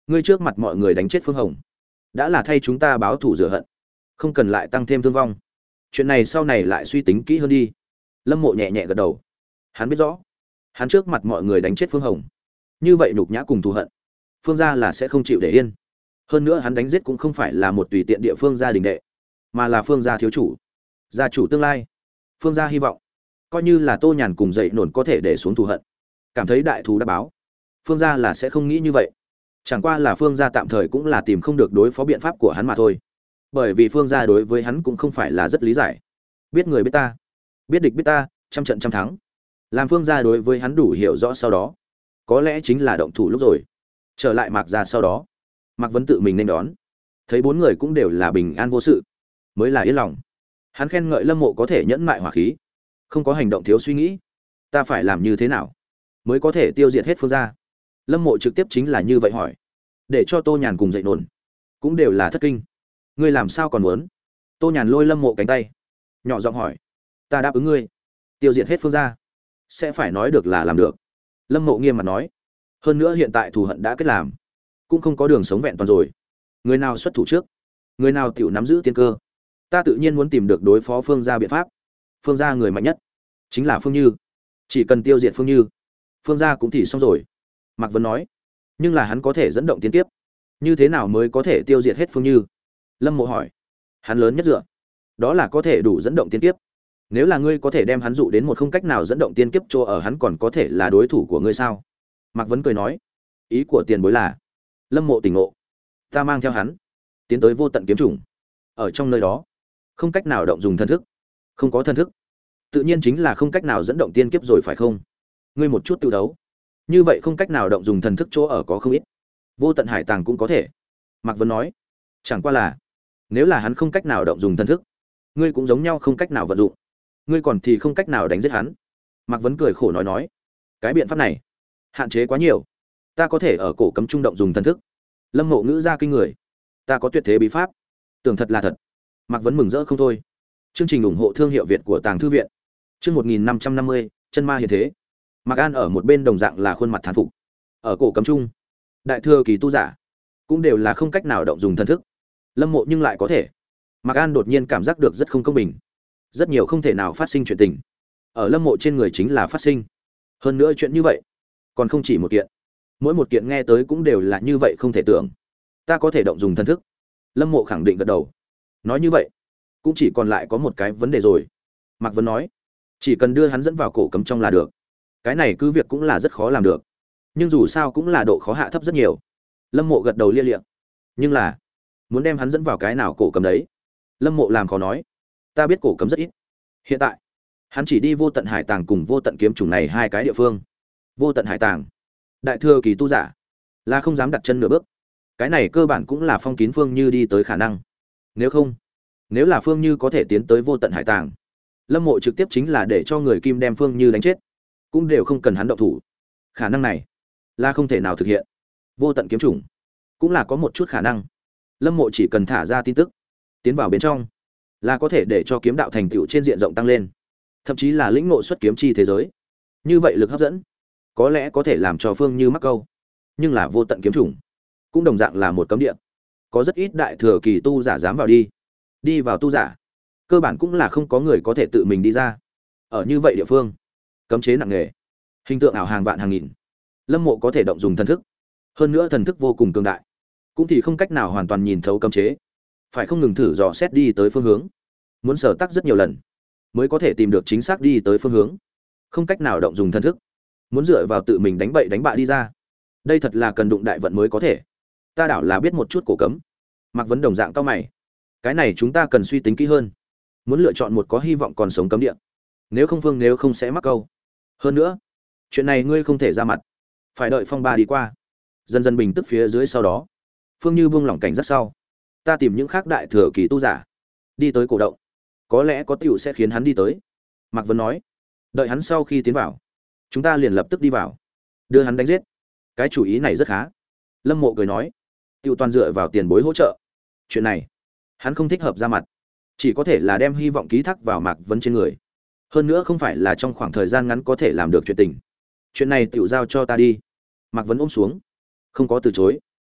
ngươi trước mặt mọi người đánh chết Phương Hồng, đã là thay chúng ta báo thù rửa hận, không cần lại tăng thêm thương vong. Chuyện này sau này lại suy tính kỹ hơn đi. Lâm Mộ nhẹ nhẹ gật đầu. Hắn biết rõ, hắn trước mặt mọi người đánh chết Phương Hồng, như vậy nhục nhã cùng thù hận, Phương gia là sẽ không chịu để yên. Hơn nữa hắn đánh giết cũng không phải là một tùy tiện địa phương gia đình đệ, mà là Phương gia thiếu chủ, gia chủ tương lai. Phương gia hy vọng, coi như là Tô Nhàn cùng dậy nổn có thể để xuống thù hận, cảm thấy đại thù đã báo, Phương gia là sẽ không nghĩ như vậy. Chẳng qua là Phương gia tạm thời cũng là tìm không được đối phó biện pháp của hắn mà thôi. Bởi vì Phương gia đối với hắn cũng không phải là rất lý giải. Biết người biết ta, biết địch biết ta, trăm trận trăm thắng. Làm Phương gia đối với hắn đủ hiểu rõ sau đó, có lẽ chính là động thủ lúc rồi. Trở lại Mạc gia sau đó, Mạc Vấn tự mình nên đón. Thấy bốn người cũng đều là bình an vô sự, mới là yên lòng. Hắn khen ngợi Lâm Mộ có thể nhẫn mại hỏa khí, không có hành động thiếu suy nghĩ. Ta phải làm như thế nào mới có thể tiêu diệt hết Phương gia? Lâm Mộ trực tiếp chính là như vậy hỏi, để cho Tô Nhàn cùng dậy nổn cũng đều là thất kinh. Ngươi làm sao còn muốn? Tô Nhàn lôi Lâm Mộ cánh tay, nhỏ giọng hỏi. Ta đáp ứng ngươi, tiêu diệt hết Phương gia, sẽ phải nói được là làm được. Lâm Mộ nghiêm mặt nói. Hơn nữa hiện tại thù hận đã kết làm, cũng không có đường sống vẹn toàn rồi. Người nào xuất thủ trước, người nào tiểu nắm giữ tiên cơ. Ta tự nhiên muốn tìm được đối phó Phương gia biện pháp. Phương gia người mạnh nhất chính là Phương Như, chỉ cần tiêu diệt Phương Như, Phương gia cũng thì xong rồi. Mạc Vân nói. Nhưng là hắn có thể dẫn động tiên kiếp, như thế nào mới có thể tiêu diệt hết Phương Như? Lâm Mộ hỏi. Hắn lớn nhất dựa, đó là có thể đủ dẫn động tiên kiếp. Nếu là ngươi có thể đem hắn dụ đến một không cách nào dẫn động tiên kiếp chỗ ở, hắn còn có thể là đối thủ của ngươi sao? Mạc Vấn cười nói. Ý của tiền bối là? Lâm Mộ tỉnh ngộ. Ta mang theo hắn tiến tới vô tận kiếm chủng, ở trong nơi đó không cách nào động dùng thần thức. Không có thần thức, tự nhiên chính là không cách nào dẫn động tiên kiếp rồi phải không? Ngươi một chút tiêu đấu, như vậy không cách nào động dùng thần thức chỗ ở có không ít. Vô tận hải tàng cũng có thể. Mạc Vấn nói. Chẳng qua là, nếu là hắn không cách nào động dùng thần thức, ngươi cũng giống nhau không cách nào vận dụng, ngươi còn thì không cách nào đánh giết hắn. Mạc Vấn cười khổ nói nói. Cái biện pháp này hạn chế quá nhiều. Ta có thể ở cổ cấm trung động dùng thần thức. Lâm Mộ ngữ ra kinh người. Ta có tuyệt thế bí pháp. Tưởng thật là thật. Mạc Vấn mừng rỡ không thôi. Chương trình ủng hộ thương hiệu Việt của Tàng Thư viện. Chương một nghìn năm trăm năm mươi, chân ma hiện thế. Mạc An ở một bên đồng dạng là khuôn mặt thán phục. Ở cổ cấm trung, đại thừa kỳ tu giả cũng đều là không cách nào động dùng thần thức. Lâm Mộ nhưng lại có thể. Mạc An đột nhiên cảm giác được rất không công bình. Rất nhiều không thể nào phát sinh chuyện tình, ở Lâm Mộ trên người chính là phát sinh. Hơn nữa chuyện như vậy còn không chỉ một kiện, mỗi một kiện nghe tới cũng đều là như vậy không thể tưởng. Ta có thể động dùng thần thức. Lâm Mộ khẳng định gật đầu. Nói như vậy, cũng chỉ còn lại có một cái vấn đề rồi. Mạc Vân nói. Chỉ cần đưa hắn dẫn vào cổ cấm trong là được. Cái này cứ việc cũng là rất khó làm được, nhưng dù sao cũng là độ khó hạ thấp rất nhiều. Lâm Mộ gật đầu lia lịa. Nhưng là, muốn đem hắn dẫn vào cái nào cổ cấm đấy? Lâm Mộ làm khó nói. Ta biết cổ cấm rất ít. Hiện tại, hắn chỉ đi vô tận hải tàng cùng vô tận kiếm chủng này hai cái địa phương. Vô tận hải tàng, đại thừa kỳ tu giả là không dám đặt chân nửa bước. Cái này cơ bản cũng là phong kín Phương Như đi tới khả năng. Nếu không, nếu là Phương Như có thể tiến tới vô tận hải tàng, Lâm Mộ trực tiếp chính là để cho người Kim đem Phương Như đánh chết, cũng đều không cần hắn động thủ. Khả năng này là không thể nào thực hiện. Vô tận kiếm chủng cũng là có một chút khả năng. Lâm Mộ chỉ cần thả ra tin tức, tiến vào bên trong, là có thể để cho kiếm đạo thành tựu trên diện rộng tăng lên, thậm chí là lĩnh ngộ xuất kiếm chi thế giới. Như vậy lực hấp dẫn có lẽ có thể làm cho Phương Như mắc câu. Nhưng là vô tận kiếm chủng cũng đồng dạng là một cấm địa, có rất ít đại thừa kỳ tu giả dám vào đi. Đi vào tu giả, cơ bản cũng là không có người có thể tự mình đi ra. Ở như vậy địa phương, cấm chế nặng nề, hình tượng ảo hàng vạn hàng nghìn. Lâm Mộ có thể động dùng thần thức, hơn nữa thần thức vô cùng cường đại, cũng thì không cách nào hoàn toàn nhìn thấu cấm chế, phải không ngừng thử dò xét đi tới phương hướng, muốn sở tác rất nhiều lần mới có thể tìm được chính xác đi tới phương hướng. Không cách nào động dùng thần thức, muốn dựa vào tự mình đánh bậy đánh bạ đi ra, đây thật là cần đụng đại vận mới có thể. Ta đảo là biết một chút cổ cấm. Mạc Vấn đồng dạng cao mày. Cái này chúng ta cần suy tính kỹ hơn, muốn lựa chọn một có hy vọng còn sống cấm địa. Nếu không Phương nếu không sẽ mắc câu. Hơn nữa, chuyện này ngươi không thể ra mặt, phải đợi phong ba đi qua, dần dần bình tức phía dưới. Sau đó Phương Như buông lỏng cảnh rất sau, ta tìm những khác đại thừa kỳ tu giả đi tới cổ động, có lẽ có tiểu sẽ khiến hắn đi tới. Mạc Vấn nói. Đợi hắn sau khi tiến vào, chúng ta liền lập tức đi vào, đưa hắn đánh giết. Cái chủ ý này rất khá. Lâm Mộ cười nói. Tiểu toàn dựa vào tiền bối hỗ trợ. Chuyện này hắn không thích hợp ra mặt, chỉ có thể là đem hy vọng ký thác vào Mạc Vấn trên người. Hơn nữa không phải là trong khoảng thời gian ngắn có thể làm được chuyện tình. Chuyện này tiểu giao cho ta đi. Mạc Vấn ôm xuống, không có từ chối.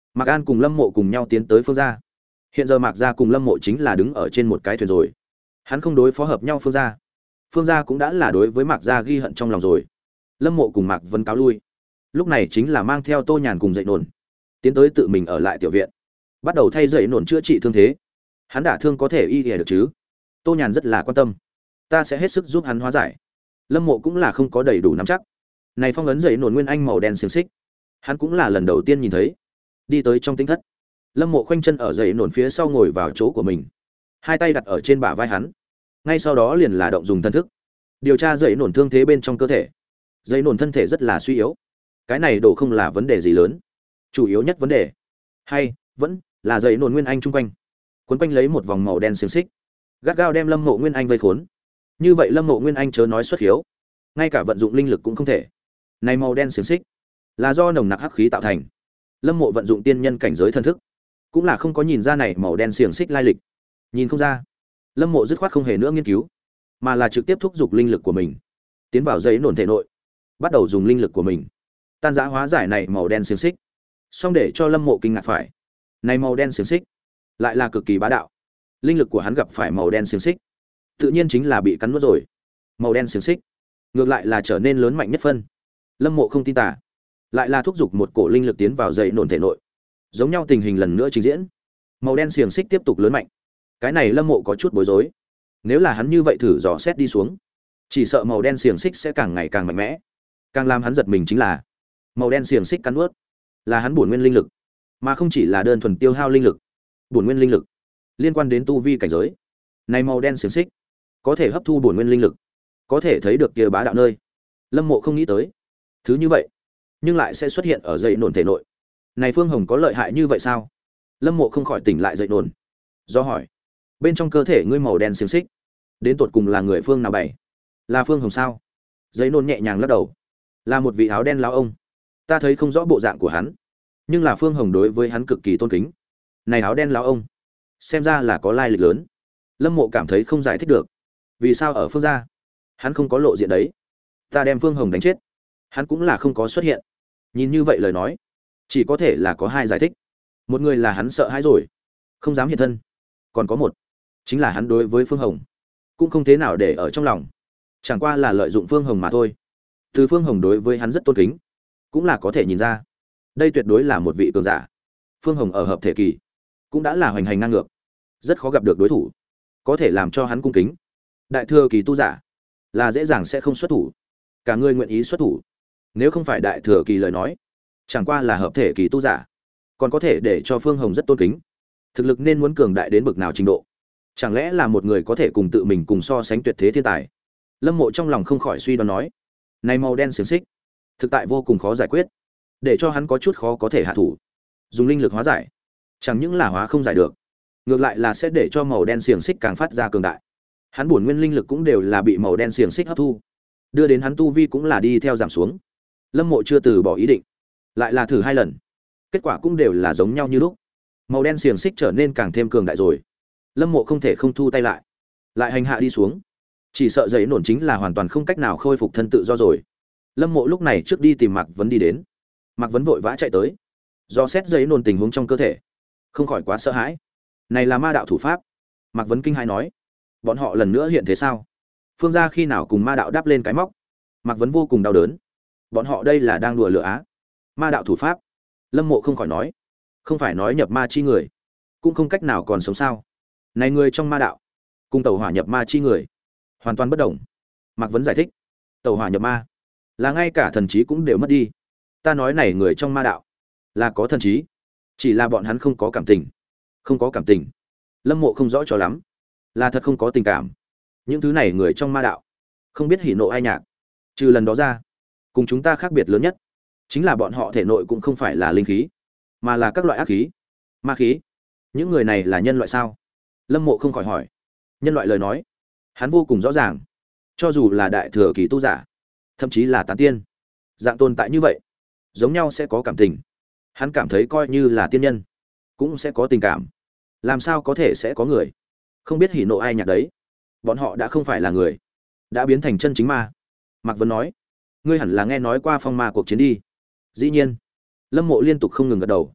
Mạc An cùng Lâm Mộ cùng nhau tiến tới Phương gia. Hiện giờ Mạc gia cùng Lâm Mộ chính là đứng ở trên một cái thuyền rồi. Hắn không đối phó hợp nhau Phương gia. Phương gia cũng đã là đối với Mạc gia ghi hận trong lòng rồi. Lâm Mộ cùng Mạc Vân cáo lui. Lúc này chính là mang theo Tô Nhàn cùng dậy nổn, tiến tới tự mình ở lại tiểu viện, bắt đầu thay dậy nổn chữa trị thương thế. Hắn đả thương có thể y y được chứ? Tô Nhàn rất là quan tâm. Ta sẽ hết sức giúp hắn hóa giải. Lâm Mộ cũng là không có đầy đủ nắm chắc. Này phong ấn dậy nổn nguyên anh màu đen xiềng xích, hắn cũng là lần đầu tiên nhìn thấy. Đi tới trong tinh thất, Lâm Mộ khoanh chân ở dậy nổn phía sau ngồi vào chỗ của mình, hai tay đặt ở trên bả vai hắn. Ngay sau đó liền là động dùng thân thức, điều tra dậy nổn thương thế bên trong cơ thể. Dậy nổn thân thể rất là suy yếu. Cái này đổ không là vấn đề gì lớn. Chủ yếu nhất vấn đề, hay vẫn là dậy nổn nguyên anh chung quanh, quấn quanh lấy một vòng màu đen xiềng xích, gắt gao đem Lâm Mộ nguyên anh vây khốn. Như vậy Lâm Mộ nguyên anh chớ nói xuất hiếu, ngay cả vận dụng linh lực cũng không thể. Này màu đen xiềng xích là do nồng nặc hắc khí tạo thành. Lâm Mộ vận dụng tiên nhân cảnh giới thân thức, cũng là không có nhìn ra này màu đen xiềng xích lai lịch. Nhìn không ra. Lâm Mộ dứt khoát không hề nữa nghiên cứu, mà là trực tiếp thúc giục linh lực của mình, tiến vào dây nổn thể nội, bắt đầu dùng linh lực của mình tan rã hóa giải này màu đen xiềng xích. Xong để cho Lâm Mộ kinh ngạc phải, này màu đen xiềng xích lại là cực kỳ bá đạo. Linh lực của hắn gặp phải màu đen xiềng xích, tự nhiên chính là bị cắn nuốt rồi. Màu đen xiềng xích ngược lại là trở nên lớn mạnh nhất phân. Lâm Mộ không tin tả, lại là thúc giục một cổ linh lực tiến vào dây nổn thể nội. Giống nhau tình hình lần nữa trình diễn, màu đen xiềng xích tiếp tục lớn mạnh. Cái này Lâm Mộ có chút bối rối. Nếu là hắn như vậy thử dò xét đi xuống, chỉ sợ màu đen xiềng xích sẽ càng ngày càng mạnh mẽ. Càng làm hắn giật mình chính là, màu đen xiềng xích cắn nuốt là hắn bổn nguyên linh lực, mà không chỉ là đơn thuần tiêu hao linh lực. Bổn nguyên linh lực liên quan đến tu vi cảnh giới. Này màu đen xiềng xích có thể hấp thu bổn nguyên linh lực, có thể thấy được kia bá đạo nơi. Lâm Mộ không nghĩ tới, thứ như vậy nhưng lại sẽ xuất hiện ở dây nổn thể nội. Này Phương Hồng có lợi hại như vậy sao? Lâm Mộ không khỏi tỉnh lại dậy nổn, do hỏi, bên trong cơ thể ngươi màu đen xiềng xích đến tột cùng là người phương nào bày? Là Phương Hồng sao? Dậy nổn nhẹ nhàng lắc đầu, là một vị áo đen lão ông. Ta thấy không rõ bộ dạng của hắn, nhưng là Phương Hồng đối với hắn cực kỳ tôn kính. Này áo đen lão ông xem ra là có lai lịch lớn. Lâm Mộ cảm thấy không giải thích được, vì sao ở Phương gia hắn không có lộ diện đấy. Ta đem Phương Hồng đánh chết, hắn cũng là không có xuất hiện. Nhìn như vậy lời nói, chỉ có thể là có hai giải thích. Một người là hắn sợ hãi rồi, không dám hiện thân. Còn có một, chính là hắn đối với Phương Hồng cũng không thế nào để ở trong lòng, chẳng qua là lợi dụng Phương Hồng mà thôi. Từ Phương Hồng đối với hắn rất tôn kính, cũng là có thể nhìn ra, đây tuyệt đối là một vị cường giả. Phương Hồng ở hợp thể kỳ cũng đã là hoành hành ngang ngược, rất khó gặp được đối thủ có thể làm cho hắn cung kính. Đại thừa kỳ tu giả là dễ dàng sẽ không xuất thủ, cả người nguyện ý xuất thủ. Nếu không phải đại thừa kỳ lời nói, chẳng qua là hợp thể kỳ tu giả, còn có thể để cho Phương Hồng rất tôn kính. Thực lực nên muốn cường đại đến bực nào trình độ? Chẳng lẽ là một người có thể cùng tự mình cùng so sánh tuyệt thế thiên tài? Lâm Mộ trong lòng không khỏi suy đoán nói, này màu đen xiềng xích thực tại vô cùng khó giải quyết, để cho hắn có chút khó có thể hạ thủ. Dùng linh lực hóa giải, chẳng những là hóa không giải được, ngược lại là sẽ để cho màu đen xiềng xích càng phát ra cường đại. Hắn bổn nguyên linh lực cũng đều là bị màu đen xiềng xích hấp thu, đưa đến hắn tu vi cũng là đi theo giảm xuống. Lâm Mộ chưa từ bỏ ý định, lại là thử hai lần, kết quả cũng đều là giống nhau như lúc. Màu đen xiềng xích trở nên càng thêm cường đại rồi. Lâm Mộ không thể không thu tay lại, lại hành hạ đi xuống, chỉ sợ dậy nổn chính là hoàn toàn không cách nào khôi phục thân tự do rồi. Lâm Mộ lúc này trước đi tìm Mạc Vấn đi đến. Mạc Vấn vội vã chạy tới, do xét dậy nổn tình huống trong cơ thể, không khỏi quá sợ hãi. Này là ma đạo thủ pháp. Mạc Vấn kinh hãi nói, bọn họ lần nữa hiện thế sao? Phương gia khi nào cùng ma đạo đáp lên cái móc? Mạc Vấn vô cùng đau đớn. Bọn họ đây là đang đùa lửa á? Ma đạo thủ pháp? Lâm Mộ không khỏi nói, không phải nói nhập ma chi người cũng không cách nào còn sống sao? Này người trong ma đạo cùng tẩu hỏa nhập ma chi người hoàn toàn bất đồng. Mạc Vấn giải thích, tẩu hỏa nhập ma là ngay cả thần trí cũng đều mất đi. Ta nói này người trong ma đạo là có thần trí, chỉ là bọn hắn không có cảm tình. Không có cảm tình? Lâm Mộ không rõ cho lắm, là thật không có tình cảm. Những thứ này người trong ma đạo không biết hỉ nộ ai nhạc. Trừ lần đó ra, cùng chúng ta khác biệt lớn nhất chính là bọn họ thể nội cũng không phải là linh khí, mà là các loại ác khí, ma khí. Những người này là nhân loại sao? Lâm Mộ không khỏi hỏi. Nhân loại lời nói, hắn vô cùng rõ ràng. Cho dù là đại thừa kỳ tu giả, thậm chí là tán tiên, dạng tồn tại như vậy, giống nhau sẽ có cảm tình. Hắn cảm thấy coi như là tiên nhân cũng sẽ có tình cảm. Làm sao có thể sẽ có người không biết hỉ nộ ai nhạc đấy? Bọn họ đã không phải là người, đã biến thành chân chính ma. Mạc Vấn nói, ngươi hẳn là nghe nói qua phong ma cuộc chiến đi. Dĩ nhiên. Lâm Mộ liên tục không ngừng gật đầu.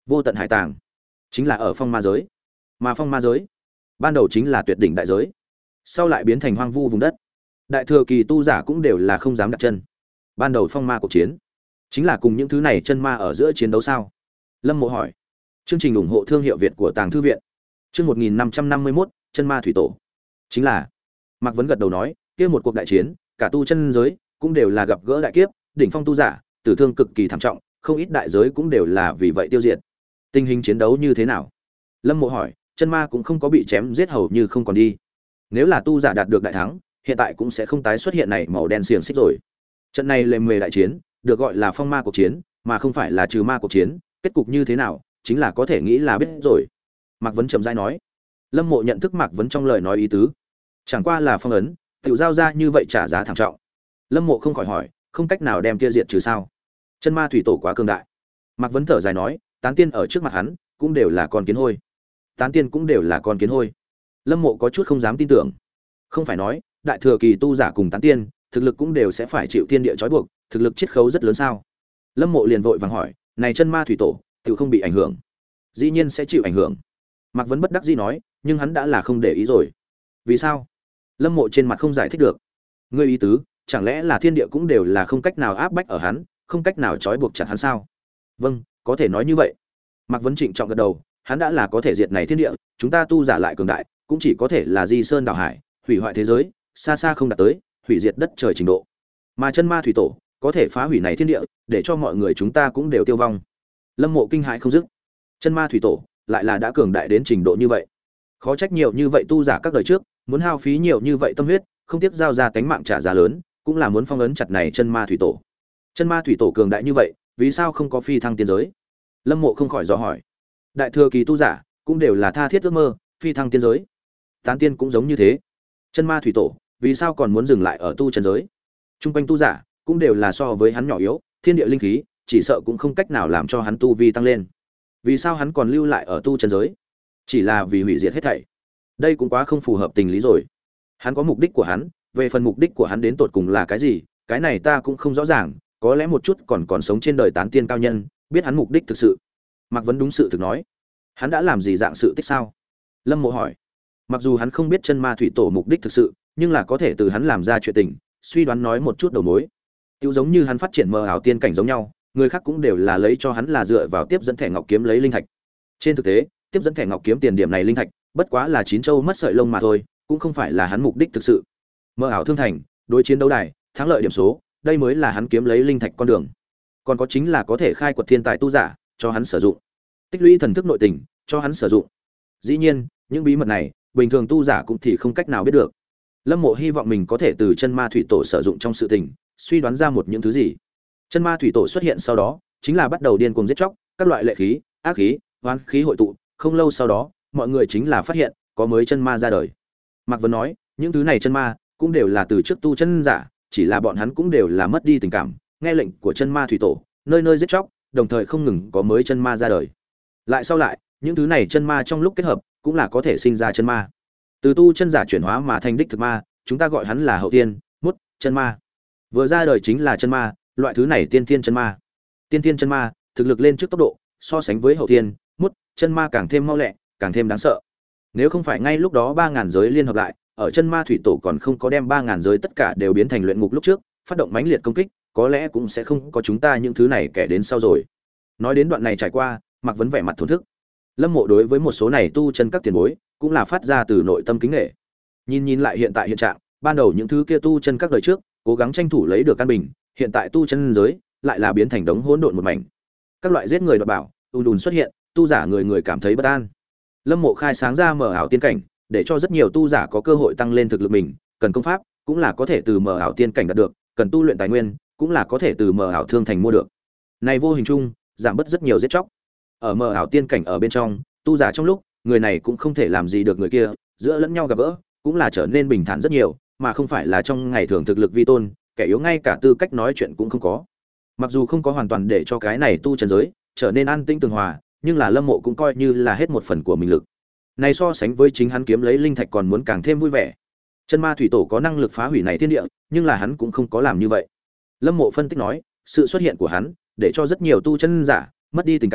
Vô tận hải tàng chính là ở phong ma giới, mà phong ma giới ban đầu chính là tuyệt đỉnh đại giới, sau lại biến thành hoang vu vùng đất. Đại thừa kỳ tu giả cũng đều là không dám đặt chân. Ban đầu phong ma cuộc chiến chính là cùng những thứ này chân ma ở giữa chiến đấu sao? Lâm Mộ hỏi. Chương trình ủng hộ thương hiệu Việt của Tàng Thư viện. Chương một nghìn năm trăm năm mươi mốt, chân ma thủy tổ. Chính là. Mạc Vấn gật đầu nói, kia một cuộc đại chiến, cả tu chân giới cũng đều là gặp gỡ đại kiếp, đỉnh phong tu giả, tử thương cực kỳ thảm trọng, không ít đại giới cũng đều là vì vậy tiêu diệt. Tình hình chiến đấu như thế nào? Lâm Mộ hỏi, chân ma cũng không có bị chém giết hầu như không còn đi. Nếu là tu giả đạt được đại thắng, hiện tại cũng sẽ không tái xuất hiện này màu đen xiềng xích rồi. Trận này lề mề đại chiến, được gọi là phong ma cuộc chiến, mà không phải là trừ ma cuộc chiến, kết cục như thế nào, chính là có thể nghĩ là biết rồi. Mạc Vấn trầm rãi nói. Lâm Mộ nhận thức Mạc Vấn trong lời nói ý tứ, chẳng qua là phong ấn, tiểu giao ra như vậy trả giá thảm trọng. Lâm Mộ không khỏi hỏi, không cách nào đem kia diệt trừ sao? Chân ma thủy tổ quá cường đại. Mạc Vấn thở dài nói, tán tiên ở trước mặt hắn, cũng đều là con kiến hôi. Tán tiên cũng đều là con kiến hôi. Lâm Mộ có chút không dám tin tưởng. Không phải nói, đại thừa kỳ tu giả cùng tán tiên, thực lực cũng đều sẽ phải chịu thiên địa trói buộc, thực lực chiết khấu rất lớn sao? Lâm Mộ liền vội vàng hỏi, này chân ma thủy tổ, tiểu không bị ảnh hưởng? Dĩ nhiên sẽ chịu ảnh hưởng. Mạc Vấn bất đắc dĩ nói, nhưng hắn đã là không để ý rồi. Vì sao? Lâm Mộ trên mặt không giải thích được. Ngươi ý tứ, chẳng lẽ là thiên địa cũng đều là không cách nào áp bách ở hắn, không cách nào trói buộc chặt hắn sao? Vâng, có thể nói như vậy. Mạc Vấn trịnh trọng gật đầu, hắn đã là có thể diệt này thiên địa, chúng ta tu giả lại cường đại, cũng chỉ có thể là di sơn đảo hải, hủy hoại thế giới, xa xa không đạt tới hủy diệt đất trời trình độ. Mà chân ma thủy tổ có thể phá hủy này thiên địa, để cho mọi người chúng ta cũng đều tiêu vong. Lâm Mộ kinh hãi không dứt. Chân ma thủy tổ lại là đã cường đại đến trình độ như vậy. Khó trách nhiều như vậy tu giả các đời trước, muốn hao phí nhiều như vậy tâm huyết, không tiếc giao ra tánh mạng trả giá lớn, cũng là muốn phong ấn chặt này chân ma thủy tổ. Chân ma thủy tổ cường đại như vậy, vì sao không có phi thăng tiên giới? Lâm Mộ không khỏi dò hỏi. Đại thừa kỳ tu giả cũng đều là tha thiết ước mơ phi thăng tiên giới, tán tiên cũng giống như thế. Chân ma thủy tổ vì sao còn muốn dừng lại ở tu chân giới? Trung quanh tu giả cũng đều là so với hắn nhỏ yếu, thiên địa linh khí chỉ sợ cũng không cách nào làm cho hắn tu vi tăng lên. Vì sao hắn còn lưu lại ở tu chân giới? Chỉ là vì hủy diệt hết thảy. Đây cũng quá không phù hợp tình lý rồi. Hắn có mục đích của hắn, về phần mục đích của hắn đến tột cùng là cái gì, cái này ta cũng không rõ ràng, có lẽ một chút còn còn sống trên đời tán tiên cao nhân, biết hắn mục đích thực sự. Mạc Vấn đúng sự thực nói. Hắn đã làm gì dạng sự tích sao? Lâm Mộ hỏi. Mặc dù hắn không biết chân ma thủy tổ mục đích thực sự, nhưng là có thể từ hắn làm ra chuyện tình, suy đoán nói một chút đầu mối. Tiêu giống như hắn phát triển mờ ảo tiên cảnh giống nhau, người khác cũng đều là lấy cho hắn là dựa vào tiếp dẫn thẻ ngọc kiếm lấy linh thạch. Trên thực tế, tiếp dẫn thẻ ngọc kiếm tiền điểm này linh thạch, bất quá là chín châu mất sợi lông mà thôi, cũng không phải là hắn mục đích thực sự. Mờ ảo thương thành, đối chiến đấu đài, thắng lợi điểm số, đây mới là hắn kiếm lấy linh thạch con đường. Còn có chính là có thể khai quật thiên tài tu giả, cho hắn sử dụng. Tích lũy thần thức nội tình, cho hắn sử dụng. Dĩ nhiên, những bí mật này, bình thường tu giả cũng thì không cách nào biết được. Lâm Mộ hy vọng mình có thể từ chân ma thủy tổ sử dụng trong sự tình, suy đoán ra một những thứ gì. Chân ma thủy tổ xuất hiện sau đó, chính là bắt đầu điên cuồng giết chóc, các loại lệ khí, ác khí, oán khí hội tụ, không lâu sau đó, mọi người chính là phát hiện có mới chân ma ra đời. Mạc Vấn nói, những thứ này chân ma cũng đều là từ trước tu chân giả, chỉ là bọn hắn cũng đều là mất đi tình cảm, nghe lệnh của chân ma thủy tổ, nơi nơi giết chóc, đồng thời không ngừng có mới chân ma ra đời. Lại sau lại, những thứ này chân ma trong lúc kết hợp, cũng là có thể sinh ra chân ma. Từ tu chân giả chuyển hóa mà thành đích thực ma, chúng ta gọi hắn là hậu tiên, mút, chân ma. Vừa ra đời chính là chân ma, loại thứ này tiên thiên chân ma. Tiên thiên chân ma, thực lực lên trước tốc độ, so sánh với hậu tiên, mút, chân ma càng thêm mau lẹ, càng thêm đáng sợ. Nếu không phải ngay lúc đó ba ngàn giới liên hợp lại, ở chân ma thủy tổ còn không có đem ba ngàn giới tất cả đều biến thành luyện ngục lúc trước, phát động mãnh liệt công kích, có lẽ cũng sẽ không có chúng ta những thứ này kẻ đến sau rồi. Nói đến đoạn này trải qua, Mạc Vấn vẻ mặt thổn thức. Lâm Mộ đối với một số này tu chân các tiền bối, cũng là phát ra từ nội tâm kính nể. Nhìn nhìn lại hiện tại hiện trạng, ban đầu những thứ kia tu chân các đời trước, cố gắng tranh thủ lấy được căn bình, hiện tại tu chân giới lại là biến thành đống hỗn độn một mảnh. Các loại giết người đoạt bảo, ùn ùn xuất hiện, tu giả người người cảm thấy bất an. Lâm Mộ khai sáng ra mở ảo tiên cảnh, để cho rất nhiều tu giả có cơ hội tăng lên thực lực mình, cần công pháp, cũng là có thể từ mở ảo tiên cảnh đạt được, cần tu luyện tài nguyên, cũng là có thể từ mở ảo thương thành mua được. Này vô hình chung, giảm bớt rất nhiều giết chóc. Ở mở ảo tiên cảnh ở bên trong, tu giả trong lúc, người này cũng không thể làm gì được người kia, giữa lẫn nhau gặp gỡ, cũng là trở nên bình thản rất nhiều, mà không phải là trong ngày thường thực lực vi tôn, kẻ yếu ngay cả tư cách nói chuyện cũng không có. Mặc dù không có hoàn toàn để cho cái này tu chân giới trở nên an tĩnh tường hòa, nhưng là Lâm Mộ cũng coi như là hết một phần của mình lực. Này so sánh với chính hắn kiếm lấy linh thạch còn muốn càng thêm vui vẻ. Chân ma thủy tổ có năng lực phá hủy này thiên địa, nhưng là hắn cũng không có làm như vậy. Lâm Mộ phân tích nói, sự xuất hiện của hắn để cho rất nhiều tu chân giả mất đi tình cảm,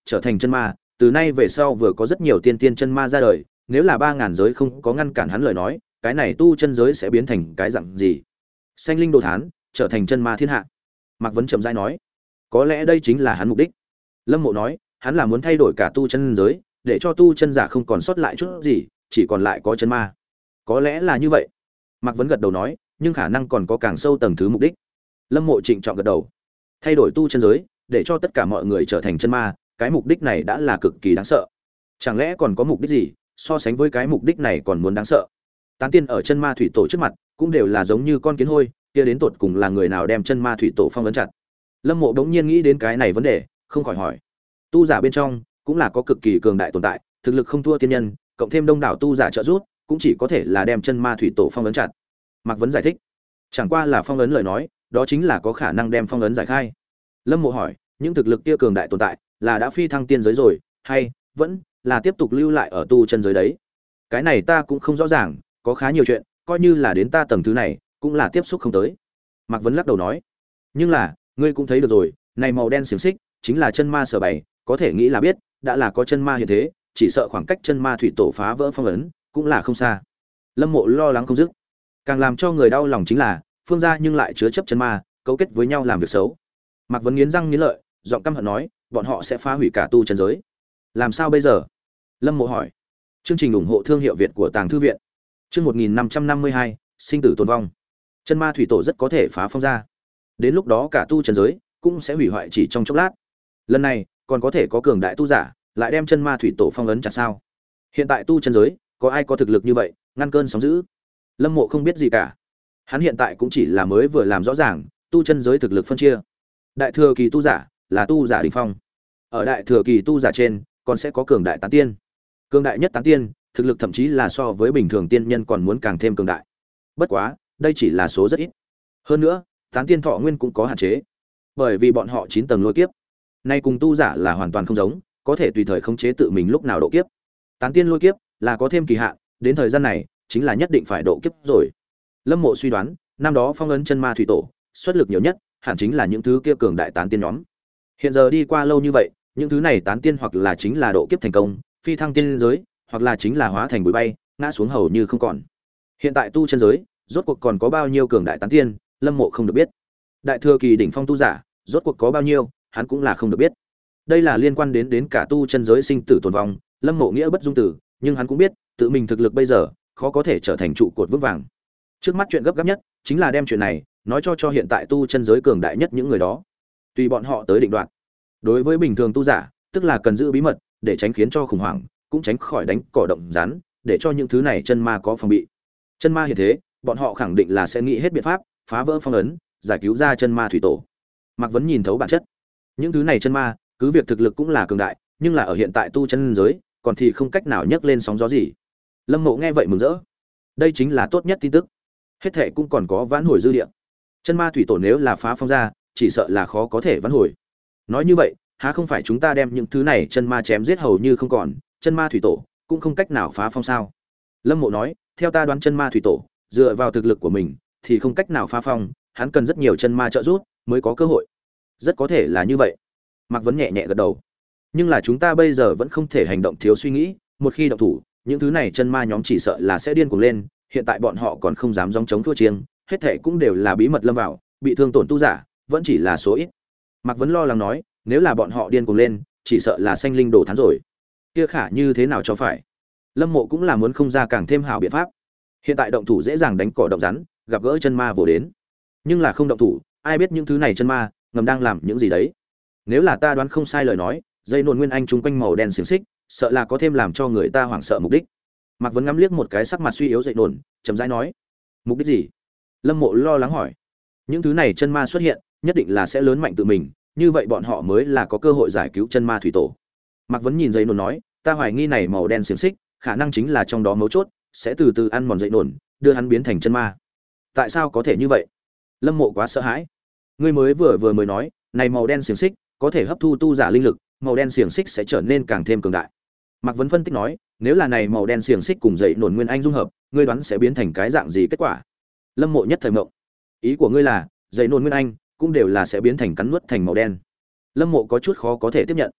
trở thành chân ma, từ nay về sau vừa có rất nhiều tiên tiên chân ma ra đời, nếu là ba ngàn giới không có ngăn cản hắn lời nói, cái này tu chân giới sẽ biến thành cái dạng gì? Sanh linh đồ thán, trở thành chân ma thiên hạ. Mạc Vấn chậm rãi nói, có lẽ đây chính là hắn mục đích. Lâm Mộ nói, hắn là muốn thay đổi cả tu chân giới, để cho tu chân giả không còn sót lại chút gì, chỉ còn lại có chân ma. Có lẽ là như vậy. Mạc Vấn gật đầu nói, nhưng khả năng còn có càng sâu tầng thứ mục đích. Lâm Mộ trịnh trọng gật đầu. Thay đổi tu chân giới, để cho tất cả mọi người trở thành chân ma, cái mục đích này đã là cực kỳ đáng sợ. Chẳng lẽ còn có mục đích gì, so sánh với cái mục đích này còn muốn đáng sợ? Tán tiên ở chân ma thủy tổ trước mặt, cũng đều là giống như con kiến hôi, kia đến tột cùng là người nào đem chân ma thủy tổ phong ấn chặt? Lâm Mộ đống nhiên nghĩ đến cái này vấn đề, không khỏi hỏi. Tu giả bên trong cũng là có cực kỳ cường đại tồn tại, thực lực không thua tiên nhân, cộng thêm đông đảo tu giả trợ giúp, cũng chỉ có thể là đem chân ma thủy tổ phong ấn chặt. Mạc Vấn giải thích, chẳng qua là phong ấn lời nói, đó chính là có khả năng đem phong ấn giải khai. Lâm Mộ hỏi, những thực lực kia cường đại tồn tại, là đã phi thăng tiên giới rồi, hay vẫn là tiếp tục lưu lại ở tu chân giới đấy? Cái này ta cũng không rõ ràng, có khá nhiều chuyện, coi như là đến ta tầng thứ này, cũng là tiếp xúc không tới. Mạc Vấn lắc đầu nói, nhưng là, ngươi cũng thấy được rồi, này màu đen xiềng xích, chính là chân ma sở bày, có thể nghĩ là biết, đã là có chân ma hiện thế, chỉ sợ khoảng cách chân ma thủy tổ phá vỡ phong ấn, cũng là không xa. Lâm Mộ lo lắng không dứt. Càng làm cho người đau lòng chính là, phương gia nhưng lại chứa chấp chân ma, cấu kết với nhau làm việc xấu. Mạc Vấn nghiến răng nghiến lợi, giọng căm hận nói, bọn họ sẽ phá hủy cả tu chân giới. Làm sao bây giờ? Lâm Mộ hỏi. Chương trình ủng hộ thương hiệu Việt của Tàng thư viện. Chương một nghìn năm trăm năm mươi hai, sinh tử tồn vong. Chân ma thủy tổ rất có thể phá phong ra. Đến lúc đó cả tu chân giới cũng sẽ hủy hoại chỉ trong chốc lát. Lần này, còn có thể có cường đại tu giả lại đem chân ma thủy tổ phong ấn chặt sao? Hiện tại tu chân giới, có ai có thực lực như vậy, ngăn cơn sóng dữ? Lâm Mộ không biết gì cả. Hắn hiện tại cũng chỉ là mới vừa làm rõ ràng tu chân giới thực lực phân chia. Đại thừa kỳ tu giả là tu giả đỉnh phong. Ở đại thừa kỳ tu giả trên, còn sẽ có cường đại tán tiên. Cường đại nhất tán tiên, thực lực thậm chí là so với bình thường tiên nhân còn muốn càng thêm cường đại. Bất quá, đây chỉ là số rất ít. Hơn nữa, tán tiên thọ nguyên cũng có hạn chế. Bởi vì bọn họ chín tầng lôi kiếp. Nay cùng tu giả là hoàn toàn không giống, có thể tùy thời khống chế tự mình lúc nào độ kiếp. Tán tiên lôi kiếp là có thêm kỳ hạn, đến thời gian này chính là nhất định phải độ kiếp rồi. Lâm Mộ suy đoán, năm đó phong ấn chân ma thủy tổ, xuất lực nhiều nhất, hẳn chính là những thứ kia cường đại tán tiên nhóm. Hiện giờ đi qua lâu như vậy, những thứ này tán tiên hoặc là chính là độ kiếp thành công, phi thăng tiên giới, hoặc là chính là hóa thành bụi bay, ngã xuống hầu như không còn. Hiện tại tu chân giới, rốt cuộc còn có bao nhiêu cường đại tán tiên, Lâm Mộ không được biết. Đại thừa kỳ đỉnh phong tu giả, rốt cuộc có bao nhiêu, hắn cũng là không được biết. Đây là liên quan đến đến cả tu chân giới sinh tử tồn vong, Lâm Mộ nghĩa bất dung tử, nhưng hắn cũng biết, tự mình thực lực bây giờ, khó có thể trở thành trụ cột vững vàng. Trước mắt chuyện gấp gáp nhất, chính là đem chuyện này nói cho cho hiện tại tu chân giới cường đại nhất những người đó. Tùy bọn họ tới định đoạt. Đối với bình thường tu giả, tức là cần giữ bí mật, để tránh khiến cho khủng hoảng, cũng tránh khỏi đánh cỏ động rắn, để cho những thứ này chân ma có phòng bị. Chân ma hiện thế, bọn họ khẳng định là sẽ nghĩ hết biện pháp, phá vỡ phong ấn, giải cứu ra chân ma thủy tổ. Mạc Vấn nhìn thấu bản chất. Những thứ này chân ma, cứ việc thực lực cũng là cường đại, nhưng là ở hiện tại tu chân giới, còn thì không cách nào nhấc lên sóng gió gì. Lâm Mộ nghe vậy mừng rỡ. Đây chính là tốt nhất tin tức. Hết thệ cũng còn có vãn hồi dư địa. Chân ma thủy tổ nếu là phá phong ra, chỉ sợ là khó có thể vãn hồi. Nói như vậy, há không phải chúng ta đem những thứ này chân ma chém giết hầu như không còn, chân ma thủy tổ cũng không cách nào phá phong sao? Lâm Mộ nói, theo ta đoán chân ma thủy tổ, dựa vào thực lực của mình thì không cách nào phá phong, hắn cần rất nhiều chân ma trợ giúp mới có cơ hội. Rất có thể là như vậy. Mạc Vấn nhẹ nhẹ gật đầu. Nhưng là chúng ta bây giờ vẫn không thể hành động thiếu suy nghĩ, một khi động thủ, những thứ này chân ma nhóm chỉ sợ là sẽ điên cuồng lên, hiện tại bọn họ còn không dám gióng chống thua chiêng, hết thảy cũng đều là bí mật lâm vào, bị thương tổn tu giả vẫn chỉ là số ít. Mạc Vấn lo lắng nói, nếu là bọn họ điên cuồng lên, chỉ sợ là sanh linh đổ thán rồi. Kia khả như thế nào cho phải? Lâm Mộ cũng là muốn không ra càng thêm hảo biện pháp. Hiện tại động thủ dễ dàng đánh cỏ động rắn, gặp gỡ chân ma vồ đến. Nhưng là không động thủ, ai biết những thứ này chân ma ngầm đang làm những gì đấy. Nếu là ta đoán không sai lời nói, dây nồn nguyên anh chung quanh màu đen xiềng xích, sợ là có thêm làm cho người ta hoảng sợ mục đích. Mạc Vấn ngắm liếc một cái sắc mặt suy yếu dậy nồn, chậm rãi nói, mục đích gì? Lâm Mộ lo lắng hỏi. Những thứ này chân ma xuất hiện, nhất định là sẽ lớn mạnh tự mình, như vậy bọn họ mới là có cơ hội giải cứu chân ma thủy tổ. Mạc Vấn nhìn dậy nồn nói, ta hoài nghi này màu đen xiềng xích, khả năng chính là trong đó mấu chốt, sẽ từ từ ăn mòn dậy nồn, đưa hắn biến thành chân ma. Tại sao có thể như vậy? Lâm Mộ quá sợ hãi. Ngươi mới vừa vừa mới nói, này màu đen xiềng xích có thể hấp thu tu giả linh lực, màu đen xiềng xích sẽ trở nên càng thêm cường đại. Mạc Vấn phân tích nói, nếu là này màu đen xiềng xích cùng dậy nổn nguyên anh dung hợp, ngươi đoán sẽ biến thành cái dạng gì kết quả? Lâm Mộ nhất thời mộng. Ý của ngươi là, dậy nổn nguyên anh cũng đều là sẽ biến thành cắn nuốt thành màu đen. Lâm Mộ có chút khó có thể tiếp nhận.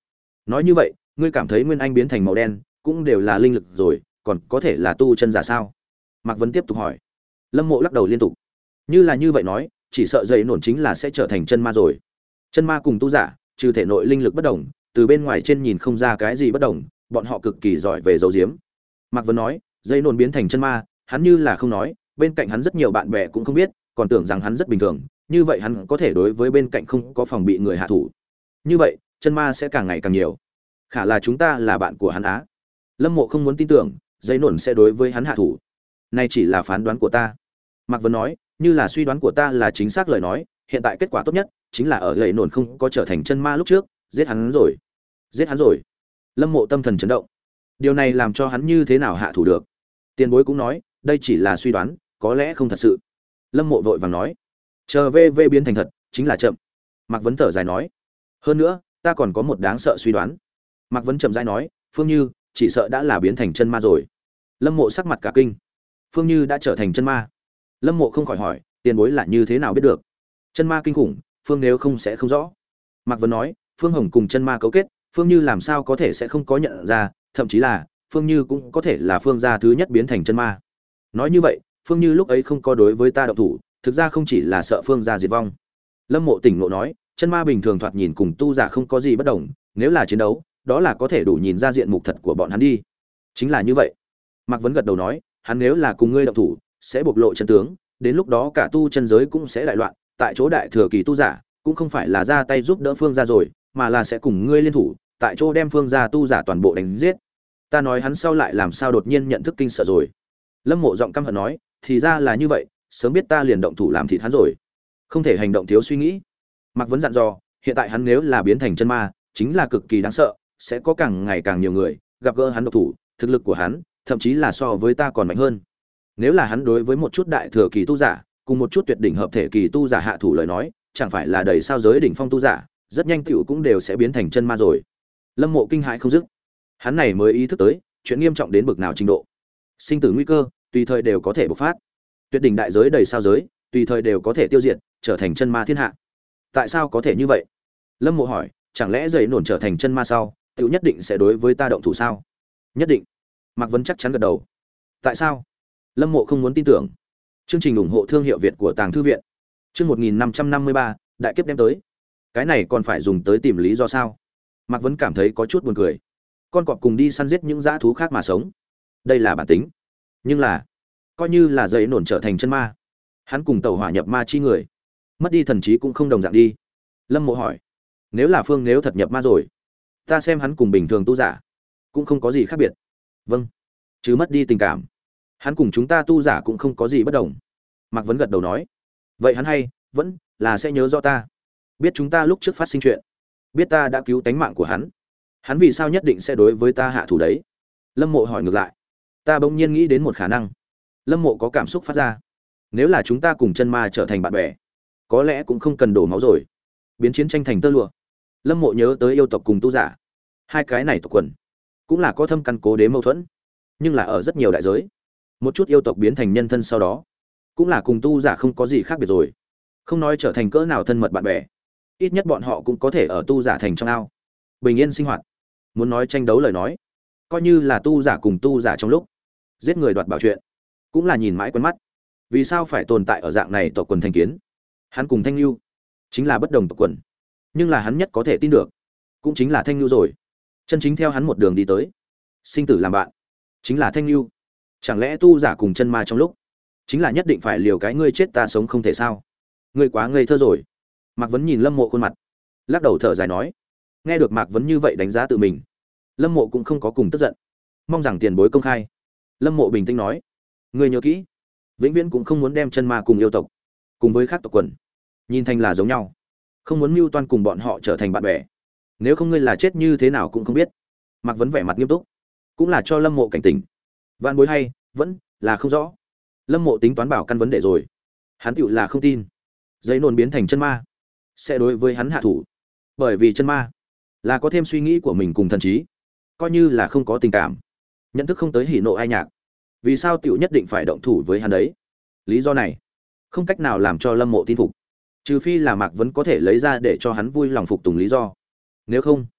Nói như vậy ngươi cảm thấy nguyên anh biến thành màu đen cũng đều là linh lực rồi, còn có thể là tu chân giả sao? Mạc Vấn tiếp tục hỏi. Lâm Mộ lắc đầu liên tục. Như là như vậy nói, chỉ sợ dậy nổn chính là sẽ trở thành chân ma rồi. Chân ma cùng tu giả, trừ thể nội linh lực bất đồng, từ bên ngoài trên nhìn không ra cái gì bất đồng, bọn họ cực kỳ giỏi về giấu giếm. Mạc Vấn nói, dậy nổn biến thành chân ma, hắn như là không nói, bên cạnh hắn rất nhiều bạn bè cũng không biết, còn tưởng rằng hắn rất bình thường, như vậy hắn có thể đối với bên cạnh không có phòng bị người hạ thủ. Như vậy, chân ma sẽ càng ngày càng nhiều. Khả là chúng ta là bạn của hắn á. Lâm Mộ không muốn tin tưởng, dây nổn sẽ đối với hắn hạ thủ. Này chỉ là phán đoán của ta. Mạc Vân nói, như là suy đoán của ta là chính xác lời nói, hiện tại kết quả tốt nhất chính là ở dây nổn không có trở thành chân ma lúc trước, giết hắn rồi. Giết hắn rồi. Lâm Mộ tâm thần chấn động. Điều này làm cho hắn như thế nào hạ thủ được? Tiền bối cũng nói, đây chỉ là suy đoán, có lẽ không thật sự. Lâm Mộ vội vàng nói, chờ vê vê biến thành thật, chính là chậm. Mạc Vấn thở dài nói, hơn nữa, ta còn có một đáng sợ suy đoán. Mạc Vấn chậm rãi nói, Phương Như chỉ sợ đã là biến thành chân ma rồi. Lâm Mộ sắc mặt cả kinh. Phương Như đã trở thành chân ma. Lâm Mộ không khỏi hỏi, tiền bối là như thế nào biết được? Chân ma kinh khủng, Phương nếu không sẽ không rõ. Mạc Vấn nói, Phương Hồng cùng chân ma cấu kết, Phương Như làm sao có thể sẽ không có nhận ra, thậm chí là Phương Như cũng có thể là Phương gia thứ nhất biến thành chân ma. Nói như vậy, Phương Như lúc ấy không có đối với ta động thủ, thực ra không chỉ là sợ Phương gia diệt vong. Lâm Mộ tỉnh ngộ nói, chân ma bình thường thoạt nhìn cùng tu giả không có gì bất đồng, nếu là chiến đấu, đó là có thể đủ nhìn ra diện mục thật của bọn hắn đi. Chính là như vậy. Mạc Vấn gật đầu nói, hắn nếu là cùng ngươi động thủ, sẽ bộc lộ chân tướng, đến lúc đó cả tu chân giới cũng sẽ đại loạn, tại chỗ đại thừa kỳ tu giả, cũng không phải là ra tay giúp đỡ Phương gia rồi, mà là sẽ cùng ngươi liên thủ, tại chỗ đem Phương gia tu giả toàn bộ đánh giết. Ta nói hắn sau lại làm sao đột nhiên nhận thức kinh sợ rồi. Lâm Mộ giọng căm hận nói, thì ra là như vậy, sớm biết ta liền động thủ làm thịt hắn rồi. Không thể hành động thiếu suy nghĩ. Mạc Vấn dặn dò, hiện tại hắn nếu là biến thành chân ma, chính là cực kỳ đáng sợ, sẽ có càng ngày càng nhiều người gặp gỡ hắn độc thủ, thực lực của hắn thậm chí là so với ta còn mạnh hơn. Nếu là hắn đối với một chút đại thừa kỳ tu giả, cùng một chút tuyệt đỉnh hợp thể kỳ tu giả hạ thủ lời nói, chẳng phải là đầy sao giới đỉnh phong tu giả, rất nhanh tiểu cũng đều sẽ biến thành chân ma rồi. Lâm Mộ kinh hãi không dứt. Hắn này mới ý thức tới, chuyện nghiêm trọng đến bực nào trình độ. Sinh tử nguy cơ, tùy thời đều có thể bộc phát. Tuyệt đỉnh đại giới đầy sao giới, tùy thời đều có thể tiêu diệt, trở thành chân ma thiên hạ. Tại sao có thể như vậy? Lâm Mộ hỏi, chẳng lẽ dậy nổn trở thành chân ma sau, tiểu nhất định sẽ đối với ta động thủ sao? Nhất định. Mạc Vấn chắc chắn gật đầu. Tại sao? Lâm Mộ không muốn tin tưởng. Chương trình ủng hộ thương hiệu Việt của Tàng Thư viện. Chương một nghìn năm trăm năm mươi ba, đại kiếp đem tới. Cái này còn phải dùng tới tìm lý do sao? Mạc Vấn cảm thấy có chút buồn cười. Con cọp cùng đi săn giết những dã thú khác mà sống, đây là bản tính. Nhưng là, coi như là dậy nổn trở thành chân ma, hắn cùng tẩu hỏa nhập ma chi người, mất đi thần trí cũng không đồng dạng đi. Lâm Mộ hỏi, nếu là Phương nếu thật nhập ma rồi, ta xem hắn cùng bình thường tu giả cũng không có gì khác biệt. Vâng, chứ mất đi tình cảm, hắn cùng chúng ta tu giả cũng không có gì bất đồng. Mạc Vấn gật đầu nói, vậy hắn hay vẫn là sẽ nhớ rõ ta, biết chúng ta lúc trước phát sinh chuyện, biết ta đã cứu tánh mạng của hắn. Hắn vì sao nhất định sẽ đối với ta hạ thủ đấy? Lâm Mộ hỏi ngược lại. Ta bỗng nhiên nghĩ đến một khả năng. Lâm Mộ có cảm xúc phát ra. Nếu là chúng ta cùng chân ma trở thành bạn bè, có lẽ cũng không cần đổ máu rồi, biến chiến tranh thành tơ lụa. Lâm Mộ nhớ tới yêu tộc cùng tu giả, hai cái này tộc quần cũng là có thâm căn cố đế mâu thuẫn, nhưng là ở rất nhiều đại giới, một chút yêu tộc biến thành nhân thân sau đó, cũng là cùng tu giả không có gì khác biệt rồi. Không nói trở thành cỡ nào thân mật bạn bè, ít nhất bọn họ cũng có thể ở tu giả thành trong ao bình yên sinh hoạt. Muốn nói tranh đấu lời nói, coi như là tu giả cùng tu giả trong lúc giết người đoạt bảo chuyện, cũng là nhìn mãi quen mắt. Vì sao phải tồn tại ở dạng này tộc quần thành kiến? Hắn cùng Thanh Nhu chính là bất đồng tộc quần, nhưng là hắn nhất có thể tin được cũng chính là Thanh Nhu rồi. Chân chính theo hắn một đường đi tới, sinh tử làm bạn, chính là Thanh Nhu. Chẳng lẽ tu giả cùng chân ma trong lúc chính là nhất định phải liều cái ngươi chết ta sống không thể sao? Ngươi quá ngây thơ rồi. Mạc Vấn nhìn Lâm Mộ khuôn mặt, lắc đầu thở dài nói. Nghe được Mạc Vấn như vậy đánh giá tự mình, Lâm Mộ cũng không có cùng tức giận, mong rằng tiền bối công khai. Lâm Mộ bình tĩnh nói, ngươi nhớ kỹ, vĩnh viễn cũng không muốn đem chân ma cùng yêu tộc cùng với khác tộc quần nhìn thành là giống nhau, không muốn mưu toan cùng bọn họ trở thành bạn bè. Nếu không ngươi là chết như thế nào cũng không biết. Mạc Vấn vẻ mặt nghiêm túc, cũng là cho Lâm Mộ cảnh tỉnh. Vạn bối hay vẫn là không rõ. Lâm Mộ tính toán bảo căn vấn đề rồi, hắn tựu là không tin giấy nôn biến thành chân ma sẽ đối với hắn hạ thủ, bởi vì chân ma là có thêm suy nghĩ của mình cùng thần trí, coi như là không có tình cảm, nhận thức không tới hỉ nộ ai nhạc, vì sao tiểu nhất định phải động thủ với hắn đấy? Lý do này không cách nào làm cho Lâm Mộ tin phục, trừ phi là Mạc Vấn có thể lấy ra để cho hắn vui lòng phục tùng lý do. Nếu không,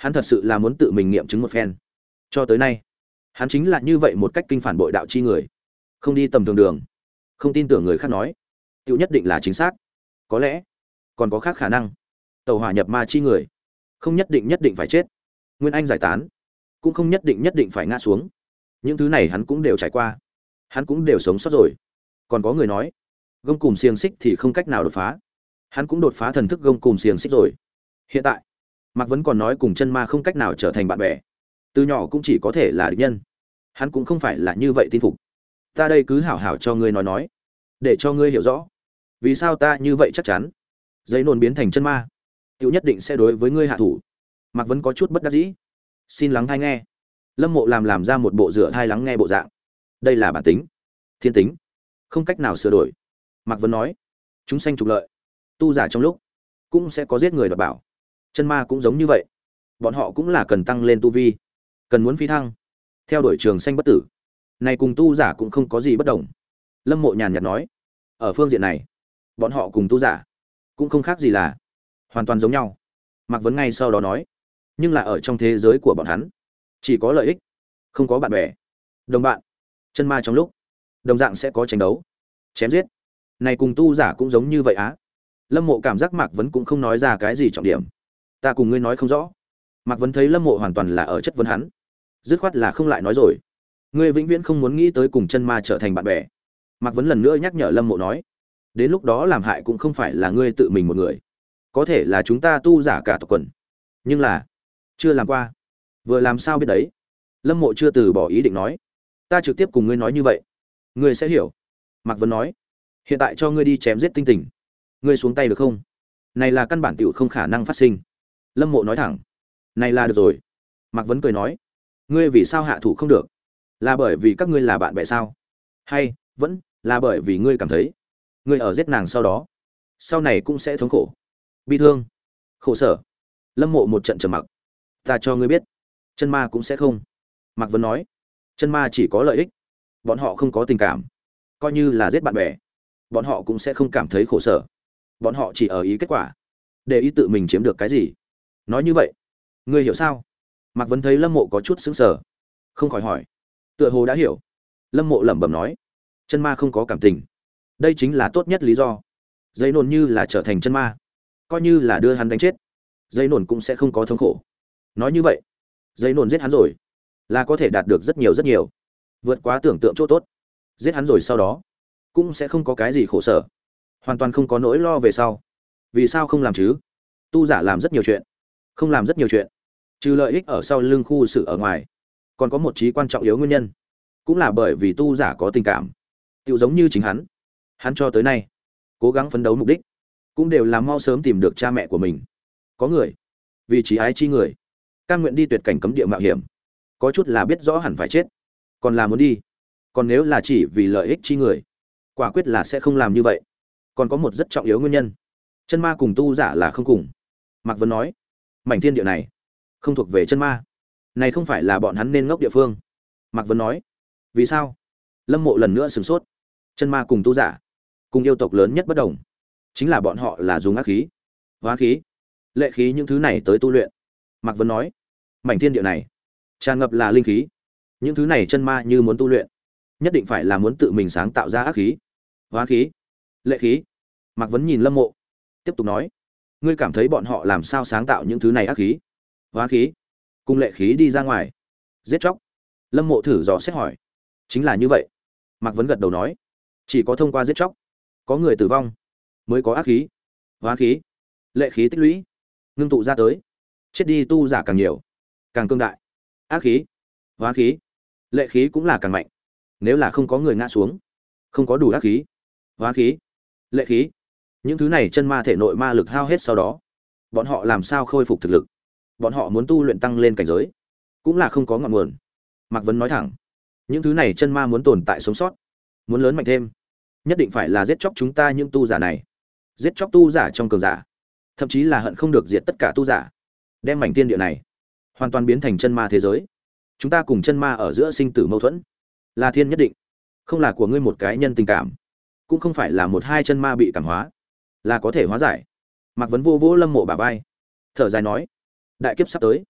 hắn thật sự là muốn tự mình nghiệm chứng một phen. Cho tới nay, hắn chính là như vậy một cách kinh phản bội đạo chi người, không đi tầm thường đường, không tin tưởng người khác nói, tựu nhất định là chính xác. Có lẽ còn có khác khả năng. Tẩu hỏa nhập ma chi người, không nhất định nhất định phải chết. Nguyên anh giải tán, cũng không nhất định nhất định phải ngã xuống. Những thứ này hắn cũng đều trải qua, hắn cũng đều sống sót rồi. Còn có người nói, gông cùm xiềng xích thì không cách nào đột phá. Hắn cũng đột phá thần thức gông cùm xiềng xích rồi. Hiện tại, Mạc Vấn còn nói cùng chân ma không cách nào trở thành bạn bè, từ nhỏ cũng chỉ có thể là địch nhân. Hắn cũng không phải là như vậy tin phục. Ta đây cứ hảo hảo cho ngươi nói nói, để cho ngươi hiểu rõ, vì sao ta như vậy chắc chắn. Giấy nôn biến thành chân ma, tiểu nhất định sẽ đối với ngươi hạ thủ. Mạc Vấn có chút bất đắc dĩ. Xin lắng thai nghe. Lâm Mộ làm làm ra một bộ rửa thai lắng nghe bộ dạng. Đây là bản tính, thiên tính, không cách nào sửa đổi. Mạc Vấn nói, chúng sanh trục lợi, tu giả trong lúc cũng sẽ có giết người đoạt bảo. Chân ma cũng giống như vậy, bọn họ cũng là cần tăng lên tu vi, cần muốn phi thăng, theo đuổi trường sanh bất tử. Này cùng tu giả cũng không có gì bất đồng. Lâm Mộ nhàn nhạt nói, ở phương diện này, bọn họ cùng tu giả cũng không khác gì, là hoàn toàn giống nhau. Mạc Vấn ngay sau đó nói, nhưng là ở trong thế giới của bọn hắn, chỉ có lợi ích, không có bạn bè, đồng bạn. Chân ma trong lúc đồng dạng sẽ có tranh đấu, chém giết. Này cùng tu giả cũng giống như vậy á. Lâm Mộ cảm giác Mạc Vấn cũng không nói ra cái gì trọng điểm. Ta cùng ngươi nói không rõ. Mạc Vấn thấy Lâm Mộ hoàn toàn là ở chất vấn hắn, dứt khoát là không lại nói rồi. Ngươi vĩnh viễn không muốn nghĩ tới cùng chân ma trở thành bạn bè. Mạc Vấn lần nữa nhắc nhở Lâm Mộ nói, đến lúc đó làm hại cũng không phải là ngươi tự mình một người, có thể là chúng ta tu giả cả tộc quần, nhưng là chưa làm qua, vừa làm sao biết đấy. Lâm Mộ chưa từ bỏ ý định nói, ta trực tiếp cùng ngươi nói như vậy, ngươi sẽ hiểu. Mạc Vấn nói, hiện tại cho ngươi đi chém giết tinh tình, ngươi xuống tay được không? Này là căn bản tiểu không khả năng phát sinh. Lâm Mộ nói thẳng, này là được rồi. Mạc Vấn cười nói, ngươi vì sao hạ thủ không được? Là bởi vì các ngươi là bạn bè sao? Hay vẫn là bởi vì ngươi cảm thấy ngươi ở giết nàng sau đó, sau này cũng sẽ thống khổ, bi thương, khổ sở? Lâm Mộ một trận trầm mặc. Ta cho ngươi biết, chân ma cũng sẽ không. Mạc Vấn nói, chân ma chỉ có lợi ích, bọn họ không có tình cảm. Coi như là giết bạn bè, bọn họ cũng sẽ không cảm thấy khổ sở. Bọn họ chỉ ở ý kết quả, để ý tự mình chiếm được cái gì. Nói như vậy, ngươi hiểu sao? Mạc Vấn thấy Lâm Mộ có chút sững sờ, không khỏi hỏi, tựa hồ đã hiểu. Lâm Mộ lẩm bẩm nói, chân ma không có cảm tình, đây chính là tốt nhất lý do. Dây nôn như là trở thành chân ma, coi như là đưa hắn đánh chết, dây nôn cũng sẽ không có thống khổ. Nói như vậy, dây nôn giết hắn rồi, là có thể đạt được rất nhiều rất nhiều, vượt quá tưởng tượng chỗ tốt. Giết hắn rồi sau đó, cũng sẽ không có cái gì khổ sở, hoàn toàn không có nỗi lo về sau. Vì sao không làm chứ? Tu giả làm rất nhiều chuyện, không làm rất nhiều chuyện, trừ lợi ích ở sau lưng khu sự ở ngoài, còn có một chí quan trọng yếu nguyên nhân, cũng là bởi vì tu giả có tình cảm. Tựu giống như chính hắn, hắn cho tới nay cố gắng phấn đấu mục đích, cũng đều là mau sớm tìm được cha mẹ của mình. Có người vì chí ái chi người, cam nguyện đi tuyệt cảnh cấm địa mạo hiểm, có chút là biết rõ hẳn phải chết, còn là muốn đi. Còn nếu là chỉ vì lợi ích chi người, quả quyết là sẽ không làm như vậy. Còn có một rất trọng yếu nguyên nhân, chân ma cùng tu giả là không cùng. Mạc Vấn nói, mảnh thiên địa này không thuộc về chân ma, này không phải là bọn hắn nên ngốc địa phương. Mạc Vấn nói, vì sao? Lâm Mộ lần nữa sửng sốt. Chân ma cùng tu giả, cùng yêu tộc lớn nhất bất đồng, chính là bọn họ là dùng ác khí, hóa khí, lệ khí những thứ này tới tu luyện. Mạc Vấn nói, mảnh thiên địa này tràn ngập là linh khí, những thứ này chân ma như muốn tu luyện, nhất định phải là muốn tự mình sáng tạo ra ác khí, hóa khí, lệ khí. Mạc Vấn nhìn Lâm Mộ, tiếp tục nói, ngươi cảm thấy bọn họ làm sao sáng tạo những thứ này ác khí, hóa khí, cùng lệ khí đi ra ngoài giết chóc? Lâm Mộ thử dò xét hỏi, chính là như vậy. Mạc Vấn gật đầu nói, chỉ có thông qua giết chóc, có người tử vong, mới có ác khí, hóa khí, lệ khí tích lũy, ngưng tụ ra tới. Chết đi tu giả càng nhiều, càng cương đại, ác khí, hóa khí, lệ khí cũng là càng mạnh. Nếu là không có người ngã xuống, không có đủ ác khí, hóa khí, lệ khí, những thứ này chân ma thể nội ma lực hao hết sau đó, bọn họ làm sao khôi phục thực lực? Bọn họ muốn tu luyện tăng lên cảnh giới, cũng là không có ngọn nguồn. Mạc Vấn nói thẳng, những thứ này chân ma muốn tồn tại sống sót, muốn lớn mạnh thêm, nhất định phải là giết chóc chúng ta những tu giả này, giết chóc tu giả trong cường giả, thậm chí là hận không được diệt tất cả tu giả, đem mảnh thiên địa này hoàn toàn biến thành chân ma thế giới. Chúng ta cùng chân ma ở giữa sinh tử mâu thuẫn, là thiên nhất định, không là của ngươi một cái nhân tình cảm, cũng không phải là một hai chân ma bị cảm hóa là có thể hóa giải. Mạc Vấn vô vỗ Lâm Mộ bả vai, thở dài nói, đại kiếp sắp tới,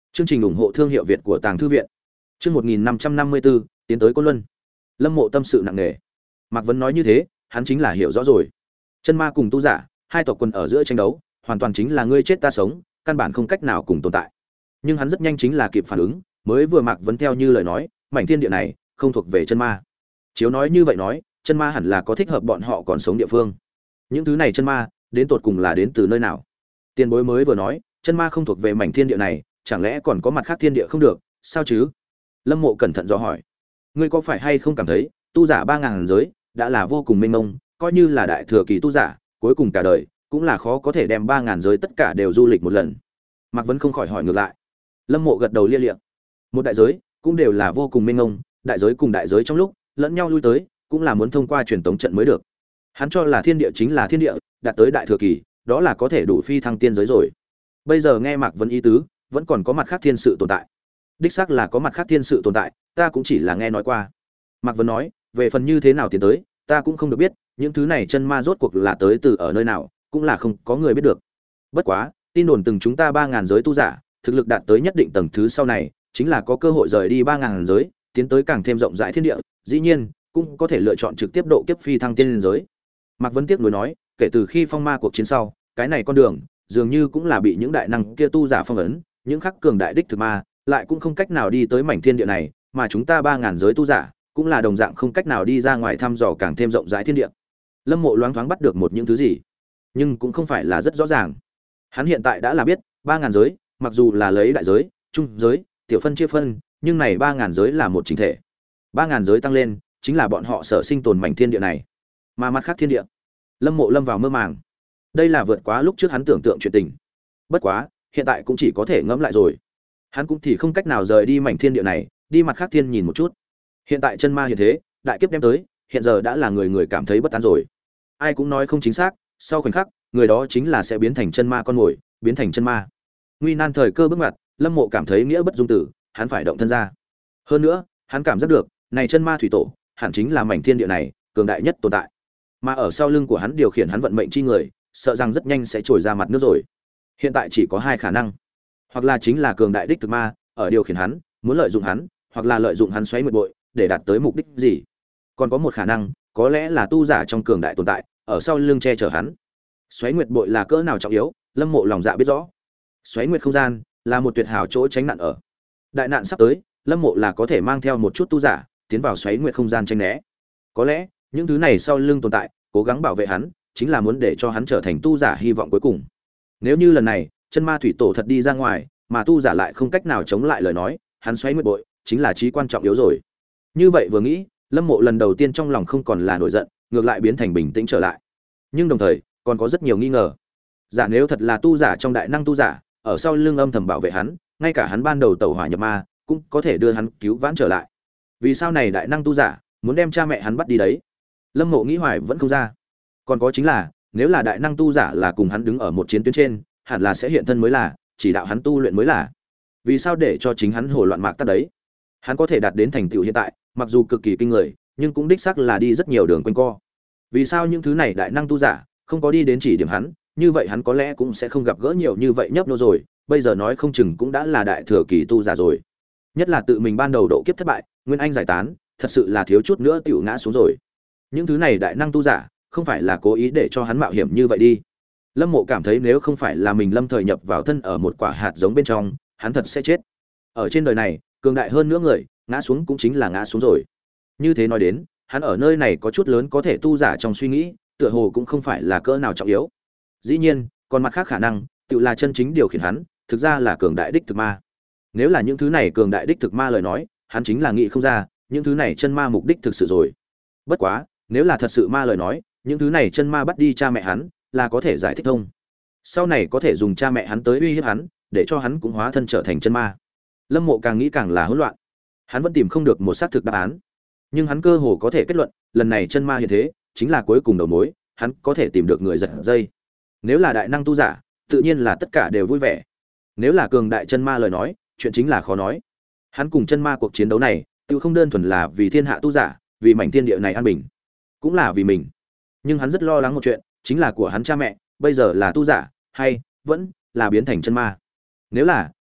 Chương trình ủng hộ thương hiệu Việt của Tàng Thư viện. Chương một nghìn năm trăm năm mươi bốn, tiến tới Côn Luân. Lâm Mộ tâm sự nặng nề. Mạc Vấn nói như thế, hắn chính là hiểu rõ rồi. Chân ma cùng tu giả, hai tộc quân ở giữa tranh đấu, hoàn toàn chính là ngươi chết ta sống, căn bản không cách nào cùng tồn tại. Nhưng hắn rất nhanh chính là kịp phản ứng, mới vừa Mạc Vấn theo như lời nói, mảnh thiên địa này không thuộc về chân ma. Chiếu nói như vậy nói, chân ma hẳn là có thích hợp bọn họ còn sống địa phương. Những thứ này chân ma, đến tột cùng là đến từ nơi nào? Tiền bối mới vừa nói, chân ma không thuộc về mảnh thiên địa này, chẳng lẽ còn có mặt khác thiên địa không được, sao chứ? Lâm Mộ cẩn thận dò hỏi. Ngươi có phải hay không cảm thấy, tu giả ba ngàn giới đã là vô cùng mênh mông, coi như là đại thừa kỳ tu giả, cuối cùng cả đời cũng là khó có thể đem ba ngàn giới tất cả đều du lịch một lần. Mạc Vấn không khỏi hỏi ngược lại. Lâm Mộ gật đầu lia lịa. Một đại giới cũng đều là vô cùng mênh mông, đại giới cùng đại giới trong lúc lẫn nhau lui tới, cũng là muốn thông qua truyền tống trận mới được. Hắn cho là thiên địa chính là thiên địa, đạt tới đại thừa kỳ, đó là có thể đủ phi thăng tiên giới rồi. Bây giờ nghe Mạc Vấn ý tứ, vẫn còn có mặt khác thiên sự tồn tại. Đích xác là có mặt khác thiên sự tồn tại, ta cũng chỉ là nghe nói qua. Mạc Vấn nói, về phần như thế nào tiến tới, ta cũng không được biết, những thứ này chân ma rốt cuộc là tới từ ở nơi nào, cũng là không có người biết được. Bất quá, tin đồn từng chúng ta ba ngàn giới tu giả, thực lực đạt tới nhất định tầng thứ sau này, chính là có cơ hội rời đi ba ngàn giới, tiến tới càng thêm rộng rãi thiên địa, dĩ nhiên, cũng có thể lựa chọn trực tiếp độ kiếp phi thăng tiên giới. Mạc Vấn tiếc nuối nói, kể từ khi phong ma cuộc chiến sau, cái này con đường dường như cũng là bị những đại năng kia tu giả phong ấn, những khắc cường đại đích thực ma lại cũng không cách nào đi tới mảnh thiên địa này, mà chúng ta ba ngàn giới tu giả cũng là đồng dạng không cách nào đi ra ngoài thăm dò càng thêm rộng rãi thiên địa. Lâm Mộ loáng thoáng bắt được một những thứ gì, nhưng cũng không phải là rất rõ ràng. Hắn hiện tại đã là biết, ba ngàn giới, mặc dù là lấy đại giới, trung giới, tiểu phân chia phân, nhưng này ba ngàn giới là một chỉnh thể. ba ngàn giới tăng lên, chính là bọn họ sở sinh tồn mảnh thiên địa này. Mà mặt khác thiên địa, Lâm Mộ lâm vào mơ màng. Đây là vượt quá lúc trước hắn tưởng tượng chuyện tình. Bất quá, hiện tại cũng chỉ có thể ngẫm lại rồi. Hắn cũng thì không cách nào rời đi mảnh thiên địa này, đi mặt khác thiên nhìn một chút. Hiện tại chân ma hiện thế, đại kiếp đem tới, hiện giờ đã là người người cảm thấy bất an rồi. Ai cũng nói không chính xác, sau khoảnh khắc, người đó chính là sẽ biến thành chân ma con mồi, biến thành chân ma. Nguy nan thời cơ bước ngoặt, Lâm Mộ cảm thấy nghĩa bất dung tử, hắn phải động thân ra. Hơn nữa, hắn cảm giác được, này chân ma thủy tổ, hẳn chính là mảnh thiên địa này cường đại nhất tồn tại. Mà ở sau lưng của hắn điều khiển hắn vận mệnh chi người, sợ rằng rất nhanh sẽ trồi ra mặt nước rồi. Hiện tại chỉ có hai khả năng, hoặc là chính là cường đại đích thực ma ở điều khiển hắn, muốn lợi dụng hắn, hoặc là lợi dụng hắn xoáy nguyệt bội để đạt tới mục đích gì. Còn có một khả năng, có lẽ là tu giả trong cường đại tồn tại ở sau lưng che chở hắn. Xoáy nguyệt bội là cỡ nào trọng yếu, Lâm Mộ lòng dạ biết rõ. Xoáy nguyệt không gian là một tuyệt hảo chỗ tránh nạn ở. Đại nạn sắp tới, Lâm Mộ là có thể mang theo một chút tu giả tiến vào xoáy nguyệt không gian tránh né. Có lẽ những thứ này sau lưng tồn tại cố gắng bảo vệ hắn, chính là muốn để cho hắn trở thành tu giả hy vọng cuối cùng. Nếu như lần này chân ma thủy tổ thật đi ra ngoài, mà tu giả lại không cách nào chống lại lời nói, hắn xoáy nguyệt bội chính là chí quan trọng yếu rồi. Như vậy vừa nghĩ, Lâm Mộ lần đầu tiên trong lòng không còn là nổi giận, ngược lại biến thành bình tĩnh trở lại. Nhưng đồng thời còn có rất nhiều nghi ngờ. Giả nếu thật là tu giả trong đại năng tu giả ở sau lưng âm thầm bảo vệ hắn, ngay cả hắn ban đầu tẩu hỏa nhập ma cũng có thể đưa hắn cứu vãn trở lại. Vì sao này đại năng tu giả muốn đem cha mẹ hắn bắt đi đấy? Lâm Mộ nghĩ hoài vẫn không ra. Còn có chính là, nếu là đại năng tu giả là cùng hắn đứng ở một chiến tuyến trên, hẳn là sẽ hiện thân mới là, chỉ đạo hắn tu luyện mới là. Vì sao để cho chính hắn hồ loạn mạc tắt đấy? Hắn có thể đạt đến thành tựu hiện tại, mặc dù cực kỳ kinh người, nhưng cũng đích xác là đi rất nhiều đường quanh co. Vì sao những thứ này đại năng tu giả không có đi đến chỉ điểm hắn, như vậy hắn có lẽ cũng sẽ không gặp gỡ nhiều như vậy nhấp nô rồi, bây giờ nói không chừng cũng đã là đại thừa kỳ tu giả rồi. Nhất là tự mình ban đầu độ kiếp thất bại, nguyên anh giải tán, thật sự là thiếu chút nữa tiểu ngã xuống rồi. Những thứ này đại năng tu giả không phải là cố ý để cho hắn mạo hiểm như vậy đi. Lâm Mộ cảm thấy nếu không phải là mình lâm thời nhập vào thân ở một quả hạt giống bên trong, hắn thật sẽ chết. Ở trên đời này, cường đại hơn nữa người, ngã xuống cũng chính là ngã xuống rồi. Như thế nói đến, hắn ở nơi này có chút lớn có thể tu giả trong suy nghĩ, tựa hồ cũng không phải là cỡ nào trọng yếu. Dĩ nhiên, còn mặt khác khả năng, tự là chân chính điều khiển hắn, thực ra là cường đại đích thực ma. Nếu là những thứ này cường đại đích thực ma lời nói, hắn chính là nghĩ không ra, những thứ này chân ma mục đích thực sự rồi. Bất quá, nếu là thật sự ma lời nói, những thứ này chân ma bắt đi cha mẹ hắn, là có thể giải thích thông. Sau này có thể dùng cha mẹ hắn tới uy hiếp hắn, để cho hắn cũng hóa thân trở thành chân ma. Lâm Mộ càng nghĩ càng là hỗn loạn. Hắn vẫn tìm không được một xác thực đáp án, nhưng hắn cơ hồ có thể kết luận, lần này chân ma hiện thế, chính là cuối cùng đầu mối, hắn có thể tìm được người giật dây. Nếu là đại năng tu giả, tự nhiên là tất cả đều vui vẻ. Nếu là cường đại chân ma lời nói, chuyện chính là khó nói. Hắn cùng chân ma cuộc chiến đấu này, tự không đơn thuần là vì thiên hạ tu giả, vì mảnh thiên địa này an bình, cũng là vì mình. Nhưng hắn rất lo lắng một chuyện, chính là của hắn cha mẹ, bây giờ là tu giả, hay vẫn là biến thành chân ma. Nếu là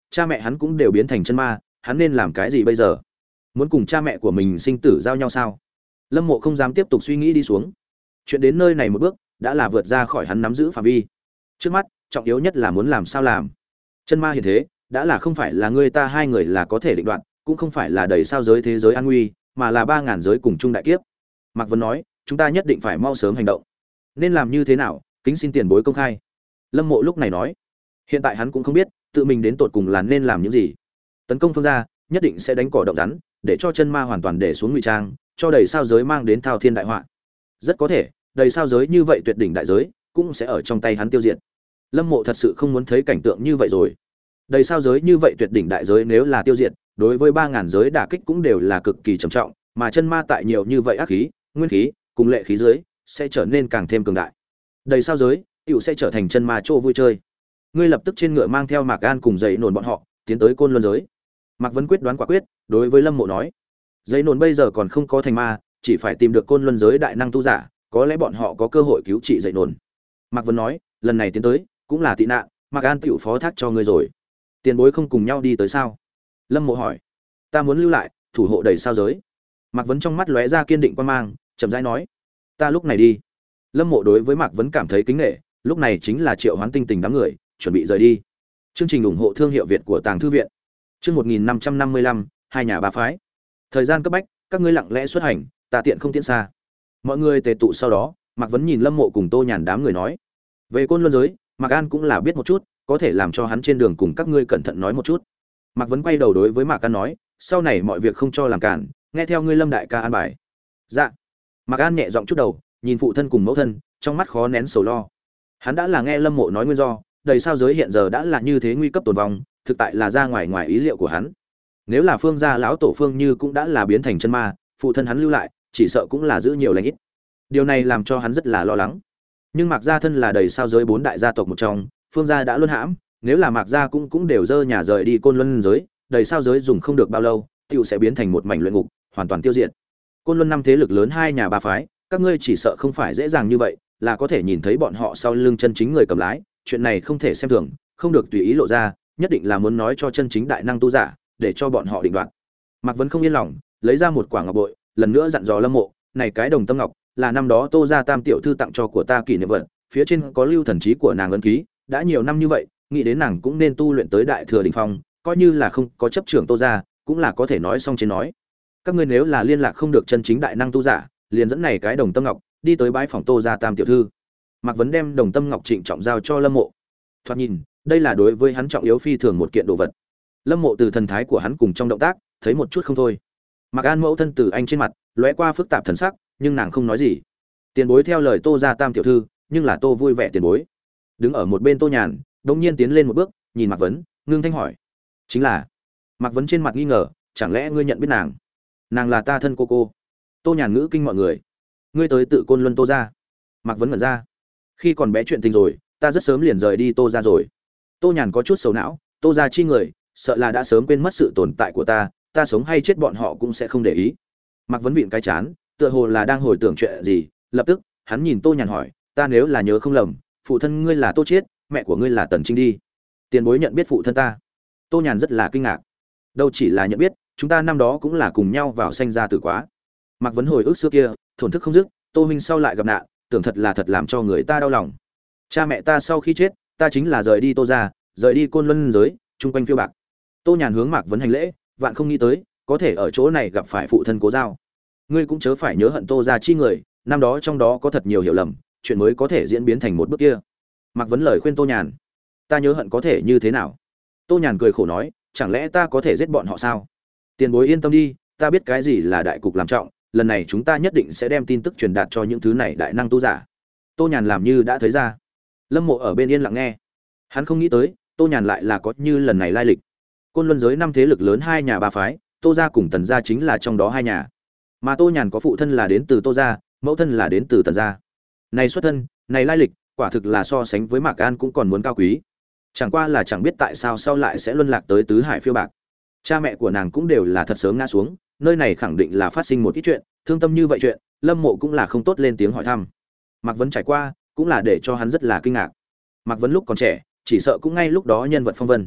cha mẹ hắn cũng đều biến thành chân ma, hắn nên làm cái gì bây giờ? Muốn cùng cha mẹ của mình sinh tử giao nhau sao? Lâm Mộ không dám tiếp tục suy nghĩ đi xuống. Chuyện đến nơi này một bước, đã là vượt ra khỏi hắn nắm giữ phạm vi. Trước mắt, trọng yếu nhất là muốn làm sao làm. Chân ma hiện thế, đã là không phải là người ta hai người là có thể định đoạt, cũng không phải là đầy sao giới thế giới an nguy, mà là ba ngàn giới cùng chung đại kiếp. Mạc Vân nói, chúng ta nhất định phải mau sớm hành động. Nên làm như thế nào, kính xin tiền bối công khai. Lâm Mộ lúc này nói, hiện tại hắn cũng không biết, tự mình đến tột cùng là nên làm những gì. Tấn công phương gia, nhất định sẽ đánh cỏ động rắn, để cho chân ma hoàn toàn để xuống ngụy trang, cho đầy sao giới mang đến thao thiên đại họa. Rất có thể, đầy sao giới như vậy tuyệt đỉnh đại giới, cũng sẽ ở trong tay hắn tiêu diệt. Lâm Mộ thật sự không muốn thấy cảnh tượng như vậy rồi. Đầy sao giới như vậy tuyệt đỉnh đại giới nếu là tiêu diệt, đối với ba ngàn giới đả kích cũng đều là cực kỳ trầm trọng, mà chân ma tại nhiều như vậy ác khí, nguyên khí, cùng lệ khí giới sẽ trở nên càng thêm cường đại. Đầy sao giới, tiểu sẽ trở thành chân ma chỗ vui chơi. Ngươi lập tức trên ngựa mang theo Mạc An cùng dậy nổn bọn họ, tiến tới Côn Luân giới. Mạc Vân quyết đoán quả quyết, đối với Lâm Mộ nói, dậy nổn bây giờ còn không có thành ma, chỉ phải tìm được Côn Luân giới đại năng tu giả, có lẽ bọn họ có cơ hội cứu trị dậy nổn. Mạc Vân nói, lần này tiến tới, cũng là tị nạn, Mạc An tiểu phó thác cho ngươi rồi. Tiền bối không cùng nhau đi tới sao? Lâm Mộ hỏi. Ta muốn lưu lại, thủ hộ đầy sao giới. Mạc Vấn trong mắt lóe ra kiên định quan mang, chậm rãi nói, ta lúc này đi. Lâm Mộ đối với Mạc Vấn cảm thấy kính nể, lúc này chính là triệu hoán tinh tình đám người, chuẩn bị rời đi. Chương trình ủng hộ thương hiệu Việt của Tàng Thư viện. Chương một nghìn năm trăm năm mươi lăm, hai nhà ba phái. Thời gian cấp bách, các ngươi lặng lẽ xuất hành, ta tiện không tiện xa. Mọi người tề tụ sau đó, Mạc Vấn nhìn Lâm Mộ cùng Tô Nhàn đám người nói, về Côn Luân giới, Mạc An cũng là biết một chút, có thể làm cho hắn trên đường cùng các ngươi cẩn thận nói một chút. Mạc Vấn quay đầu đối với Mạc An nói, sau này mọi việc không cho làm cản, nghe theo ngươi Lâm đại ca an bài. Dạ. Mạc An nhẹ giọng chút đầu, nhìn phụ thân cùng mẫu thân, trong mắt khó nén sầu lo. Hắn đã là nghe Lâm Mộ nói nguyên do, đầy sao giới hiện giờ đã là như thế nguy cấp tồn vong, thực tại là ra ngoài ngoài ý liệu của hắn. Nếu là Phương gia lão tổ Phương Như cũng đã là biến thành chân ma, phụ thân hắn lưu lại, chỉ sợ cũng là giữ nhiều lành ít. Điều này làm cho hắn rất là lo lắng. Nhưng Mạc gia thân là đầy sao giới bốn đại gia tộc một trong, Phương gia đã luân hãm, nếu là Mạc gia cũng cũng đều dơ nhà rời đi Côn Luân giới, đầy sao giới dùng không được bao lâu, tiểu sẽ biến thành một mảnh luyện ngục, hoàn toàn tiêu diệt. Côn Luân năm thế lực lớn hai nhà ba phái, các ngươi chỉ sợ không phải dễ dàng như vậy, là có thể nhìn thấy bọn họ sau lưng chân chính người cầm lái, chuyện này không thể xem thường, không được tùy ý lộ ra, nhất định là muốn nói cho chân chính đại năng tu giả, để cho bọn họ định đoạt. Mạc Vấn không yên lòng, lấy ra một quả ngọc bội, lần nữa dặn dò Lâm Mộ, này cái đồng tâm ngọc là năm đó Tô gia Tam tiểu thư tặng cho của ta kỷ niệm vật, phía trên có lưu thần trí của nàng ấn ký, đã nhiều năm như vậy, nghĩ đến nàng cũng nên tu luyện tới đại thừa đỉnh phong, coi như là không có chấp trưởng Tô gia, cũng là có thể nói xong trên nói. Các ngươi nếu là liên lạc không được chân chính đại năng tu giả, liền dẫn này cái đồng tâm ngọc đi tới bái phòng Tô gia Tam tiểu thư. Mạc Vấn đem đồng tâm ngọc trịnh trọng giao cho Lâm Mộ. Thoạt nhìn, đây là đối với hắn trọng yếu phi thường một kiện đồ vật. Lâm Mộ từ thần thái của hắn cùng trong động tác, thấy một chút không thôi. Mạc An mẫu thân từ anh trên mặt, lóe qua phức tạp thần sắc, nhưng nàng không nói gì. Tiền bối theo lời Tô gia Tam tiểu thư, nhưng là Tô vui vẻ tiền bối. Đứng ở một bên Tô Nhàn, đột nhiên tiến lên một bước, nhìn Mạc Vấn, ngưng thanh hỏi: "Chính là?" Mạc Vấn trên mặt nghi ngờ, "Chẳng lẽ ngươi nhận biết nàng?" "Nàng là ta thân cô cô." Tô Nhàn ngữ kinh mọi người. "Ngươi tới tự Côn Luân Tô gia?" Mạc Vấn ngẩn ra. "Khi còn bé chuyện tình rồi, ta rất sớm liền rời đi Tô gia rồi." Tô Nhàn có chút sầu não, Tô gia chi người, sợ là đã sớm quên mất sự tồn tại của ta, ta sống hay chết bọn họ cũng sẽ không để ý. Mạc Vấn vịn cái chán, tựa hồ là đang hồi tưởng chuyện gì, lập tức, hắn nhìn Tô Nhàn hỏi: "Ta nếu là nhớ không lầm, phụ thân ngươi là Tô Chiết, mẹ của ngươi là Tần Trinh đi. Tiền bối nhận biết phụ thân ta?" Tô Nhàn rất là kinh ngạc. "Đâu chỉ là nhận biết, chúng ta năm đó cũng là cùng nhau vào sanh ra tử quá." Mạc Vấn hồi ức xưa kia, thổn thức không dứt, Tô huynh sau lại gặp nạn, tưởng thật là thật làm cho người ta đau lòng. Cha mẹ ta sau khi chết, ta chính là rời đi Tô gia, rời đi Côn Luân giới, chung quanh phiêu bạc. Tô Nhàn hướng Mạc Vấn hành lễ, vạn không nghĩ tới, có thể ở chỗ này gặp phải phụ thân Cố Giao. Ngươi cũng chớ phải nhớ hận Tô gia chi người, năm đó trong đó có thật nhiều hiểu lầm, chuyện mới có thể diễn biến thành một bước kia. Mạc Vấn lời khuyên Tô Nhàn: "Ta nhớ hận có thể như thế nào?" Tô Nhàn cười khổ nói: "Chẳng lẽ ta có thể giết bọn họ sao? Tiền bối yên tâm đi, ta biết cái gì là đại cục làm trọng, lần này chúng ta nhất định sẽ đem tin tức truyền đạt cho những thứ này đại năng tu giả." Tô Nhàn làm như đã thấy ra. Lâm Mộ ở bên yên lặng nghe. Hắn không nghĩ tới, Tô Nhàn lại là có như lần này lai lịch. Côn Luân giới năm thế lực lớn hai nhà ba phái, Tô gia cùng Tần gia chính là trong đó hai nhà. Mà Tô Nhàn có phụ thân là đến từ Tô gia, mẫu thân là đến từ Tần gia. Này xuất thân, này lai lịch, quả thực là so sánh với Mạc An cũng còn muốn cao quý. Chẳng qua là chẳng biết tại sao sau lại sẽ luân lạc tới tứ hải phiêu bạc. Cha mẹ của nàng cũng đều là thật sớm ngã xuống, nơi này khẳng định là phát sinh một ít chuyện, thương tâm như vậy chuyện, Lâm Mộ cũng là không tốt lên tiếng hỏi thăm. Mạc Vấn trải qua, cũng là để cho hắn rất là kinh ngạc. Mạc Vấn lúc còn trẻ, chỉ sợ cũng ngay lúc đó nhân vật phong vân.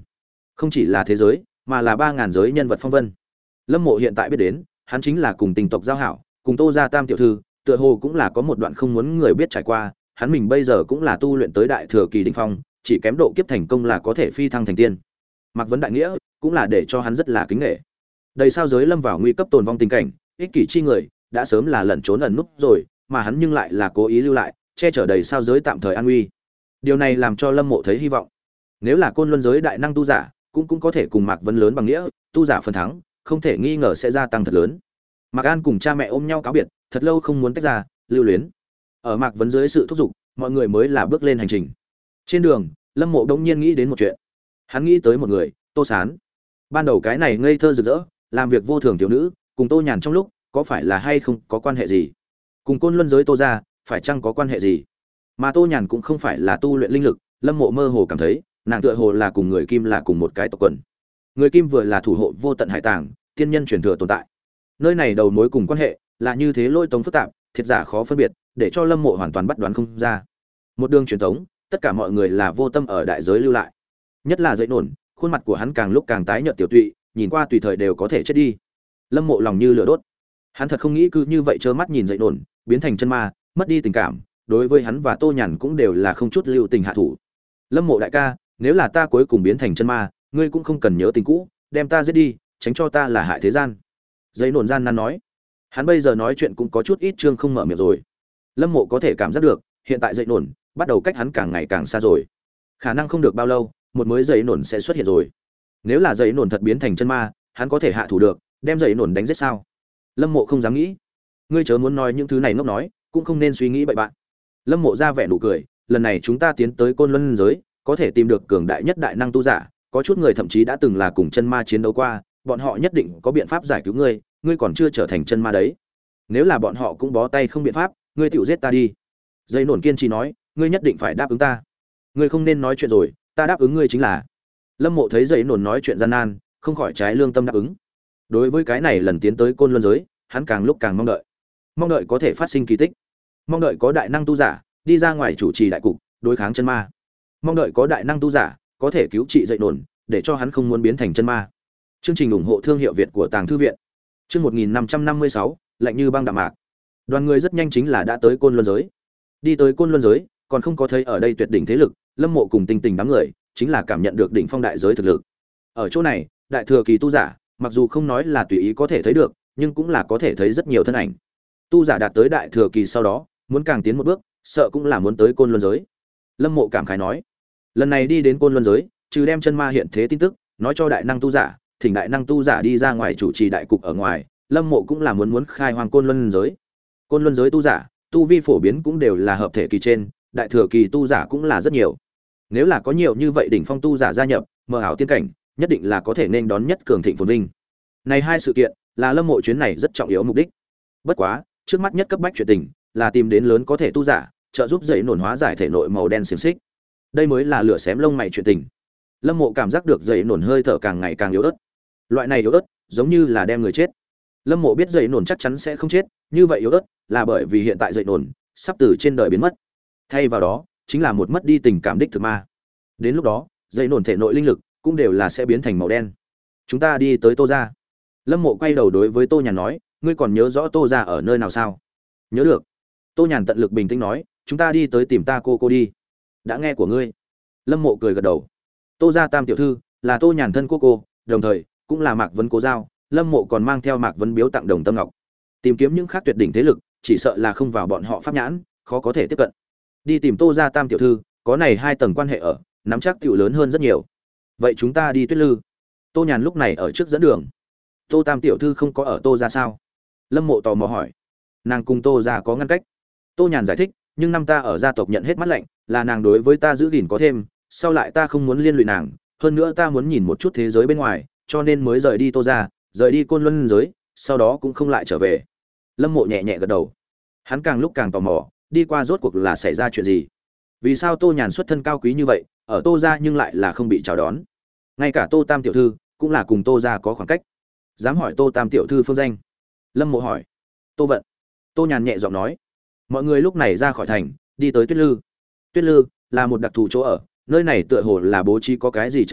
Không chỉ là thế giới, mà là ba ngàn giới nhân vật phong vân. Lâm Mộ hiện tại biết đến, hắn chính là cùng tình tộc giao hảo, cùng Tô gia tam tiểu thư, tựa hồ cũng là có một đoạn không muốn người biết trải qua, hắn mình bây giờ cũng là tu luyện tới đại thừa kỳ đỉnh phong, chỉ kém độ kiếp thành công là có thể phi thăng thành tiên. Mạc Vấn đại nghĩa, cũng là để cho hắn rất là kính nể. Đầy sao giới lâm vào nguy cấp tồn vong tình cảnh, ích kỷ chi người, đã sớm là lẩn trốn ẩn núp rồi, mà hắn nhưng lại là cố ý lưu lại, che chở đầy sao giới tạm thời an nguy. Điều này làm cho Lâm Mộ thấy hy vọng. Nếu là Côn Luân giới đại năng tu giả, cũng cũng có thể cùng Mạc Vấn lớn bằng nghĩa, tu giả phần thắng, không thể nghi ngờ sẽ gia tăng thật lớn. Mạc An cùng cha mẹ ôm nhau cáo biệt, thật lâu không muốn tách ra, lưu luyến. Ở Mạc Vấn dưới sự thúc giục, mọi người mới là bước lên hành trình. Trên đường, Lâm Mộ đống nhiên nghĩ đến một chuyện. Hắn nghĩ tới một người, Tô Sán. Ban đầu cái này ngây thơ rực rỡ, làm việc vô thường tiểu nữ, cùng Tô Nhàn trong lúc, có phải là hay không có quan hệ gì? Cùng Côn Luân giới Tô gia, phải chăng có quan hệ gì? Mà Tô Nhàn cũng không phải là tu luyện linh lực, Lâm Mộ mơ hồ cảm thấy, nàng tựa hồ là cùng người Kim là cùng một cái tộc quần. Người Kim vừa là thủ hộ vô tận hải tàng, tiên nhân truyền thừa tồn tại. Nơi này đầu mối cùng quan hệ là như thế lôi tống phức tạp, thiệt giả khó phân biệt, để cho Lâm Mộ hoàn toàn bắt đoán không ra. Một đường truyền thống, tất cả mọi người là vô tâm ở đại giới lưu lại. Nhất là Dậy Nổn, khuôn mặt của hắn càng lúc càng tái nhợt tiểu tụy, nhìn qua tùy thời đều có thể chết đi. Lâm Mộ lòng như lửa đốt. Hắn thật không nghĩ cứ như vậy trơ mắt nhìn Dậy Nổn biến thành chân ma, mất đi tình cảm, đối với hắn và Tô Nhàn cũng đều là không chút lưu tình hạ thủ. Lâm Mộ đại ca, nếu là ta cuối cùng biến thành chân ma, ngươi cũng không cần nhớ tình cũ, đem ta giết đi, tránh cho ta là hại thế gian. Dậy Nổn gian nan nói. Hắn bây giờ nói chuyện cũng có chút ít trương không mở miệng rồi. Lâm Mộ có thể cảm giác được, hiện tại Dậy Nổn bắt đầu cách hắn càng ngày càng xa rồi. Khả năng không được bao lâu, một mới Dậy Nổn sẽ xuất hiện rồi. Nếu là Dậy Nổn thật biến thành chân ma, hắn có thể hạ thủ được, đem Dậy Nổn đánh giết sao? Lâm Mộ không dám nghĩ. Ngươi chớ muốn nói những thứ này ngốc nói, cũng không nên suy nghĩ bậy bạn. Lâm Mộ ra vẻ nụ cười, lần này chúng ta tiến tới Côn Luân giới, có thể tìm được cường đại nhất đại năng tu giả, có chút người thậm chí đã từng là cùng chân ma chiến đấu qua, bọn họ nhất định có biện pháp giải cứu ngươi, ngươi còn chưa trở thành chân ma đấy. Nếu là bọn họ cũng bó tay không biện pháp, ngươi tiểu giết ta đi. Dây Nổn kiên trì nói, ngươi nhất định phải đáp ứng ta. Ngươi không nên nói chuyện rồi, ta đáp ứng ngươi chính là. Lâm Mộ thấy Dây Nổn nói chuyện gian nan, không khỏi trái lương tâm đáp ứng. Đối với cái này lần tiến tới Côn Luân giới, hắn càng lúc càng mong đợi. Mong đợi có thể phát sinh kỳ tích. Mong đợi có đại năng tu giả đi ra ngoài chủ trì đại cục, đối kháng chân ma. Mong đợi có đại năng tu giả có thể cứu trị Dậy Nổn, để cho hắn không muốn biến thành chân ma. Chương trình ủng hộ thương hiệu Việt của Tàng thư viện. Chương một nghìn năm trăm năm mươi sáu, lạnh như băng đạm mạc. Đoàn người rất nhanh chính là đã tới Côn Luân giới. Đi tới Côn Luân giới, còn không có thấy ở đây tuyệt đỉnh thế lực, Lâm Mộ cùng Tinh Tình đám người, chính là cảm nhận được đỉnh phong đại giới thực lực. Ở chỗ này, đại thừa kỳ tu giả, mặc dù không nói là tùy ý có thể thấy được, nhưng cũng là có thể thấy rất nhiều thân ảnh. Tu giả đạt tới đại thừa kỳ sau đó, muốn càng tiến một bước, sợ cũng là muốn tới Côn Luân giới. Lâm Mộ cảm khái nói, lần này đi đến Côn Luân giới, trừ đem chân ma hiện thế tin tức nói cho đại năng tu giả, thỉnh đại năng tu giả đi ra ngoài chủ trì đại cục ở ngoài, Lâm Mộ cũng là muốn muốn khai hoang Côn Luân giới. Côn Luân giới tu giả, tu vi phổ biến cũng đều là hợp thể kỳ trên, đại thừa kỳ tu giả cũng là rất nhiều. Nếu là có nhiều như vậy đỉnh phong tu giả gia nhập, mơ ảo tiên cảnh, nhất định là có thể nên đón nhất cường thịnh phồn vinh. Này hai sự kiện là Lâm Mộ chuyến này rất trọng yếu mục đích. Bất quá, trước mắt nhất cấp bách chuyện tình là tìm đến lớn có thể tu giả, trợ giúp Dậy Nổn hóa giải thể nội màu đen xiềng xích. Đây mới là lửa xém lông mày chuyện tình. Lâm Mộ cảm giác được Dậy Nổn hơi thở càng ngày càng yếu ớt. Loại này yếu ớt, giống như là đem người chết. Lâm Mộ biết Dậy Nổn chắc chắn sẽ không chết, như vậy yếu ớt là bởi vì hiện tại Dậy Nổn sắp từ trên đời biến mất. Thay vào đó, chính là một mất đi tình cảm đích thực ma. Đến lúc đó, Dậy Nổn thể nội linh lực cũng đều là sẽ biến thành màu đen. Chúng ta đi tới Tô gia. Lâm Mộ quay đầu đối với Tô Nhàn nói, ngươi còn nhớ rõ Tô gia ở nơi nào sao? Nhớ được. Tô Nhàn tận lực bình tĩnh nói, chúng ta đi tới tìm ta cô cô đi. Đã nghe của ngươi. Lâm Mộ cười gật đầu. Tô gia tam tiểu thư là Tô Nhàn thân cô cô, đồng thời cũng là Mạc Vấn cố giao. Lâm Mộ còn mang theo Mạc Vấn biếu tặng đồng tâm ngọc. Tìm kiếm những khác tuyệt đỉnh thế lực, chỉ sợ là không vào bọn họ pháp nhãn, khó có thể tiếp cận. Đi tìm Tô gia tam tiểu thư, có này hai tầng quan hệ ở, nắm chắc tiểu lớn hơn rất nhiều. Vậy chúng ta đi Tuyết Lư. Tô Nhàn lúc này ở trước dẫn đường. Tô tam tiểu thư không có ở Tô gia sao? Lâm Mộ tò mò hỏi. Nàng cùng Tô gia có ngăn cách. Tô Nhàn giải thích, nhưng năm ta ở gia tộc nhận hết mắt lạnh, là nàng đối với ta giữ gìn có thêm, sau lại ta không muốn liên lụy nàng, hơn nữa ta muốn nhìn một chút thế giới bên ngoài, cho nên mới rời đi Tô gia, rời đi Côn Luân giới, sau đó cũng không lại trở về. Lâm Mộ nhẹ nhẹ gật đầu. Hắn càng lúc càng tò mò, đi qua rốt cuộc là xảy ra chuyện gì? Vì sao Tô Nhàn xuất thân cao quý như vậy, ở Tô gia nhưng lại là không bị chào đón? Ngay cả Tô tam tiểu thư cũng là cùng Tô gia có khoảng cách. Dám hỏi Tô tam tiểu thư phương danh? Lâm Mộ hỏi. Tô Vận. Tô Nhàn nhẹ giọng nói. Mọi người lúc này ra khỏi thành, đi tới Tuyết Lư. Tuyết Lư là một đặc thù chỗ ở, nơi này tựa hồ là bố trí có cái gì trận pháp,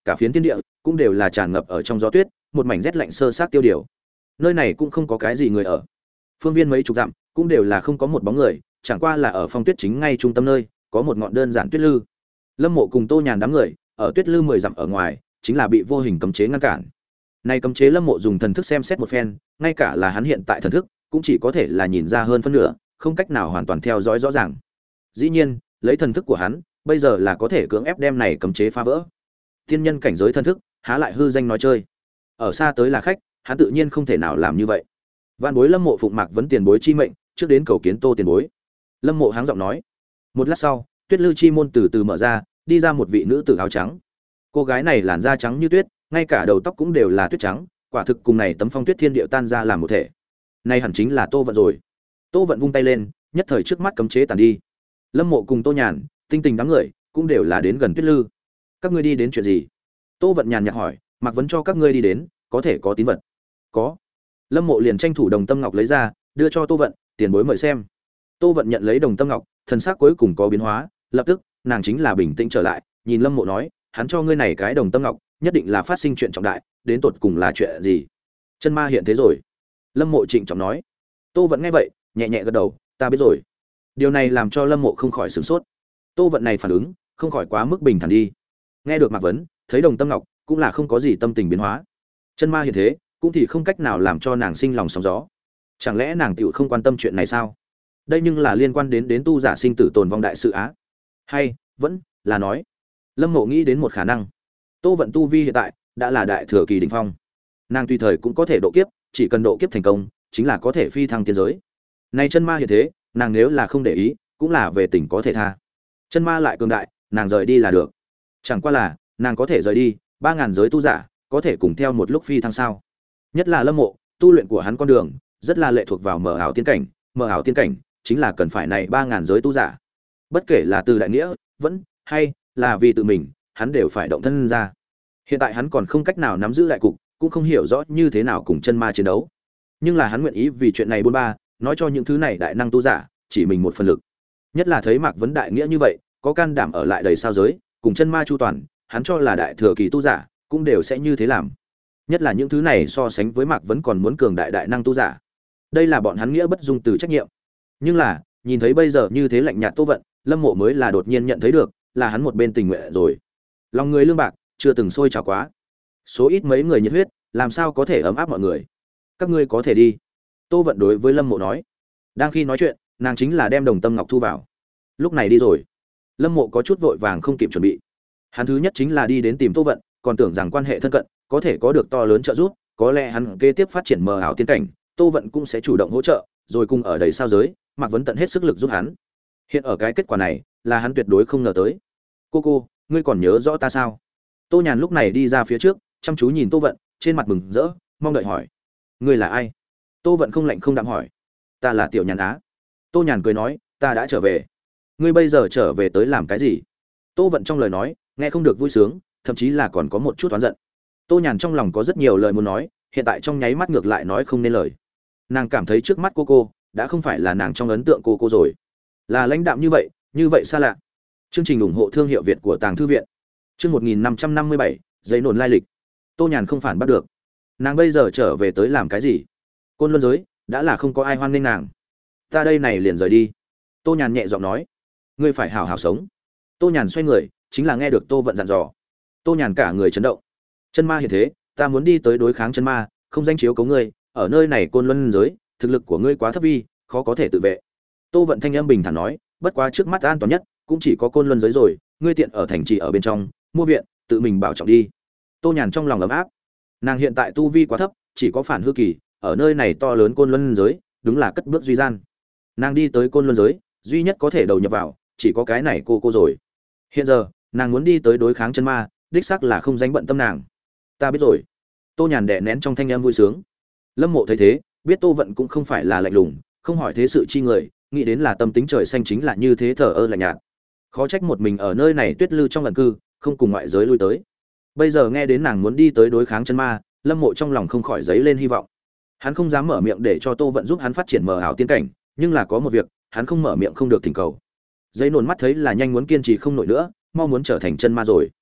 cả phiến thiên địa cũng đều là tràn ngập ở trong gió tuyết, một mảnh rét lạnh sơ sát tiêu điều. Nơi này cũng không có cái gì người ở. Phương viên mấy chục dặm cũng đều là không có một bóng người, chẳng qua là ở phong tuyết chính ngay trung tâm nơi, có một ngọn đơn giản tuyết lư. Lâm Mộ cùng Tô Nhàn đám người, ở tuyết lư mười dặm ở ngoài, chính là bị vô hình cấm chế ngăn cản. Này cấm chế Lâm Mộ dùng thần thức xem xét một phen, ngay cả là hắn hiện tại thần thức, cũng chỉ có thể là nhìn ra hơn phân nửa, không cách nào hoàn toàn theo dõi rõ ràng. Dĩ nhiên, lấy thần thức của hắn, bây giờ là có thể cưỡng ép đem này cấm chế phá vỡ. Tiên nhân cảnh giới thần thức, há lại hư danh nói chơi. Ở xa tới là khách, hắn tự nhiên không thể nào làm như vậy. Vạn Bối Lâm Mộ phụng Mạc Vấn tiền bối chi mệnh, trước đến cầu kiến Tô tiền bối. Lâm Mộ háng giọng nói. Một lát sau, tuyết lư chi môn từ từ mở ra, đi ra một vị nữ tử áo trắng. Cô gái này làn da trắng như tuyết, ngay cả đầu tóc cũng đều là tuyết trắng, quả thực cùng này tấm phong tuyết thiên địa tan ra làm một thể. Này hẳn chính là Tô Vận rồi. Tô Vận vung tay lên, nhất thời trước mắt cấm chế tàn đi. Lâm Mộ cùng Tô Nhàn, Tinh Tình đám người cũng đều là đến gần tuyết lư. Các ngươi đi đến chuyện gì? Tô Vận nhàn nhạt hỏi, Mạc Vấn cho các ngươi đi đến, có thể có tín vật. Có. Lâm Mộ liền tranh thủ đồng tâm ngọc lấy ra, đưa cho Tô Vận, tiền bối mời xem. Tô Vận nhận lấy đồng tâm ngọc, thần sắc cuối cùng có biến hóa, lập tức, nàng chính là bình tĩnh trở lại, nhìn Lâm Mộ nói, hắn cho ngươi này cái đồng tâm ngọc, nhất định là phát sinh chuyện trọng đại, đến tột cùng là chuyện gì? Chân ma hiện thế rồi. Lâm Mộ trịnh trọng nói. Tô Vận nghe vậy, nhẹ nhẹ gật đầu, ta biết rồi. Điều này làm cho Lâm Mộ không khỏi sửng sốt. Tô Vận này phản ứng, không khỏi quá mức bình thản đi. Nghe được Mạc Vấn, thấy đồng tâm ngọc, cũng là không có gì tâm tình biến hóa. Chân ma hiện thế, cũng thì không cách nào làm cho nàng sinh lòng sóng gió. Chẳng lẽ nàng tiểu không quan tâm chuyện này sao? Đây nhưng là liên quan đến đến tu giả sinh tử tồn vong đại sự á. Hay vẫn là nói, Lâm Mộ nghĩ đến một khả năng. Tô Vận tu vi hiện tại đã là đại thừa kỳ đỉnh phong, nàng tùy thời cũng có thể độ kiếp, chỉ cần độ kiếp thành công, chính là có thể phi thăng tiên giới. Này chân ma hiện thế, nàng nếu là không để ý, cũng là về tình có thể tha. Chân ma lại cường đại, nàng rời đi là được. Chẳng qua là, nàng có thể rời đi, ba ngàn giới tu giả có thể cùng theo một lúc phi thăng sao? Nhất là Lâm Mộ, tu luyện của hắn con đường rất là lệ thuộc vào mở ảo tiên cảnh, mở ảo tiên cảnh chính là cần phải này ba ngàn giới tu giả. Bất kể là từ đại nghĩa, vẫn hay là vì tự mình, hắn đều phải động thân ra. Hiện tại hắn còn không cách nào nắm giữ đại cục, cũng không hiểu rõ như thế nào cùng chân ma chiến đấu. Nhưng là hắn nguyện ý vì chuyện này bôn ba, nói cho những thứ này đại năng tu giả, chỉ mình một phần lực. Nhất là thấy Mạc Vấn đại nghĩa như vậy, có can đảm ở lại đầy sao giới, cùng chân ma chu toàn, hắn cho là đại thừa kỳ tu giả, cũng đều sẽ như thế làm. Nhất là những thứ này so sánh với Mạc Vấn còn muốn cường đại đại năng tu giả. Đây là bọn hắn nghĩa bất dung từ trách nhiệm. Nhưng là, nhìn thấy bây giờ như thế lạnh nhạt Tô Vận, Lâm Mộ mới là đột nhiên nhận thấy được, là hắn một bên tình nguyện rồi. Lòng người lương bạc, chưa từng sôi trào quá. Số ít mấy người nhiệt huyết, làm sao có thể ấm áp mọi người. Các ngươi có thể đi. Tô Vận đối với Lâm Mộ nói. Đang khi nói chuyện, nàng chính là đem đồng tâm ngọc thu vào. Lúc này đi rồi. Lâm Mộ có chút vội vàng không kịp chuẩn bị. Hắn thứ nhất chính là đi đến tìm Tô Vận, còn tưởng rằng quan hệ thân cận, có thể có được to lớn trợ giúp, có lẽ hắn kế tiếp phát triển mờ ảo tiên cảnh, Tô Vận cũng sẽ chủ động hỗ trợ, rồi cùng ở đầy sao giới, Mạc Vấn tận hết sức lực giúp hắn. Hiện ở cái kết quả này, là hắn tuyệt đối không ngờ tới. Cô cô, ngươi còn nhớ rõ ta sao? Tô Nhàn lúc này đi ra phía trước, chăm chú nhìn Tô Vận, trên mặt mừng rỡ, mong đợi hỏi. Ngươi là ai? Tô Vận không lạnh không đạm hỏi. Ta là Tiểu Nhàn Á. Tô Nhàn cười nói, ta đã trở về. Ngươi bây giờ trở về tới làm cái gì? Tô Vận trong lời nói, nghe không được vui sướng, thậm chí là còn có một chút oán giận. Tô Nhàn trong lòng có rất nhiều lời muốn nói, hiện tại trong nháy mắt ngược lại nói không nên lời. Nàng cảm thấy trước mắt cô cô đã không phải là nàng trong ấn tượng cô cô rồi, là lãnh đạm như vậy, như vậy xa lạ. Chương trình ủng hộ thương hiệu Việt của Tàng Thư viện. Chương một nghìn năm trăm năm mươi bảy, giấy nổn lai lịch. Tô Nhàn không phản bắt được. Nàng bây giờ trở về tới làm cái gì? Côn Luân giới đã là không có ai hoan nghênh nàng. Ta đây này liền rời đi. Tô Nhàn nhẹ giọng nói. Ngươi phải hảo hảo sống. Tô Nhàn xoay người, chính là nghe được Tô Vận dặn dò. Tô Nhàn cả người chấn động. Chân ma hiện thế, ta muốn đi tới đối kháng chân ma, không danh chiếu cấu ngươi, ở nơi này Côn Luân giới, thực lực của ngươi quá thấp vi, khó có thể tự vệ. Tô Vận thanh âm bình thản nói, bất quá trước mắt an toàn nhất, cũng chỉ có Côn Luân giới rồi, ngươi tiện ở thành trì ở bên trong, mua viện, tự mình bảo trọng đi. Tô Nhàn trong lòng ấm áp. Nàng hiện tại tu vi quá thấp, chỉ có phản hư kỳ, ở nơi này to lớn Côn Luân giới, đúng là cất bước duy gian. Nàng đi tới Côn Luân giới, duy nhất có thể đầu nhập vào, chỉ có cái này cô cô rồi. Hiện giờ, nàng muốn đi tới đối kháng chân ma, đích xác là không danh bận tâm nàng. Ta biết rồi. Tô Nhàn đè nén trong thanh âm vui sướng. Lâm Mộ thấy thế, biết Tô Vận cũng không phải là lạnh lùng, không hỏi thế sự chi người, nghĩ đến là tâm tính trời xanh chính là như thế thờ ơ lạnh nhạt. Khó trách một mình ở nơi này tuyết lư trong lần cư, không cùng ngoại giới lui tới. Bây giờ nghe đến nàng muốn đi tới đối kháng chân ma, Lâm Mộ trong lòng không khỏi dấy lên hy vọng. Hắn không dám mở miệng để cho Tô Vận giúp hắn phát triển mờ ảo tiên cảnh, nhưng là có một việc, hắn không mở miệng không được thỉnh cầu. Giấy nổn mắt thấy là nhanh muốn kiên trì không nổi nữa, mau muốn trở thành chân ma rồi.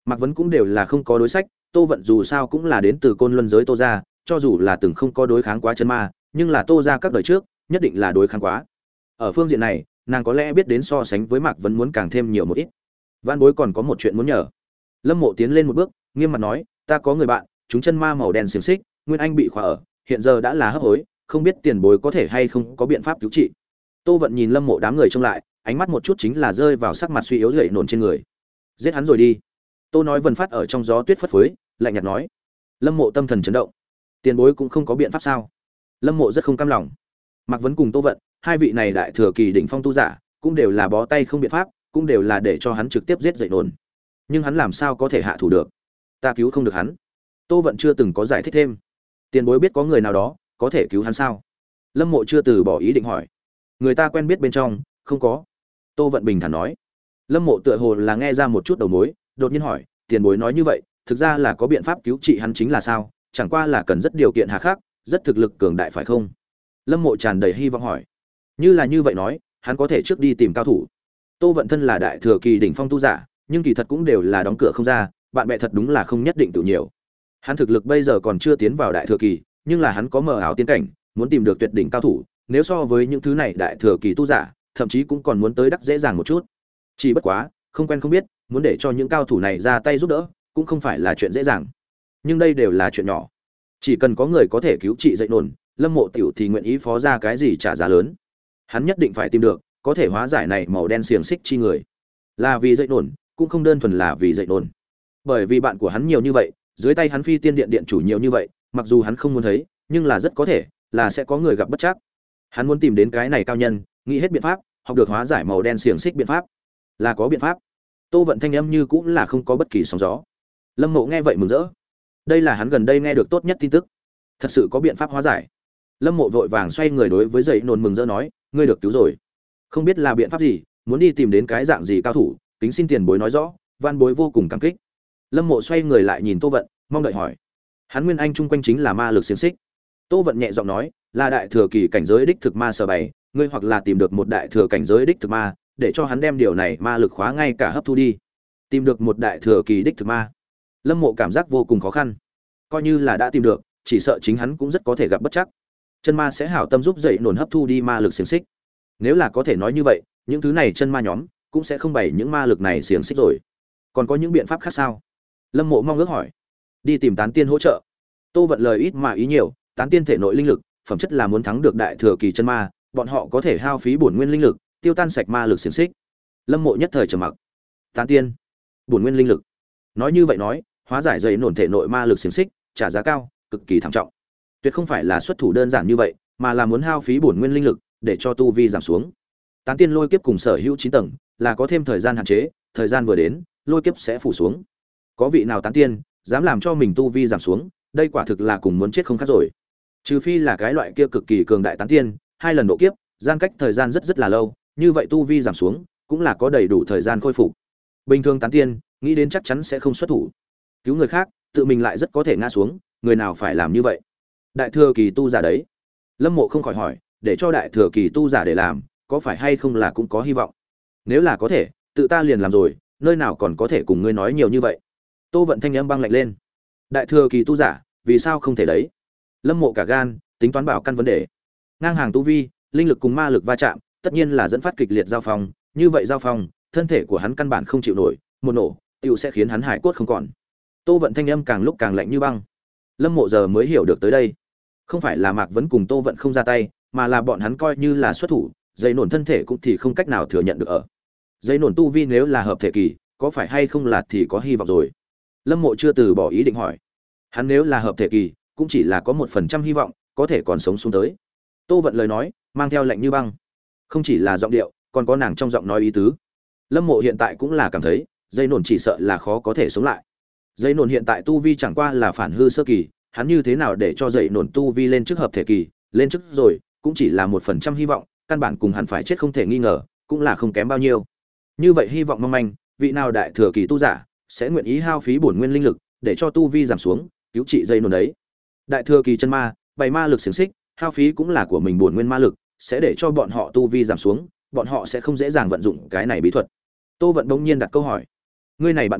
Mạc Vấn cũng đều là không có đối sách, Tô Vận dù sao cũng là đến từ Côn Luân giới Tô gia, cho dù là từng không có đối kháng quá chân ma, nhưng là Tô gia các đời trước, nhất định là đối kháng quá. Ở phương diện này, nàng có lẽ biết đến so sánh với Mạc Vấn muốn càng thêm nhiều một ít. Vãn Bối còn có một chuyện muốn nhờ. Lâm Mộ tiến lên một bước, nghiêm mặt nói, ta có người bạn, chúng chân ma màu đen xiềng xích, Nguyên Anh bị khóa ở, hiện giờ đã là hấp hối, không biết tiền bối có thể hay không có biện pháp cứu trị. Tô Vận nhìn Lâm Mộ đám người trông lại, ánh mắt một chút chính là rơi vào sắc mặt suy yếu gầy nổn trên người. Giết hắn rồi đi. Tô nói vần phát ở trong gió tuyết phất phới, lạnh nhạt nói. Lâm Mộ tâm thần chấn động. Tiền bối cũng không có biện pháp sao? Lâm Mộ rất không cam lòng. Mạc Vấn cùng Tô Vận, hai vị này đại thừa kỳ đỉnh phong tu giả, cũng đều là bó tay không biện pháp, cũng đều là để cho hắn trực tiếp giết dậy nổn. Nhưng hắn làm sao có thể hạ thủ được? Ta cứu không được hắn. Tô Vận chưa từng có giải thích thêm. Tiền bối biết có người nào đó có thể cứu hắn sao? Lâm Mộ chưa từ bỏ ý định hỏi. Người ta quen biết bên trong, không có. Tô Vận bình thản nói. Lâm Mộ tựa hồ là nghe ra một chút đầu mối, đột nhiên hỏi, tiền bối nói như vậy, thực ra là có biện pháp cứu trị hắn chính là sao? Chẳng qua là cần rất điều kiện hà khắc, rất thực lực cường đại phải không? Lâm Mộ tràn đầy hy vọng hỏi. Như là như vậy nói, hắn có thể trước đi tìm cao thủ. Tô Vận thân là đại thừa kỳ đỉnh phong tu giả, nhưng kỳ thật cũng đều là đóng cửa không ra, bạn bè thật đúng là không nhất định tự nhiều. Hắn thực lực bây giờ còn chưa tiến vào đại thừa kỳ, nhưng là hắn có mờ ảo tiên cảnh, muốn tìm được tuyệt đỉnh cao thủ, nếu so với những thứ này đại thừa kỳ tu giả, thậm chí cũng còn muốn tới đắc dễ dàng một chút. Chỉ bất quá, không quen không biết, muốn để cho những cao thủ này ra tay giúp đỡ, cũng không phải là chuyện dễ dàng. Nhưng đây đều là chuyện nhỏ. Chỉ cần có người có thể cứu trị dậy nổn, Lâm Mộ tiểu thì nguyện ý phó ra cái gì trả giá lớn. Hắn nhất định phải tìm được có thể hóa giải này màu đen xiềng xích chi người. Là vì dậy nổn, cũng không đơn thuần là vì dậy nổn. Bởi vì bạn của hắn nhiều như vậy, dưới tay hắn phi tiên điện điện chủ nhiều như vậy, mặc dù hắn không muốn thấy, nhưng là rất có thể là sẽ có người gặp bất trắc. Hắn muốn tìm đến cái này cao nhân, nghĩ hết biện pháp, học được hóa giải màu đen xiềng xích biện pháp. Là có biện pháp. Tô Vận thanh âm như cũng là không có bất kỳ sóng gió. Lâm Mộ nghe vậy mừng rỡ. Đây là hắn gần đây nghe được tốt nhất tin tức. Thật sự có biện pháp hóa giải. Lâm Mộ vội vàng xoay người đối với dậy nôn mừng rỡ nói, ngươi được cứu rồi. Không biết là biện pháp gì, muốn đi tìm đến cái dạng gì cao thủ, kính xin tiền bối nói rõ, van bối vô cùng cảm kích. Lâm Mộ xoay người lại nhìn Tô Vận, mong đợi hỏi. Hắn nguyên anh chung quanh chính là ma lực xiềng xích. Tô Vận nhẹ giọng nói, là đại thừa kỳ cảnh giới đích thực ma sở bày, ngươi hoặc là tìm được một đại thừa cảnh giới đích thực ma, để cho hắn đem điều này ma lực khóa ngay cả hấp thu đi. Tìm được một đại thừa kỳ đích thực ma. Lâm Mộ cảm giác vô cùng khó khăn. Coi như là đã tìm được, chỉ sợ chính hắn cũng rất có thể gặp bất trắc. Chân ma sẽ hảo tâm giúp dậy nổn hấp thu đi ma lực xiềng xích. Nếu là có thể nói như vậy, những thứ này chân ma nhóm cũng sẽ không bày những ma lực này xiềng xích rồi. Còn có những biện pháp khác sao? Lâm Mộ mong ước hỏi. Đi tìm tán tiên hỗ trợ. Tô Vận lời ít mà ý nhiều, tán tiên thể nội linh lực, phẩm chất là muốn thắng được đại thừa kỳ chân ma, bọn họ có thể hao phí bổn nguyên linh lực, tiêu tan sạch ma lực xiềng xích. Lâm Mộ nhất thời trầm mặc. Tán tiên, bổn nguyên linh lực. Nói như vậy nói, hóa giải dày nổn thể nội ma lực xiềng xích, trả giá cao, cực kỳ thảm trọng. Tuyệt không phải là xuất thủ đơn giản như vậy, mà là muốn hao phí bổn nguyên linh lực để cho tu vi giảm xuống. Tán tiên lôi kiếp cùng sở hữu chín tầng, là có thêm thời gian hạn chế, thời gian vừa đến, lôi kiếp sẽ phủ xuống. Có vị nào tán tiên dám làm cho mình tu vi giảm xuống, đây quả thực là cùng muốn chết không khác rồi. Trừ phi là cái loại kia cực kỳ cường đại tán tiên, hai lần độ kiếp, gian cách thời gian rất rất là lâu, như vậy tu vi giảm xuống, cũng là có đầy đủ thời gian khôi phục. Bình thường tán tiên, nghĩ đến chắc chắn sẽ không xuất thủ. Cứu người khác, tự mình lại rất có thể ngã xuống, người nào phải làm như vậy? Đại thừa kỳ tu giả đấy. Lâm Mộ không khỏi hỏi, để cho đại thừa kỳ tu giả để làm, có phải hay không là cũng có hy vọng? Nếu là có thể, tự ta liền làm rồi, nơi nào còn có thể cùng ngươi nói nhiều như vậy? Tô Vận thanh âm băng lạnh lên. Đại thừa kỳ tu giả, vì sao không thể đấy? Lâm Mộ cả gan, tính toán bảo căn vấn đề. Ngang hàng tu vi, linh lực cùng ma lực va chạm, tất nhiên là dẫn phát kịch liệt giao phong, như vậy giao phong, thân thể của hắn căn bản không chịu nổi, một nổ, tựu sẽ khiến hắn hải cốt không còn. Tô Vận thanh âm càng lúc càng lạnh như băng. Lâm Mộ giờ mới hiểu được tới đây, không phải là Mạc Vấn cùng Tô Vận không ra tay, mà là bọn hắn coi như là xuất thủ, dây nổn thân thể cũng thì không cách nào thừa nhận được ở. Dây nổn tu vi nếu là hợp thể kỳ, có phải hay không là thì có hy vọng rồi. Lâm Mộ chưa từ bỏ ý định hỏi. Hắn nếu là hợp thể kỳ, cũng chỉ là có một phần trăm hy vọng, có thể còn sống xuống tới. Tô Vận lời nói, mang theo lạnh như băng. Không chỉ là giọng điệu, còn có nàng trong giọng nói ý tứ. Lâm Mộ hiện tại cũng là cảm thấy, dây nổn chỉ sợ là khó có thể sống lại. Dây nổn hiện tại tu vi chẳng qua là phản hư sơ kỳ, hắn như thế nào để cho dây nổn tu vi lên trước hợp thể kỳ, lên trước rồi, cũng chỉ là một phần trăm hy vọng, căn bản cùng hắn phải chết không thể nghi ngờ, cũng là không kém bao nhiêu. Như vậy hy vọng mong manh, vị nào đại thừa kỳ tu giả sẽ nguyện ý hao phí bổn nguyên linh lực để cho tu vi giảm xuống, cứu trị dây nổn đấy. Đại thừa kỳ chân ma, bày ma lực xiển xích, hao phí cũng là của mình bổn nguyên ma lực, sẽ để cho bọn họ tu vi giảm xuống, bọn họ sẽ không dễ dàng vận dụng cái này bí thuật. Tô Vận bỗng nhiên đặt câu hỏi. Ngươi này bạn bè,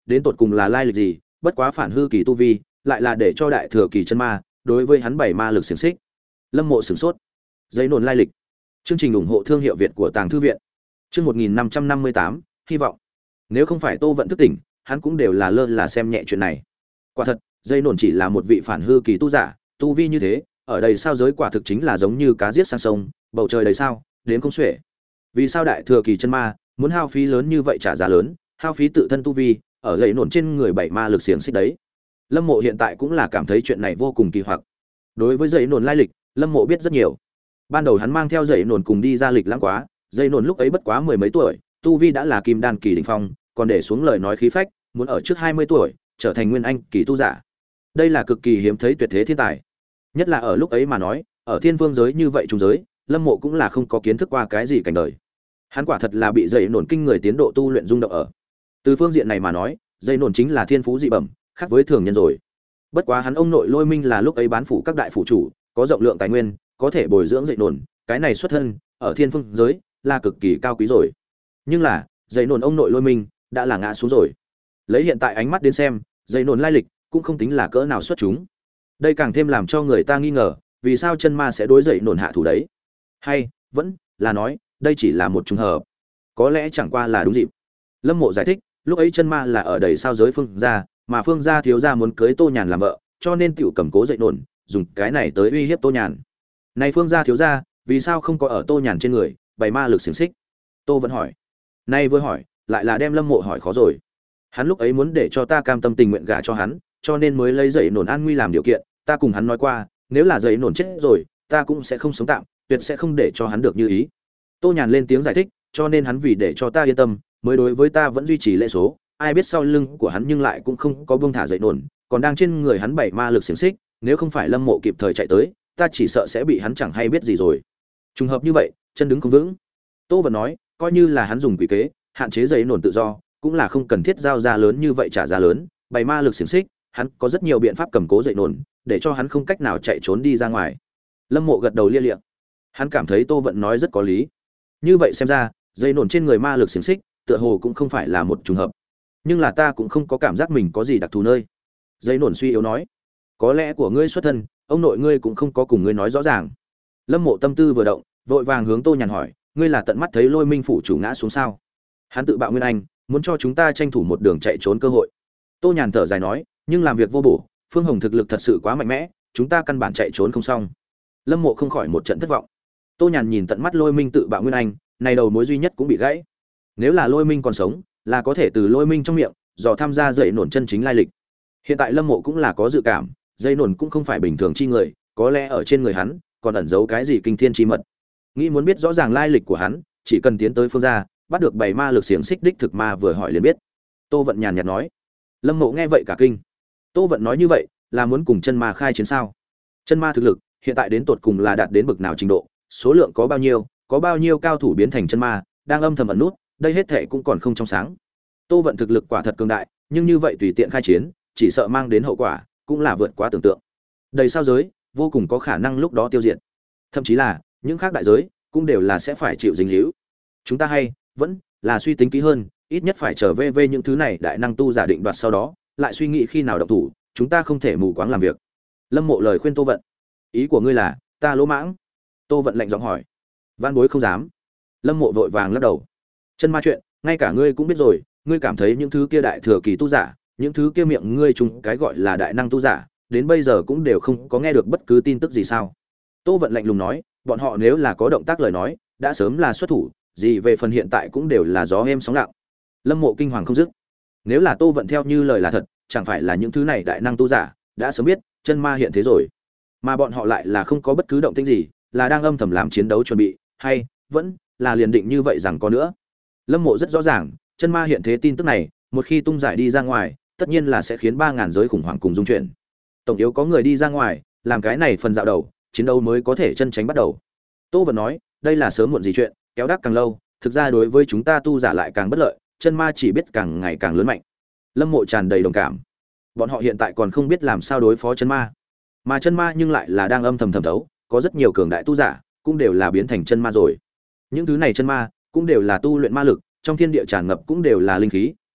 đến tột cùng là lai lịch gì, bất quá phản hư kỳ tu vi, lại là để cho đại thừa kỳ chân ma đối với hắn bảy ma lực xiển xích. Lâm Mộ sửng sốt. Giấy nổn lai lịch. Chương trình ủng hộ thương hiệu Việt của Tàng thư viện. Chương một nghìn năm trăm năm mươi tám, hy vọng. Nếu không phải Tô Vận thức tỉnh, hắn cũng đều là lơ là xem nhẹ chuyện này. Quả thật, dây nổn chỉ là một vị phản hư kỳ tu giả, tu vi như thế, ở đây sao giới quả thực chính là giống như cá giết sang sông, bầu trời đầy sao, đến không xuể. Vì sao đại thừa kỳ chân ma muốn hao phí lớn như vậy trả giá lớn, hao phí tự thân tu vi, ở dây nổn trên người bảy ma lực xiềng xích đấy. Lâm Mộ hiện tại cũng là cảm thấy chuyện này vô cùng kỳ hoặc. Đối với dây nổn lai lịch, Lâm Mộ biết rất nhiều. Ban đầu hắn mang theo dây nổn cùng đi ra lịch lãng quá, dây nổn lúc ấy bất quá mười mấy tuổi, tu vi đã là kim đan kỳ đỉnh phong, còn để xuống lời nói khí phách, muốn ở trước hai mươi tuổi trở thành nguyên anh kỳ tu giả. Đây là cực kỳ hiếm thấy tuyệt thế thiên tài. Nhất là ở lúc ấy mà nói, ở thiên vương giới như vậy trung giới, Lâm Mộ cũng là không có kiến thức qua cái gì cảnh đời. Hắn quả thật là bị dây nổn kinh người tiến độ tu luyện rung động ở. Từ phương diện này mà nói, dây nổn chính là thiên phú dị bẩm, khác với thường nhân rồi. Bất quá hắn ông nội Lôi Minh là lúc ấy bán phủ các đại phủ chủ, có rộng lượng tài nguyên, có thể bồi dưỡng dây nổn, cái này xuất thân ở thiên phương giới là cực kỳ cao quý rồi. Nhưng là, dây nổn ông nội Lôi Minh đã là ngã xuống rồi. Lấy hiện tại ánh mắt đến xem, dây nổn lai lịch cũng không tính là cỡ nào xuất chúng. Đây càng thêm làm cho người ta nghi ngờ, vì sao chân ma sẽ đối dây nổn hạ thủ đấy? Hay vẫn là nói, đây chỉ là một trùng hợp, có lẽ chẳng qua là đúng dịp. Lâm Mộ giải thích, lúc ấy chân ma là ở đầy sao giới phương gia, mà phương gia thiếu gia muốn cưới Tô Nhàn làm vợ, cho nên tiểu cầm cố dậy nổn, dùng cái này tới uy hiếp Tô Nhàn. Này phương gia thiếu gia, vì sao không có ở Tô Nhàn trên người bày ma lực xiển xích? Tô vẫn hỏi. Nay vừa hỏi, lại là đem Lâm Mộ hỏi khó rồi. Hắn lúc ấy muốn để cho ta cam tâm tình nguyện gả cho hắn, cho nên mới lấy dậy nổn an nguy làm điều kiện, ta cùng hắn nói qua, nếu là dậy nổn chết rồi, ta cũng sẽ không sống tạm, tuyệt sẽ không để cho hắn được như ý. Tô Nhàn lên tiếng giải thích, cho nên hắn vì để cho ta yên tâm, mới đối với ta vẫn duy trì lễ số, ai biết sau lưng của hắn nhưng lại cũng không có buông thả dậy nổn, còn đang trên người hắn bảy ma lực xiển xích, nếu không phải Lâm Mộ kịp thời chạy tới, ta chỉ sợ sẽ bị hắn chẳng hay biết gì rồi. Trùng hợp như vậy, chân đứng không vững. Tô vẫn nói, coi như là hắn dùng quỷ kế, hạn chế dậy nổn tự do, cũng là không cần thiết giao ra lớn như vậy trả giá lớn, bảy ma lực xiển xích, hắn có rất nhiều biện pháp cầm cố dậy nổn, để cho hắn không cách nào chạy trốn đi ra ngoài. Lâm Mộ gật đầu lia lịa. Hắn cảm thấy Tô Vận nói rất có lý. Như vậy xem ra, dây nổn trên người ma lực xiển xích, tựa hồ cũng không phải là một trùng hợp. Nhưng là ta cũng không có cảm giác mình có gì đặc thù nơi. Dây nổn suy yếu nói, có lẽ của ngươi xuất thân, ông nội ngươi cũng không có cùng ngươi nói rõ ràng. Lâm Mộ tâm tư vừa động, vội vàng hướng Tô Nhàn hỏi, ngươi là tận mắt thấy Lôi Minh phủ chủ ngã xuống sao? Hắn tự bạo nguyên anh, muốn cho chúng ta tranh thủ một đường chạy trốn cơ hội. Tô Nhàn thở dài nói, nhưng làm việc vô bổ, Phương Hồng thực lực thật sự quá mạnh mẽ, chúng ta căn bản chạy trốn không xong. Lâm Mộ không khỏi một trận thất vọng. Tô Nhàn nhìn tận mắt Lôi Minh tự bạo nguyên anh, này đầu mối duy nhất cũng bị gãy. Nếu là Lôi Minh còn sống, là có thể từ Lôi Minh trong miệng dò tham gia dậy nổn chân chính lai lịch. Hiện tại Lâm Mộ cũng là có dự cảm, dây nổn cũng không phải bình thường chi người, có lẽ ở trên người hắn còn ẩn giấu cái gì kinh thiên chi mật. Nghĩ muốn biết rõ ràng lai lịch của hắn, chỉ cần tiến tới phương gia, bắt được bảy ma lực xiển xích đích thực ma vừa hỏi liền biết. Tô Vận nhàn nhạt nói. Lâm Mộ nghe vậy cả kinh. Tô Vận nói như vậy, là muốn cùng chân ma khai chiến sao? Chân ma thực lực hiện tại đến tột cùng là đạt đến bực nào trình độ, số lượng có bao nhiêu, có bao nhiêu cao thủ biến thành chân ma, đang âm thầm ẩn nút, đây hết thảy cũng còn không trong sáng. Tô Vận thực lực quả thật cường đại, nhưng như vậy tùy tiện khai chiến, chỉ sợ mang đến hậu quả cũng là vượt quá tưởng tượng. Đầy sao giới, vô cùng có khả năng lúc đó tiêu diệt. Thậm chí là những khác đại giới cũng đều là sẽ phải chịu dính líu. Chúng ta hay vẫn là suy tính kỹ hơn, ít nhất phải trở về về những thứ này đại năng tu giả định đoạt sau đó, lại suy nghĩ khi nào động thủ, chúng ta không thể mù quáng làm việc. Lâm Mộ lời khuyên Tô Vận. Ý của ngươi là ta lỗ mãng? Tô Vận lạnh giọng hỏi. Van bối không dám. Lâm Mộ vội vàng lắc đầu. Chân ma chuyện, ngay cả ngươi cũng biết rồi, ngươi cảm thấy những thứ kia đại thừa kỳ tu giả, những thứ kia miệng ngươi chung cái gọi là đại năng tu giả, đến bây giờ cũng đều không có nghe được bất cứ tin tức gì sao? Tô Vận lạnh lùng nói, bọn họ nếu là có động tác lời nói, đã sớm là xuất thủ, gì về phần hiện tại cũng đều là gió êm sóng lặng. Lâm Mộ kinh hoàng không dứt. Nếu là Tô Vận theo như lời là thật, chẳng phải là những thứ này đại năng tu giả đã sớm biết chân ma hiện thế rồi, mà bọn họ lại là không có bất cứ động tĩnh gì, là đang âm thầm làm chiến đấu chuẩn bị, hay vẫn là liền định như vậy rằng có nữa. Lâm Mộ rất rõ ràng, chân ma hiện thế tin tức này, một khi tung giải đi ra ngoài, tất nhiên là sẽ khiến ba ngàn giới khủng hoảng cùng dung chuyển. Tổng yếu có người đi ra ngoài, làm cái này phần dạo đầu, chiến đấu mới có thể chân tránh bắt đầu. Tô Vận nói, đây là sớm muộn gì chuyện, kéo đắc càng lâu, thực ra đối với chúng ta tu giả lại càng bất lợi, chân ma chỉ biết càng ngày càng lớn mạnh. Lâm Mộ tràn đầy đồng cảm. Bọn họ hiện tại còn không biết làm sao đối phó chân ma, mà chân ma nhưng lại là đang âm thầm thẩm thấu, có rất nhiều cường đại tu giả cũng đều là biến thành chân ma rồi. Những thứ này chân ma cũng đều là tu luyện ma lực, trong thiên địa tràn ngập cũng đều là linh khí,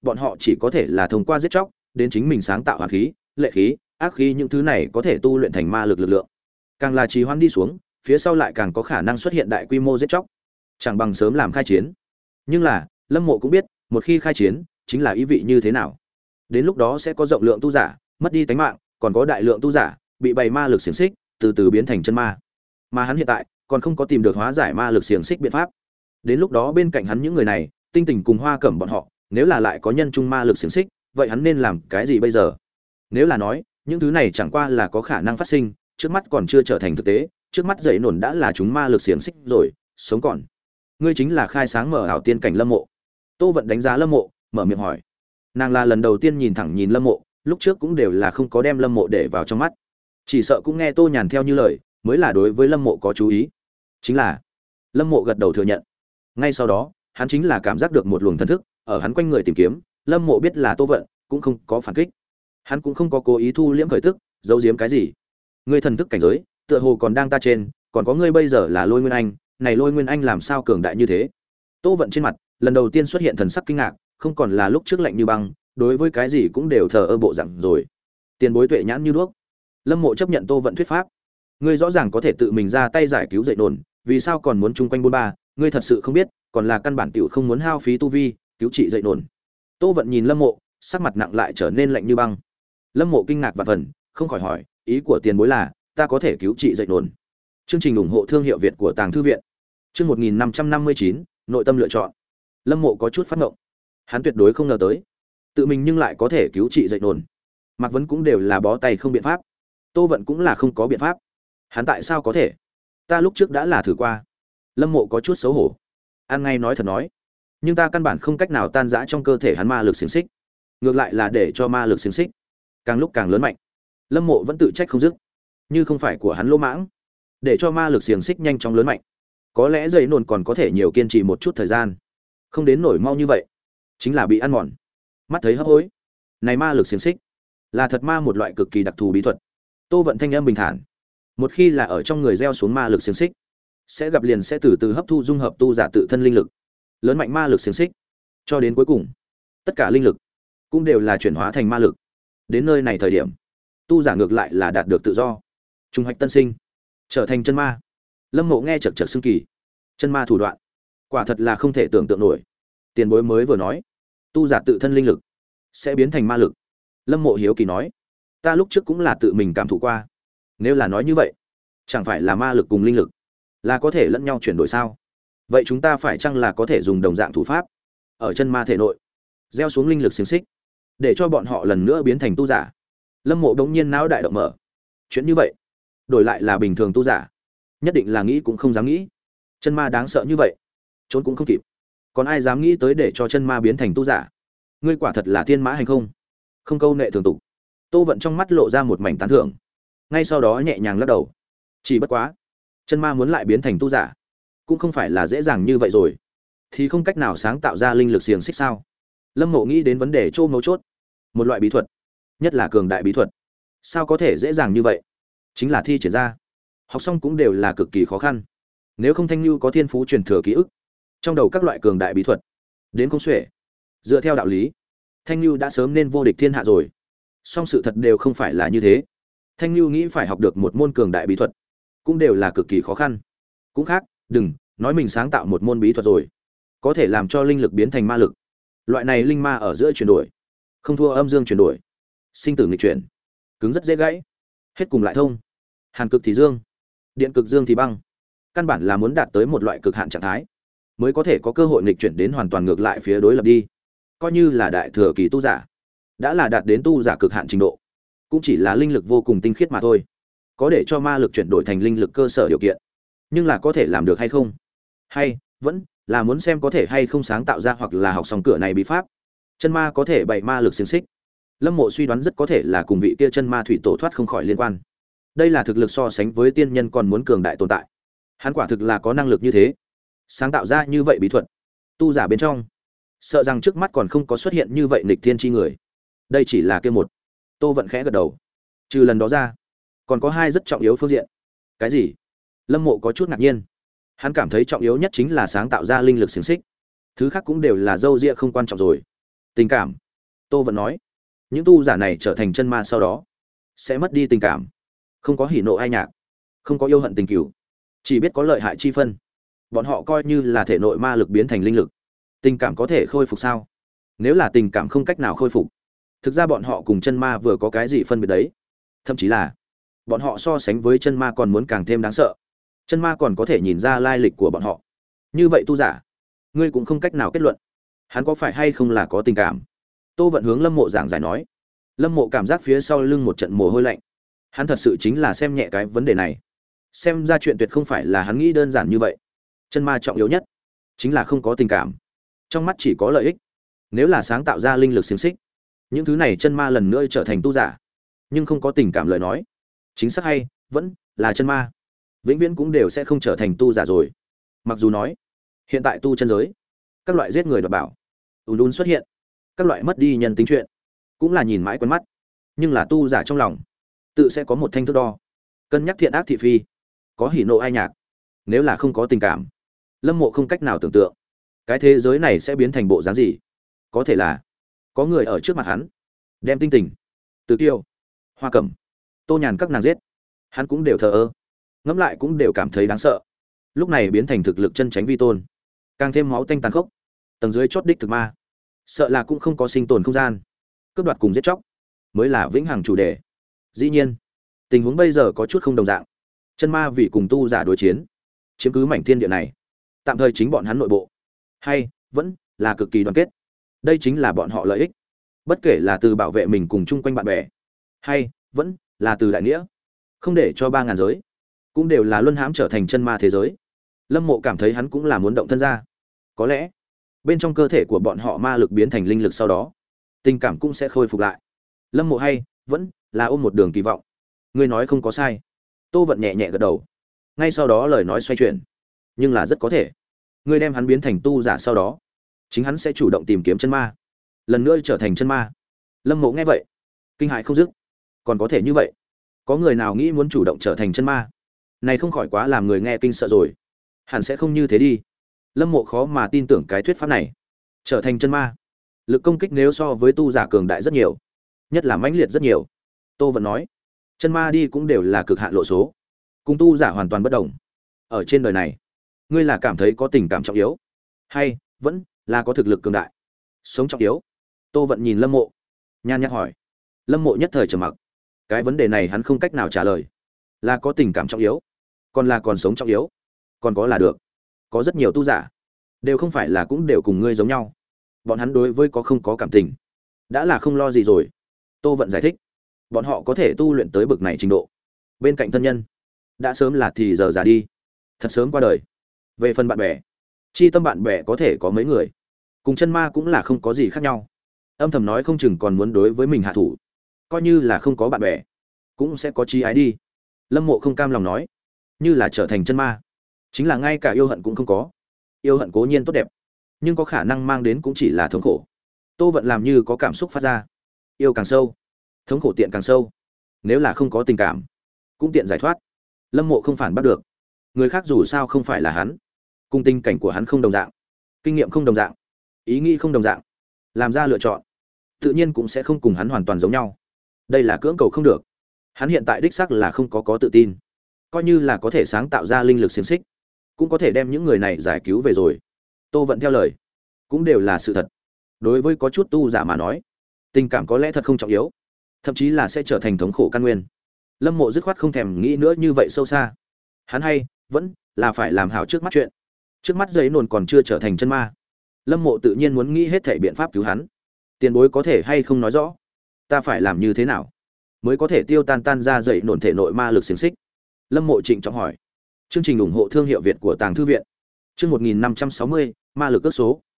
bọn họ chỉ có thể là thông qua giết chóc đến chính mình sáng tạo hoàn khí, lệ khí, ác khí, những thứ này có thể tu luyện thành ma lực lực lượng. Càng là trì hoãn đi xuống, phía sau lại càng có khả năng xuất hiện đại quy mô giết chóc, chẳng bằng sớm làm khai chiến. Nhưng là Lâm Mộ cũng biết, một khi khai chiến chính là ý vị như thế nào. Đến lúc đó sẽ có rộng lượng tu giả mất đi tánh mạng, còn có đại lượng tu giả bị bày ma lực xiềng xích từ từ biến thành chân ma. Mà hắn hiện tại còn không có tìm được hóa giải ma lực xiềng xích biện pháp. Đến lúc đó bên cạnh hắn những người này, Tinh Tình cùng Hoa Cẩm bọn họ, nếu là lại có nhân trung ma lực xiềng xích, vậy hắn nên làm cái gì bây giờ? Nếu là nói, những thứ này chẳng qua là có khả năng phát sinh, trước mắt còn chưa trở thành thực tế, trước mắt dậy nổn đã là chúng ma lực xiềng xích rồi, sống còn. Ngươi chính là khai sáng mở ảo tiên cảnh Lâm Mộ. Tô Vận đánh giá Lâm Mộ, mở miệng hỏi. Nàng là lần đầu tiên nhìn thẳng nhìn Lâm Mộ, lúc trước cũng đều là không có đem Lâm Mộ để vào trong mắt. Chỉ sợ cũng nghe Tô Nhàn theo như lời, mới là đối với Lâm Mộ có chú ý. Chính là, Lâm Mộ gật đầu thừa nhận. Ngay sau đó, hắn chính là cảm giác được một luồng thần thức ở hắn quanh người tìm kiếm. Lâm Mộ biết là Tô Vận, cũng không có phản kích. Hắn cũng không có cố ý thu liễm khởi tức, giấu giếm cái gì. Ngươi thần thức cảnh giới, tựa hồ còn đang ta trên, còn có ngươi bây giờ là Lôi Nguyên Anh, này Lôi Nguyên Anh làm sao cường đại như thế? Tô Vận trên mặt, lần đầu tiên xuất hiện thần sắc kinh ngạc, không còn là lúc trước lạnh như băng, đối với cái gì cũng đều thờ ơ bộ dạng rồi. Tiền bối tuệ nhãn như đuốc. Lâm Mộ chấp nhận Tô Vận thuyết pháp. Ngươi rõ ràng có thể tự mình ra tay giải cứu dậy đồn, vì sao còn muốn chung quanh bôn ba? Ngươi thật sự không biết, còn là căn bản tiểu không muốn hao phí tu vi, cứu trị dậy đồn. Tô Vận nhìn Lâm Mộ, sắc mặt nặng lại trở nên lạnh như băng. Lâm Mộ kinh ngạc và phần, không khỏi hỏi, ý của tiền bối là, ta có thể cứu trị dậy đồn. Chương trình ủng hộ thương hiệu Việt của Tàng Thư viện. Chương một nghìn năm trăm năm mươi chín, nội tâm lựa chọn. Lâm Mộ có chút phát ngộng. Hắn tuyệt đối không ngờ tới, tự mình nhưng lại có thể cứu trị dậy đồn. Mạc Vấn cũng đều là bó tay không biện pháp. Tô Vận cũng là không có biện pháp. Hắn tại sao có thể? Ta lúc trước đã là thử qua. Lâm Mộ có chút xấu hổ. Ăn ngay nói thật nói, nhưng ta căn bản không cách nào tan rã trong cơ thể hắn ma lực xiềng xích, ngược lại là để cho ma lực xiềng xích càng lúc càng lớn mạnh. Lâm Mộ vẫn tự trách không dứt, như không phải của hắn lỗ mãng, để cho ma lực xiềng xích nhanh chóng lớn mạnh, có lẽ dây nồn còn có thể nhiều kiên trì một chút thời gian, không đến nổi mau như vậy, chính là bị ăn mòn. Mắt thấy hấp hối, này ma lực xiềng xích là thật ma một loại cực kỳ đặc thù bí thuật. Tô Vận thanh âm bình thản, một khi là ở trong người gieo xuống ma lực xiềng xích, sẽ gặp liền sẽ từ từ hấp thu dung hợp tu giả tự thân linh lực, lớn mạnh ma lực xiềng xích, cho đến cuối cùng, tất cả linh lực cũng đều là chuyển hóa thành ma lực. Đến nơi này thời điểm, tu giả ngược lại là đạt được tự do, trùng hoạch tân sinh, trở thành chân ma. Lâm Mộ nghe chật chật xưng kỳ, chân ma thủ đoạn, quả thật là không thể tưởng tượng nổi. Tiền bối mới vừa nói, tu giả tự thân linh lực sẽ biến thành ma lực. Lâm Mộ hiếu kỳ nói, ta lúc trước cũng là tự mình cảm thụ qua. Nếu là nói như vậy, chẳng phải là ma lực cùng linh lực là có thể lẫn nhau chuyển đổi sao? Vậy chúng ta phải chăng là có thể dùng đồng dạng thủ pháp ở chân ma thể nội gieo xuống linh lực xiềng xích, để cho bọn họ lần nữa biến thành tu giả? Lâm Mộ đống nhiên não đại động mở. Chuyện như vậy, đổi lại là bình thường tu giả, nhất định là nghĩ cũng không dám nghĩ. Chân ma đáng sợ như vậy, trốn cũng không kịp. Còn ai dám nghĩ tới để cho chân ma biến thành tu giả? Ngươi quả thật là thiên mã hành không, không câu nệ thường tục. Tô Vận trong mắt lộ ra một mảnh tán thưởng, ngay sau đó nhẹ nhàng lắc đầu. Chỉ bất quá, chân ma muốn lại biến thành tu giả, cũng không phải là dễ dàng như vậy rồi. Thì không cách nào sáng tạo ra linh lực xiềng xích sao? Lâm Mộ nghĩ đến vấn đề chỗ mấu chốt. Một loại bí thuật, nhất là cường đại bí thuật, sao có thể dễ dàng như vậy? Chính là thi triển ra, học xong cũng đều là cực kỳ khó khăn. Nếu không Thanh Nhu có thiên phú truyền thừa ký ức, trong đầu các loại cường đại bí thuật đến không xuể. Dựa theo đạo lý, Thanh Nhu đã sớm nên vô địch thiên hạ rồi. Song sự thật đều không phải là như thế. Thanh Nhu nghĩ phải học được một môn cường đại bí thuật, cũng đều là cực kỳ khó khăn. Cũng khác, đừng nói mình sáng tạo một môn bí thuật rồi, có thể làm cho linh lực biến thành ma lực. Loại này linh ma ở giữa chuyển đổi, không thua âm dương chuyển đổi, sinh tử nghịch chuyển, cứng rất dễ gãy, hết cùng lại thông. Hàn cực thì dương, điện cực dương thì băng, căn bản là muốn đạt tới một loại cực hạn trạng thái, mới có thể có cơ hội nghịch chuyển đến hoàn toàn ngược lại phía đối lập đi. Coi như là đại thừa kỳ tu giả, đã là đạt đến tu giả cực hạn trình độ, cũng chỉ là linh lực vô cùng tinh khiết mà thôi. Có để cho ma lực chuyển đổi thành linh lực cơ sở điều kiện, nhưng là có thể làm được hay không, hay vẫn là muốn xem có thể hay không sáng tạo ra hoặc là học xong cửa này bí pháp. Chân ma có thể bày ma lực xiềng xích, Lâm Mộ suy đoán rất có thể là cùng vị kia chân ma thủy tổ thoát không khỏi liên quan. Đây là thực lực so sánh với tiên nhân còn muốn cường đại tồn tại. Hắn quả thực là có năng lực như thế, sáng tạo ra như vậy bí thuật. Tu giả bên trong, sợ rằng trước mắt còn không có xuất hiện như vậy nghịch thiên chi người. Đây chỉ là kia một. Tô Vận khẽ gật đầu. Trừ lần đó ra, còn có hai rất trọng yếu phương diện. Cái gì? Lâm Mộ có chút ngạc nhiên. Hắn cảm thấy trọng yếu nhất chính là sáng tạo ra linh lực xiềng xích, thứ khác cũng đều là dâu ria không quan trọng rồi. Tình cảm. Tô Vận nói, những tu giả này trở thành chân ma sau đó sẽ mất đi tình cảm, không có hỉ nộ ai nhạc, không có yêu hận tình cửu, chỉ biết có lợi hại chi phân. Bọn họ coi như là thể nội ma lực biến thành linh lực. Tình cảm có thể khôi phục sao? Nếu là tình cảm không cách nào khôi phục, thực ra bọn họ cùng chân ma vừa có cái gì phân biệt đấy? Thậm chí là bọn họ so sánh với chân ma còn muốn càng thêm đáng sợ. Chân ma còn có thể nhìn ra lai lịch của bọn họ. Như vậy tu giả, ngươi cũng không cách nào kết luận hắn có phải hay không là có tình cảm. Tô Vận hướng Lâm Mộ giảng giải nói. Lâm Mộ cảm giác phía sau lưng một trận mồ hôi lạnh. Hắn thật sự chính là xem nhẹ cái vấn đề này. Xem ra chuyện tuyệt không phải là hắn nghĩ đơn giản như vậy. Chân ma trọng yếu nhất chính là không có tình cảm, trong mắt chỉ có lợi ích. Nếu là sáng tạo ra linh lực xiềng xích, những thứ này chân ma lần nữa trở thành tu giả, nhưng không có tình cảm lời nói, chính xác hay vẫn là chân ma, vĩnh viễn cũng đều sẽ không trở thành tu giả rồi. Mặc dù nói hiện tại tu chân giới, các loại giết người đoạt bảo ùn ùn xuất hiện, các loại mất đi nhân tính chuyện cũng là nhìn mãi quen mắt, nhưng là tu giả trong lòng tự sẽ có một thanh thước đo, cân nhắc thiện ác thị phi, có hỉ nộ ai nhạc. Nếu là không có tình cảm, Lâm Mộ không cách nào tưởng tượng cái thế giới này sẽ biến thành bộ dáng gì. Có thể là có người ở trước mặt hắn đem tinh tình, Từ Kiêu, Hoa Cẩm, Tô Nhàn các nàng giết, hắn cũng đều thờ ơ, ngẫm lại cũng đều cảm thấy đáng sợ. Lúc này biến thành thực lực chân tránh vi tôn, càng thêm máu tanh tàn khốc, tầng dưới chót đích thực ma, sợ là cũng không có sinh tồn không gian. Cướp đoạt cùng giết chóc mới là vĩnh hằng chủ đề. Dĩ nhiên, tình huống bây giờ có chút không đồng dạng. Chân ma vì cùng tu giả đối chiến, chiếm cứ mảnh thiên địa này, tạm thời chính bọn hắn nội bộ hay vẫn là cực kỳ đoàn kết. Đây chính là bọn họ lợi ích, bất kể là từ bảo vệ mình cùng chung quanh bạn bè, hay vẫn là từ đại nghĩa, không để cho ba ngàn giới cũng đều là luân hãm trở thành chân ma thế giới. Lâm Mộ cảm thấy hắn cũng là muốn động thân ra. Có lẽ bên trong cơ thể của bọn họ ma lực biến thành linh lực sau đó, tình cảm cũng sẽ khôi phục lại. Lâm Mộ hay vẫn là ôm một đường kỳ vọng. Ngươi nói không có sai. Tô Vận nhẹ nhẹ gật đầu. Ngay sau đó lời nói xoay chuyển, nhưng là rất có thể ngươi đem hắn biến thành tu giả sau đó, chính hắn sẽ chủ động tìm kiếm chân ma, lần nữa trở thành chân ma. Lâm Mộ nghe vậy kinh hãi không dứt. Còn có thể như vậy? Có người nào nghĩ muốn chủ động trở thành chân ma? Này không khỏi quá làm người nghe kinh sợ rồi. Hẳn sẽ không như thế đi. Lâm Mộ khó mà tin tưởng cái thuyết pháp này. Trở thành chân ma, lực công kích nếu so với tu giả cường đại rất nhiều, nhất là mãnh liệt rất nhiều. Tô Vận nói, chân ma đi cũng đều là cực hạn lộ số, cùng tu giả hoàn toàn bất đồng. Ở trên đời này, ngươi là cảm thấy có tình cảm trọng yếu, hay vẫn là có thực lực cường đại sống trọng yếu? Tô Vận nhìn Lâm Mộ, nhàn nhạt hỏi. Lâm Mộ nhất thời trầm mặc. Cái vấn đề này hắn không cách nào trả lời. Là có tình cảm trọng yếu, còn là còn sống trọng yếu? Còn có là được. Có rất nhiều tu giả đều không phải là cũng đều cùng ngươi giống nhau. Bọn hắn đối với có không có cảm tình đã là không lo gì rồi. Tô Vận giải thích, bọn họ có thể tu luyện tới bực này trình độ, bên cạnh thân nhân đã sớm là thì giờ già đi, thật sớm qua đời. Về phần bạn bè, chi tâm bạn bè có thể có mấy người, cùng chân ma cũng là không có gì khác nhau. Âm thầm nói không chừng còn muốn đối với mình hạ thủ. Coi như là không có bạn bè, cũng sẽ có chí ái đi. Lâm Mộ không cam lòng nói, như là trở thành chân ma, chính là ngay cả yêu hận cũng không có. Yêu hận cố nhiên tốt đẹp, nhưng có khả năng mang đến cũng chỉ là thống khổ. Tô Vận làm như có cảm xúc phát ra. Yêu càng sâu, thống khổ tiện càng sâu. Nếu là không có tình cảm, cũng tiện giải thoát. Lâm Mộ không phản bắt được. Người khác dù sao không phải là hắn, cùng tình cảnh của hắn không đồng dạng, kinh nghiệm không đồng dạng, ý nghĩ không đồng dạng, làm ra lựa chọn tự nhiên cũng sẽ không cùng hắn hoàn toàn giống nhau. Đây là cưỡng cầu không được. Hắn hiện tại đích xác là không có có tự tin, coi như là có thể sáng tạo ra linh lực xiềng xích, cũng có thể đem những người này giải cứu về rồi. Tô Vận theo lời cũng đều là sự thật. Đối với có chút tu giả mà nói, tình cảm có lẽ thật không trọng yếu, thậm chí là sẽ trở thành thống khổ căn nguyên. Lâm Mộ dứt khoát không thèm nghĩ nữa như vậy sâu xa. Hắn hay vẫn là phải làm hảo trước mắt chuyện. Trước mắt giấy nồn còn chưa trở thành chân ma, Lâm Mộ tự nhiên muốn nghĩ hết thảy biện pháp cứu hắn. Tiền bối có thể hay không nói rõ, ta phải làm như thế nào mới có thể tiêu tan tan ra dậy nổn thể nội ma lực xiềng xích? Lâm Mộ trịnh trọng hỏi. Chương trình ủng hộ thương hiệu Việt của Tàng Thư viện. Chương một nghìn năm trăm sáu mươi, ma lực ước số.